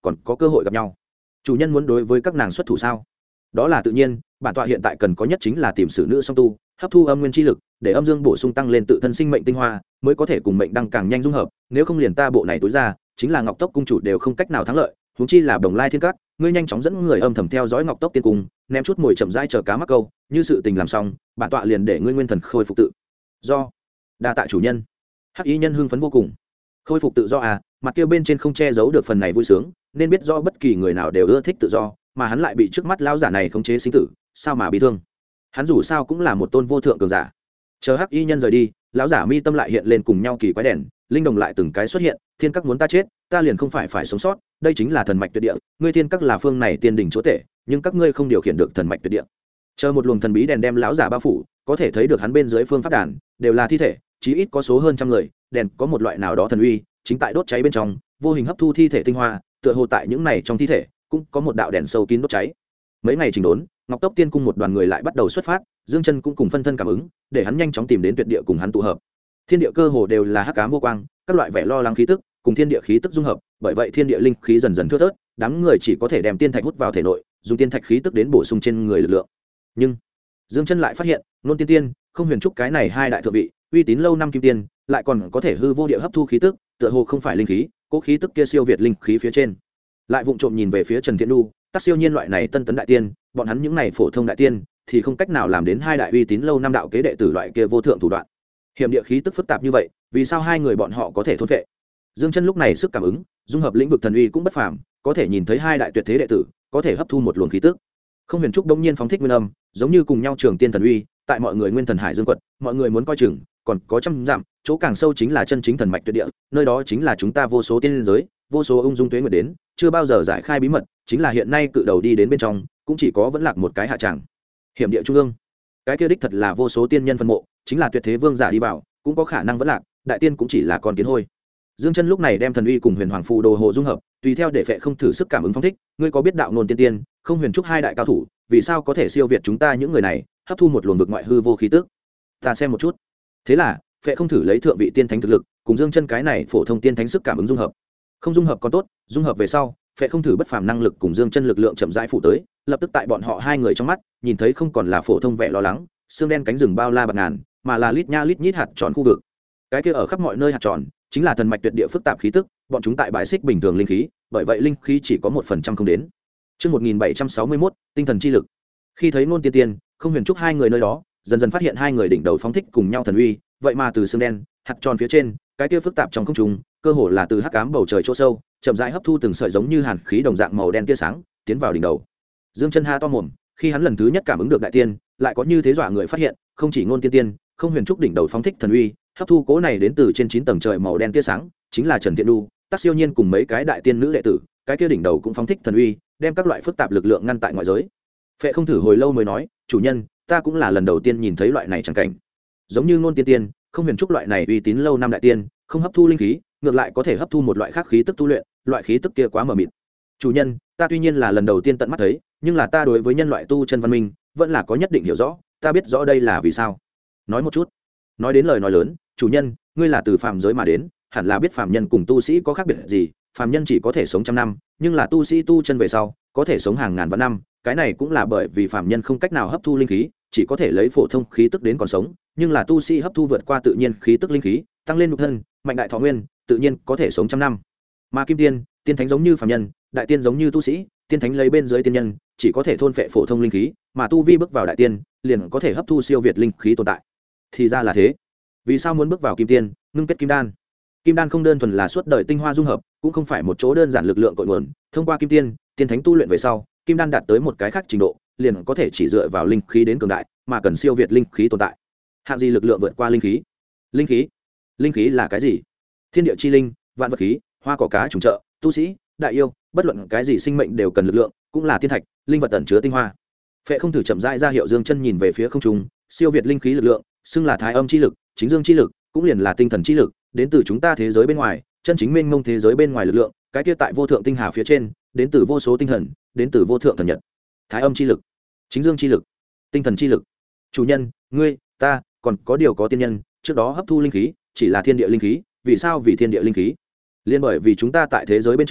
A: còn có cơ hội gặp nhau. Chủ nhân muốn đối với các nàng xuất thủ sao? Đó là tự nhiên, bản tọa hiện tại cần có nhất chính là tìm sử nữ song tu, hấp thu âm nguyên chi lực, để âm dương bổ sung tăng lên tự thân sinh mệnh tinh hoa, mới có thể cùng mệnh đăng càng nhanh dung hợp, nếu không liền ta bộ này tối ra, chính là Ngọc Tốc cung chủ đều không cách nào thắng lợi, huống chi là Đồng Lai Thiên Các, ngươi nhanh chóng dẫn người âm thầm theo dõi Ngọc Tốc tiên cung, ném chút mồi chậm rãi chờ cá mắc câu, như sự tình làm xong, bản tọa liền để ngươi nguyên thần khôi phục tự do. Đa tạ chủ nhân. Hắc Y nhân hưng phấn vô cùng. Khôi phục tự do à? Mặt kia bên trên không che giấu được phần này vui sướng, nên biết rõ bất kỳ người nào đều ưa thích tự do, mà hắn lại bị trước mắt lão giả này khống chế sinh tử, sao mà bị thương. Hắn dù sao cũng là một tôn vô thượng cường giả. Chờ Hắc Y nhân rời đi, lão giả mi tâm lại hiện lên cùng nhau kỳ quái đèn, linh đồng lại từng cái xuất hiện. Thiên Các muốn ta chết, ta liền không phải sống sót, đây chính là thần mạch tuyệt địa, ngươi Thiên Các là phương này tiên đỉnh chúa tể, nhưng các ngươi không điều khiển được thần mạch tuyệt địa. Chờ một luồng thần bí đèn đem lão giả bao phủ, có thể thấy được hắn bên dưới phương pháp đàn đều là thi thể, chí ít có số hơn trăm người, đèn có một loại nào đó thần uy, chính tại đốt cháy bên trong, vô hình hấp thu thi thể tinh hoa, tựa hồ tại những này trong thi thể cũng có một đạo đèn sâu kín đốt cháy. Mấy ngày chỉnh đốn, Ngọc Tốc tiên cung một đoàn người lại bắt đầu xuất phát, Dương Chân cũng cùng phân thân cảm ứng, để hắn nhanh chóng tìm đến tuyệt địa cùng hắn tụ hợp. Thiên địa cơ hồ đều là hắc ám vô quang, các loại vẻ lo lắng khí tức cùng thiên địa khí tức dung hợp, bởi vậy thiên địa linh khí dần dần thưa thớt, đám người chỉ có thể đem tiên thạch hút vào thể nội, dùng tiên thạch khí tức đến bổ sung trên người lực lượng. Nhưng Dương Chân lại phát hiện, Nôn Tiên Tiên, Không Huyền Trúc cái này hai đại thượng vị, uy tín lâu năm kim tiên, lại còn có thể hư vô địa hấp thu khí tức, tựa hồ không phải linh khí, cố khí tức kia siêu việt linh khí phía trên. Lại vụng trộm nhìn về phía Trần Thiện Nu, tác siêu nhiên loại này tân tấn đại tiên, bọn hắn những này phổ thông đại tiên thì không cách nào làm đến hai đại uy tín lâu năm đạo kế đệ tử loại kia vô thượng thủ đoạn. Hiểm địa khí tức phức tạp như vậy, vì sao hai người bọn họ có thể thôn phệ? Dương Chân lúc này sức cảm ứng, dung hợp lĩnh vực thần uy cũng bất phàm, có thể nhìn thấy hai đại tuyệt thế đệ tử có thể hấp thu một luồng khí tức. Không Huyền Trúc đông nhiên phóng thích nguyên âm, giống như cùng nhau trường tiên thần uy, tại mọi người nguyên thần hải dương quật, mọi người muốn coi chừng, còn có trăm dặm, chỗ càng sâu chính là chân chính thần mạch tuyệt địa, nơi đó chính là chúng ta vô số tiên giới, vô số ung dung tuế nguyệt đến, chưa bao giờ giải khai bí mật, chính là hiện nay cự đầu đi đến bên trong, cũng chỉ có vẫn lạc một cái hạ tràng. Hiểm địa trung ương, cái kia đích thật là vô số tiên nhân phân mộ, chính là tuyệt thế vương giả đi vào, cũng có khả năng vẫn lạc, đại tiên cũng chỉ là con kiến hôi. Dương Chân lúc này đem thần uy cùng huyền hoàng phù đồ hộ dung hợp, tùy theo để phệ không thử sức cảm ứng phong thích, ngươi có biết đạo nôn tiên tiên, Không Huyền Trúc hai đại cao thủ, vì sao có thể siêu việt chúng ta những người này, hấp thu một luồng vực ngoại hư vô khí tức. Ta xem một chút. Thế là, phệ không thử lấy thượng vị tiên thánh thực lực, cùng Dương Chân cái này phổ thông tiên thánh sức cảm ứng dung hợp. Không dung hợp còn tốt, dung hợp về sau, phệ không thử bất phàm năng lực cùng Dương Chân lực lượng chậm rãi phụ tới, lập tức tại bọn họ hai người trong mắt, nhìn thấy không còn là phổ thông vẻ lo lắng, xương đen cánh rừng bao la bạc ngàn, mà là lít nha lít nhít hạt tròn khu vực. Cái kia ở khắp mọi nơi hạt tròn, chính là thần mạch tuyệt địa phức tạp khí tức, bọn chúng tại bài xích bình thường linh khí, bởi vậy linh khí chỉ có 1% không đến. Chương 1761, tinh thần chi lực. Khi thấy Nôn Tiên Tiên, Không Huyền Trúc hai người nơi đó, dần dần phát hiện hai người đỉnh đầu phóng thích cùng nhau thần uy, vậy mà từ xương đen, hạt tròn phía trên, cái kia phức tạp trong không trung, cơ hồ là từ hắc ám bầu trời chỗ sâu, chậm rãi hấp thu từng sợi giống như hàn khí đồng dạng màu đen tia sáng, tiến vào đỉnh đầu. Dương Chân ha to mồm, khi hắn lần thứ nhất cảm ứng được đại tiên, lại có như thế dọa người phát hiện, không chỉ Nôn Tiên Tiên, Không Huyền Trúc đỉnh đầu phóng thích thần uy, hấp thu cố này đến từ trên 9 tầng trời màu đen tia sáng, chính là Trần Thiện Nu, Tác Siêu Nhiên cùng mấy cái đại tiên nữ đệ tử, cái kia đỉnh đầu cũng phóng thích thần uy, đem các loại phức tạp lực lượng ngăn tại ngoại giới. Phệ không thử hồi lâu mới nói, chủ nhân, ta cũng là lần đầu tiên nhìn thấy loại này chẳng cảnh. Giống như Nôn Tiên Tiên, Không Huyền Trúc loại này uy tín lâu năm đại tiên, không hấp thu linh khí, ngược lại có thể hấp thu một loại khác khí tức tu luyện, loại khí tức kia quá mờ mịt. Chủ nhân, ta tuy nhiên là lần đầu tiên tận mắt thấy, nhưng là ta đối với nhân loại tu chân văn minh vẫn là có nhất định hiểu rõ, ta biết rõ đây là vì sao. Nói một chút. Nói đến lời nói lớn, chủ nhân, ngươi là từ phàm giới mà đến, hẳn là biết phàm nhân cùng tu sĩ có khác biệt gì, phàm nhân chỉ có thể sống trăm năm, nhưng là tu sĩ tu chân về sau, có thể sống hàng ngàn vạn năm, cái này cũng là bởi vì phàm nhân không cách nào hấp thu linh khí, chỉ có thể lấy phổ thông khí tức đến còn sống, nhưng là tu sĩ hấp thu vượt qua tự nhiên khí tức linh khí, tăng lên nhục thân, mạnh đại thọ nguyên, tự nhiên có thể sống trăm năm. Mà kim tiên, tiên thánh giống như phàm nhân, đại tiên giống như tu sĩ, tiên thánh lấy bên dưới tiên nhân, chỉ có thể thôn phệ phổ thông linh khí, mà tu vi bước vào đại tiên, liền có thể hấp thu siêu việt linh khí tồn tại. Thì ra là thế. Vì sao muốn bước vào kim tiên, ngưng kết kim đan? Kim đan không đơn thuần là suốt đời tinh hoa dung hợp, cũng không phải một chỗ đơn giản lực lượng cội nguồn, thông qua kim tiên, tiên thánh tu luyện về sau, kim đan đạt tới một cái khác trình độ, liền có thể chỉ dựa vào linh khí đến cường đại, mà cần siêu việt linh khí tồn tại. Hạng gì lực lượng vượt qua linh khí? Linh khí? Linh khí là cái gì? Thiên địa chi linh, vạn vật khí, hoa cỏ cá trùng trợ, tu sĩ, đại yêu, bất luận cái gì sinh mệnh đều cần lực lượng, cũng là thiên thạch, linh vật tẩn chứa tinh hoa. Phệ không thử chậm rãi ra hiệu Dương Chân nhìn về phía không trung, siêu việt linh khí lực lượng, xưng là thái âm chi lực, chính dương chi lực, cũng liền là tinh thần chi lực, đến từ chúng ta thế giới bên ngoài, chân chính mênh mông thế giới bên ngoài lực lượng, cái kia tại vô thượng tinh hà phía trên, đến từ vô số tinh thần, đến từ vô thượng thần nhật. Thái âm chi lực, chính dương chi lực, tinh thần chi lực. Chủ nhân, ngươi, ta, còn có điều có tiên nhân, trước đó hấp thu linh khí, chỉ là thiên địa linh khí, vì sao vì thiên địa linh khí? Liên bởi vì chúng ta tại thế giới bên trong,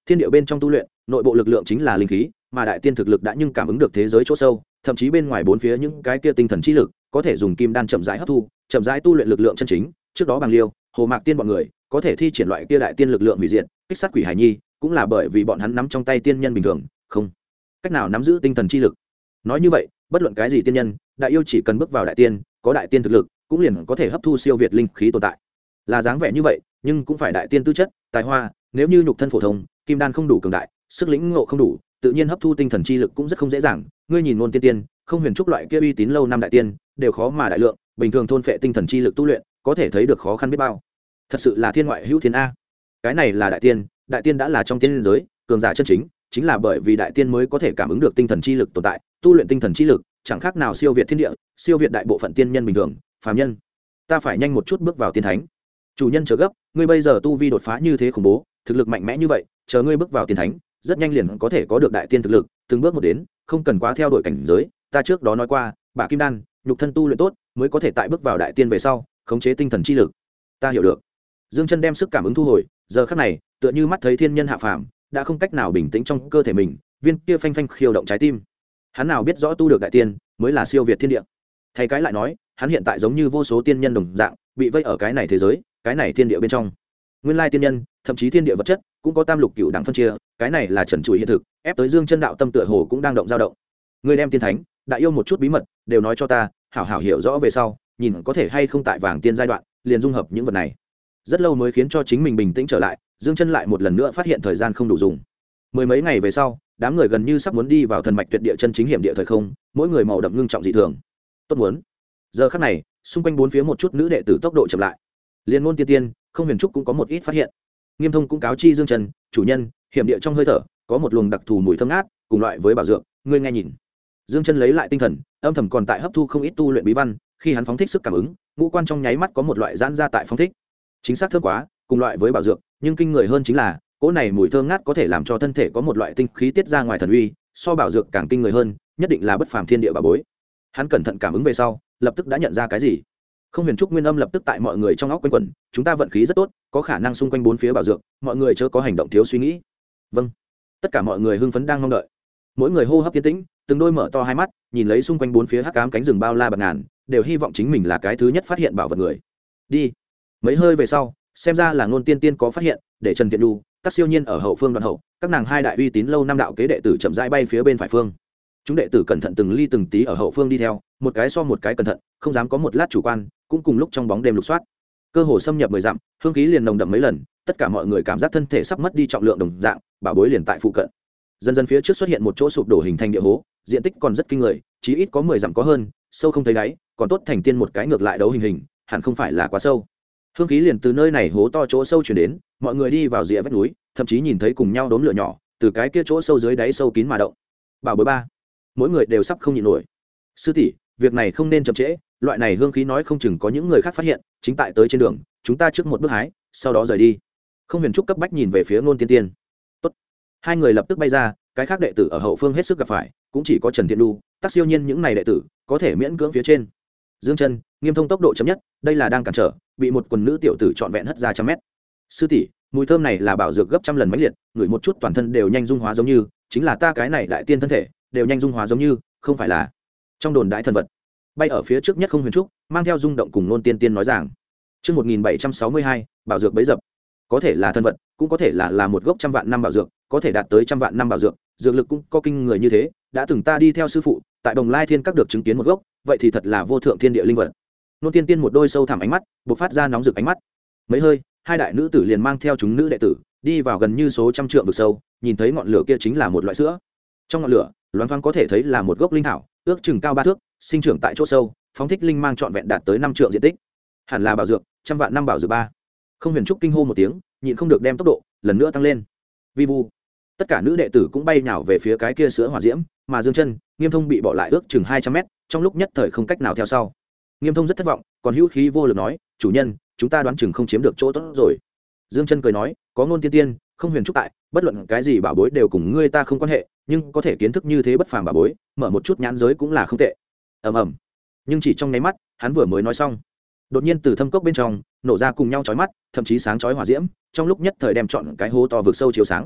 A: thiên địa bên trong tu luyện nội bộ lực lượng chính là linh khí, mà đại tiên thực lực đã nhưng cảm ứng được thế giới chỗ sâu, thậm chí bên ngoài bốn phía những cái kia tinh thần chi lực có thể dùng kim đan chậm rãi hấp thu, chậm rãi tu luyện lực lượng chân chính. Trước đó Bàng Liêu, Hồ Mạc Tiên bọn người có thể thi triển loại kia đại tiên lực lượng hủy diệt kích sát quỷ hải nhi, cũng là bởi vì bọn hắn nắm trong tay tiên nhân bình thường không cách nào nắm giữ tinh thần chi lực. Nói như vậy, bất luận cái gì tiên nhân, đại yêu chỉ cần bước vào đại tiên, có đại tiên thực lực, cũng liền có thể hấp thu siêu việt linh khí tồn tại. Là dáng vẻ như vậy, nhưng cũng phải đại tiên tư chất, tài hoa, nếu như nhục thân phổ thông, kim đan không đủ cường đại, sức lĩnh ngộ không đủ, tự nhiên hấp thu tinh thần chi lực cũng rất không dễ dàng. Ngươi nhìn Ngôn Tiên Tiên, không huyền trúc loại kia uy tín lâu năm đại tiên, đều khó mà đại lượng, bình thường thôn phệ tinh thần chi lực tu luyện, có thể thấy được khó khăn biết bao. Thật sự là thiên ngoại hữu thiên a. Cái này là đại tiên đã là trong tiên giới, cường giả chân chính, chính là bởi vì đại tiên mới có thể cảm ứng được tinh thần chi lực tồn tại, tu luyện tinh thần chi lực, chẳng khác nào siêu việt thiên địa, siêu việt đại bộ phận tiên nhân bình thường, phàm nhân. Ta phải nhanh một chút bước vào tiên thánh. Chủ nhân chờ gấp, ngươi bây giờ tu vi đột phá như thế khủng bố, thực lực mạnh mẽ như vậy, chờ ngươi bước vào tiên thánh, rất nhanh liền có thể có được đại tiên thực lực, từng bước một đến, không cần quá theo đuổi cảnh giới. Ta trước đó nói qua, bả kim đan, nhục thân tu luyện tốt, mới có thể tại bước vào đại tiên về sau, khống chế tinh thần chi lực. Ta hiểu được. Dương Chân đem sức cảm ứng thu hồi, giờ khắc này, tựa như mắt thấy thiên nhân hạ phàm, đã không cách nào bình tĩnh trong cơ thể mình, viên kia phanh phanh khiêu động trái tim. Hắn nào biết rõ tu được đại tiên mới là siêu việt thiên địa. Thay cái lại nói, hắn hiện tại giống như vô số tiên nhân đồng dạng, bị vây ở cái này thế giới, cái này thiên địa bên trong. Nguyên lai tiên nhân, thậm chí thiên địa vật chất, cũng có tam lục cửu đẳng phân chia, cái này là trần trụi hiện thực, ép tới Dương Chân đạo tâm tựa hồ cũng đang động dao động. Ngươi đem tiên thánh, đại yêu một chút bí mật, đều nói cho ta, hảo hảo hiểu rõ về sau, nhìn có thể hay không tại vàng tiên giai đoạn, liền dung hợp những vật này. Rất lâu mới khiến cho chính mình bình tĩnh trở lại, Dương Chân lại một lần nữa phát hiện thời gian không đủ dùng. Mười mấy ngày về sau, đám người gần như sắp muốn đi vào thần mạch tuyệt địa chân chính hiểm địa thời không, mỗi người màu đậm ngưng trọng dị thường. Tốt muốn. Giờ khắc này, xung quanh bốn phía một chút nữ đệ tử tốc độ chậm lại. Liên Ngôn Tiên Tiên, Không Huyền Trúc cũng có một ít phát hiện. Nghiêm Thông cũng cáo chi Dương Chân, chủ nhân, hiểm địa trong hơi thở có một luồng đặc thù mùi thơm ngát, cùng loại với bảo dược, ngươi nghe nhìn. Dương Chân lấy lại tinh thần, âm thầm còn tại hấp thu không ít tu luyện bí văn, khi hắn phóng thích sức cảm ứng, ngũ quan trong nháy mắt có một loại giãn ra tại phóng thích. Chính xác thơm quá, cùng loại với bảo dược, nhưng kinh người hơn chính là, cỗ này mùi thơm ngát có thể làm cho thân thể có một loại tinh khí tiết ra ngoài thần uy, so bảo dược càng kinh người hơn, nhất định là bất phàm thiên địa bảo bối. Hắn cẩn thận cảm ứng về sau, lập tức đã nhận ra cái gì. Không Huyền Trúc nguyên âm lập tức tại mọi người trong óc quanh quẩn, chúng ta vận khí rất tốt, có khả năng xung quanh bốn phía bảo dược, mọi người chớ có hành động thiếu suy nghĩ. Vâng. Tất cả mọi người hưng phấn đang mong đợi. Mỗi người hô hấp yên tĩnh, từng đôi mở to hai mắt, nhìn lấy xung quanh bốn phía hắc ám cánh rừng bao la bạt ngàn, đều hy vọng chính mình là cái thứ nhất phát hiện bảo vật người. Đi. Mấy hơi về sau, xem ra là Ngôn Tiên Tiên có phát hiện, để Trần Tiện Nhu, Tắc Siêu Nhiên ở hậu phương đoạn hậu, các nàng hai đại uy tín lâu năm đạo kế đệ tử chậm rãi bay phía bên phải phương. Chúng đệ tử cẩn thận từng ly từng tí ở hậu phương đi theo, một cái so một cái cẩn thận, không dám có một lát chủ quan, cũng cùng lúc trong bóng đêm lục soát. Cơ hồ xâm nhập 10 dặm, hương khí liền nồng đậm mấy lần, tất cả mọi người cảm giác thân thể sắp mất đi trọng lượng đồng dạng, bảo bối liền tại phụ cận. Dần dần phía trước xuất hiện một chỗ sụp đổ hình thành địa hố, diện tích còn rất kinh người, chí ít có 10 dặm có hơn, sâu không thấy đáy, còn tốt thành tiên một cái ngược lại đấu hình, hẳn không phải là quá sâu. Hương khí liền từ nơi này hố to chỗ sâu truyền đến, mọi người đi vào rìa vách núi, thậm chí nhìn thấy cùng nhau đốm lửa nhỏ từ cái kia chỗ sâu dưới đáy sâu kín mà động. Bảo bối ba, mỗi người đều sắp không nhịn nổi. Sư tỷ, việc này không nên chậm trễ, loại này hương khí nói không chừng có những người khác phát hiện, chính tại tới trên đường, chúng ta trước một bước hái, sau đó rời đi. Không Huyền Trúc cấp bách nhìn về phía Ngôn Tiên Tiên. Tốt. Hai người lập tức bay ra, cái khác đệ tử ở hậu phương hết sức gặp phải, cũng chỉ có Trần Thiện Đu, Tắc Siêu Nhiên những này đệ tử có thể miễn cưỡng phía trên. Dương Chân, Nghiêm Thông tốc độ chậm nhất, đây là đang cản trở, bị một quần nữ tiểu tử trọn vẹn hất ra trăm mét. Sư tỷ, mùi thơm này là bảo dược gấp trăm lần mãnh liệt, ngửi một chút toàn thân đều nhanh dung hóa giống như, chính là ta cái này đại tiên thân thể, đều nhanh dung hóa giống như, không phải là trong đồn đại thần vật. Bay ở phía trước nhất Không Huyền Trúc, mang theo rung động cùng Ngôn Tiên Tiên nói rằng, chương 1762, bảo dược bấy dập. Có thể là thần vật, cũng có thể là một gốc trăm vạn năm bảo dược, có thể đạt tới trăm vạn năm bảo dược, dược lực cũng có kinh người như thế, đã từng ta đi theo sư phụ, tại Đồng Lai Thiên các được chứng kiến một gốc, vậy thì thật là vô thượng thiên địa linh vật. Ngôn Tiên Tiên một đôi sâu thẳm ánh mắt, bộc phát ra nóng rực ánh mắt. Mấy hơi, hai đại nữ tử liền mang theo chúng nữ đệ tử, đi vào gần như số trăm trượng vực sâu, nhìn thấy ngọn lửa kia chính là một loại sữa. Trong ngọn lửa, loáng thoáng có thể thấy là một gốc linh thảo, ước chừng cao 3 thước, sinh trưởng tại chỗ sâu, phóng thích linh mang trọn vẹn đạt tới 5 trượng diện tích. Hẳn là bảo dược, trăm vạn năm bảo dược ba. Không Huyền Trúc kinh hô một tiếng, nhịn không được đem tốc độ lần nữa tăng lên. Vi vu. Tất cả nữ đệ tử cũng bay nhào về phía cái kia sữa hỏa diễm, mà Dương Chân, Nghiêm Thông bị bỏ lại ước chừng 200 mét, trong lúc nhất thời không cách nào theo sau. Nghiêm Thông rất thất vọng, còn hữu khí vô lực nói, chủ nhân, chúng ta đoán chừng không chiếm được chỗ tốt rồi. Dương Chân cười nói, có Ngôn Tiên Tiên, Không Huyền Trúc tại, bất luận cái gì bảo bối đều cùng ngươi ta không quan hệ, nhưng có thể kiến thức như thế bất phàm bảo bối, mở một chút nhãn giới cũng là không tệ. Ầm ầm. Nhưng chỉ trong nháy mắt, hắn vừa mới nói xong, đột nhiên từ thâm cốc bên trong nổ ra cùng nhau chói mắt, thậm chí sáng chói hỏa diễm, trong lúc nhất thời đem trọn cái hố to vực sâu chiếu sáng.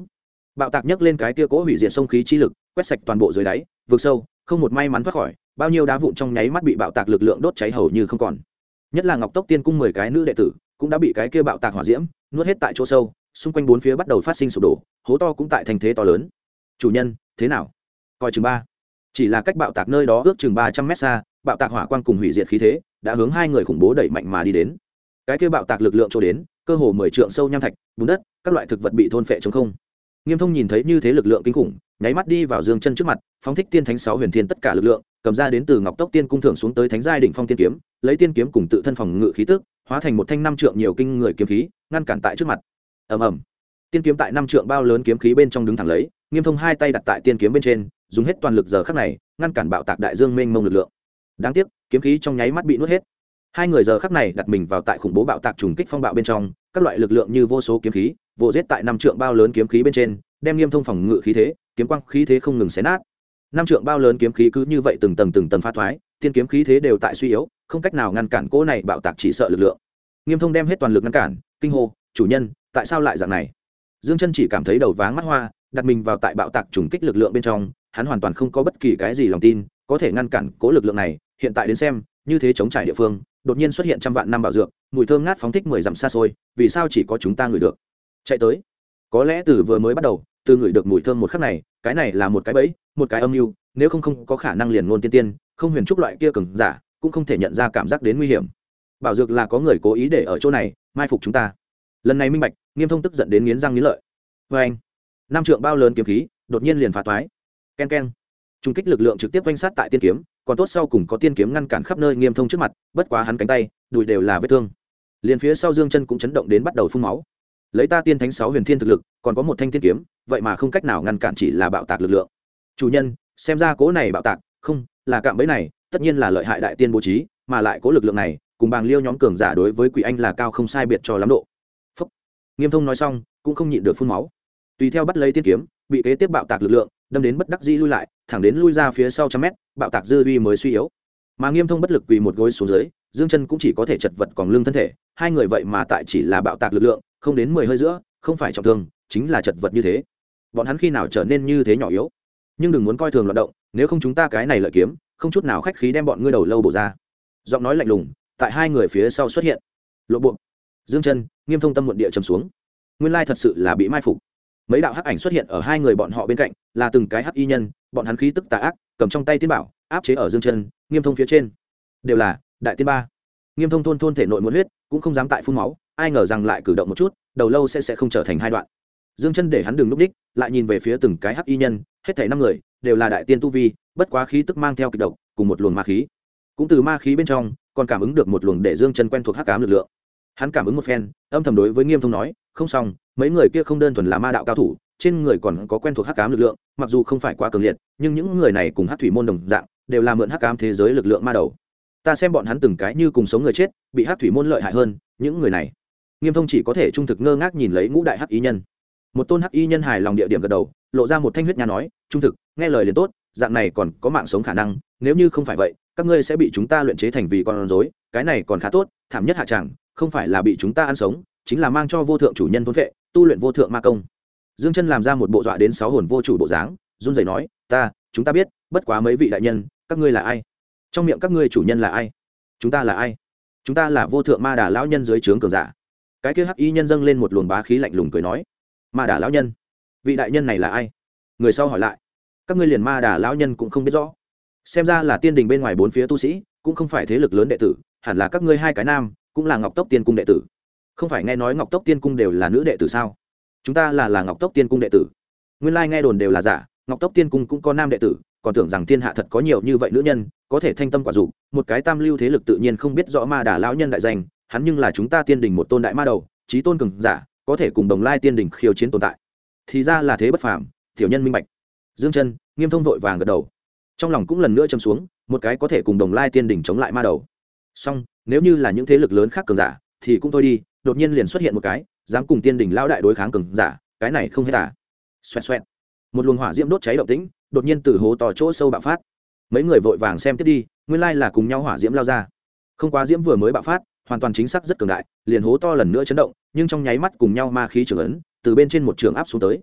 A: bạo tạc nhấc lên cái kia cố hủy diệt sông khí chi lực quét sạch toàn bộ dưới đáy vực sâu, không một may mắn thoát khỏi, bao nhiêu đá vụn trong nháy mắt bị bạo tạc lực lượng đốt cháy hầu như không còn. Nhất là Ngọc Tốc Tiên cung 10 cái nữ đệ tử cũng đã bị cái kia bạo tạc hỏa diễm nuốt hết tại chỗ sâu, xung quanh bốn phía bắt đầu phát sinh sụp đổ, hố to cũng tại thành thế to lớn. Chủ nhân, thế nào? Coi chừng ba. Chỉ là cách bạo tạc nơi đó ước chừng 300 mét xa, bạo tạc hỏa quang cùng hủy diệt khí thế đã hướng hai người khủng bố đẩy mạnh mà đi đến. Cái kia bạo tạc lực lượng chỗ đến, cơ hồ 10 trượng sâu nham thạch, bùn đất, các loại thực vật bị thôn phệ trống không. Nghiêm Thông nhìn thấy như thế lực lượng kinh khủng, nháy mắt đi vào Dương Chân trước mặt, phóng thích Tiên Thánh 6 huyền thiên tất cả lực lượng, cầm ra đến từ Ngọc Tốc Tiên cung thượng xuống tới thánh giai đỉnh phong tiên kiếm, lấy tiên kiếm cùng tự thân phòng ngự khí tức, hóa thành một thanh 5 trượng nhiều kinh người kiếm khí, ngăn cản tại trước mặt. Ầm ầm. Tiên kiếm tại 5 trượng bao lớn kiếm khí bên trong đứng thẳng lấy, Nghiêm Thông hai tay đặt tại tiên kiếm bên trên, dùng hết toàn lực giờ khắc này, ngăn cản bạo tạc đại dương mênh mông lực lượng. Đáng tiếc, kiếm khí trong nháy mắt bị nuốt hết. Hai người giờ khắc này đặt mình vào tại khủng bố bạo tạc trùng kích phong bạo bên trong, các loại lực lượng như vô số kiếm khí, vồ giết tại 5 trượng bao lớn kiếm khí bên trên, đem Nghiêm Thông phòng ngự khí thế, kiếm quang khí thế không ngừng xé nát. 5 trượng bao lớn kiếm khí cứ như vậy từng tầng phá thoái, tiên kiếm khí thế đều tại suy yếu, không cách nào ngăn cản cỗ này bạo tạc chỉ sợ lực lượng. Nghiêm Thông đem hết toàn lực ngăn cản, kinh hô, "Chủ nhân, tại sao lại dạng này?" Dương Chân chỉ cảm thấy đầu váng mắt hoa, đặt mình vào tại bạo tạc trùng kích lực lượng bên trong, hắn hoàn toàn không có bất kỳ cái gì lòng tin có thể ngăn cản cỗ lực lượng này. Hiện tại đến xem, như thế chống trải địa phương, đột nhiên xuất hiện trăm vạn năm bảo dược, mùi thơm ngát phóng thích 10 dặm xa xôi, vì sao chỉ có chúng ta ngửi được? Chạy tới. Có lẽ từ vừa mới bắt đầu, từ ngửi được mùi thơm một khắc này, cái này là một cái bẫy, một cái âm mưu, nếu không có khả năng liền ngôn tiên tiên, không huyền trúc loại kia cường giả, cũng không thể nhận ra cảm giác đến nguy hiểm. Bảo dược là có người cố ý để ở chỗ này, mai phục chúng ta. Lần này minh bạch, Nghiêm Thông tức giận đến nghiến răng nghiến lợi. Và anh, 5 trượng bao lớn kiếm khí, đột nhiên liền phá toái. Ken ken. Trung kích lực lượng trực tiếp vanh sát tại tiên kiếm, còn tốt sau cùng có tiên kiếm ngăn cản khắp nơi Nghiêm Thông trước mặt, bất quá hắn cánh tay, đùi đều là vết thương. Liền phía sau Dương Chân cũng chấn động đến bắt đầu phun máu. Lấy ta tiên thánh 6 huyền thiên thực lực, còn có một thanh tiên kiếm, vậy mà không cách nào ngăn cản, chỉ là bạo tạc lực lượng. Chủ nhân, xem ra cố này bạo tạc, không, là cạm bẫy này, tất nhiên là lợi hại đại tiên bố trí, mà lại cố lực lượng này, cùng Bàng Liêu nhóm cường giả đối với Quỷ Anh là cao không sai biệt cho lắm độ. Phúc. Nghiêm Thông nói xong, cũng không nhịn được phun máu. Tùy theo bắt lấy tiên kiếm, bị kế tiếp bạo tạc lực lượng đâm đến bất đắc dĩ lui lại, thẳng đến lui ra phía sau trăm mét, bạo tạc dư uy mới suy yếu. Mà Nghiêm Thông bất lực quỳ một gối xuống dưới, Dương Chân cũng chỉ có thể chật vật còn lưng thân thể, hai người vậy mà tại chỉ là bạo tạc lực lượng, không đến 10 hơi giữa, không phải trọng thương, chính là chật vật như thế. Bọn hắn khi nào trở nên như thế nhỏ yếu? Nhưng đừng muốn coi thường loạn động, nếu không chúng ta cái này lợi kiếm, không chút nào khách khí đem bọn ngươi đầu lâu bổ ra. Giọng nói lạnh lùng, tại hai người phía sau xuất hiện. Lộ bộ. Dương Chân, Nghiêm Thông tâm muộn địa trầm xuống. Nguyên lai thật sự là bị mai phục. Mấy đạo hắc ảnh xuất hiện ở hai người bọn họ bên cạnh, là từng cái hắc y nhân, bọn hắn khí tức tà ác, cầm trong tay tiên bảo, áp chế ở Dương Chân, Nghiêm Thông phía trên. Đều là đại tiên ba. Nghiêm Thông thôn thể nội muốn huyết, cũng không dám tại phun máu, ai ngờ rằng lại cử động một chút, đầu lâu sẽ không trở thành hai đoạn. Dương Chân để hắn đừng lúc đích, lại nhìn về phía từng cái hắc y nhân, hết thảy 5 người đều là đại tiên tu vi, bất quá khí tức mang theo kịch độc, cùng một luồng ma khí. Cũng từ ma khí bên trong, còn cảm ứng được một luồng để Dương Chân quen thuộc hắc ám lực lượng. Hắn cảm ứng một phen, âm thầm đối với Nghiêm Thông nói, không xong, mấy người kia không đơn thuần là ma đạo cao thủ, trên người còn có quen thuộc hắc ám lực lượng, mặc dù không phải quá cường liệt, nhưng những người này cùng hắc thủy môn đồng dạng, đều là mượn hắc ám thế giới lực lượng ma đầu. Ta xem bọn hắn từng cái như cùng sống người chết, bị hắc thủy môn lợi hại hơn, những người này. Nghiêm Thông chỉ có thể trung thực ngơ ngác nhìn lấy ngũ đại hắc y nhân. Một tôn hắc y nhân hài lòng địa điểm gật đầu, lộ ra một thanh huyết nha nói, trung thực, nghe lời liền tốt, dạng này còn có mạng sống khả năng, nếu như không phải vậy, các ngươi sẽ bị chúng ta luyện chế thành vì con rối, cái này còn khá tốt, thảm nhất hạ tràng, không phải là bị chúng ta ăn sống, chính là mang cho vô thượng chủ nhân thôn vệ, tu luyện vô thượng ma công. Dương Chân làm ra một bộ dọa đến 6 hồn vô chủ bộ dáng, run rẩy nói, chúng ta biết, bất quá mấy vị đại nhân, các ngươi là ai? Trong miệng các ngươi chủ nhân là ai? Chúng ta là ai? Chúng ta là vô thượng ma đà lão nhân dưới trướng cường giả. Cái kia hắc y nhân dâng lên một luồng bá khí lạnh lùng cười nói, ma đà lão nhân, vị đại nhân này là ai? Người sau hỏi lại, các ngươi liền ma đà lão nhân cũng không biết rõ. Xem ra là tiên đình bên ngoài bốn phía tu sĩ, cũng không phải thế lực lớn đệ tử, hẳn là các ngươi hai cái nam, cũng là Ngọc Tốc Tiên cung đệ tử. Không phải nghe nói Ngọc Tốc Tiên cung đều là nữ đệ tử sao? Chúng ta là Ngọc Tốc Tiên cung đệ tử. Nguyên lai nghe đồn đều là giả, Ngọc Tốc Tiên cung cũng có nam đệ tử, còn tưởng rằng thiên hạ thật có nhiều như vậy nữ nhân, có thể thanh tâm quả dục, một cái tam lưu thế lực tự nhiên không biết rõ ma đà lão nhân đại danh, hắn nhưng là chúng ta tiên đình một tôn đại ma đầu, chí tôn cường giả, có thể cùng đồng lai tiên đình khiêu chiến tồn tại. Thì ra là thế bất phàm, tiểu nhân minh bạch. Dương Chân, Nghiêm Thông vội vàng gật đầu. Trong lòng cũng lần nữa trầm xuống, một cái có thể cùng đồng lai tiên đình chống lại ma đầu. Song, nếu như là những thế lực lớn khác cường giả, thì cũng thôi đi, đột nhiên liền xuất hiện một cái, dám cùng tiên đình lão đại đối kháng cường giả, cái này không hết à? Xoẹt xoẹt. Một luồng hỏa diễm đốt cháy động tĩnh, đột nhiên từ hố to chỗ sâu bạo phát. Mấy người vội vàng xem tiếp đi, nguyên lai là cùng nhau hỏa diễm lao ra. Không quá diễm vừa mới bạo phát, hoàn toàn chính xác rất cường đại, liền hố to lần nữa chấn động, nhưng trong nháy mắt cùng nhau ma khí trường ấn, từ bên trên một trường áp xuống tới.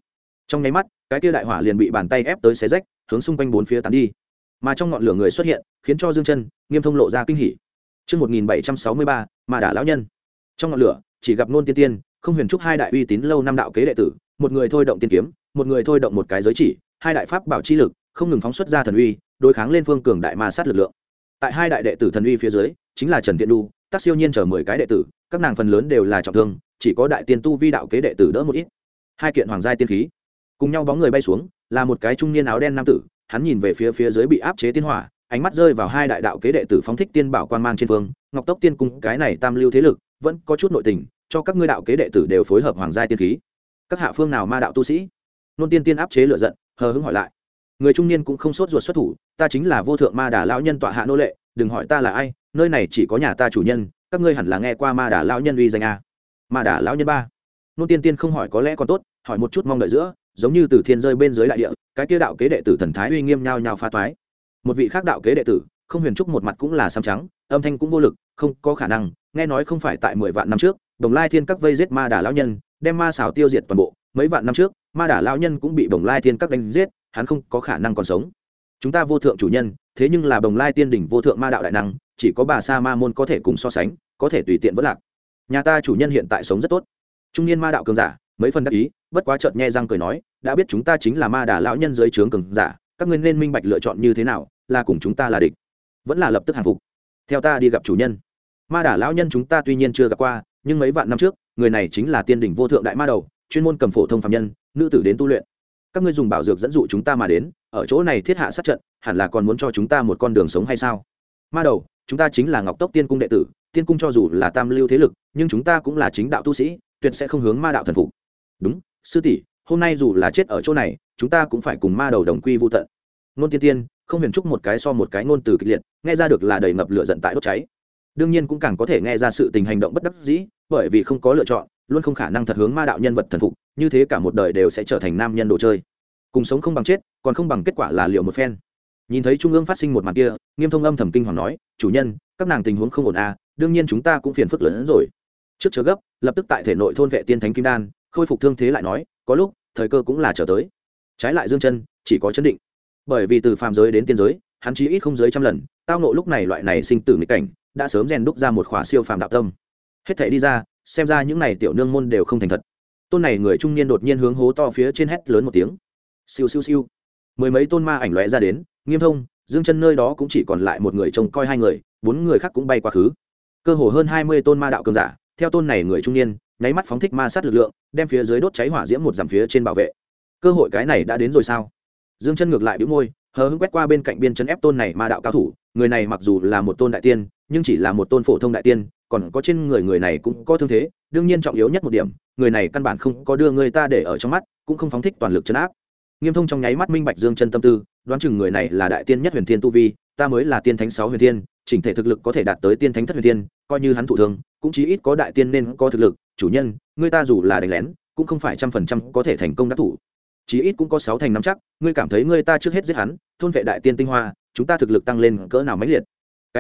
A: Trong nháy mắt cái kia đại hỏa liền bị bàn tay ép tới xé rách, hướng xung quanh bốn phía tán đi. Mà trong ngọn lửa người xuất hiện, khiến cho Dương Chân, Nghiêm Thông lộ ra kinh hỉ. Chương 1763, Ma Đả lão nhân. Trong ngọn lửa, chỉ gặp Nôn Tiên Tiên, Không Huyền Trúc hai đại uy tín lâu năm đạo kế đệ tử, một người thôi động tiên kiếm, một người thôi động một cái giới chỉ, hai đại pháp bảo chi lực, không ngừng phóng xuất ra thần uy, đối kháng lên phương cường đại ma sát lực lượng. Tại hai đại đệ tử thần uy phía dưới, chính là Trần Tiện Đu, Tắc Siêu Nhiên chờ 10 cái đệ tử, các nàng phần lớn đều là trọng thương, chỉ có đại tiên tu vi đạo kế đệ tử đỡ một ít. Hai kiện hoàng giai tiên khí, cùng nhau bóng người bay xuống, là một cái trung niên áo đen nam tử, hắn nhìn về phía dưới bị áp chế tiên hỏa, ánh mắt rơi vào hai đại đạo kế đệ tử phóng thích tiên bảo quan mang trên phương, Ngọc Tốc Tiên Cung cái này tam lưu thế lực, vẫn có chút nội tình, cho các ngươi đạo kế đệ tử đều phối hợp hoàng giai tiên khí. Các hạ phương nào ma đạo tu sĩ? Nôn Tiên Tiên áp chế lửa giận, hờ hững hỏi lại. Người trung niên cũng không sốt ruột xuất thủ, ta chính là Vô Thượng Ma Đà lão nhân tọa hạ nô lệ, đừng hỏi ta là ai, nơi này chỉ có nhà ta chủ nhân, các ngươi hẳn là nghe qua Ma Đà lão nhân uy danh a. Ma Đà lão nhân ba. Nôn Tiên Tiên không hỏi có lẽ còn tốt, hỏi một chút mong đợi giữa, giống như từ thiên rơi bên dưới đại địa, cái kia đạo kế đệ tử thần thái uy nghiêm nhao nhao phá toái. Một vị khác đạo kế đệ tử, Không Huyền Trúc một mặt cũng là xám trắng, âm thanh cũng vô lực, không có khả năng, nghe nói không phải tại 10 vạn năm trước, Đồng Lai Thiên Các vây giết Ma Đà lão nhân, đem ma xảo tiêu diệt toàn bộ, mấy vạn năm trước, Ma Đà lão nhân cũng bị Đồng Lai Thiên Các đánh giết, hắn không có khả năng còn sống. Chúng ta vô thượng chủ nhân, thế nhưng là Đồng Lai Tiên đỉnh vô thượng ma đạo đại năng, chỉ có bà sa ma môn có thể cùng so sánh, có thể tùy tiện vỡ lạc. Nhà ta chủ nhân hiện tại sống rất tốt. Trung niên ma đạo cường giả, mấy phần đắc ý, bất quá chợt nhe răng cười nói, đã biết chúng ta chính là Ma Đà lão nhân dưới trướng cường giả, các ngươi nên minh bạch lựa chọn như thế nào, là cùng chúng ta là địch, vẫn là lập tức hàng phục. Theo ta đi gặp chủ nhân. Ma Đà lão nhân chúng ta tuy nhiên chưa gặp qua, nhưng mấy vạn năm trước, người này chính là tiên đỉnh vô thượng đại ma đầu, chuyên môn cầm phổ thông phàm nhân, nữ tử đến tu luyện. Các ngươi dùng bảo dược dẫn dụ chúng ta mà đến, ở chỗ này thiết hạ sát trận, hẳn là còn muốn cho chúng ta một con đường sống hay sao? Ma đầu, chúng ta chính là Ngọc Tốc Tiên Cung đệ tử, Tiên Cung cho dù là tam lưu thế lực, nhưng chúng ta cũng là chính đạo tu sĩ, tuyệt sẽ không hướng ma đạo thần phục. Đúng, sư tỷ, hôm nay dù là chết ở chỗ này, chúng ta cũng phải cùng ma đầu đồng quy vu tận. Nôn Tiên Tiên, Không Huyền Trúc một cái so một cái ngôn từ kịch liệt, nghe ra được là đầy ngập lửa giận tại đốt cháy. Đương nhiên cũng càng có thể nghe ra sự tình hành động bất đắc dĩ, bởi vì không có lựa chọn, luôn không khả năng thật hướng ma đạo nhân vật thần phục, như thế cả một đời đều sẽ trở thành nam nhân đồ chơi. Cùng sống không bằng chết, còn không bằng kết quả là liệu một phen. Nhìn thấy trung ương phát sinh một màn kia, Nghiêm Thông âm thầm kinh hoàng nói, chủ nhân, các nàng tình huống không ổn à, đương nhiên chúng ta cũng phiền phức lớn hơn rồi. Trước chờ gấp, lập tức tại thể nội thôn vệ tiên thánh kim đan, khôi phục thương thế lại nói, có lúc thời cơ cũng là trở tới. Trái lại Dương Chân chỉ có chấn định, bởi vì từ phàm giới đến tiên giới, hắn chí ít không dưới trăm lần, tao ngộ lúc này loại này sinh tử nghịch cảnh, đã sớm rèn đúc ra một khỏa siêu phàm đạo tâm. Hết thảy đi ra, xem ra những này tiểu nương môn đều không thành thật. Tôn này người trung niên đột nhiên hướng hố to phía trên hét lớn một tiếng. Siêu siêu siêu. Mười mấy tôn ma ảnh lóe ra đến, Nghiêm Thông, Dương Chân nơi đó cũng chỉ còn lại một người trông coi hai người, bốn người khác cũng bay quá khứ. Cơ hồ hơn 20 tôn ma đạo cường giả, theo tôn này người trung niên, nháy mắt phóng thích ma sát lực lượng, đem phía dưới đốt cháy hỏa diễm một dặm phía trên bảo vệ. Cơ hội cái này đã đến rồi sao? Dương Chân ngược lại bĩu môi, hờ hững quét qua bên cạnh biên trấn ép tôn này ma đạo cao thủ, người này mặc dù là một tôn đại tiên, nhưng chỉ là một tôn phổ thông đại tiên, còn có trên người này cũng có thương thế, đương nhiên trọng yếu nhất một điểm, người này căn bản không có đưa người ta để ở trong mắt, cũng không phóng thích toàn lực trấn áp. Nghiêm Thông trong nháy mắt minh bạch Dương Chân tâm tư, đoán chừng người này là đại tiên nhất huyền thiên tu vi, ta mới là tiên thánh 6 huyền thiên, chỉnh thể thực lực có thể đạt tới tiên thánh thất huyền thiên, coi như hắn thụ thương, cũng chí ít có đại tiên nên có thực lực, chủ nhân, người ta dù là đánh lén, cũng không phải 100% có thể thành công đắc thủ. Chí ít cũng có 6 thành 5 chắc, ngươi cảm thấy ngươi ta trước hết giết hắn, thôn vệ đại tiên tinh hoa, chúng ta thực lực tăng lên cỡ nào mãnh liệt.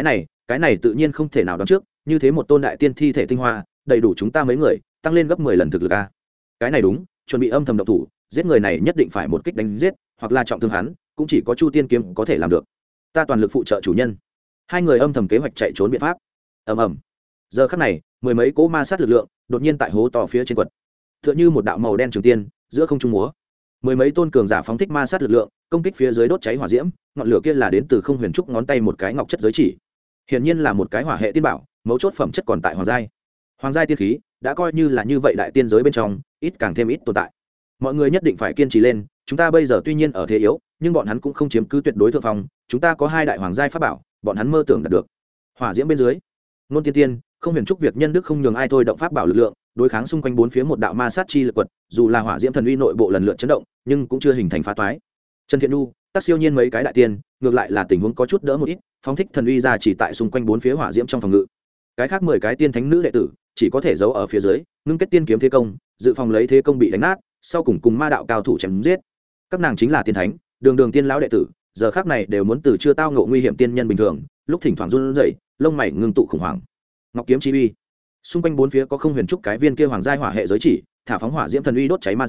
A: Cái này tự nhiên không thể nào đoán trước, như thế một tôn đại tiên thi thể tinh hoa, đầy đủ chúng ta mấy người tăng lên gấp 10 lần thực lực a. Cái này đúng, chuẩn bị âm thầm động thủ, giết người này nhất định phải một kích đánh giết, hoặc là trọng thương hắn, cũng chỉ có Chu Tiên kiếm có thể làm được. Ta toàn lực phụ trợ chủ nhân. Hai người âm thầm kế hoạch chạy trốn biện pháp. Ầm ầm. Giờ khắc này, mười mấy cỗ ma sát lực lượng đột nhiên tại hố to phía trên quật, tựa như một đạo màu đen trường tiên giữa không trung múa. Mười mấy tôn cường giả phóng thích ma sát lực lượng, công kích phía dưới đốt cháy hỏa diễm, ngọn lửa kia là đến từ Không Huyền Trúc ngón tay một cái ngọc chất giới chỉ. Hiển nhiên là một cái hỏa hệ tiên bảo, mấu chốt phẩm chất còn tại hoàng giai. Hoàng giai tiên khí đã coi như là như vậy đại tiên giới bên trong, ít càng thêm ít tồn tại. Mọi người nhất định phải kiên trì lên, chúng ta bây giờ tuy nhiên ở thế yếu, nhưng bọn hắn cũng không chiếm cứ tuyệt đối thượng phong, chúng ta có hai đại hoàng giai pháp bảo, bọn hắn mơ tưởng đạt được. Hỏa diễm bên dưới, Nôn Tiên Tiên, Không Huyền Trúc việc nhân đức không nhường ai thôi động pháp bảo lực lượng, đối kháng xung quanh bốn phía một đạo ma sát chi lực quật, dù là hỏa diễm thần uy nội bộ lần lượt chấn động, nhưng cũng chưa hình thành phá toái. Trần Thiện Nhu, Tắc Siêu Nhiên mấy cái đại tiên, ngược lại là tình huống có chút đỡ một ít, phóng thích thần uy ra chỉ tại xung quanh bốn phía hỏa diễm trong phòng ngự. Cái khác 10 cái tiên thánh nữ đệ tử, chỉ có thể giấu ở phía dưới, ngưng kết tiên kiếm thế công, dự phòng lấy thế công bị đánh nát, sau cùng ma đạo cao thủ chém giết. Các nàng chính là tiên thánh, đường tiên lão đệ tử, giờ khác này đều muốn từ chưa tao ngộ nguy hiểm tiên nhân bình thường, lúc thỉnh thoảng run rẩy, lông mày ngưng tụ khủng hoảng. Ngọc kiếm chi uy, xung quanh bốn phía có Không Huyền Trúc cái viên kia hoàng giai hỏa hệ giới chỉ, thả phóng hỏa diễm thần uy đốt cháy ma diễm,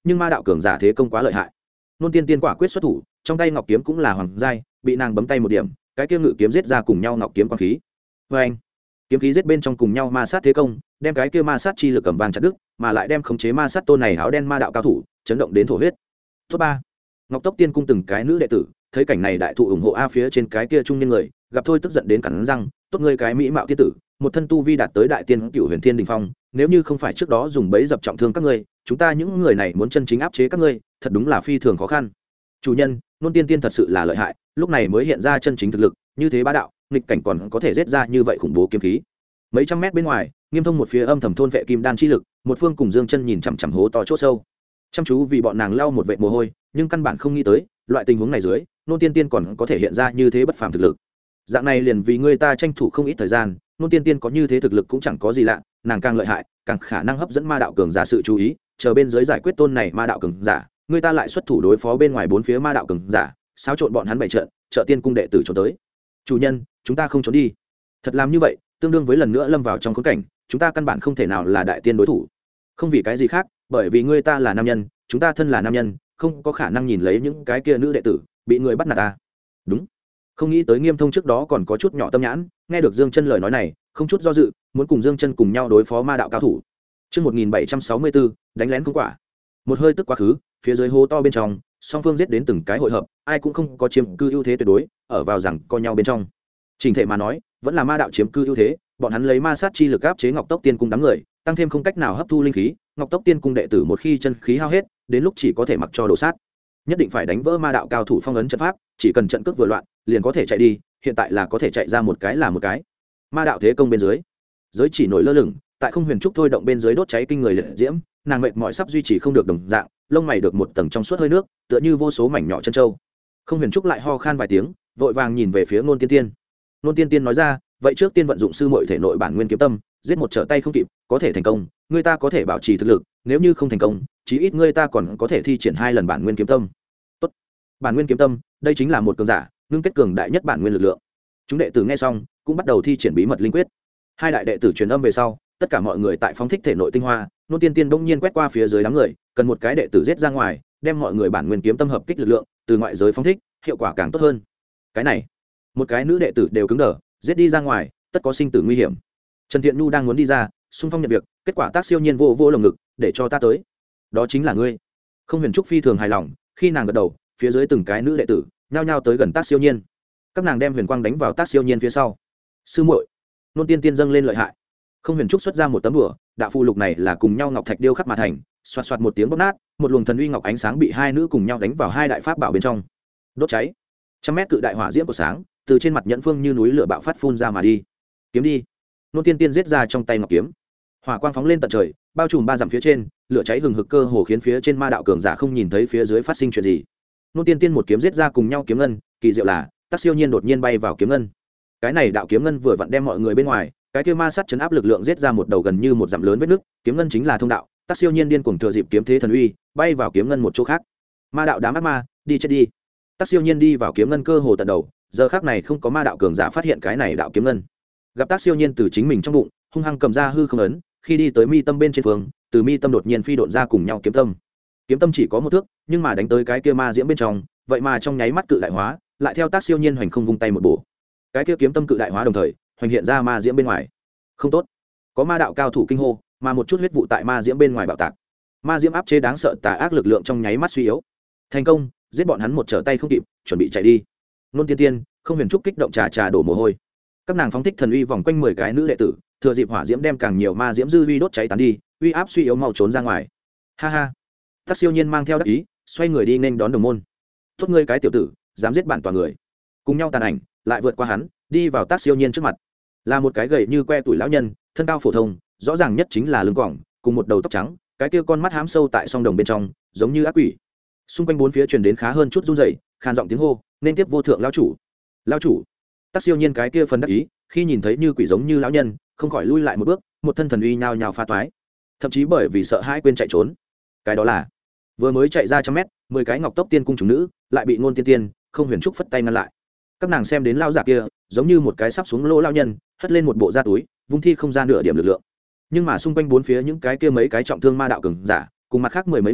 A: nhưng ma đạo cường giả thế công quá lợi hại. Nôn Tiên Tiên quả quyết xuất thủ, trong tay ngọc kiếm cũng là hoàng giai, bị nàng bấm tay một điểm, cái kia ngự kiếm giết ra cùng nhau ngọc kiếm quang khí. Và anh, kiếm khí giết bên trong cùng nhau ma sát thế công, đem cái kia ma sát chi lực cầm vàng chặt đứt, mà lại đem khống chế ma sát tôn này áo đen ma đạo cao thủ chấn động đến thổ huyết. Top 3. Ngọc Tốc Tiên cung từng cái nữ đệ tử, thấy cảnh này đại thụ ủng hộ a phía trên cái kia trung niên người, gặp thôi tức giận đến cắn răng, tốt ngươi cái mỹ mạo tiên tử, một thân tu vi đạt tới đại tiên cửu huyền thiên đỉnh phong, nếu như không phải trước đó dùng bẫy dập trọng thương các ngươi, chúng ta những người này muốn chân chính áp chế các ngươi, thật đúng là phi thường khó khăn. Chủ nhân, Nôn Tiên Tiên thật sự là lợi hại, lúc này mới hiện ra chân chính thực lực, như thế bá đạo, nghịch cảnh còn có thể giết ra như vậy khủng bố kiếm khí. Mấy trăm mét bên ngoài, Nghiêm Thông một phía âm thầm thôn vệ kim đan chi lực, một phương cùng Dương Chân nhìn chằm chằm hố to chỗ sâu, chăm chú vì bọn nàng lau một vệt mồ hôi, nhưng căn bản không nghĩ tới, loại tình huống này dưới, Nôn Tiên Tiên còn có thể hiện ra như thế bất phàm thực lực. Dạng này liền vì người ta tranh thủ không ít thời gian, Nôn Tiên Tiên có như thế thực lực cũng chẳng có gì lạ, nàng càng lợi hại, càng khả năng hấp dẫn ma đạo cường giả sự chú ý, chờ bên dưới giải quyết tôn này ma đạo cường giả, người ta lại xuất thủ đối phó bên ngoài bốn phía ma đạo cường giả, xáo trộn bọn hắn bày trận, trợ tiên cung đệ tử trốn tới. Chủ nhân, chúng ta không trốn đi. Thật làm như vậy, tương đương với lần nữa lâm vào trong khốn cảnh, chúng ta căn bản không thể nào là đại tiên đối thủ. Không vì cái gì khác, bởi vì người ta là nam nhân, chúng ta thân là nam nhân, không có khả năng nhìn lấy những cái kia nữ đệ tử bị người bắt nạt ta. Đúng. Không nghĩ tới Nghiêm Thông trước đó còn có chút nhỏ tâm nhãn, nghe được Dương Chân lời nói này, không chút do dự, muốn cùng Dương Chân cùng nhau đối phó ma đạo cao thủ. Chương 1764, đánh lén không quả. Một hơi tức quá khứ, phía dưới hố to bên trong, song phương giết đến từng cái hội hợp, ai cũng không có chiếm cư ưu thế tuyệt đối, ở vào rằng co nhau bên trong. Trình thể mà nói, vẫn là ma đạo chiếm cư ưu thế, bọn hắn lấy ma sát chi lực áp chế Ngọc Tốc Tiên cung đám người, tăng thêm không cách nào hấp thu linh khí, Ngọc Tốc Tiên cung đệ tử một khi chân khí hao hết, đến lúc chỉ có thể mặc cho đổ sát. Nhất định phải đánh vỡ ma đạo cao thủ phong ấn trận pháp, chỉ cần trận cước vừa loạn, liền có thể chạy đi, hiện tại là có thể chạy ra một cái là một cái. Ma đạo thế công bên dưới, giới chỉ nổi lơ lửng, tại không huyền trúc thôi động bên dưới đốt cháy kinh người liệt diễm, nàng mệt mỏi sắp duy trì không được đồng dạng, lông mày được một tầng trong suốt hơi nước, tựa như vô số mảnh nhỏ chân châu. Không huyền trúc lại ho khan vài tiếng, vội vàng nhìn về phía Nôn Tiên Tiên. Nôn Tiên Tiên nói ra, vậy trước tiên vận dụng sư muội thể nội bản nguyên kiếm tâm, giết một trở tay không kịp, có thể thành công, người ta có thể bảo trì thực lực, nếu như không thành công, chí ít người ta còn có thể thi triển 2 lần bản nguyên kiếm tâm. Tốt. Bản nguyên kiếm tâm, đây chính là một cường giả, ngưng kết cường đại nhất bản nguyên lực lượng. Chúng đệ tử nghe xong, cũng bắt đầu thi triển bí mật linh quyết. 2 đại đệ tử truyền âm về sau, tất cả mọi người tại phóng thích thể nội tinh hoa, Nôn Tiên Tiên bỗng nhiên quét qua phía dưới đám người, cần một cái đệ tử giết ra ngoài, đem mọi người bản nguyên kiếm tâm hợp kích lực lượng, từ ngoại giới phóng thích, hiệu quả càng tốt hơn. Cái này, một cái nữ đệ tử đều cứng đờ, giết đi ra ngoài, tất có sinh tử nguy hiểm. Trần Thiện Nhu đang muốn đi ra, xung phong nhận việc, kết quả Tác Siêu Nhiên vô lồng ngực, để cho ta tới. Đó chính là ngươi. Không huyền trúc phi thường hài lòng, khi nàng gật đầu, phía dưới từng cái nữ đệ tử nhao nhao tới gần Tác Siêu Nhiên. Các nàng đem huyền quang đánh vào Tác Siêu Nhiên phía sau. Sư muội, Nôn Tiên Tiên dâng lên lợi hại. Không huyền trúc xuất ra một tấm đùa, đạo phù lục này là cùng nhau ngọc thạch điêu khắc mà thành, xoạt xoạt một tiếng bóp nát, một luồng thần uy ngọc ánh sáng bị 2 nữ cùng nhau đánh vào 2 đại pháp bảo bên trong, đốt cháy. Trăm mét cự đại hỏa diễm của sáng từ trên mặt nhẫn phương như núi lửa bạo phát phun ra mà đi. Kiếm đi. Nôn Tiên Tiên giết ra trong tay ngọc kiếm, hỏa quang phóng lên tận trời, bao trùm 3 dặm phía trên, lửa cháy hừng hực cơ hồ khiến phía trên ma đạo cường giả không nhìn thấy phía dưới phát sinh chuyện gì. Nôn Tiên Tiên một kiếm giết ra cùng nhau kiếm ngân, kỳ diệu là Tác Siêu Nhiên đột nhiên bay vào kiếm ngân. Cái này đạo kiếm ngân vừa vặn đem mọi người bên ngoài, cái kia ma sát chấn áp lực lượng giết ra một đầu gần như một dặm lớn vết nứt, kiếm ngân chính là thông đạo. Tác Siêu Nhiên điên cuồng thừa dịp kiếm thế thần uy, bay vào kiếm ngân một chỗ khác. Ma đạo đám ác ma, đi chết đi. Tác Siêu Nhiên đi vào kiếm ngân cơ hồ tận đầu, giờ khác này không có ma đạo cường giả phát hiện cái này đạo kiếm ngân. Gặp Tác Siêu Nhiên từ chính mình trong bụng hung hăng cầm ra hư không ấn, khi đi tới mi tâm bên trên phương, từ mi tâm đột nhiên phi độn ra cùng nhau kiếm tâm. Kiếm tâm chỉ có 1 thước, nhưng mà đánh tới cái kia ma diễm bên trong, vậy mà trong nháy mắt cự đại hóa, lại theo Tác Siêu Nhiên hoành không vung tay một bổ. Cái kia kiếm tâm cự đại hóa đồng thời, hoành hiện ra ma diễm bên ngoài. Không tốt. Có ma đạo cao thủ kinh hô, mà một chút huyết vụ tại ma diễm bên ngoài bạo tạc. Ma diễm áp chế đáng sợ tà ác lực lượng trong nháy mắt suy yếu. Thành công, giết bọn hắn một trở tay không kịp, chuẩn bị chạy đi. Nôn Tiên Tiên, Không huyền trúc kích động trà đổ mồ hôi. Các nàng phóng thích thần uy vòng quanh 10 cái nữ đệ tử, thừa dịp hỏa diễm đem càng nhiều ma diễm dư uy đốt cháy tán đi, uy áp suy yếu mau trốn ra ngoài. Ha ha. Tác Siêu Nhiên mang theo đắc ý, xoay người đi nên đón đồng môn. Tốt ngươi cái tiểu tử, dám giết bản tòa người. Cùng nhau tàn ảnh, lại vượt qua hắn, đi vào Tác Siêu Nhiên trước mặt. Là một cái gầy như que tuổi lão nhân, thân cao phổ thông, rõ ràng nhất chính là lưng quòng, cùng một đầu tóc trắng, cái kia con mắt hám sâu tại song đồng bên trong, giống như ác quỷ. Xung quanh bốn phía truyền đến khá hơn chút run rẩy, khan giọng tiếng hô, nên tiếp vô thượng lão chủ. Lão chủ. Tác Siêu Nhiên cái kia phần đắc ý, khi nhìn thấy như quỷ giống như lão nhân, không khỏi lui lại một bước, một thân thần uy nhào nhào pha toái, thậm chí bởi vì sợ hãi quên chạy trốn. Cái đó là vừa mới chạy ra 100 mét, 10 cái Ngọc Tốc Tiên cung chúng nữ lại bị Nôn Tiên Tiên, Không huyền trúc phất tay ngăn lại. Các nàng xem đến lão giả kia, giống như một cái sắp xuống lỗ lão nhân, hất lên một bộ da túi, vung thi không ra nửa điểm lực lượng. Nhưng mà xung quanh bốn phía những cái kia mấy cái trọng thương ma đạo cường giả, cùng mặt khác 10 mấy người,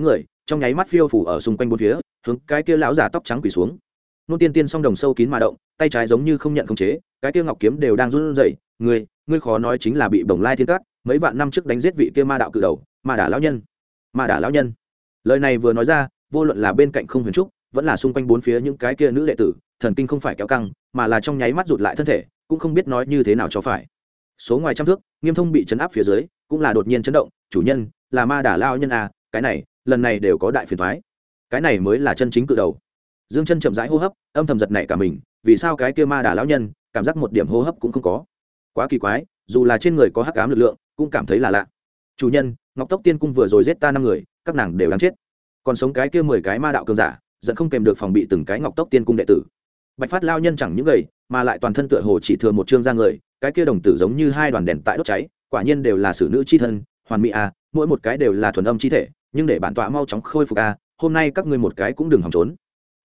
A: trong nháy mắt phiêu phủ ở xung quanh bốn phía, hướng cái kia lão giả tóc trắng quỳ xuống. Nôn Tiên Tiên song đồng sâu kín mà động, tay trái giống như không nhận khống chế, cái kia ngọc kiếm đều đang run rẩy. Ngươi khó nói chính là bị Bồng Lai Thiên Cát mấy vạn năm trước đánh giết vị kia ma đạo cự đầu, Ma Đà lão nhân. Ma Đà lão nhân. Lời này vừa nói ra, vô luận là bên cạnh Không Huyền Trúc, vẫn là xung quanh bốn phía những cái kia nữ đệ tử, thần kinh không phải kéo căng, mà là trong nháy mắt rụt lại thân thể, cũng không biết nói như thế nào cho phải. Số ngoài trăm thước, Nghiêm Thông bị chấn áp phía dưới, cũng là đột nhiên chấn động, chủ nhân, là Ma Đà lão nhân à, cái này, lần này đều có đại phiền toái. Cái này mới là chân chính cự đầu. Dương Chân chậm rãi hô hấp, âm thầm giật nảy cả mình, vì sao cái kia Ma Đà lão nhân, cảm giác một điểm hô hấp cũng không có. Quá kỳ quái, dù là trên người có hắc ám lực lượng, cũng cảm thấy là lạ. Chủ nhân, Ngọc Tốc Tiên cung vừa rồi giết ta 5 người, các nàng đều đáng chết. Còn sống cái kia 10 cái ma đạo cường giả, giận không kèm được phòng bị từng cái Ngọc Tốc Tiên cung đệ tử. Bạch Phát lão nhân chẳng những gầy, mà lại toàn thân tựa hồ chỉ thừa một trương da người, cái kia đồng tử giống như hai đoàn đèn tại đốt cháy, quả nhiên đều là xử nữ chi thân, hoàn mỹ a, mỗi một cái đều là thuần âm chi thể, nhưng để bản tọa mau chóng khôi phục a, hôm nay các ngươi một cái cũng đừng hòng trốn.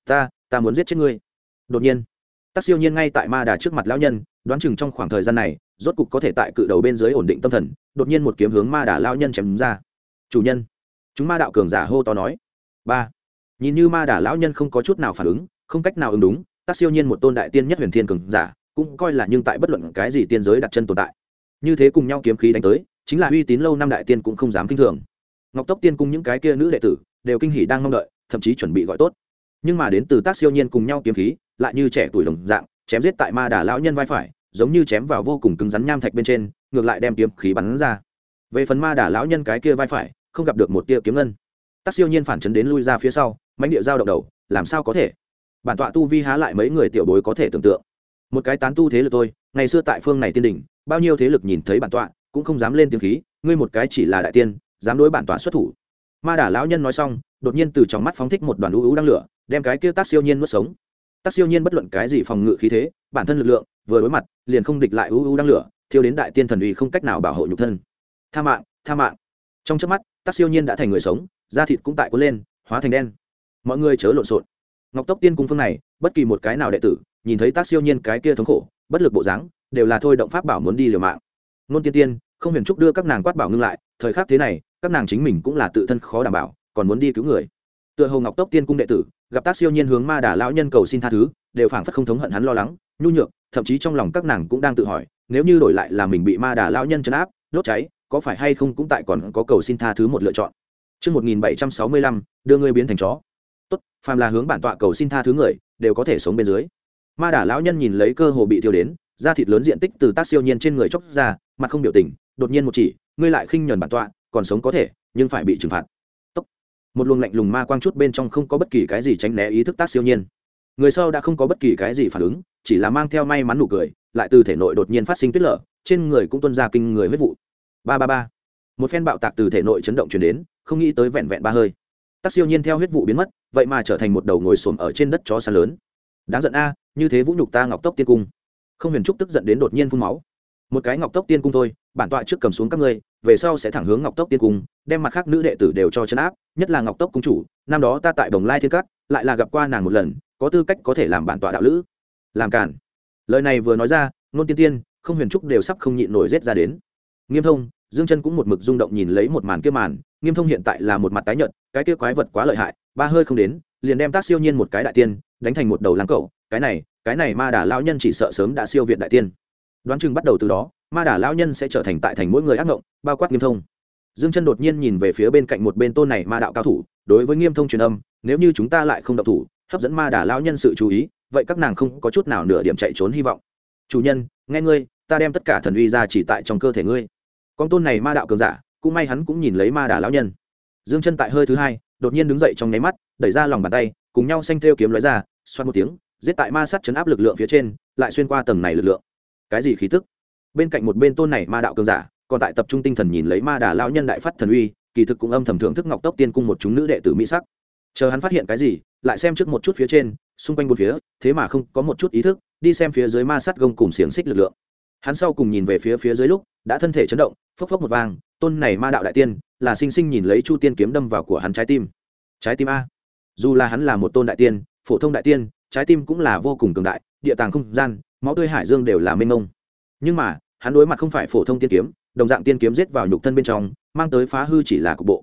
A: Ta muốn giết chết ngươi. Đột nhiên, Tắc Siêu Nhiên ngay tại Ma Đà trước mặt lão nhân, đoán chừng trong khoảng thời gian này, rốt cục có thể tại cự đầu bên dưới ổn định tâm thần, đột nhiên một kiếm hướng Ma Đà lão nhân chém ra. Chủ nhân, chúng ma đạo cường giả hô to nói. Ba. Nhìn như Ma Đà lão nhân không có chút nào phản ứng, không cách nào ứng đúng, Tắc Siêu Nhiên một tôn đại tiên nhất huyền thiên cường giả, cũng coi là nhưng tại bất luận cái gì tiên giới đặt chân tồn tại. Như thế cùng nhau kiếm khí đánh tới, chính là uy tín lâu năm đại tiên cũng không dám kinh thường. Ngọc Tốc Tiên cung những cái kia nữ đệ tử đều kinh hỉ đang mong đợi, thậm chí chuẩn bị gọi tốt. Nhưng mà đến từ Tắc Siêu Nhiên cùng nhau kiếm khí, lại như trẻ tuổi đồng dạng, chém giết tại Ma Đà lão nhân vai phải, giống như chém vào vô cùng cứng rắn nham thạch bên trên, ngược lại đem kiếm khí bắn ra. Về phần Ma Đà lão nhân cái kia vai phải, không gặp được một tia kiếm ngân. Tắc Siêu Nhiên phản chấn đến lui ra phía sau, mãnh địa giao động đầu, làm sao có thể? Bản tọa tu vi há lại mấy người tiểu bối có thể tưởng tượng. Một cái tán tu thế lực thôi, ngày xưa tại phương này tiên đỉnh, bao nhiêu thế lực nhìn thấy bản tọa, cũng không dám lên tiếng khí, ngươi một cái chỉ là đại tiên, dám đối bản tọa xuất thủ. Ma Đà lão nhân nói xong, đột nhiên từ trong mắt phóng thích một đoàn u u đang lửa, đem cái kia Tắc Siêu Nhiên nuốt sống. Tắc Siêu Nhiên bất luận cái gì phòng ngự khí thế, bản thân lực lượng, vừa đối mặt, liền không địch lại u u đang lửa, thiêu đến đại tiên thần uy không cách nào bảo hộ nhục thân. Tha mạng, tha mạng. Trong chớp mắt, Tắc Siêu Nhiên đã thành người sống, da thịt cũng tại cuốn lên, hóa thành đen. Mọi người chớ lộn xộn. Ngọc Tốc Tiên cung phương này, bất kỳ một cái nào đệ tử, nhìn thấy Tắc Siêu Nhiên cái kia thống khổ, bất lực bộ dáng, đều là thôi động pháp bảo muốn đi liều mạng. Nôn Tiên Tiên, Không Huyền Trúc đưa các nàng quát bảo ngưng lại, thời khắc thế này, các nàng chính mình cũng là tự thân khó đảm bảo, còn muốn đi cứu người. Tựa hồ Ngọc Tốc Tiên cung đệ tử, gặp Tắc Siêu Nhiên hướng Ma Đà lão nhân cầu xin tha thứ, đều phảng phất không thống hận hắn lo lắng, nhu nhược, thậm chí trong lòng các nàng cũng đang tự hỏi, nếu như đổi lại là mình bị Ma Đà lão nhân trấn áp, đốt cháy, có phải hay không cũng tại còn có cầu xin tha thứ một lựa chọn. Chương 1765, đưa ngươi biến thành chó. Tốt, phàm là hướng bản tọa cầu xin tha thứ người, đều có thể sống bên dưới. Ma Đà lão nhân nhìn lấy cơ hồ bị thiêu đến, da thịt lớn diện tích từ Tắc Siêu Nhiên trên người chốc ra, mặt không biểu tình, đột nhiên một chỉ, ngươi lại khinh nhẫn bản tọa, còn sống có thể, nhưng phải bị trừng phạt. Tốc. Một luồng lạnh lùng ma quang chút bên trong không có bất kỳ cái gì tránh né ý thức Tắc Siêu Nhiên. Người sau đã không có bất kỳ cái gì phản ứng, chỉ là mang theo may mắn nụ cười, lại từ thể nội đột nhiên phát sinh tuyết lở, trên người cũng tuôn ra kinh người huyết vụ. Ba. Một phen bạo tạc từ thể nội chấn động truyền đến, không nghĩ tới vẹn vẹn 3 hơi. Tắc Siêu Nhiên theo huyết vụ biến mất, vậy mà trở thành một đầu ngồi xổm ở trên đất chó săn lớn. Đáng giận a, như thế vũ nhục ta Ngọc Tốc Tiên cung. Không Huyền Trúc tức giận đến đột nhiên phun máu. Một cái Ngọc Tốc Tiên cung thôi, bản tọa trước cầm xuống các ngươi, về sau sẽ thẳng hướng Ngọc Tốc Tiên cung, đem mặt khác nữ đệ tử đều cho trấn áp, nhất là Ngọc Tốc cung chủ, năm đó ta tại Bồng Lai Thiên Cát, lại là gặp qua nàng một lần, có tư cách có thể làm bản tọa đạo lữ. Làm cản. Lời này vừa nói ra, Nôn Tiên Tiên, Không Huyền Trúc đều sắp không nhịn nổi rết ra đến. Nghiêm Thông, Dương Chân cũng một mực rung động nhìn lấy một màn kia màn, Nghiêm Thông hiện tại là một mặt tái nhợt, cái kia quái vật quá lợi hại, 3 hơi không đến, liền đem Tắc Siêu Nhiên một cái đại tiên đánh thành một đầu lang cẩu, cái này Ma Đà lão nhân chỉ sợ sớm đã siêu việt đại tiên. Đoán chừng bắt đầu từ đó, Ma Đà lão nhân sẽ trở thành tại thành mỗi người ác ngộng, bao quát Nghiêm Thông. Dương Chân đột nhiên nhìn về phía bên cạnh một bên tôn này ma đạo cao thủ, đối với Nghiêm Thông truyền âm, nếu như chúng ta lại không động thủ, hấp dẫn Ma Đà lão nhân sự chú ý, vậy các nàng không có chút nào nửa điểm chạy trốn hy vọng. Chủ nhân, nghe ngươi, ta đem tất cả thần uy ra chỉ tại trong cơ thể ngươi. Con tôn này ma đạo cường giả, cũng may hắn cũng nhìn lấy Ma Đà lão nhân. Dương Chân tại hơi thứ hai, đột nhiên đứng dậy trong nháy mắt, đẩy ra lòng bàn tay, cùng nhau xanh thêu kiếm lóe ra, xoát một tiếng, giết tại ma sát chấn áp lực lượng phía trên, lại xuyên qua tầng này lực lượng. Cái gì khí tức? Bên cạnh một bên tôn này ma đạo cường giả, còn tại tập trung tinh thần nhìn lấy Ma Đà lão nhân đại phát thần uy, kỳ thực cũng âm thầm thưởng thức Ngọc Tốc Tiên cung một chúng nữ đệ tử mỹ sắc. Chờ hắn phát hiện cái gì, lại xem trước một chút phía trên, xung quanh bốn phía, thế mà không có một chút ý thức, đi xem phía dưới ma sát gông cùng xiềng xích lực lượng. Hắn sau cùng nhìn về phía dưới lúc, đã thân thể chấn động, phốc phốc một vang, tôn này ma đạo đại tiên, là sinh sinh nhìn lấy Chu Tiên kiếm đâm vào của hắn trái tim. Trái tim a. Dù là hắn là một tôn đại tiên, phổ thông đại tiên, trái tim cũng là vô cùng cường đại, địa tàng không gian, máu tươi hải dương đều là mênh mông. Nhưng mà, hắn đối mặt không phải phổ thông tiên kiếm, đồng dạng tiên kiếm giết vào nhục thân bên trong, mang tới phá hư chỉ là cục bộ.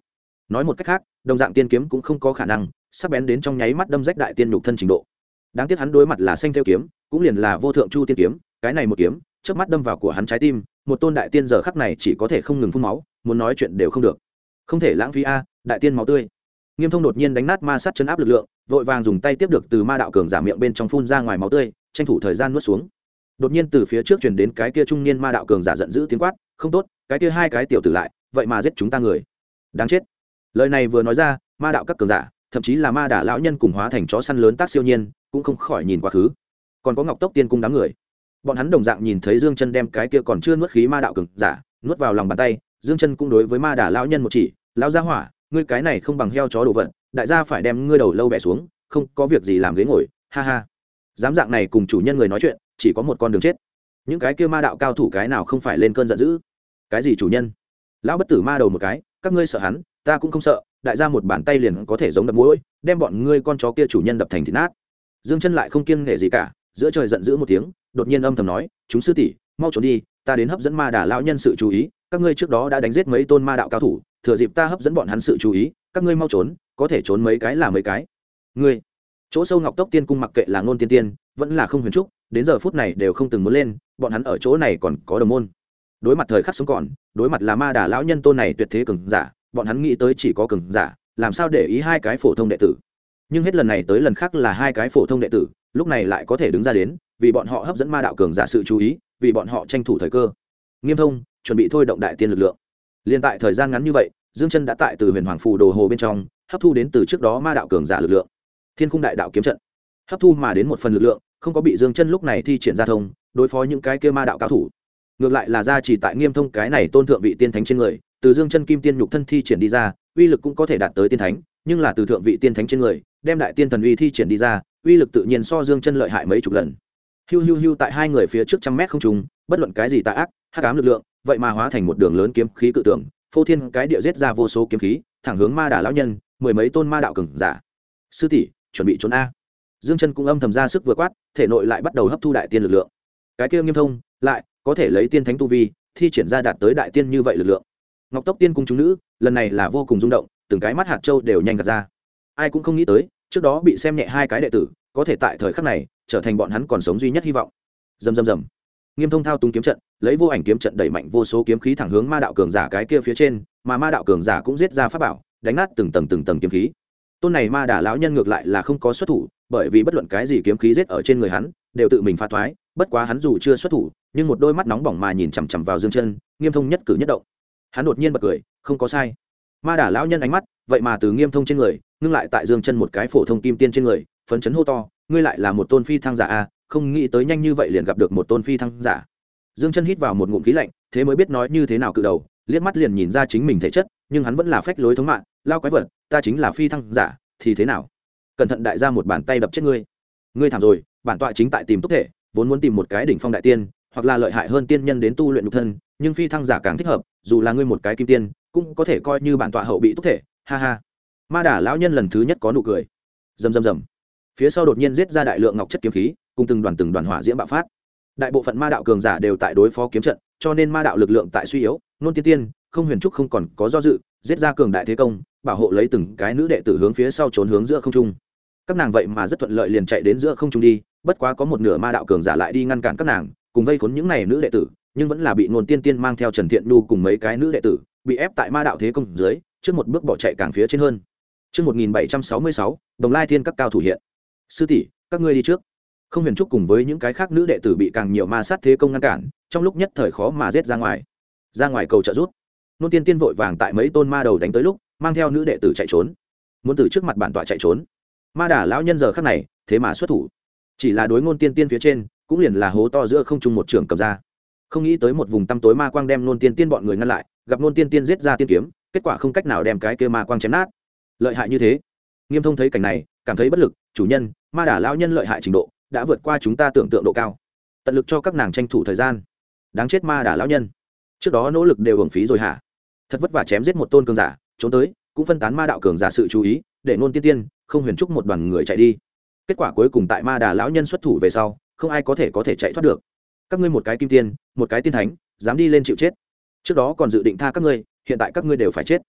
A: nói một cách khác đồng dạng tiên kiếm cũng không có khả năng sắc bén đến trong nháy mắt đâm rách đại tiên nhục thân trình độ. Đáng tiếc hắn đối mặt là xanh theo kiếm cũng liền là vô thượng chu tiên kiếm, cái này một kiếm trước mắt đâm vào của hắn trái tim, một tôn đại tiên giờ khắc này chỉ có thể không ngừng phun máu, muốn nói chuyện đều không được. Không thể lãng phí a, đại tiên máu tươi. Nghiêm Thông đột nhiên đánh nát ma sát chấn áp lực lượng, vội vàng dùng tay tiếp được từ ma đạo cường giả miệng bên trong phun ra ngoài máu tươi, tranh thủ thời gian nuốt xuống. Đột nhiên từ phía trước truyền đến cái kia trung niên ma đạo cường giả giận dữ tiếng quát, không tốt, cái kia hai cái tiểu tử lại, vậy mà giết chúng ta người. Đáng chết. Lời này vừa nói ra, ma đạo các cường giả, thậm chí là ma đả lão nhân cùng hóa thành chó săn lớn tác siêu nhiên, cũng không khỏi nhìn quá khứ. Còn có Ngọc Tốc Tiên cung đám người, bọn hắn đồng dạng nhìn thấy Dương Chân đem cái kia còn chưa nuốt khí ma đạo cường giả nuốt vào lòng bàn tay. Dương Chân cũng đối với ma đả lão nhân một chỉ, lão gia hỏa, ngươi cái này không bằng heo chó đồ vật, đại gia phải đem ngươi đầu lâu bẻ xuống, không có việc gì làm ghế ngồi, ha ha. Dám dạng này cùng chủ nhân người nói chuyện, chỉ có một con đường chết. Những cái kia ma đạo cao thủ cái nào không phải lên cơn giận dữ. Cái gì chủ nhân? Lão bất tử ma đầu một cái, các ngươi sợ hắn, ta cũng không sợ, đại gia một bàn tay liền có thể giống đập mũi, đem bọn ngươi con chó kia chủ nhân đập thành thịt nát. Dương Chân lại không kiêng nể gì cả, giữa trời giận dữ một tiếng, đột nhiên âm thầm nói, chúng sư tỷ, mau trốn đi, ta đến hấp dẫn ma đả lão nhân sự chú ý, các ngươi trước đó đã đánh giết mấy tôn ma đạo cao thủ, thừa dịp ta hấp dẫn bọn hắn sự chú ý, các ngươi mau trốn, có thể trốn mấy cái là mấy cái. Ngươi, chỗ sâu Ngọc Tốc Tiên cung mặc kệ là Ngôn Tiên Tiên, vẫn là Không Huyền Trúc, đến giờ phút này đều không từng muốn lên, bọn hắn ở chỗ này còn có đồng môn. Đối mặt thời khắc sống còn, đối mặt là ma đả lão nhân tôn này tuyệt thế cường giả, bọn hắn nghĩ tới chỉ có cường giả, làm sao để ý hai cái phổ thông đệ tử. Nhưng hết lần này tới lần khác là hai cái phổ thông đệ tử, lúc này lại có thể đứng ra đến, vì bọn họ hấp dẫn ma đạo cường giả sự chú ý, vì bọn họ tranh thủ thời cơ. Nghiêm Thông chuẩn bị thôi động đại tiên lực lượng. Liên tại thời gian ngắn như vậy, Dương Chân đã tại từ Huyền Hoàng phù đồ hồ bên trong hấp thu đến từ trước đó ma đạo cường giả lực lượng. Thiên Khung Đại Đạo kiếm trận hấp thu mà đến một phần lực lượng, không có bị Dương Chân lúc này thi triển ra thông, đối phó những cái kia ma đạo cao thủ. Ngược lại là gia trì tại Nghiêm Thông cái này tôn thượng vị tiên thánh trên người, từ Dương Chân kim tiên nhục thân thi triển đi ra, uy lực cũng có thể đạt tới tiên thánh, nhưng là từ thượng vị tiên thánh trên người, đem đại tiên thần uy thi triển đi ra, uy lực tự nhiên so Dương Chân lợi hại mấy chục lần. Hiu hiu hiu tại hai người phía trước trăm mét không trung, bất luận cái gì tà ác, hắc ám lực lượng, vậy mà hóa thành một đường lớn kiếm khí cự tượng, phô thiên cái địa giết ra vô số kiếm khí, thẳng hướng ma đả lão nhân, mười mấy tôn ma đạo cường giả. Sư tỷ, chuẩn bị trốn a. Dương Chân cũng âm thầm ra sức vừa quát, thể nội lại bắt đầu hấp thu đại tiên lực lượng. Cái kia Nghiêm Thông lại có thể lấy tiên thánh tu vi, thi triển ra đạt tới đại tiên như vậy lực lượng. Ngọc Tốc Tiên cung chúng nữ, lần này là vô cùng rung động, từng cái mắt hạt châu đều nhanh gạt ra. Ai cũng không nghĩ tới, trước đó bị xem nhẹ hai cái đệ tử, có thể tại thời khắc này trở thành bọn hắn còn sống duy nhất hy vọng. Rầm rầm rầm. Nghiêm Thông thao túng kiếm trận, lấy vô ảnh kiếm trận đẩy mạnh vô số kiếm khí thẳng hướng ma đạo cường giả cái kia phía trên, mà ma đạo cường giả cũng giết ra pháp bảo, đánh nát từng tầng kiếm khí. Tôn này ma đả lão nhân ngược lại là không có xuất thủ, bởi vì bất luận cái gì kiếm khí giết ở trên người hắn, đều tự mình phá thoái, bất quá hắn dù chưa xuất thủ, nhưng một đôi mắt nóng bỏng mà nhìn chằm chằm vào Dương Chân, Nghiêm Thông nhất cử nhất động. Hắn đột nhiên bật cười, không có sai. Ma đả lão nhân ánh mắt, vậy mà từ Nghiêm Thông trên người, ngưng lại tại Dương Chân một cái phổ thông kim tiên trên người, phấn chấn hô to, ngươi lại là một tôn phi thăng giả a, không nghĩ tới nhanh như vậy liền gặp được một tôn phi thăng giả. Dương Chân hít vào một ngụm khí lạnh, thế mới biết nói như thế nào cự đầu, liếc mắt liền nhìn ra chính mình thể chất, nhưng hắn vẫn là phách lối thống mạn, lao quái vật, ta chính là phi thăng giả, thì thế nào? Cẩn thận đại gia một bàn tay đập chết ngươi. Ngươi thảm rồi, bản tọa chính tại tìm túc thể, vốn muốn tìm một cái đỉnh phong đại tiên, hoặc là lợi hại hơn tiên nhân đến tu luyện nhục thân, nhưng phi thăng giả càng thích hợp, dù là ngươi một cái kim tiên, cũng có thể coi như bản tọa hậu bị túc thể, ha ha. Ma đả lão nhân lần thứ nhất có nụ cười. Rầm rầm rầm. Phía sau đột nhiên giết ra đại lượng ngọc chất kiếm khí, cùng từng đoàn hỏa diễm bạo phát. Đại bộ phận ma đạo cường giả đều tại đối phó kiếm trận, cho nên ma đạo lực lượng tại suy yếu, Nôn Tiên Tiên, Không Huyền Trúc không còn có do dự, giết ra cường đại thế công, bảo hộ lấy từng cái nữ đệ tử hướng phía sau trốn hướng giữa không trung. Các nàng vậy mà rất thuận lợi liền chạy đến giữa không trung đi, bất quá có một nửa ma đạo cường giả lại đi ngăn cản các nàng, cùng vây khốn những này nữ đệ tử, nhưng vẫn là bị Nôn Tiên Tiên mang theo Trần Thiện Nhu cùng mấy cái nữ đệ tử, bị ép tại ma đạo thế công dưới, trước một bước bỏ chạy càng phía trên hơn. Chương 1766, Đồng Lai Thiên các cao thủ hiện. Sư tỷ, các ngươi đi trước. Không Huyền Trúc cùng với những cái khác nữ đệ tử bị càng nhiều ma sát thế công ngăn cản, trong lúc nhất thời khó mà giết ra ngoài. Ra ngoài cầu trợ giúp. Nôn Tiên Tiên vội vàng tại mấy tôn ma đầu đánh tới lúc, mang theo nữ đệ tử chạy trốn. Muốn từ trước mặt bản tọa chạy trốn. Ma đả lão nhân giờ khắc này, thế mà xuất thủ. Chỉ là đối Nôn Tiên Tiên phía trên, cũng liền là hố to giữa không trung một trường cầm ra. Không nghĩ tới một vùng tăm tối ma quang đem Nôn Tiên Tiên bọn người ngăn lại, gặp Nôn Tiên Tiên giết ra tiên kiếm, kết quả không cách nào đem cái kia ma quang chém nát. Lợi hại như thế. Nghiêm Thông thấy cảnh này, cảm thấy bất lực, chủ nhân, ma đả lão nhân lợi hại trình độ đã vượt qua chúng ta tưởng tượng độ cao, tận lực cho các nàng tranh thủ thời gian. Đáng chết ma đả lão nhân, trước đó nỗ lực đều hưởng phí rồi hả? Thật vất vả chém giết một tôn cường giả, trốn tới cũng phân tán ma đạo cường giả sự chú ý, để Nôn Tiên Tiên, Không Huyền Trúc một đoàn người chạy đi. Kết quả cuối cùng tại ma đả lão nhân xuất thủ về sau, không ai có thể chạy thoát được. Các ngươi một cái kim tiên, một cái tiên thánh, dám đi lên chịu chết. Trước đó còn dự định tha các ngươi, hiện tại các ngươi đều phải chết.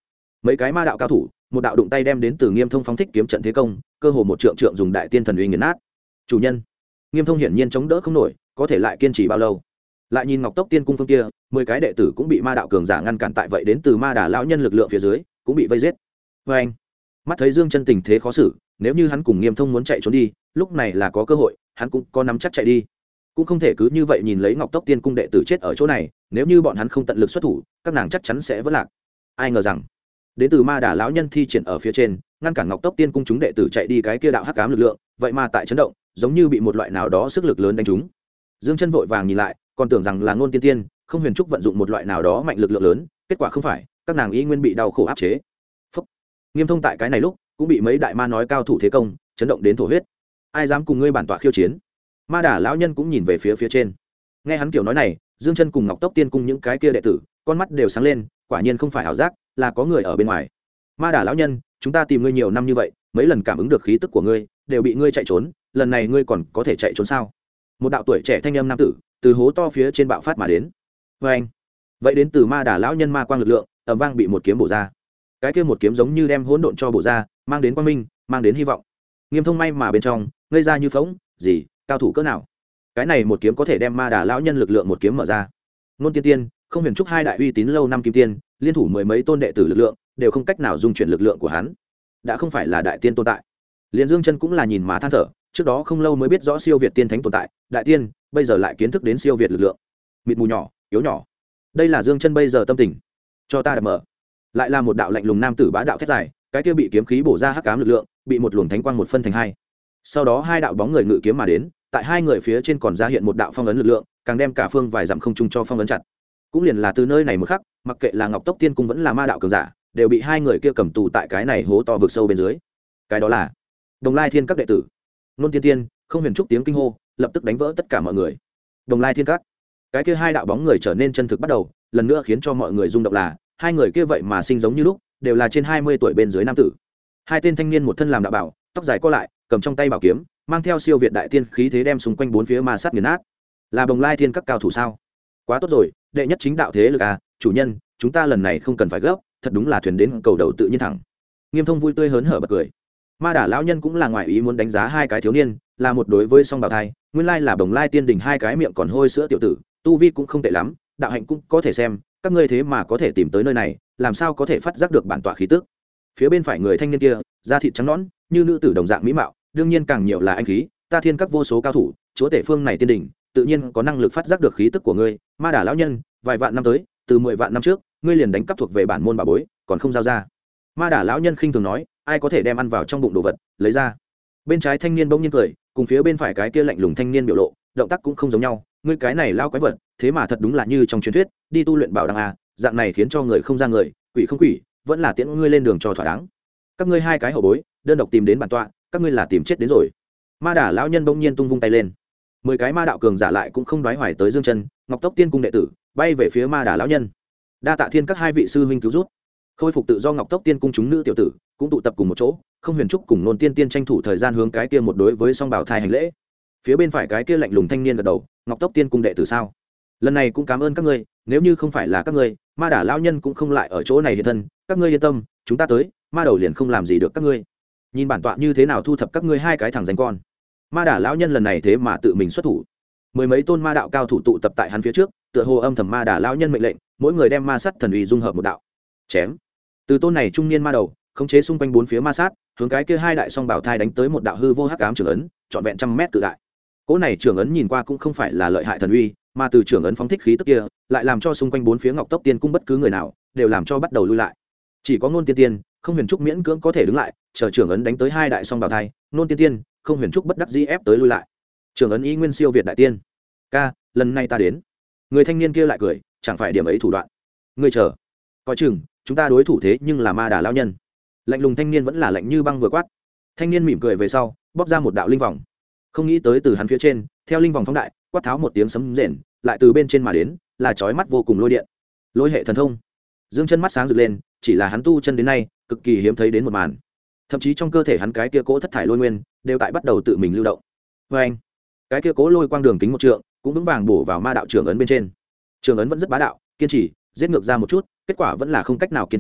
A: mấy cái ma đạo cao thủ một đạo đụng tay đem đến từ Nghiêm Thông phóng thích kiếm trận thế công, cơ hồ một trượng trượng dùng đại tiên thần uy nghiền nát. Chủ nhân, Nghiêm Thông hiển nhiên chống đỡ không nổi, có thể lại kiên trì bao lâu? Lại nhìn Ngọc Tốc Tiên cung phương kia, 10 cái đệ tử cũng bị ma đạo cường giả ngăn cản tại vậy đến từ ma đà lão nhân lực lượng phía dưới, cũng bị vây giết. Và anh, mắt thấy Dương Chân tình thế khó xử, nếu như hắn cùng Nghiêm Thông muốn chạy trốn đi, lúc này là có cơ hội, hắn cũng có nắm chắc chạy đi. Cũng không thể cứ như vậy nhìn lấy Ngọc Tốc Tiên cung đệ tử chết ở chỗ này, nếu như bọn hắn không tận lực xuất thủ, các nàng chắc chắn sẽ vỡ lạc. Ai ngờ rằng, đến từ ma đà lão nhân thi triển ở phía trên, ngăn cản Ngọc Tốc Tiên cung chúng đệ tử chạy đi cái kia đạo hắc ám lực lượng, vậy mà tại chấn động, giống như bị một loại nào đó sức lực lớn đánh trúng. Dương Chân vội vàng nhìn lại, còn tưởng rằng là Ngôn Tiên Tiên, Không Huyền Trúc vận dụng một loại nào đó mạnh lực lượng lớn, kết quả không phải, các nàng y nguyên bị đau khổ áp chế. Phúc. Nghiêm Thông tại cái này lúc cũng bị mấy đại ma nói cao thủ thế công chấn động đến thổ huyết. Ai dám cùng ngươi bản tọa khiêu chiến? Ma đà lão nhân cũng nhìn về phía trên. Nghe hắn kiểu nói này, Dương Chân cùng Ngọc Tốc Tiên cung những cái kia đệ tử, con mắt đều sáng lên, quả nhiên không phải ảo giác, là có người ở bên ngoài. Ma đà lão nhân, chúng ta tìm ngươi nhiều năm như vậy, mấy lần cảm ứng được khí tức của ngươi, đều bị ngươi chạy trốn, lần này ngươi còn có thể chạy trốn sao? Một đạo tuổi trẻ thanh âm nam tử từ hố to phía trên bạo phát mà đến. Và anh, vậy đến từ ma đà lão nhân ma quang lực lượng ầm vang bị một kiếm bổ ra. Cái kia một kiếm giống như đem hỗn độn cho bổ ra, mang đến quang minh, mang đến hy vọng. Nghiêm Thông may mà bên trong ngây ra như phỗng, gì, cao thủ cỡ nào? Cái này một kiếm có thể đem ma đà lão nhân lực lượng một kiếm mở ra. Ngôn Tiên Tiên, Không Huyền Trúc hai đại uy tín lâu năm kim tiên, liên thủ mười mấy tôn đệ tử lực lượng, đều không cách nào dung chuyển lực lượng của hắn. Đã không phải là đại tiên tồn tại. Liên Dương Chân cũng là nhìn mà than thở, trước đó không lâu mới biết rõ siêu việt tiên thánh tồn tại, đại tiên, bây giờ lại kiến thức đến siêu việt lực lượng. Mịt mù nhỏ, yếu nhỏ. Đây là Dương Chân bây giờ tâm tình. Cho ta đập mở. Lại là một đạo lạnh lùng nam tử bá đạo thét dài, cái kia bị kiếm khí bổ ra hắc ám lực lượng, bị một luồng thánh quang một phân thành hai. Sau đó hai đạo bóng người ngự kiếm mà đến, tại hai người phía trên còn ra hiện một đạo phong ấn lực lượng, càng đem cả phương vài dặm không trung cho phong ấn chặt. Cũng liền là từ nơi này một khắc, mặc kệ là Ngọc Tốc Tiên cung vẫn là ma đạo cường giả, đều bị hai người kia cầm tù tại cái này hố to vực sâu bên dưới. Cái đó là Đồng Lai Thiên các đệ tử. Ngôn Tiên Tiên, Không Huyền Trúc tiếng kinh hô, lập tức đánh vỡ tất cả mọi người. Đồng Lai Thiên các. Cái kia hai đạo bóng người trở nên chân thực bắt đầu, lần nữa khiến cho mọi người rung động là, hai người kia vậy mà sinh giống như lúc, đều là trên 20 tuổi bên dưới nam tử. Hai tên thanh niên một thân làm đạo bảo, tóc dài co lại, cầm trong tay bảo kiếm, mang theo siêu việt đại tiên khí thế đem xung quanh bốn phía ma sát nghiền nát. Là Đồng Lai Thiên các cao thủ sao? Quá tốt rồi, đệ nhất chính đạo thế lực à, chủ nhân, chúng ta lần này không cần phải gấp, thật đúng là thuyền đến cầu đầu tự nhiên thẳng. Nghiêm Thông vui tươi hớn hở bật cười. Ma đà lão nhân cũng là ngoại ý muốn đánh giá hai cái thiếu niên, là một đối với song bào thai, nguyên lai là Đồng Lai Tiên Đình hai cái miệng còn hôi sữa tiểu tử, tu vi cũng không tệ lắm, đạo hạnh cũng có thể xem, các ngươi thế mà có thể tìm tới nơi này, làm sao có thể phát giác được bản tọa khí tức? Phía bên phải người thanh niên kia, da thịt trắng nõn, như nữ tử đồng dạng mỹ mạo, đương nhiên càng nhiều là anh khí, ta thiên các vô số cao thủ, chúa tể phương này tiên đỉnh, tự nhiên có năng lực phát giác được khí tức của ngươi, ma đà lão nhân, vài vạn năm tới, từ 10 vạn năm trước, ngươi liền đánh cắp thuộc về bản môn bà bối, còn không giao ra. Ma đà lão nhân khinh thường nói, ai có thể đem ăn vào trong bụng đồ vật, lấy ra. Bên trái thanh niên bỗng nhiên cười, cùng phía bên phải cái kia lạnh lùng thanh niên biểu lộ, động tác cũng không giống nhau, ngươi cái này lao quái vật, thế mà thật đúng là như trong truyền thuyết, đi tu luyện bảo đăng à, dạng này khiến cho người không ra người, quỷ không quỷ, vẫn là tiễn ngươi lên đường cho thỏa đáng. Các ngươi hai cái hậu bối, đơn độc tìm đến bản tọa, các ngươi là tìm chết đến rồi. Ma đà lão nhân bỗng nhiên tung vung tay lên, 10 cái ma đạo cường giả lại cũng không đoái hoài tới Dương Chân, Ngọc Tốc Tiên cung đệ tử, bay về phía ma đà lão nhân. Đa tạ thiên các hai vị sư huynh cứu giúp. Khôi phục tự do Ngọc Tốc Tiên cung chúng nữ tiểu tử cũng tụ tập cùng một chỗ, Không Huyền Trúc cùng Nôn Tiên Tiên tranh thủ thời gian hướng cái kia một đối với song bảo thai hành lễ. Phía bên phải cái kia lạnh lùng thanh niên gật đầu, Ngọc Tốc Tiên cung đệ tử sao? Lần này cũng cảm ơn các ngươi, nếu như không phải là các ngươi, ma đà lão nhân cũng không lại ở chỗ này hiện thân, các ngươi yên tâm, chúng ta tới, ma đầu liền không làm gì được các ngươi. Nhìn bản tọa như thế nào thu thập các ngươi hai cái thằng danh con. Ma đà lão nhân lần này thế mà tự mình xuất thủ. 10 mấy tôn ma đạo cao thủ tụ tập tại hắn phía trước, tựa hồ âm thầm ma đà lão nhân mệnh lệnh, mỗi người đem ma sắt thần uy dung hợp một đạo. Chém. Từ tôn này trung niên ma đầu, khống chế xung quanh bốn phía ma sát, hướng cái kia hai đại song bảo thai đánh tới một đạo hư vô hắc ám trường ấn, trọn vẹn trăm mét cự đại. Cỗ này trường ấn nhìn qua cũng không phải là lợi hại thần uy, mà từ trường ấn phóng thích khí tức kia, lại làm cho xung quanh bốn phía Ngọc Tốc Tiên cung bất cứ người nào đều làm cho bắt đầu lui lại. Chỉ có Nôn Tiên Tiên, Không Huyền Trúc miễn cưỡng có thể đứng lại, chờ trường ấn đánh tới hai đại song bảo thai, Nôn Tiên Tiên, Không Huyền Trúc bất đắc dĩ ép tới lui lại. Trường ấn ý nguyên siêu việt đại tiên. Ca, lần này ta đến. Người thanh niên kia lại cười, chẳng phải điểm ấy thủ đoạn. Ngươi chờ, coi chừng, chúng ta đối thủ thế nhưng là ma đà lão nhân. Lạnh lùng thanh niên vẫn là lạnh như băng vừa quát. Thanh niên mỉm cười về sau, bóp ra một đạo linh vòng. Không nghĩ tới từ hắn phía trên, theo linh vòng phóng đại, quát tháo một tiếng sấm rền, lại từ bên trên mà đến, là chói mắt vô cùng lôi điện. Lôi hệ thần thông. Dương Chân mắt sáng rực lên, chỉ là hắn tu chân đến nay, cực kỳ hiếm thấy đến một màn. Thậm chí trong cơ thể hắn cái kia cỗ thất thải lôi nguyên, đều tại bắt đầu tự mình lưu động. Và anh, cái kia cỗ lôi quang đường kính một trượng, cũng vững vàng bổ vào ma đạo trường ấn bên trên. Trường ấn vẫn rất bá đạo, kiên trì, giết ngược ra một chút, kết quả vẫn là không cách nào kiên trì,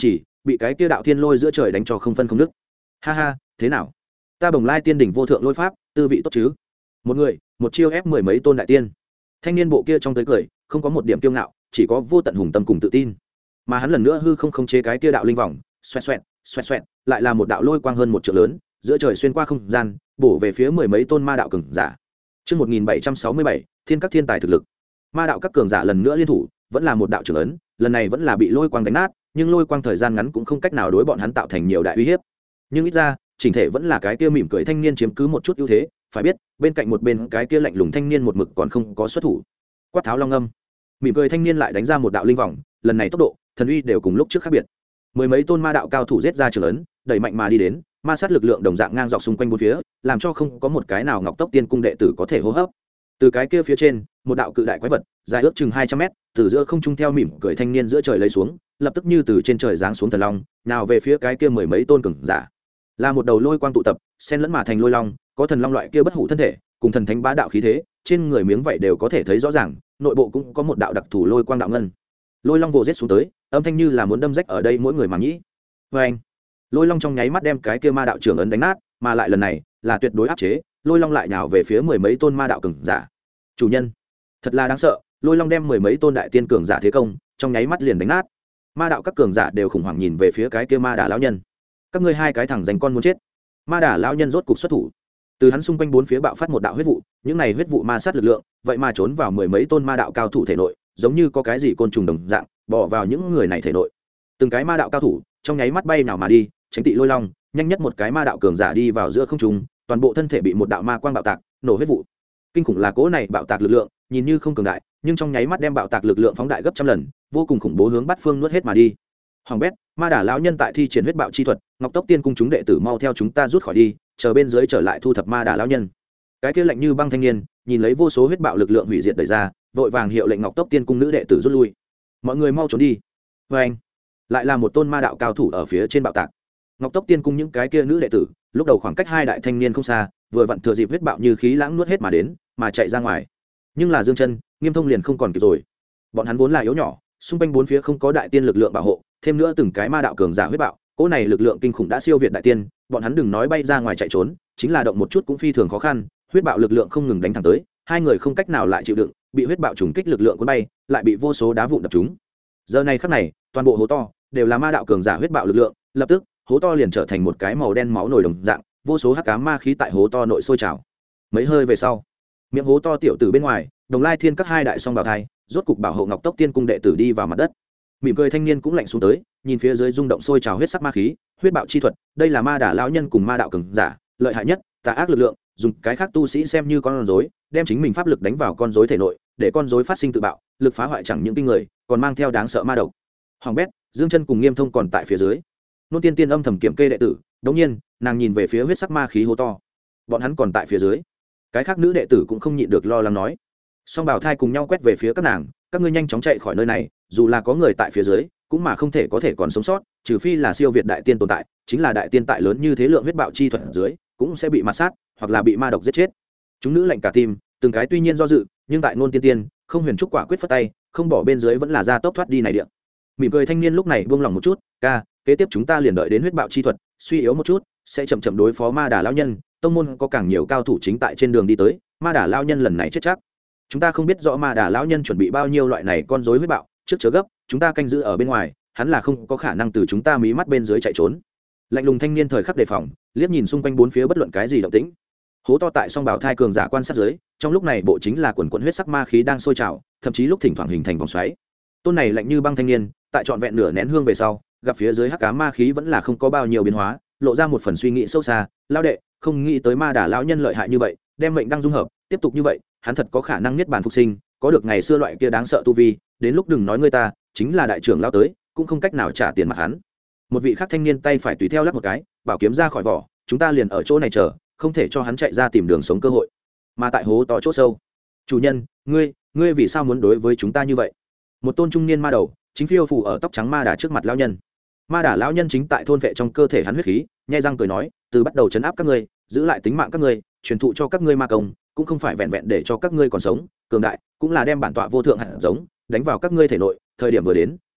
A: bị cái kia đạo thiên lôi giữa trời đánh cho không phân không nứt. Ha ha, thế nào, ta Bồng Lai tiên đỉnh vô thượng lôi pháp tư vị tốt chứ? Một người một chiêu ép mười mấy tôn đại tiên. Thanh niên bộ kia trong tới cười không có một điểm kiêu ngạo, chỉ có vô tận hùng tâm cùng tự tin. Mà hắn lần nữa hư không khống chế cái kia đạo linh vòng, xoẹt xoẹt xoẹt xoẹt, lại là một đạo lôi quang hơn một trượng lớn, giữa trời xuyên qua không gian, bổ về phía mười mấy tôn ma đạo cường giả. Chương 1767, thiên các thiên tài thực lực. Ma đạo các cường giả lần nữa liên thủ, vẫn là một đạo trưởng ấn, lần này vẫn là bị lôi quang đánh nát, nhưng lôi quang thời gian ngắn cũng không cách nào đối bọn hắn tạo thành nhiều đại uy hiếp. Nhưng ít ra, chỉnh thể vẫn là cái kia mỉm cười thanh niên chiếm cứ một chút ưu thế, phải biết, bên cạnh một bên cái kia lạnh lùng thanh niên một mực còn không có xuất thủ. Quát tháo long âm, mỉm cười thanh niên lại đánh ra một đạo linh vòng, lần này tốc độ, thần uy đều cùng lúc trước khác biệt. Mười mấy tôn ma đạo cao thủ giết ra trường ấn, đẩy mạnh mà đi đến, ma sát lực lượng đồng dạng ngang dọc xung quanh bốn phía, làm cho không có một cái nào Ngọc Tốc Tiên cung đệ tử có thể hô hấp. Từ cái kia phía trên, một đạo cự đại quái vật, dài ước chừng 200 mét, từ giữa không trung theo mỉm cười thanh niên giữa trời lấy xuống, lập tức như từ trên trời giáng xuống thần long, nào về phía cái kia mười mấy tôn cường giả. Là một đầu lôi quang tụ tập, xen lẫn mà thành lôi long, có thần long loại kia bất hủ thân thể, cùng thần thánh bá đạo khí thế, trên người miếng vậy đều có thể thấy rõ ràng, nội bộ cũng có một đạo đặc thù lôi quang đạo ngân. Lôi long vồ giết xuống tới, âm thanh như là muốn đâm rách ở đây mỗi người mà nghĩ. Và anh, lôi long trong nháy mắt đem cái kia ma đạo trưởng ấn đánh nát, mà lại lần này là tuyệt đối áp chế, lôi long lại nhào về phía mười mấy tôn ma đạo cường giả. Chủ nhân, thật là đáng sợ, lôi long đem mười mấy tôn đại tiên cường giả thế công, trong nháy mắt liền đánh nát. Ma đạo các cường giả đều khủng hoảng nhìn về phía cái kia ma đà lão nhân. Các ngươi hai cái thằng dành con muốn chết. Ma đà lão nhân rốt cục xuất thủ. Từ hắn xung quanh bốn phía bạo phát một đạo huyết vụ, những này huyết vụ ma sát lực lượng, vậy mà trốn vào mười mấy tôn ma đạo cao thủ thể nội, giống như có cái gì côn trùng đồng dạng, bỏ vào những người này thể nội. Từng cái ma đạo cao thủ, trong nháy mắt bay nào mà đi, tránh tị lôi long, nhanh nhất một cái ma đạo cường giả đi vào giữa không trung, toàn bộ thân thể bị một đạo ma quang bạo tạc, nổ huyết vụ. Kinh khủng là cỗ này bạo tạc lực lượng, nhìn như không cường đại, nhưng trong nháy mắt đem bạo tạc lực lượng phóng đại gấp trăm lần, vô cùng khủng bố hướng bắt phương nuốt hết mà đi. Hoàng bét, ma đà lão nhân tại thi triển huyết bạo chi thuật, Ngọc Tốc Tiên cung chúng đệ tử mau theo chúng ta rút khỏi đi, chờ bên dưới trở lại thu thập ma đà lão nhân. Cái kia lạnh như băng thanh niên, nhìn lấy vô số huyết bạo lực lượng hủy diệt đẩy ra, vội vàng hiệu lệnh Ngọc Tốc Tiên cung nữ đệ tử rút lui. Mọi người mau trốn đi. Và anh, lại là một tôn ma đạo cao thủ ở phía trên bạo tạc. Ngọc Tốc Tiên cung những cái kia nữ đệ tử, lúc đầu khoảng cách hai đại thanh niên không xa, vừa vặn thừa dịp huyết bạo như khí lãng nuốt hết mà đến, mà chạy ra ngoài. Nhưng là Dương Chân, Nghiêm Thông liền không còn kịp rồi. Bọn hắn vốn là yếu nhỏ, xung quanh bốn phía không có đại tiên lực lượng bảo hộ, thêm nữa từng cái ma đạo cường giả huyết bạo, cỗ này lực lượng kinh khủng đã siêu việt đại tiên, bọn hắn đừng nói bay ra ngoài chạy trốn, chính là động một chút cũng phi thường khó khăn, huyết bạo lực lượng không ngừng đánh thẳng tới, hai người không cách nào lại chịu đựng, bị huyết bạo trùng kích lực lượng cuốn bay, lại bị vô số đá vụn đập trúng. Giờ này khắc này, toàn bộ hố to đều là ma đạo cường giả huyết bạo lực lượng, lập tức, hố to liền trở thành một cái màu đen máu nồi đồng dạng, vô số hắc ám ma khí tại hố to nội sôi trào. Mấy hơi về sau, miệng hố to tiểu tử bên ngoài, Đồng Lai Thiên các hai đại song bảo thai, rốt cục bảo hộ Ngọc Tốc Tiên cung đệ tử đi vào mặt đất. Mỉm cười thanh niên cũng lạnh xuống tới, nhìn phía dưới rung động sôi trào huyết sắc ma khí, huyết bạo chi thuật, đây là ma đả lão nhân cùng ma đạo cường giả, lợi hại nhất, tà ác lực lượng, dùng cái khác tu sĩ xem như con rối, đem chính mình pháp lực đánh vào con rối thể nội, để con rối phát sinh tự bạo, lực phá hoại chẳng những kinh người, còn mang theo đáng sợ ma độc. Hoàng bét, Dương Chân cùng Nghiêm Thông còn tại phía dưới. Nôn Tiên Tiên âm thầm kiểm kê đệ tử, đống nhiên, nàng nhìn về phía huyết sắc ma khí hố to. Bọn hắn còn tại phía dưới. Cái khác nữ đệ tử cũng không nhịn được lo lắng nói. Song bảo thai cùng nhau quét về phía các nàng, các ngươi nhanh chóng chạy khỏi nơi này, dù là có người tại phía dưới, cũng mà không thể có thể còn sống sót, trừ phi là siêu việt đại tiên tồn tại, chính là đại tiên tại lớn như thế lượng huyết bạo chi thuật ở dưới, cũng sẽ bị ma sát, hoặc là bị ma độc giết chết. Chúng nữ lạnh cả tim, từng cái tuy nhiên do dự, nhưng tại Nôn Tiên Tiên, không huyền trúc quả quyết phất tay, không bỏ bên dưới vẫn là ra tốc thoát đi này địa. Mỉm cười thanh niên lúc này buông lòng một chút, ca, kế tiếp chúng ta liền đợi đến huyết bạo chi thuật suy yếu một chút, sẽ chậm chậm đối phó ma đà lão nhân, tông môn có càng nhiều cao thủ chính tại trên đường đi tới, ma đà lão nhân lần này chết chắc. Chúng ta không biết rõ ma đà lão nhân chuẩn bị bao nhiêu loại này con rối huyết bạo, trước chớ gấp, chúng ta canh giữ ở bên ngoài, hắn là không có khả năng từ chúng ta mí mắt bên dưới chạy trốn. Lạnh lùng thanh niên thời khắc đề phòng, liếc nhìn xung quanh bốn phía bất luận cái gì động tĩnh. Hố to tại song bảo thai cường giả quan sát dưới, trong lúc này bộ chính là quần quần huyết sắc ma khí đang sôi trào, thậm chí lúc thỉnh thoảng hình thành vòng xoáy. Tôn này lạnh như băng thanh niên, tại trọn vẹn nửa nén hương về sau, gặp phía dưới hắc ám ma khí vẫn là không có bao nhiêu biến hóa, lộ ra một phần suy nghĩ sâu xa, lão đệ, không nghĩ tới ma đà lão nhân lợi hại như vậy, đem mệnh đang dung hợp, tiếp tục như vậy, hắn thật có khả năng niết bàn phục sinh, có được ngày xưa loại kia đáng sợ tu vi, đến lúc đừng nói người ta, chính là đại trưởng lão tới, cũng không cách nào trả tiền mặt hắn. Một vị khác thanh niên tay phải tùy theo lắc một cái, bảo kiếm ra khỏi vỏ, chúng ta liền ở chỗ này chờ, không thể cho hắn chạy ra tìm đường sống cơ hội. Mà tại hố to chỗ sâu, chủ nhân, ngươi vì sao muốn đối với chúng ta như vậy? Một tôn trung niên ma đầu, chính phiêu phù ở tóc trắng ma đà trước mặt lão nhân. Ma đà lão nhân chính tại thôn vệ trong cơ thể hắn huyết khí, nhai răng cười nói, từ bắt đầu trấn áp các ngươi, giữ lại tính mạng các ngươi, truyền thụ cho các ngươi ma công, cũng không phải vẹn vẹn để cho các ngươi còn sống, cường đại, cũng là đem bản tọa vô thượng hạt giống đánh vào các ngươi thể nội, thời điểm vừa đến,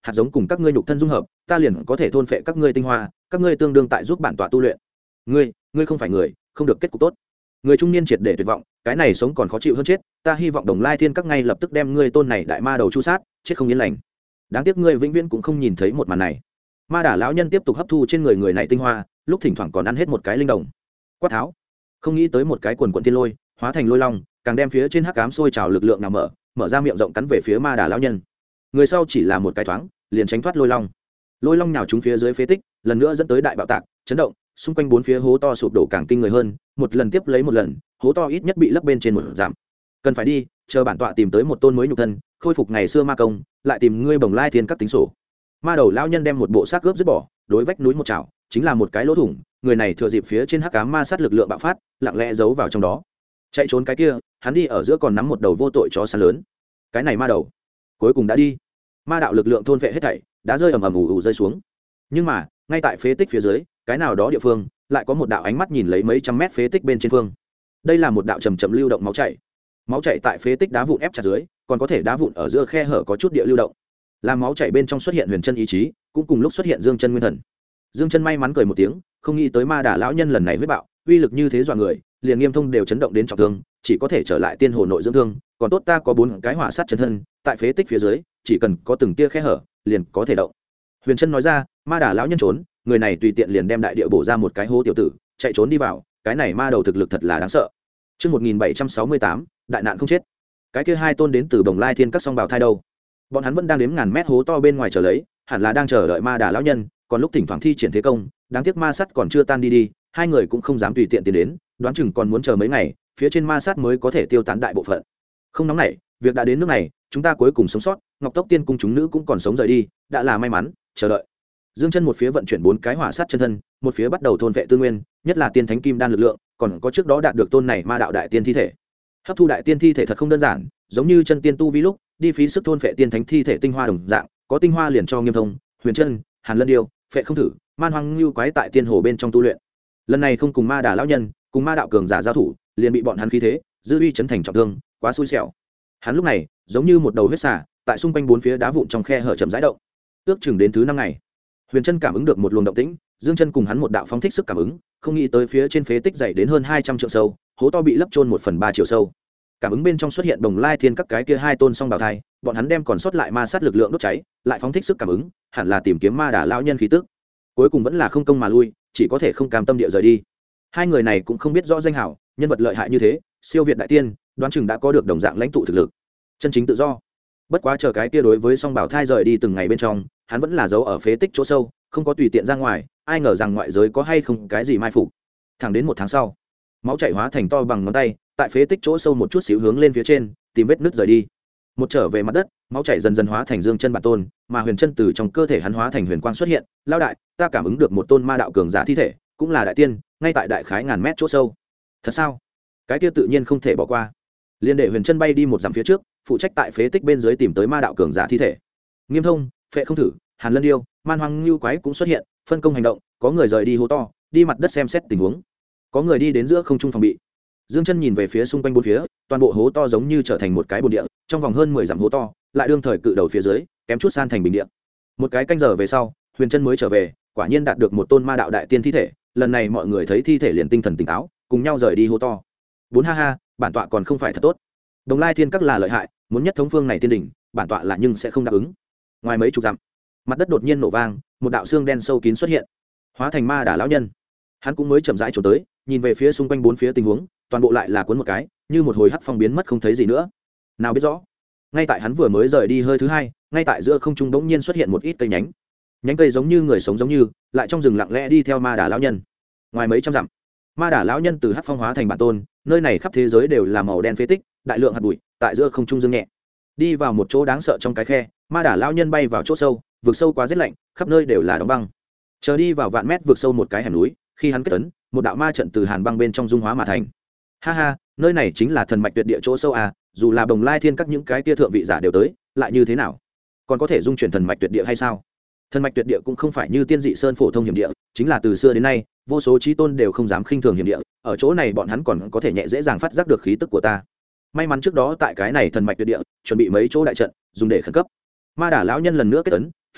A: hạt giống cùng các ngươi nhục thân dung hợp, ta liền có thể thôn phệ các ngươi tinh hoa, các ngươi tương đương tại giúp bản tọa tu luyện. Ngươi không phải người, không được kết cục tốt. Người trung niên triệt để tuyệt vọng, cái này sống còn khó chịu hơn chết, ta hy vọng Đồng Lai Thiên các ngay lập tức đem ngươi tôn này đại ma đầu chu sát, chết không yên lành. Đáng tiếc ngươi vĩnh viễn cũng không nhìn thấy một màn này. Ma đà lão nhân tiếp tục hấp thu trên người này tinh hoa, lúc thỉnh thoảng còn ăn hết một cái linh đồng. Quát tháo, không nghĩ tới một cái quần quần thiên lôi hóa thành lôi long, càng đem phía trên hắc ám sôi trào lực lượng nào mở ra miệng rộng cắn về phía ma đà lão nhân. Người sau chỉ là một cái thoáng liền tránh thoát lôi long. Lôi long nhào trúng phía dưới phế tích, lần nữa dẫn tới đại bạo tạc, chấn động, xung quanh bốn phía hố to sụp đổ càng kinh người hơn, một lần tiếp lấy một lần, hố to ít nhất bị lấp bên trên một giảm. Cần phải đi, chờ bản tọa tìm tới một tôn mới nhục thân, khôi phục ngày xưa ma công, lại tìm ngươi Bồng Lai Thiên các tính sổ. Ma đầu lão nhân đem một bộ xác cướp dứt bỏ, đối vách núi một chảo, chính là một cái lỗ thủng, người này thừa dịp phía trên hắc ám ma sát lực lượng bạo phát, lặng lẽ giấu vào trong đó. Chạy trốn cái kia, hắn đi ở giữa còn nắm một đầu vô tội chó săn lớn. Cái này ma đầu, cuối cùng đã đi. Ma đạo lực lượng thôn vệ hết thảy, đã rơi ầm ầm ù ù rơi xuống. Nhưng mà, ngay tại phế tích phía dưới, cái nào đó địa phương, lại có một đạo ánh mắt nhìn lấy mấy trăm mét phế tích bên trên phương. Đây là một đạo chậm chậm lưu động máu chảy tại phế tích đá vụn ép chặt dưới, còn có thể đá vụn ở giữa khe hở có chút địa lưu động. Làm máu chảy bên trong xuất hiện huyền chân ý chí, cũng cùng lúc xuất hiện dương chân nguyên thần. Dương chân may mắn cười một tiếng, không nghĩ tới ma đà lão nhân lần này huyết bạo, uy lực như thế dọa người, liền Nghiêm Thông đều chấn động đến trọng thương, chỉ có thể trở lại tiên hồ nội dưỡng thương, còn tốt ta có 4 cái hỏa sát chân thân, tại phế tích phía dưới, chỉ cần có từng tia khe hở, liền có thể động. Huyền chân nói ra, ma đà lão nhân trốn, người này tùy tiện liền đem đại địa bổ ra một cái hố tiểu tử, chạy trốn đi vào, cái này ma đầu thực lực thật là đáng sợ. Chương 1768, đại nạn không chết. Cái kia hai tôn đến từ Bồng Lai Thiên các song bào thai đâu? Bọn hắn vẫn đang đếm ngàn mét hố to bên ngoài chờ lấy, hẳn là đang chờ đợi ma đà lão nhân, còn lúc thỉnh thoảng thi triển thế công, đáng tiếc ma sắt còn chưa tan đi, hai người cũng không dám tùy tiện tiến đến, đoán chừng còn muốn chờ mấy ngày, phía trên ma sắt mới có thể tiêu tán đại bộ phận. Không nóng nảy, việc đã đến nước này, chúng ta cuối cùng sống sót, Ngọc Tốc Tiên cung chúng nữ cũng còn sống rời đi, đã là may mắn, chờ đợi. Dương chân một phía vận chuyển 4 cái hỏa sát chân thân, một phía bắt đầu thôn vệ tư nguyên, nhất là tiên thánh kim đan lực lượng, còn có trước đó đạt được tôn này ma đạo đại tiên thi thể. Hấp thu đại tiên thi thể thật không đơn giản, giống như chân tiên tu vi lúc, đi phí sức thôn vệ tiên thánh thi thể tinh hoa đồng dạng, có tinh hoa liền cho Nghiêm Thông, Huyền Chân, Hàn Lân Điêu, phệ không thử, man hoang lưu quái tại tiên hồ bên trong tu luyện. Lần này không cùng ma đà lão nhân, cùng ma đạo cường giả giao thủ, liền bị bọn hắn khí thế, dư uy chấn thành trọng thương, quá xui xẻo. Hắn lúc này, giống như một đầu huyết xà, tại xung quanh 4 phía đá vụn trong khe hở chậm rãi động. Ước chừng đến thứ 5 ngày, Huyền Chân cảm ứng được một luồng động tĩnh, Dương Chân cùng hắn một đạo phóng thích sức cảm ứng, không nghĩ tới phía trên phế tích dày đến hơn 200 trượng sâu, hố to bị lấp chôn 1/3 chiều sâu. Cảm ứng bên trong xuất hiện Bồng Lai Thiên các cái kia hai tôn song bào thai, bọn hắn đem còn sót lại ma sát lực lượng đốt cháy, lại phóng thích sức cảm ứng, hẳn là tìm kiếm ma đà lão nhân khí tức. Cuối cùng vẫn là không công mà lui, chỉ có thể không cam tâm địa rời đi. Hai người này cũng không biết rõ danh hảo, nhân vật lợi hại như thế, siêu việt đại tiên, đoán chừng đã có được đồng dạng lãnh tụ thực lực, chân chính tự do. Bất quá chờ cái kia đối với song bảo thai rời đi từng ngày bên trong, hắn vẫn là giấu ở phế tích chỗ sâu, không có tùy tiện ra ngoài, ai ngờ rằng ngoại giới có hay không cái gì mai phục. Thẳng đến 1 tháng sau, máu chảy hóa thành to bằng ngón tay, tại phế tích chỗ sâu một chút xíu hướng lên phía trên, tìm vết nứt rời đi. Một trở về mặt đất, máu chảy dần dần hóa thành dương chân bản tôn, mà huyền chân từ trong cơ thể hắn hóa thành huyền quang xuất hiện. Lão đại, ta cảm ứng được một tôn ma đạo cường giả thi thể, cũng là đại tiên, ngay tại đại khái ngàn mét chỗ sâu. Thật sao? Cái kia tự nhiên không thể bỏ qua. Liên đệ huyền chân bay đi một dặm phía trước, phụ trách tại phế tích bên dưới tìm tới ma đạo cường giả thi thể. Nghiêm Thông, phệ không thử, Hàn Lân Điêu, man hoang lưu quái cũng xuất hiện, phân công hành động, có người rời đi hố to, đi mặt đất xem xét tình huống, có người đi đến giữa không trung phòng bị. Dương chân nhìn về phía xung quanh 4 phía, toàn bộ hố to giống như trở thành một cái bồn địa, trong vòng hơn 10 dặm hố to, lại đương thời cự đầu phía dưới, kém chút san thành bình địa. Một cái canh giờ về sau, Huyền Chân mới trở về, quả nhiên đạt được một tôn ma đạo đại tiên thi thể, lần này mọi người thấy thi thể liền tinh thần tỉnh táo, cùng nhau rời đi hố to. Bốn ha ha, bản tọa còn không phải thật tốt. Đồng Lai Thiên các là lợi hại, muốn nhất thống phương này tiên đỉnh, bản tọa là nhưng sẽ không đáp ứng. Ngoài mấy chục dặm, mặt đất đột nhiên nổ vang, một đạo xương đen sâu kín xuất hiện, hóa thành ma đà lão nhân. Hắn cũng mới chậm rãi trốn tới, nhìn về phía xung quanh 4 phía tình huống, toàn bộ lại là cuốn một cái, như một hồi hắc phong biến mất không thấy gì nữa. Nào biết rõ, ngay tại hắn vừa mới rời đi hơi thứ hai, ngay tại giữa không trung bỗng nhiên xuất hiện một ít cây nhánh. Nhánh cây giống như người sống giống như, lại trong rừng lặng lẽ đi theo ma đà lão nhân. Ngoài mấy trăm dặm, ma đà lão nhân từ hắc phong hóa thành bản tôn, nơi này khắp thế giới đều là màu đen phế tích, đại lượng hạt bụi, tại giữa không trung dương nhẹ. Đi vào một chỗ đáng sợ trong cái khe, ma đà lão nhân bay vào chỗ sâu, vực sâu quá rét lạnh, khắp nơi đều là đóng băng. Chờ đi vào vạn mét vực sâu một cái hẻm núi, khi hắn kết ấn, một đạo ma trận từ hàn băng bên trong dung hóa mà thành. Ha ha, nơi này chính là thần mạch tuyệt địa chỗ sâu à, dù là Bồng Lai Thiên các những cái kia thượng vị giả đều tới, lại như thế nào? Còn có thể dung chuyển thần mạch tuyệt địa hay sao? Thần mạch tuyệt địa cũng không phải như tiên dị sơn phổ thông hiểm địa, chính là từ xưa đến nay, vô số chí tôn đều không dám khinh thường hiểm địa, ở chỗ này bọn hắn còn có thể nhẹ dễ dàng phát giác được khí tức của ta. May mắn trước đó tại cái này thần mạch tuyệt địa, chuẩn bị mấy chỗ đại trận, dùng để khẩn cấp. Ma đà lão nhân lần nữa kết ấn,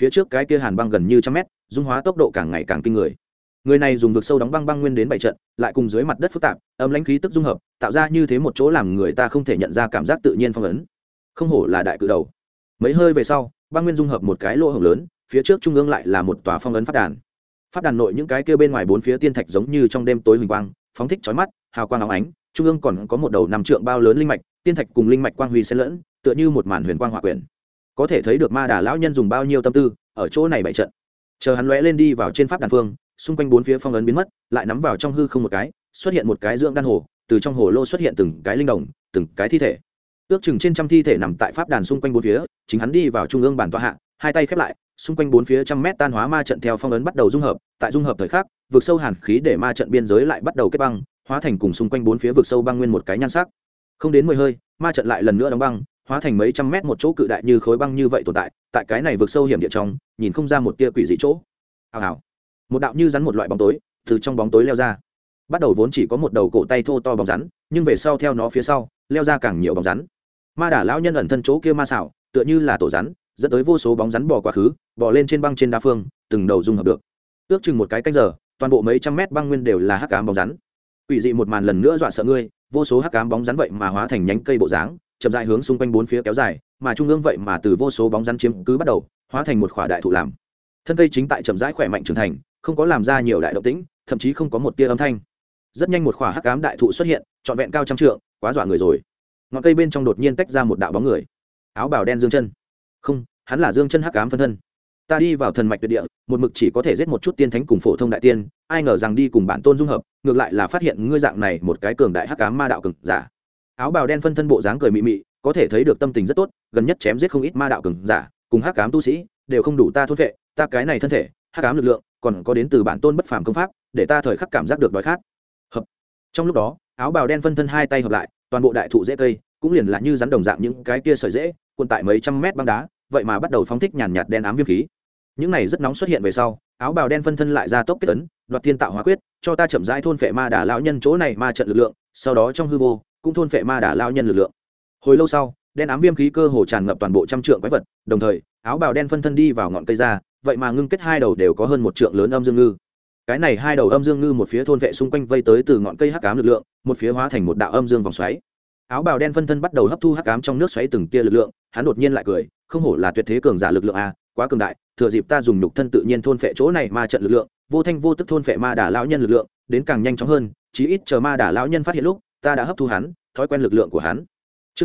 A: phía trước cái kia hàn băng gần như 100 mét, dung hóa tốc độ càng ngày càng kinh người. Người này dùng vực sâu đóng băng băng nguyên đến 7 trận, lại cùng dưới mặt đất phức tạp âm lãnh khí tức dung hợp, tạo ra như thế một chỗ làm người ta không thể nhận ra cảm giác tự nhiên phong ấn. Không hổ là đại cự đầu. Mấy hơi về sau, băng nguyên dung hợp một cái lỗ hổng lớn, phía trước trung ương lại là một tòa phong ấn pháp đàn. Pháp đàn nội những cái kia bên ngoài bốn phía tiên thạch giống như trong đêm tối huỳnh quang, phóng thích chói mắt, hào quang óng ánh, trung ương còn có một đầu 5 trượng bao lớn linh mạch, tiên thạch cùng linh mạch quang huy xen lẫn, tựa như một màn huyền quang hỏa quyển. Có thể thấy được Ma Đà lão nhân dùng bao nhiêu tâm tư ở chỗ này bày trận. Chờ hắn lóe lên đi vào trên pháp đàn phương, xung quanh bốn phía phong ấn biến mất, lại nắm vào trong hư không một cái, xuất hiện một cái dưỡng đan hồ, từ trong hồ lô xuất hiện từng cái linh đồng, từng cái thi thể. Ước chừng trên trăm thi thể nằm tại pháp đàn xung quanh bốn phía, chính hắn đi vào trung ương bàn tọa hạ, hai tay khép lại, xung quanh bốn phía trăm mét tan hóa ma trận theo phong ấn bắt đầu dung hợp, tại dung hợp thời khắc, vực sâu hàn khí để ma trận biên giới lại bắt đầu kết băng, hóa thành cùng xung quanh bốn phía vực sâu băng nguyên một cái nhan sắc. Không đến 10 hơi, ma trận lại lần nữa đóng băng, hóa thành mấy trăm mét một chỗ cự đại như khối băng như vậy tồn tại, tại cái này vực sâu hiểm địa trong, nhìn không ra một tia quỷ dị chỗ. Hào hào. Một đạo như rắn một loại bóng tối, từ trong bóng tối leo ra. Bắt đầu vốn chỉ có một đầu cổ tay thô to bóng rắn, nhưng về sau theo nó phía sau, leo ra càng nhiều bóng rắn. Ma Đà lão nhân ẩn thân chỗ kia ma xảo, tựa như là tổ rắn, dẫn tới vô số bóng rắn bò quá khứ, bò lên trên băng trên đa phương, từng đầu dung hợp được. Ước chừng một cái canh giờ, toàn bộ mấy trăm mét băng nguyên đều là hắc ám bóng rắn. Quỷ dị một màn lần nữa dọa sợ ngươi, vô số hắc ám bóng rắn vậy mà hóa thành nhánh cây bộ dáng, chậm rãi hướng xung quanh bốn phía kéo dài, mà trung ương vậy mà từ vô số bóng rắn chiếm cứ bắt đầu, hóa thành một khỏa đại thụ làm. Thân cây chính tại chậm rãi khỏe mạnh trưởng thành, không có làm ra nhiều đại động tĩnh, thậm chí không có một tia âm thanh. Rất nhanh một khỏa hắc ám đại thụ xuất hiện, trọn vẹn cao trăm trượng, quá dọa người rồi. Ngọn cây bên trong đột nhiên tách ra một đạo bóng người, áo bào đen Dương Chân. Không, hắn là Dương Chân hắc ám phân thân. Ta đi vào thần mạch tuyệt địa, một mực chỉ có thể giết một chút tiên thánh cùng phổ thông đại tiên, ai ngờ rằng đi cùng bản tôn dung hợp, ngược lại là phát hiện ngươi dạng này một cái cường đại hắc ám ma đạo cường giả. Áo bào đen phân thân bộ dáng cười mị mị, có thể thấy được tâm tình rất tốt, gần nhất chém giết không ít ma đạo cường giả, cùng hắc ám tu sĩ, đều không đủ ta thôn vệ, ta cái này thân thể, hắc ám lực lượng, còn có đến từ bản tôn bất phàm công pháp, để ta thời khắc cảm giác được đói khát. Hợp. Trong lúc đó, áo bào đen phân thân hai tay hợp lại, toàn bộ đại thụ rễ cây, cũng liền là như rắn đồng dạng những cái kia sợi rễ, cuộn tại mấy trăm mét băng đá, vậy mà bắt đầu phóng thích nhàn nhạt đen ám viêm khí. Những này rất nóng xuất hiện về sau, áo bào đen phân thân lại ra tốc kết tấn, đoạt thiên tạo hóa quyết, cho ta chậm rãi thôn phệ ma đà lão nhân chỗ này ma trận lực lượng, sau đó trong hư vô, cũng thôn phệ ma đà lão nhân lực lượng. Hồi lâu sau, đen ám viêm khí cơ hồ tràn ngập toàn bộ trăm trượng quái vật, đồng thời, áo bào đen phân thân đi vào ngọn cây ra, vậy mà ngưng kết hai đầu đều có hơn một trượng lớn âm dương ngư. Cái này hai đầu âm dương ngư một phía thôn vệ xung quanh vây tới từ ngọn cây hắc ám lực lượng, một phía hóa thành một đạo âm dương vòng xoáy. Áo bào đen phân thân bắt đầu hấp thu hắc ám trong nước xoáy từng tia lực lượng, hắn đột nhiên lại cười, không hổ là tuyệt thế cường giả lực lượng a, quá cường đại, thừa dịp ta dùng nhục thân tự nhiên thôn phệ chỗ này ma trận lực lượng, vô thanh vô tức thôn phệ ma đà lão nhân lực lượng, đến càng nhanh chóng hơn, chí ít chờ ma đà lão nhân phát hiện lúc, ta đã hấp thu hắn, thói quen lực lượng của hắn. Chương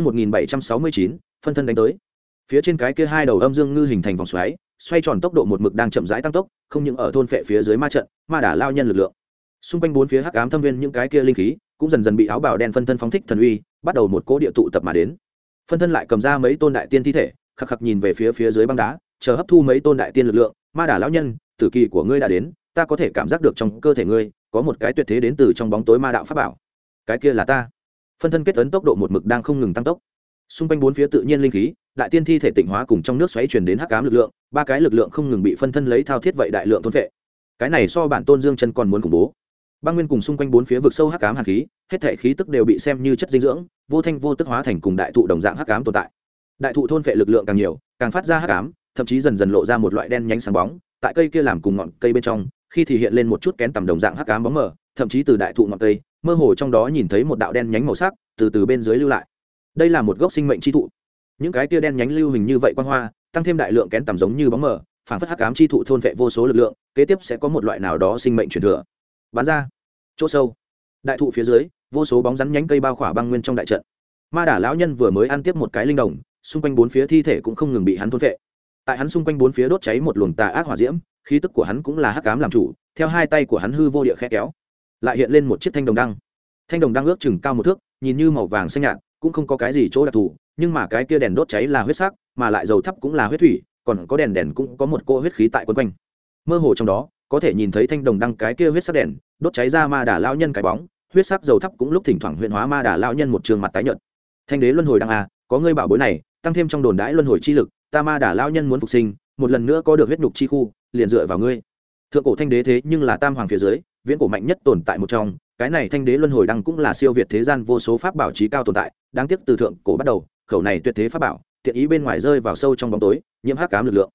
A: 1769, phân thân đánh tới. Phía trên cái kia hai đầu âm dương ngư hình thành vòng xoáy, xoay tròn tốc độ một mực đang chậm rãi tăng tốc, không những ở thôn phệ phía dưới ma trận, ma đà lão nhân lực lượng. Xung quanh bốn phía hắc ám thâm viên những cái kia linh khí, cũng dần dần bị áo bào đen phân thân phóng thích thần uy, bắt đầu một cỗ địa tụ tập mà đến. Phân thân lại cầm ra mấy tôn đại tiên thi thể, khắc khắc nhìn về phía dưới băng đá, chờ hấp thu mấy tôn đại tiên lực lượng. Ma đà lão nhân, tử kỳ của ngươi đã đến, ta có thể cảm giác được trong cơ thể ngươi có một cái tuyệt thế đến từ trong bóng tối ma đạo pháp bảo. Cái kia là ta. Phân thân kết ấn tốc độ một mực đang không ngừng tăng tốc. Xung quanh bốn phía tự nhiên linh khí, đại tiên thi thể tịnh hóa cùng trong nước xoáy truyền đến hắc ám lực lượng, ba cái lực lượng không ngừng bị phân thân lấy thao thiết vậy đại lượng thôn phệ. Cái này so bản tôn Dương Chân còn muốn khủng bố. Băng nguyên cùng xung quanh bốn phía vực sâu hắc ám hàn khí, hết thảy khí tức đều bị xem như chất dinh dưỡng, vô thanh vô tức hóa thành cùng đại thụ đồng dạng hắc ám tồn tại. Đại thụ thôn phệ lực lượng càng nhiều, càng phát ra hắc ám, thậm chí dần dần lộ ra một loại đen nhánh sáng bóng, tại cây kia làm cùng ngọn cây bên trong, khi thì hiện lên một chút kén tầm đồng dạng hắc ám bóng mờ, thậm chí từ đại thụ ngọn cây, mơ hồ trong đó nhìn thấy một đạo đen nhánh màu sắc, từ bên dưới lưu lại. Đây là một gốc sinh mệnh chi thụ. Những cái kia đen nhánh lưu hình như vậy quang hoa, tăng thêm đại lượng kén tầm giống như bóng mờ, phản phất hắc ám chi thụ thôn phệ vô số lực lượng, kế tiếp sẽ có một loại nào đó sinh mệnh truyền thừa. Bắn ra. Chỗ sâu, đại thụ phía dưới, vô số bóng rắn nhánh cây bao khỏa băng nguyên trong đại trận. Ma đà lão nhân vừa mới ăn tiếp một cái linh đồng, xung quanh bốn phía thi thể cũng không ngừng bị hắn thôn phệ. Tại hắn xung quanh bốn phía đốt cháy một luồng tà ác hỏa diễm, khí tức của hắn cũng là hắc ám làm chủ, theo hai tay của hắn hư vô địa khẽ kéo, lại hiện lên một chiếc thanh đồng đăng. Thanh đồng đăng ước chừng cao một thước, nhìn như màu vàng xanh nhạt, cũng không có cái gì chỗ đặc thù, nhưng mà cái kia đèn đốt cháy là huyết sắc, mà lại dầu thắp cũng là huyết thủy, còn có đèn cũng có một cỗ huyết khí tại quấn quanh. Mơ hồ trong đó, có thể nhìn thấy thanh đồng đăng cái kia huyết sắc đèn đốt cháy ra ma đà lão nhân cái bóng, huyết sắc dầu thắp cũng lúc thỉnh thoảng huyễn hóa ma đà lão nhân một trường mặt tái nhợt. Thanh đế luân hồi đăng a, có ngươi bảo bối này, tăng thêm trong đồn đãi luân hồi chi lực, ta ma đà lão nhân muốn phục sinh, một lần nữa có được huyết nhục chi khu, liền dựa vào ngươi. Thượng cổ thanh đế thế nhưng là tam hoàng phía dưới, viễn cổ mạnh nhất tồn tại một trong, cái này thanh đế luân hồi đăng cũng là siêu việt thế gian vô số pháp bảo chí cao tồn tại, đáng tiếc từ thượng cổ bắt đầu, khẩu này tuyệt thế pháp bảo, tiện ý bên ngoài rơi vào sâu trong bóng tối, nhiễm hắc ám lực lượng.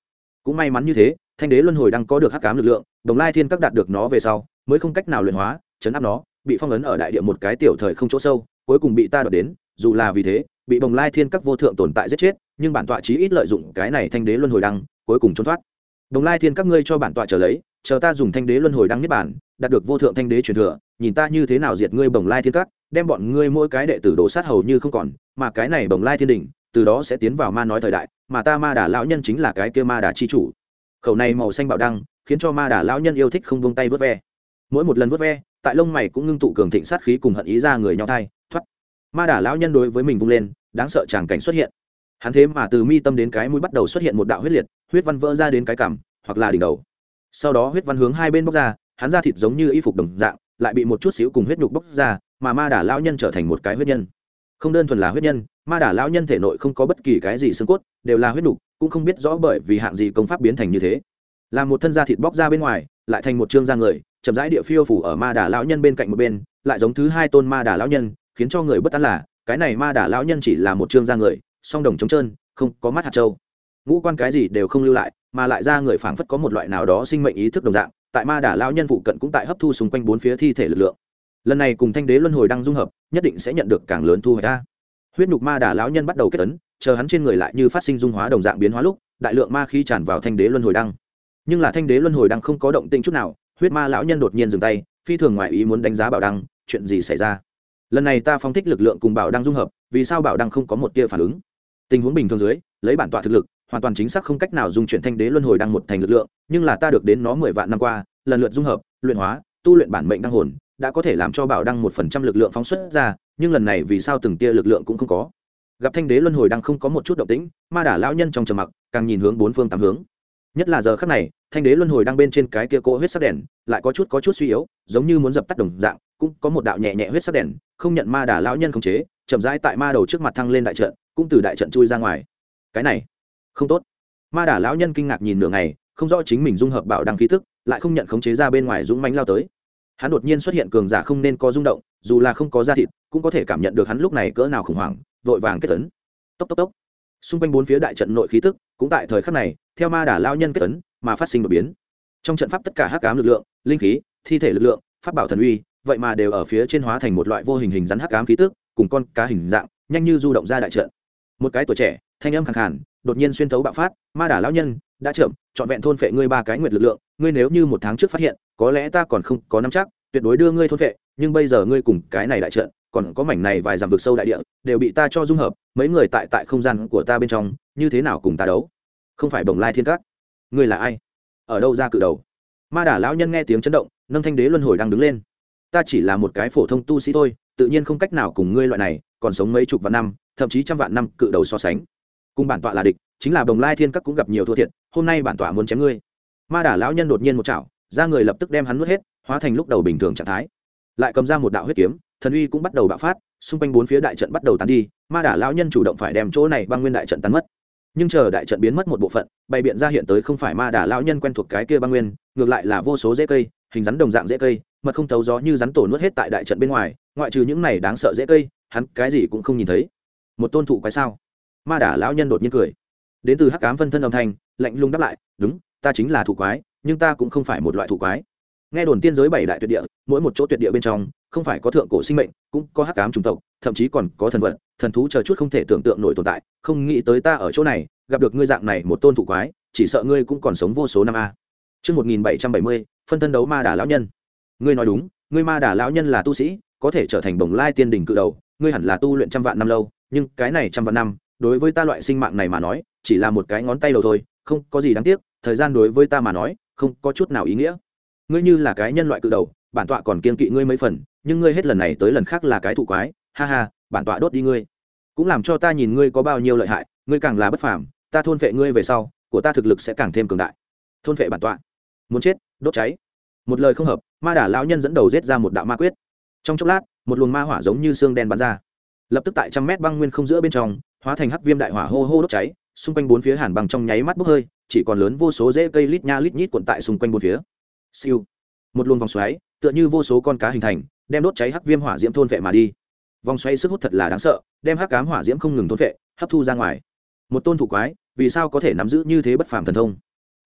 A: cũng may mắn như thế, thanh đế luân hồi đang có được hắc ám lực lượng, Đồng Lai Thiên Các đạt được nó về sau mới không cách nào luyện hóa chấn áp nó, bị phong ấn ở đại địa một cái tiểu thời không chỗ sâu, cuối cùng bị ta đoạt đến. Dù là vì thế bị Đồng Lai Thiên Các vô thượng tồn tại giết chết, nhưng bản tọa chí ít lợi dụng cái này thanh đế luân hồi đăng, cuối cùng trốn thoát. Đồng Lai Thiên Các ngươi cho bản tọa trở lấy, chờ ta dùng thanh đế luân hồi đăng niết bản, đạt được vô thượng thanh đế truyền thừa, nhìn ta như thế nào diệt ngươi Bồng Lai Thiên Các, đem bọn ngươi mỗi cái đệ tử đổ sát hầu như không còn, mà cái này Bồng Lai Thiên đỉnh, từ đó sẽ tiến vào ma nói thời đại, mà ta Ma Đà lão nhân chính là cái kia Ma Đà chi chủ. Khẩu này màu xanh bảo đăng, khiến cho Ma Đà lão nhân yêu thích không buông tay vớt ve. Mỗi một lần vớt ve, tại lông mày cũng ngưng tụ cường thịnh sát khí cùng hận ý ra người nhau thai, thoát. Ma Đà lão nhân đối với mình vung lên, đáng sợ tràng cảnh xuất hiện. Hắn thế mà từ mi tâm đến cái mũi bắt đầu xuất hiện một đạo huyết liệt, huyết văn vỡ ra đến cái cằm, hoặc là đỉnh đầu. Sau đó huyết văn hướng hai bên bốc ra, hắn da thịt giống như y phục đồng dạng, lại bị một chút xíu cùng huyết nhục bốc ra, mà Ma Đà lão nhân trở thành một cái huyết nhân. Không đơn thuần là huyết nhân, Ma Đà lão nhân thể nội không có bất kỳ cái gì xương cốt, đều là huyết nhục, cũng không biết rõ bởi vì hạng gì công pháp biến thành như thế. Là một thân da thịt bóc ra bên ngoài, lại thành một trương da người, chậm rãi địa phiêu phủ ở Ma Đà lão nhân bên cạnh một bên, lại giống thứ hai tôn Ma Đà lão nhân, khiến cho người bất an là, cái này Ma Đà lão nhân chỉ là một trương da người, song đồng trống trơn, không có mắt hạt châu, ngũ quan cái gì đều không lưu lại, mà lại ra người phảng phất có một loại nào đó sinh mệnh ý thức đồng dạng, tại Ma Đà lão nhân phụ cận cũng tại hấp thu xung quanh bốn phía thi thể lực lượng. Lần này cùng thanh đế luân hồi đang dung hợp, nhất định sẽ nhận được càng lớn thu hoạch ra. Huyết nhục Ma Đà lão nhân bắt đầu kết tấn, chờ hắn trên người lại như phát sinh dung hóa đồng dạng biến hóa lúc, đại lượng ma khí tràn vào thanh đế luân hồi đăng. Nhưng là thanh đế luân hồi đăng không có động tĩnh chút nào, huyết ma lão nhân đột nhiên dừng tay, phi thường ngoài ý muốn đánh giá bảo đăng, chuyện gì xảy ra? Lần này ta phóng thích lực lượng cùng bảo đăng dung hợp, vì sao bảo đăng không có một tia phản ứng? Tình huống bình thường dưới, lấy bản tọa thực lực, hoàn toàn chính xác không cách nào dung chuyển thanh đế luân hồi đăng một thành lực lượng, nhưng là ta được đến nó 10 vạn năm qua, lần lượt dung hợp, luyện hóa, tu luyện bản mệnh đăng hồn, đã có thể làm cho bảo đăng 1% lực lượng phóng xuất ra, nhưng lần này vì sao từng tia lực lượng cũng không có? Gặp thanh đế luân hồi đăng không có một chút động tĩnh, Ma Đà lão nhân trong trầm mặc, càng nhìn hướng bốn phương tám hướng. Nhất là giờ khắc này, thanh đế luân hồi đăng bên trên cái kia cỗ huyết sắc đèn, lại có chút suy yếu, giống như muốn dập tắt đồng dạng, cũng có một đạo nhẹ nhẹ huyết sắc đèn, không nhận Ma Đà lão nhân khống chế, chậm rãi tại ma đầu trước mặt thăng lên đại trận, cũng từ đại trận chui ra ngoài. Cái này, không tốt. Ma Đà lão nhân kinh ngạc nhìn nửa ngày, không rõ chính mình dung hợp bảo đăng khí tức, lại không nhận khống chế ra bên ngoài dũng mãnh lao tới. Hắn đột nhiên xuất hiện cường giả không nên có rung động, dù là không có da thịt, cũng có thể cảm nhận được hắn lúc này cỡ nào khủng hoảng, vội vàng kết tấn. Tốc tốc tốc. Xung quanh bốn phía đại trận nội khí tức, cũng tại thời khắc này, theo Ma Đà lão nhân kết tấn, mà phát sinh đột biến. Trong trận pháp tất cả hắc ám lực lượng, linh khí, thi thể lực lượng, pháp bảo thần uy, vậy mà đều ở phía trên hóa thành một loại vô hình hình rắn hắc ám khí tức, cùng con cá hình dạng, nhanh như du động ra đại trận. Một cái tuổi trẻ, thanh âm khàn khàn, đột nhiên xuyên thấu bạo phát. Ma Đà lão nhân, đã chậm, trọn vẹn thôn phệ ngươi 3 cái nguyệt lực lượng, ngươi nếu như 1 tháng trước phát hiện, có lẽ ta còn không có nắm chắc, tuyệt đối đưa ngươi thôn phệ, nhưng bây giờ ngươi cùng cái này đại trận, còn có mảnh này vài dặm vực sâu đại địa, đều bị ta cho dung hợp, mấy người tại không gian của ta bên trong, như thế nào cùng ta đấu? Không phải Bồng Lai Thiên Các, ngươi là ai? Ở đâu ra cự đầu? Ma Đà lão nhân nghe tiếng chấn động, nâng thanh đế luân hồi đang đứng lên. Ta chỉ là một cái phổ thông tu sĩ thôi, tự nhiên không cách nào cùng ngươi loại này, còn sống mấy chục vạn năm, thậm chí trăm vạn năm cự đầu so sánh. Cùng bản tọa là địch, chính là Bồng Lai Thiên Các cũng gặp nhiều thua thiệt, hôm nay bản tọa muốn chém ngươi. Ma Đà lão nhân đột nhiên một chảo, ra người lập tức đem hắn nuốt hết, hóa thành lúc đầu bình thường trạng thái. Lại cầm ra một đạo huyết kiếm, thần uy cũng bắt đầu bạo phát, xung quanh bốn phía đại trận bắt đầu tán đi, Ma Đà lão nhân chủ động phải đem chỗ này băng nguyên đại trận tan mất. Nhưng chờ đại trận biến mất một bộ phận, bày biện ra hiện tới không phải Ma Đà lão nhân quen thuộc cái kia băng nguyên, ngược lại là vô số rễ cây, hình rắn đồng dạng rễ cây, mật không thấu gió như rắn tổ nuốt hết tại đại trận bên ngoài, ngoại trừ những này đáng sợ rễ cây, hắn cái gì cũng không nhìn thấy. Một tôn thụ quái sao? Ma Đà lão nhân đột nhiên cười. Đến từ hắc ám phân thân âm thanh, lạnh lùng đáp lại, đúng, ta chính là thụ quái, nhưng ta cũng không phải một loại thụ quái. Nghe đồn tiên giới 7 đại tuyệt địa, mỗi một chỗ tuyệt địa bên trong, không phải có thượng cổ sinh mệnh, cũng có hắc ám chủng tộc, thậm chí còn có thần vật, thần thú chờ chút không thể tưởng tượng nổi tồn tại, không nghĩ tới ta ở chỗ này, gặp được ngươi dạng này một tôn thụ quái, chỉ sợ ngươi cũng còn sống vô số năm a. Chương 1770, phân thân đấu Ma Đà lão nhân. Ngươi nói đúng, ngươi Ma Đà lão nhân là tu sĩ, có thể trở thành Bồng Lai tiên đỉnh cự đầu, ngươi hẳn là tu luyện trăm vạn năm lâu, nhưng cái này trăm vạn năm, đối với ta loại sinh mạng này mà nói, chỉ là một cái ngón tay đầu thôi, không có gì đáng tiếc, thời gian đối với ta mà nói, không có chút nào ý nghĩa. Ngươi như là cái nhân loại cự đầu, bản tọa còn kiên kỵ ngươi mấy phần, nhưng ngươi hết lần này tới lần khác là cái thụ quái, ha ha, bản tọa đốt đi ngươi, cũng làm cho ta nhìn ngươi có bao nhiêu lợi hại, ngươi càng là bất phàm, ta thôn phệ ngươi về sau, của ta thực lực sẽ càng thêm cường đại. Thôn phệ bản tọa, muốn chết, đốt cháy. Một lời không hợp, Ma Đà lão nhân dẫn đầu giết ra một đạo ma quyết. Trong chốc lát, một luồng ma hỏa giống như xương đen bắn ra, lập tức tại 100 mét băng nguyên không giữa bên trong, hóa thành hắc viêm đại hỏa hô hô đốt cháy, xung quanh bốn phía hàn băng trong nháy mắt bốc hơi, chỉ còn lớn vô số rễ cây lít nha lít nhít cuộn tại xung quanh bốn phía. Siêu, một luồng vòng xoáy, tựa như vô số con cá hình thành, đem đốt cháy hắc viêm hỏa diễm thôn vệ mà đi. Vòng xoáy sức hút thật là đáng sợ, đem hắc ám hỏa diễm không ngừng thôn vệ, hấp thu ra ngoài. Một tôn thủ quái, vì sao có thể nắm giữ như thế bất phàm thần thông?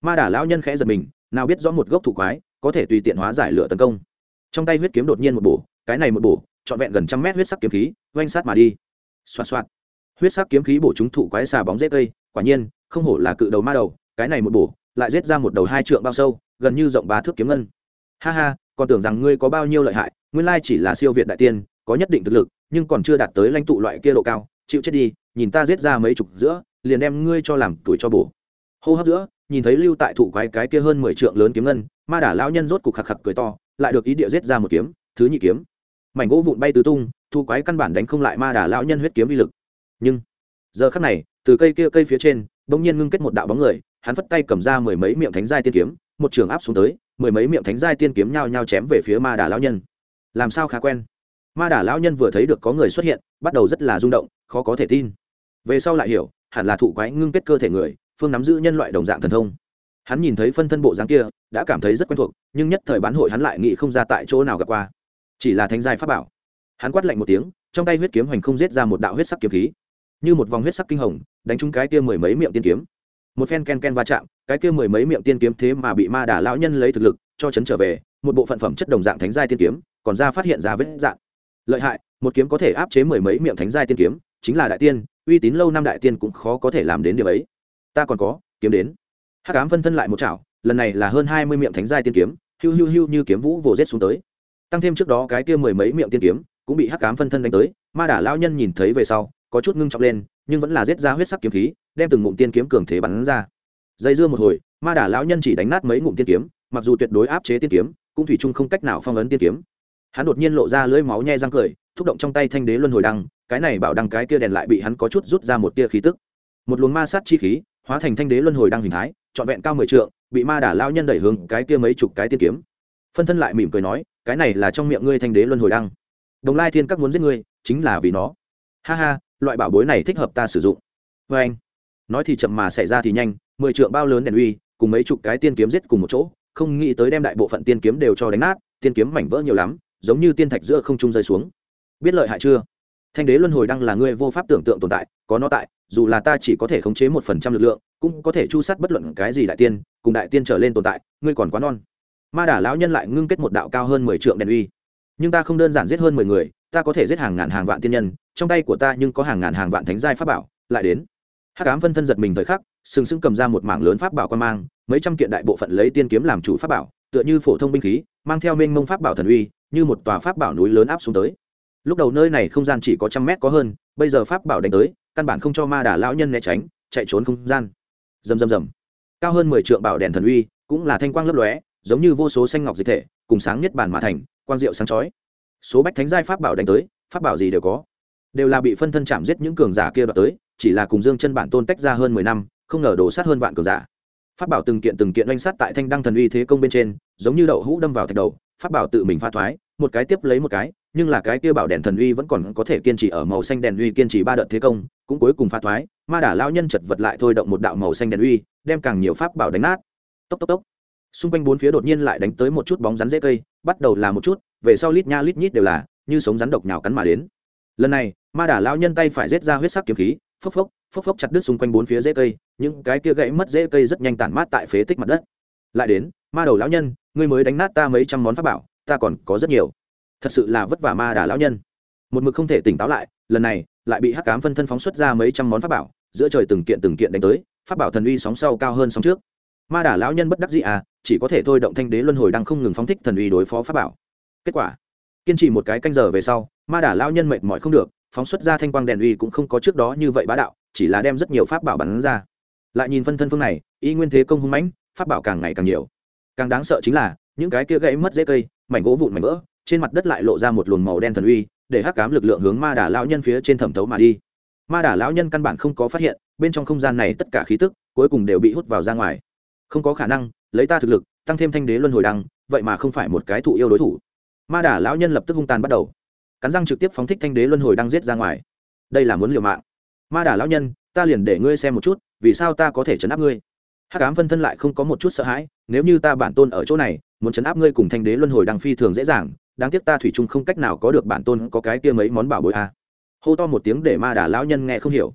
A: Ma đà lão nhân khẽ giật mình, nào biết rõ một gốc thụ quái có thể tùy tiện hóa giải lửa tấn công. Trong tay huyết kiếm đột nhiên một bổ, cái này một bổ trọn vẹn gần trăm mét huyết sắc kiếm khí oanh sát mà đi. Xoạt xoạt, huyết sắc kiếm khí bổ trúng thụ quái xà bóng rễ cây, quả nhiên không hổ là cự đầu ma đầu, cái này một bổ lại giết ra một đầu 2 trượng bao sâu, gần như rộng 3 thước kiếm ngân. Ha ha, còn tưởng rằng ngươi có bao nhiêu lợi hại, nguyên lai chỉ là siêu việt đại tiên, có nhất định thực lực, nhưng còn chưa đạt tới lãnh tụ loại kia độ cao, chịu chết đi, nhìn ta giết ra mấy chục giữa, liền đem ngươi cho làm tuổi cho bổ. Hô hấp giữa, nhìn thấy lưu tại thụ quái cái kia hơn 10 trượng lớn kiếm ngân, ma đả lão nhân rốt cục khặc khặc cười to, lại được ý địa giết ra một kiếm, thứ nhị kiếm, mảnh gỗ vụn bay tứ tung, thụ quái căn bản đánh không lại ma đả lão nhân huyết kiếm uy lực. Nhưng giờ khắc này, từ cây kia cây phía trên, bỗng nhiên ngưng kết một đạo bóng người, hắn phất tay cầm ra mười mấy miệng thánh giai tiên kiếm, một trường áp xuống tới, mười mấy miệng thánh giai tiên kiếm nhao nhao chém về phía ma đả lão nhân. Làm sao khá quen? Ma đả lão nhân vừa thấy được có người xuất hiện, bắt đầu rất là rung động, khó có thể tin. Về sau lại hiểu, hẳn là thụ quái ngưng kết cơ thể người, phương nắm giữ nhân loại đồng dạng thần thông. Hắn nhìn thấy phân thân bộ dáng kia, đã cảm thấy rất quen thuộc, nhưng nhất thời bán hội hắn lại nghĩ không ra tại chỗ nào gặp qua. Chỉ là thánh giai pháp bảo. Hắn quát lạnh một tiếng, trong tay huyết kiếm hoành không giết ra một đạo huyết sắc kiếm khí, như một vòng huyết sắc kinh hồng, đánh trúng cái kia mười mấy miệng tiên kiếm. Một phen ken ken va chạm, cái kia mười mấy miệng tiên kiếm thế mà bị ma đả lão nhân lấy thực lực cho chấn trở về, một bộ phận phẩm chất đồng dạng thánh giai tiên kiếm, còn ra phát hiện ra vết dạng. Lợi hại, một kiếm có thể áp chế mười mấy miệng thánh giai tiên kiếm, chính là đại tiên, uy tín lâu năm đại tiên cũng khó có thể làm đến điều ấy. Ta còn có, kiếm đến. Hắc ám phân thân lại một chảo, lần này là hơn 20 miệng thánh giai tiên kiếm, hưu hưu hưu như kiếm vũ vồ giết xuống tới. Tăng thêm trước đó cái kia mười mấy miệng tiên kiếm, cũng bị hắc ám phân thân đánh tới, ma đả lão nhân nhìn thấy về sau, có chút ngưng trọng lên, nhưng vẫn là giết ra huyết sắc kiếm khí, đem từng ngụm tiên kiếm cường thế bắn ra. Dây dưa một hồi, ma đả lão nhân chỉ đánh nát mấy ngụm tiên kiếm, mặc dù tuyệt đối áp chế tiên kiếm, cũng thủy chung không cách nào phong ấn tiên kiếm. Hắn đột nhiên lộ ra lưỡi máu nhe răng cười, thúc động trong tay thanh đế luân hồi đăng, cái này bảo đăng cái kia đèn lại bị hắn có chút rút ra một tia khí tức. Một luồng ma sát chi khí, hóa thành thanh đế luân hồi đăng hình thái, trọn vẹn cao 10 trượng, bị ma đả lão nhân đẩy hướng cái kia mấy chục cái tiên kiếm. Phân thân lại mỉm cười nói, cái này là trong miệng ngươi thanh đế luân hồi đăng. Đồng Lai Thiên Các muốn giết ngươi, chính là vì nó. Ha ha, loại bảo bối này thích hợp ta sử dụng. Và anh, nói thì chậm mà xảy ra thì nhanh, 10 trượng bao lớn đèn uy, cùng mấy chục cái tiên kiếm giết cùng một chỗ, không nghĩ tới đem đại bộ phận tiên kiếm đều cho đánh nát, tiên kiếm mảnh vỡ nhiều lắm, giống như tiên thạch giữa không trung rơi xuống. Biết lợi hại chưa? Thanh đế luân hồi đăng là ngươi vô pháp tưởng tượng tồn tại, có nó tại, dù là ta chỉ có thể khống chế 1% lực lượng, cũng có thể chu sát bất luận cái gì đại tiên, cùng đại tiên trở lên tồn tại, ngươi còn quá non. Ma đả lão nhân lại ngưng kết một đạo cao hơn 10 trượng đèn uy. Nhưng ta không đơn giản giết hơn 10 người, ta có thể giết hàng ngàn hàng vạn tiên nhân, trong tay của ta nhưng có hàng ngàn hàng vạn thánh giai pháp bảo, lại đến. Hắc ám phân thân giật mình thời khắc, sừng sững cầm ra một mảng lớn pháp bảo quan mang, mấy trăm kiện đại bộ phận lấy tiên kiếm làm chủ pháp bảo, tựa như phổ thông binh khí, mang theo mênh mông pháp bảo thần uy, như một tòa pháp bảo núi lớn áp xuống tới. Lúc đầu nơi này không gian chỉ có trăm mét có hơn, bây giờ pháp bảo đánh tới, căn bản không cho ma đả lão nhân né tránh, chạy trốn không gian. Rầm rầm rầm. Cao hơn 10 trượng bảo đèn thần uy, cũng là thanh quang lấp lóe, giống như vô số xanh ngọc dịch thể, cùng sáng nhất bản mà thành, quang diệu sáng chói. Số bách thánh giai pháp bảo đánh tới, pháp bảo gì đều có, đều là bị phân thân chạm giết những cường giả kia đoạt tới, chỉ là cùng Dương Chân bản tôn tách ra hơn 10 năm, không ngờ đổ sát hơn vạn cường giả. Pháp bảo từng kiện oanh sát tại thanh đăng thần uy thế công bên trên, giống như đậu hũ đâm vào thạch đầu, pháp bảo tự mình phá thoái, một cái tiếp lấy một cái, nhưng là cái kia bảo đèn thần uy vẫn còn có thể kiên trì ở màu xanh đèn uy kiên trì 3 đợt thế công, cũng cuối cùng phá thoái, ma đả lão nhân chật vật lại thôi động một đạo màu xanh đèn uy, đem càng nhiều pháp bảo đánh nát. Tốc tốc tốc. Xung quanh bốn phía đột nhiên lại đánh tới một chút bóng rắn rễ cây, bắt đầu là một chút, về sau lít nha lít nhít đều là như sống rắn độc nhào cắn mà đến. Lần này, ma đả lão nhân tay phải giết ra huyết sắc kiếm khí, phốc phốc chặt đứt xung quanh bốn phía rễ cây, những cái kia gãy mất rễ cây rất nhanh tản mát tại phế tích mặt đất. Lại đến, ma đầu lão nhân, ngươi mới đánh nát ta mấy trăm món pháp bảo, ta còn có rất nhiều. Thật sự là vất vả ma đả lão nhân. Một mực không thể tỉnh táo lại, lần này lại bị hắc ám phân thân phóng xuất ra mấy trăm món pháp bảo, giữa trời từng kiện đánh tới, pháp bảo thần uy sóng sau cao hơn sóng trước. Ma đả lão nhân bất đắc dĩ chỉ có thể thôi động thanh đế luân hồi đang không ngừng phóng thích thần uy đối phó pháp bảo. Kết quả, kiên trì một cái canh giờ về sau, ma đả lão nhân mệt mỏi không được, phóng xuất ra thanh quang đèn uy cũng không có trước đó như vậy bá đạo, chỉ là đem rất nhiều pháp bảo bắn ra. Lại nhìn phân thân phương này, y nguyên thế công hung mãnh, pháp bảo càng ngày càng nhiều. Càng đáng sợ chính là những cái kia gãy mất rễ cây, mảnh gỗ vụn mảnh vỡ, trên mặt đất lại lộ ra một luồng màu đen thần uy, để hắc ám lực lượng hướng ma đả lão nhân phía trên thẩm thấu mà đi. Ma đả lão nhân căn bản không có phát hiện, bên trong không gian này tất cả khí tức cuối cùng đều bị hút vào ra ngoài. Không có khả năng, lấy ta thực lực, tăng thêm thanh đế luân hồi đăng, vậy mà không phải một cái thụ yêu đối thủ. Ma đả lão nhân lập tức hung tàn bắt đầu, cắn răng trực tiếp phóng thích thanh đế luân hồi đăng giết ra ngoài. Đây là muốn liều mạng. Ma đả lão nhân, ta liền để ngươi xem một chút, vì sao ta có thể trấn áp ngươi. Hắc ám phân thân lại không có một chút sợ hãi, nếu như ta bản tôn ở chỗ này, muốn trấn áp ngươi cùng thanh đế luân hồi đăng phi thường dễ dàng, đáng tiếc ta thủy chung không cách nào có được bản tôn có cái kia mấy món bảo bối hô to một tiếng để ma đả lão nhân nghe không hiểu.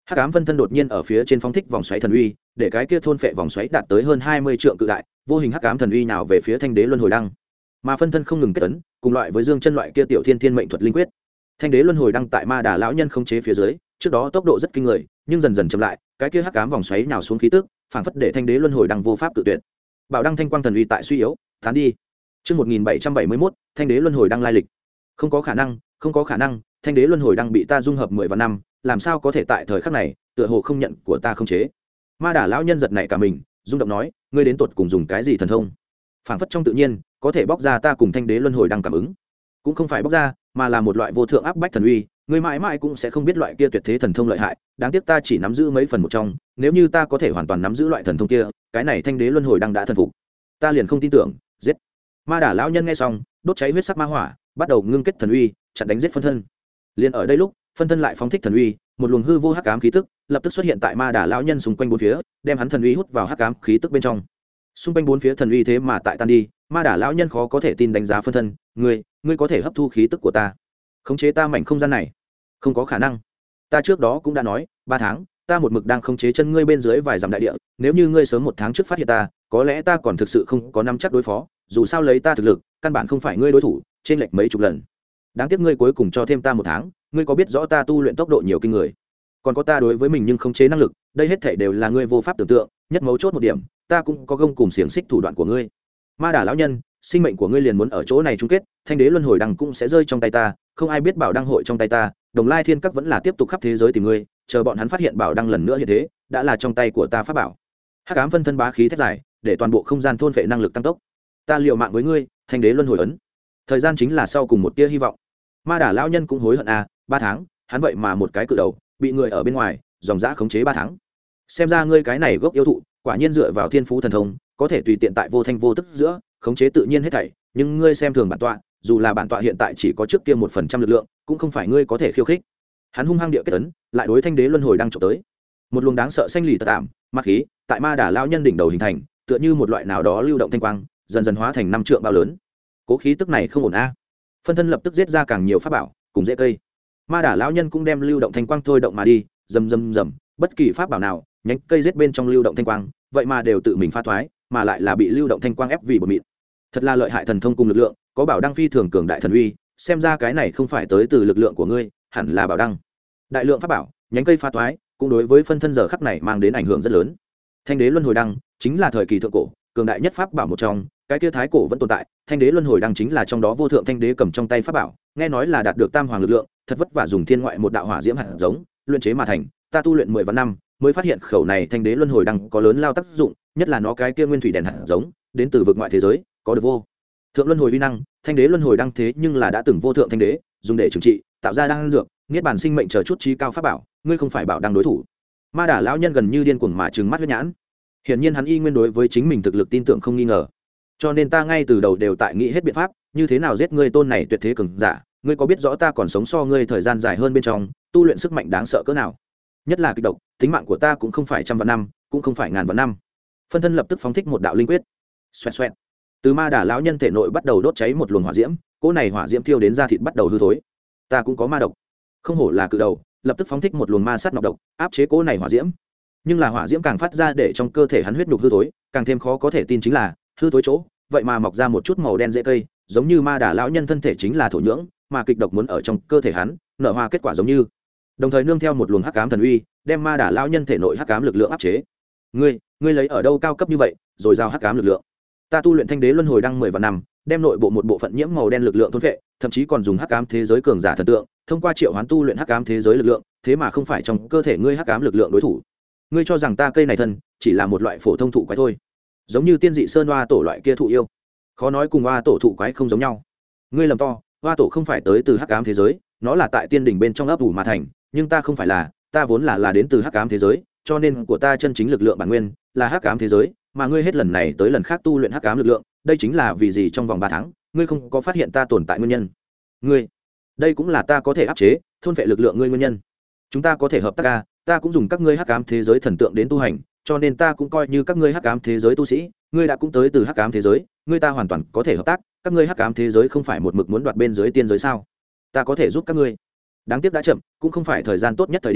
A: hắc ám phân thân đột nhiên ở phía trên phóng thích vòng xoáy thần uy, để cái kia thôn phệ vòng xoáy đạt tới hơn 20 trượng cự đại, vô hình hắc ám thần uy nào về phía thanh đế luân hồi đăng. Mà phân thân không ngừng kết tấn, cùng loại với dương chân loại kia tiểu thiên thiên mệnh thuật linh quyết. Thanh đế luân hồi đăng tại ma đà lão nhân không chế phía dưới, trước đó tốc độ rất kinh người, nhưng dần dần chậm lại, cái kia hắc ám vòng xoáy nào xuống khí tức, phảng phất để thanh đế luân hồi đăng vô pháp tự tuyệt. Bảo đăng thanh quang thần uy tại suy yếu, tán đi. Chương 1771, thanh đế luân hồi đăng lai lịch. Không có khả năng, không có khả năng, thanh đế luân hồi đăng bị ta dung hợp 10 vạn năm, làm sao có thể tại thời khắc này, tựa hồ không nhận của ta không chế. Ma đà lão nhân giật nảy cả mình, rung động nói, ngươi đến tuột cùng dùng cái gì thần thông? Phảng phất trong tự nhiên, có thể bóc ra ta cùng thanh đế luân hồi đăng cảm ứng. Cũng không phải bóc ra, mà là một loại vô thượng áp bách thần uy, ngươi mãi mãi cũng sẽ không biết loại kia tuyệt thế thần thông lợi hại, đáng tiếc ta chỉ nắm giữ mấy phần một trong, nếu như ta có thể hoàn toàn nắm giữ loại thần thông kia, cái này thanh đế luân hồi đăng đã thần phục. Ta liền không tin tưởng, giết. Ma đà lão nhân nghe xong, đốt cháy huyết sắc ma hỏa, bắt đầu ngưng kết thần uy, chặn đánh giết phân thân. Liền ở đây lúc, phân thân lại phóng thích thần uy, một luồng hư vô hắc ám khí tức lập tức xuất hiện tại ma đà lão nhân xung quanh bốn phía, đem hắn thần uy hút vào hắc ám khí tức bên trong. Xung quanh bốn phía thần uy thế mà tại tan đi, ma đà lão nhân khó có thể tin đánh giá phân thân, ngươi có thể hấp thu khí tức của ta, khống chế ta mảnh không gian này? Không có khả năng. Ta trước đó cũng đã nói, 3 tháng, ta một mực đang khống chế chân ngươi bên dưới vài dặm đại địa, nếu như ngươi sớm 1 tháng trước phát hiện ta, có lẽ ta còn thực sự không có nắm chắc đối phó, dù sao lấy ta thực lực, căn bản không phải ngươi đối thủ, trên lệch mấy chục lần. Đáng tiếc ngươi cuối cùng cho thêm ta 1 tháng, ngươi có biết rõ ta tu luyện tốc độ nhiều kinh người, còn có ta đối với mình nhưng khống chế năng lực, đây hết thảy đều là ngươi vô pháp tưởng tượng, nhất mấu chốt một điểm, ta cũng có gông cùng xiềng xích thủ đoạn của ngươi. Ma đà lão nhân, sinh mệnh của ngươi liền muốn ở chỗ này chung kết, thanh đế luân hồi đăng cũng sẽ rơi trong tay ta, không ai biết bảo đăng hội trong tay ta, Đồng Lai Thiên Các vẫn là tiếp tục khắp thế giới tìm ngươi, chờ bọn hắn phát hiện bảo đăng lần nữa như thế, đã là trong tay của ta pháp bảo. Hắc ám phân thân bá khí thét dài, để toàn bộ không gian thôn phệ năng lực tăng tốc. Ta liều mạng với ngươi, thanh đế luân hồi ấn. Thời gian chính là sau cùng một tia hy vọng. Ma đà lão nhân cũng hối hận 3 tháng, hắn vậy mà một cái cự đầu, bị người ở bên ngoài dòng dã khống chế 3 tháng. Xem ra ngươi cái này gốc yêu thụ, quả nhiên dựa vào thiên phú thần thông, có thể tùy tiện tại vô thanh vô tức giữa khống chế tự nhiên hết thảy, nhưng ngươi xem thường bản tọa, dù là bản tọa hiện tại chỉ có trước kia 1% lực lượng, cũng không phải ngươi có thể khiêu khích. Hắn hung hăng địa kết ấn, lại đối thanh đế luân hồi đang chụp tới. Một luồng đáng sợ xanh lì tật tạm, ma khí, tại ma đà lão nhân đỉnh đầu hình thành, tựa như một loại nào đó lưu động thanh quang, dần dần hóa thành 5 trượng bao lớn. Cố khí tức này không ổn Phân thân lập tức giết ra càng nhiều pháp bảo, cùng dễ cây. Ma đà lão nhân cũng đem lưu động thanh quang thôi động mà đi, rầm, bất kỳ pháp bảo nào, nhánh cây giết bên trong lưu động thanh quang, vậy mà đều tự mình phá thoái, mà lại là bị lưu động thanh quang ép vì bột mịn. Thật là lợi hại thần thông cùng lực lượng, có bảo đăng phi thường cường đại thần uy, xem ra cái này không phải tới từ lực lượng của ngươi, hẳn là bảo đăng. Đại lượng pháp bảo, nhánh cây phá thoái, cũng đối với phân thân giờ khắc này mang đến ảnh hưởng rất lớn. Thanh đế luân hồi đăng chính là thời kỳ thượng cổ, cường đại nhất pháp bảo một trong, cái kia thái cổ vẫn tồn tại, thanh đế luân hồi đăng chính là trong đó vô thượng thanh đế cầm trong tay pháp bảo, nghe nói là đạt được tam hoàng lực lượng, thật vất vả dùng thiên ngoại một đạo hỏa diễm hạt giống luyện chế mà thành, ta tu luyện 10 vạn năm mới phát hiện khẩu này thanh đế luân hồi đăng có lớn lao tác dụng, nhất là nó cái kia nguyên thủy đèn hạt giống đến từ vực ngoại thế giới, có được vô thượng luân hồi uy năng. Thanh đế luân hồi đăng thế nhưng là đã từng vô thượng thanh đế dùng để trừng trị, tạo ra đăng dược, niết bàn sinh mệnh chờ chút trí cao pháp bảo, ngươi không phải bảo đăng đối thủ. Ma đà lão nhân gần như điên cuồng mà trừng mắt huyết nhãn, hiển nhiên hắn y nguyên đối với chính mình thực lực tin tưởng không nghi ngờ, cho nên ta ngay từ đầu đều tại nghĩ hết biện pháp như thế nào giết ngươi tôn này tuyệt thế cường giả. Ngươi có biết rõ ta còn sống so ngươi thời gian dài hơn bên trong, tu luyện sức mạnh đáng sợ cỡ nào? Nhất là kịch độc, tính mạng của ta cũng không phải 100 vạn năm, cũng không phải ngàn vạn năm. Phân thân lập tức phóng thích một đạo linh quyết, xoẹt. Từ ma đà lão nhân thể nội bắt đầu đốt cháy một luồng hỏa diễm, cỗ này hỏa diễm thiêu đến da thịt bắt đầu hư thối. Ta cũng có ma độc, không hổ là cự đầu, lập tức phóng thích một luồng ma sát nọc độc, áp chế cỗ này hỏa diễm. Nhưng là hỏa diễm càng phát ra để trong cơ thể hắn huyết nhục hư thối, càng thêm khó có thể tin chính là hư thối chỗ, vậy mà mọc ra một chút màu đen rễ cây, giống như ma đà lão nhân thân thể chính là thổ nhưỡng, mà kịch độc muốn ở trong cơ thể hắn nở hoa kết quả giống như. Đồng thời nương theo một luồng hắc ám thần uy, đem ma đà lão nhân thể nội hắc ám lực lượng áp chế. Ngươi lấy ở đâu cao cấp như vậy, rồi giao hắc ám lực lượng? Ta tu luyện thanh đế luân hồi đăng 10 vạn năm, đem nội bộ một bộ phận nhiễm màu đen lực lượng thôn phệ, thậm chí còn dùng hắc ám thế giới cường giả thần tượng, thông qua triệu hoán tu luyện hắc ám thế giới lực lượng, thế mà không phải trong cơ thể ngươi hắc ám lực lượng đối thủ. Ngươi cho rằng ta cây này thân chỉ là một loại phổ thông thụ quái thôi? Giống như tiên dị sơn hoa tổ loại kia thụ yêu, khó nói cùng hoa tổ thụ quái không giống nhau. Ngươi lầm to, hoa tổ không phải tới từ hắc ám thế giới, nó là tại tiên đỉnh bên trong ấp ủ mà thành, nhưng ta không phải là, ta vốn là đến từ hắc ám thế giới, cho nên của ta chân chính lực lượng bản nguyên là hắc ám thế giới, mà ngươi hết lần này tới lần khác tu luyện hắc ám lực lượng, đây chính là vì gì trong vòng 3 tháng, ngươi không có phát hiện ta tồn tại nguyên nhân. Ngươi, đây cũng là ta có thể áp chế, thôn phệ lực lượng ngươi nguyên nhân. Chúng ta có thể hợp tác ta cũng dùng các ngươi hắc ám thế giới thần tượng đến tu hành, cho nên ta cũng coi như các ngươi hắc ám thế giới tu sĩ, ngươi đã cũng tới từ hắc ám thế giới, ngươi ta hoàn toàn có thể hợp tác, các ngươi hắc ám thế giới không phải một mực muốn đoạt bên dưới tiên giới sao? Ta có thể giúp các ngươi. Đáng tiếc đã chậm, cũng không phải thời gian tốt nhất thời điểm,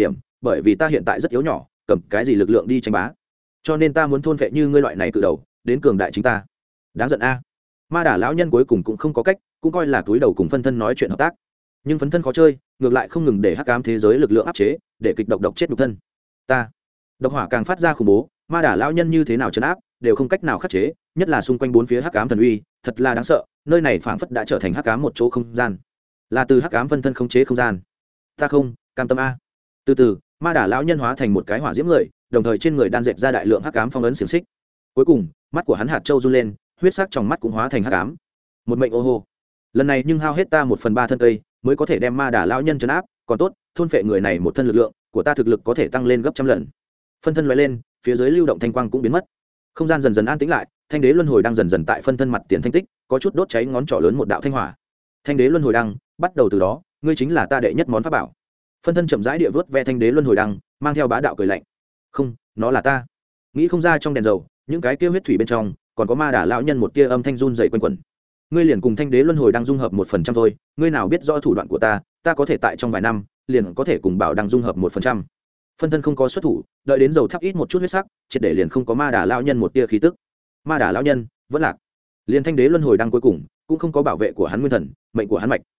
A: bởi vì ta hiện tại rất yếu nhỏ, cầm cái gì lực lượng đi tranh bá, cho nên ta muốn thôn vệ như ngươi loại này cự đầu đến cường đại chính ta. Đáng giận a. Ma đà lão nhân cuối cùng cũng không có cách, cũng coi là túi đầu cùng phân thân nói chuyện hợp tác, nhưng phấn thân khó chơi, ngược lại không ngừng để hắc ám thế giới lực lượng áp chế, để kịch độc chết nhục thân. Ta độc hỏa càng phát ra khủng bố, ma đà lão nhân như thế nào trấn áp đều không cách nào khắc chế, nhất là xung quanh bốn phía hắc ám thần uy, thật là đáng sợ. Nơi này phảng phất đã trở thành hắc ám một chỗ không gian, là từ hắc ám phân thân khống chế không gian. Ta không cam tâm a. Từ từ, ma đà lão nhân hóa thành một cái hỏa diễm người, đồng thời trên người đan dệt ra đại lượng hắc ám phong ấn xiềng xích. Cuối cùng, mắt của hắn hạt châu run lên, huyết sắc trong mắt cũng hóa thành hắc ám. Một mệnh ô hô. Lần này nhưng hao hết ta 1/3 thân cây, mới có thể đem ma đà lão nhân trấn áp, còn tốt, thôn phệ người này một thân lực lượng của ta, thực lực có thể tăng lên gấp trăm lần. Phân thân lóe lên, phía dưới lưu động thanh quang cũng biến mất. Không gian dần dần an tĩnh lại, thanh đế luân hồi đang dần dần tại phân thân mặt tiền thanh tích, có chút đốt cháy ngón trỏ lớn một đạo thanh hỏa. Thanh đế luân hồi đăng, bắt đầu từ đó, ngươi chính là ta đệ nhất món pháp bảo. Phân thân chậm rãi địa vớt ve thanh đế luân hồi đăng, mang theo bá đạo cười lạnh. Không, nó là ta. Nghĩ không ra trong đèn dầu, những cái kia huyết thủy bên trong, còn có ma đà lão nhân một tia âm thanh run dậy quanh quẩn. Ngươi liền cùng thanh đế luân hồi đăng dung hợp 1% thôi, ngươi nào biết rõ thủ đoạn của ta, ta có thể tại trong vài năm, liền có thể cùng bảo đăng dung hợp 1%. Phân thân không có xuất thủ, đợi đến dầu thắp ít một chút huyết sắc, triệt để liền không có ma đà lão nhân một tia khí tức. Ma đà lão nhân vẫn lạc, liền thanh đế luân hồi đăng cuối cùng cũng không có bảo vệ của hắn nguyên thần, mệnh của hắn mạch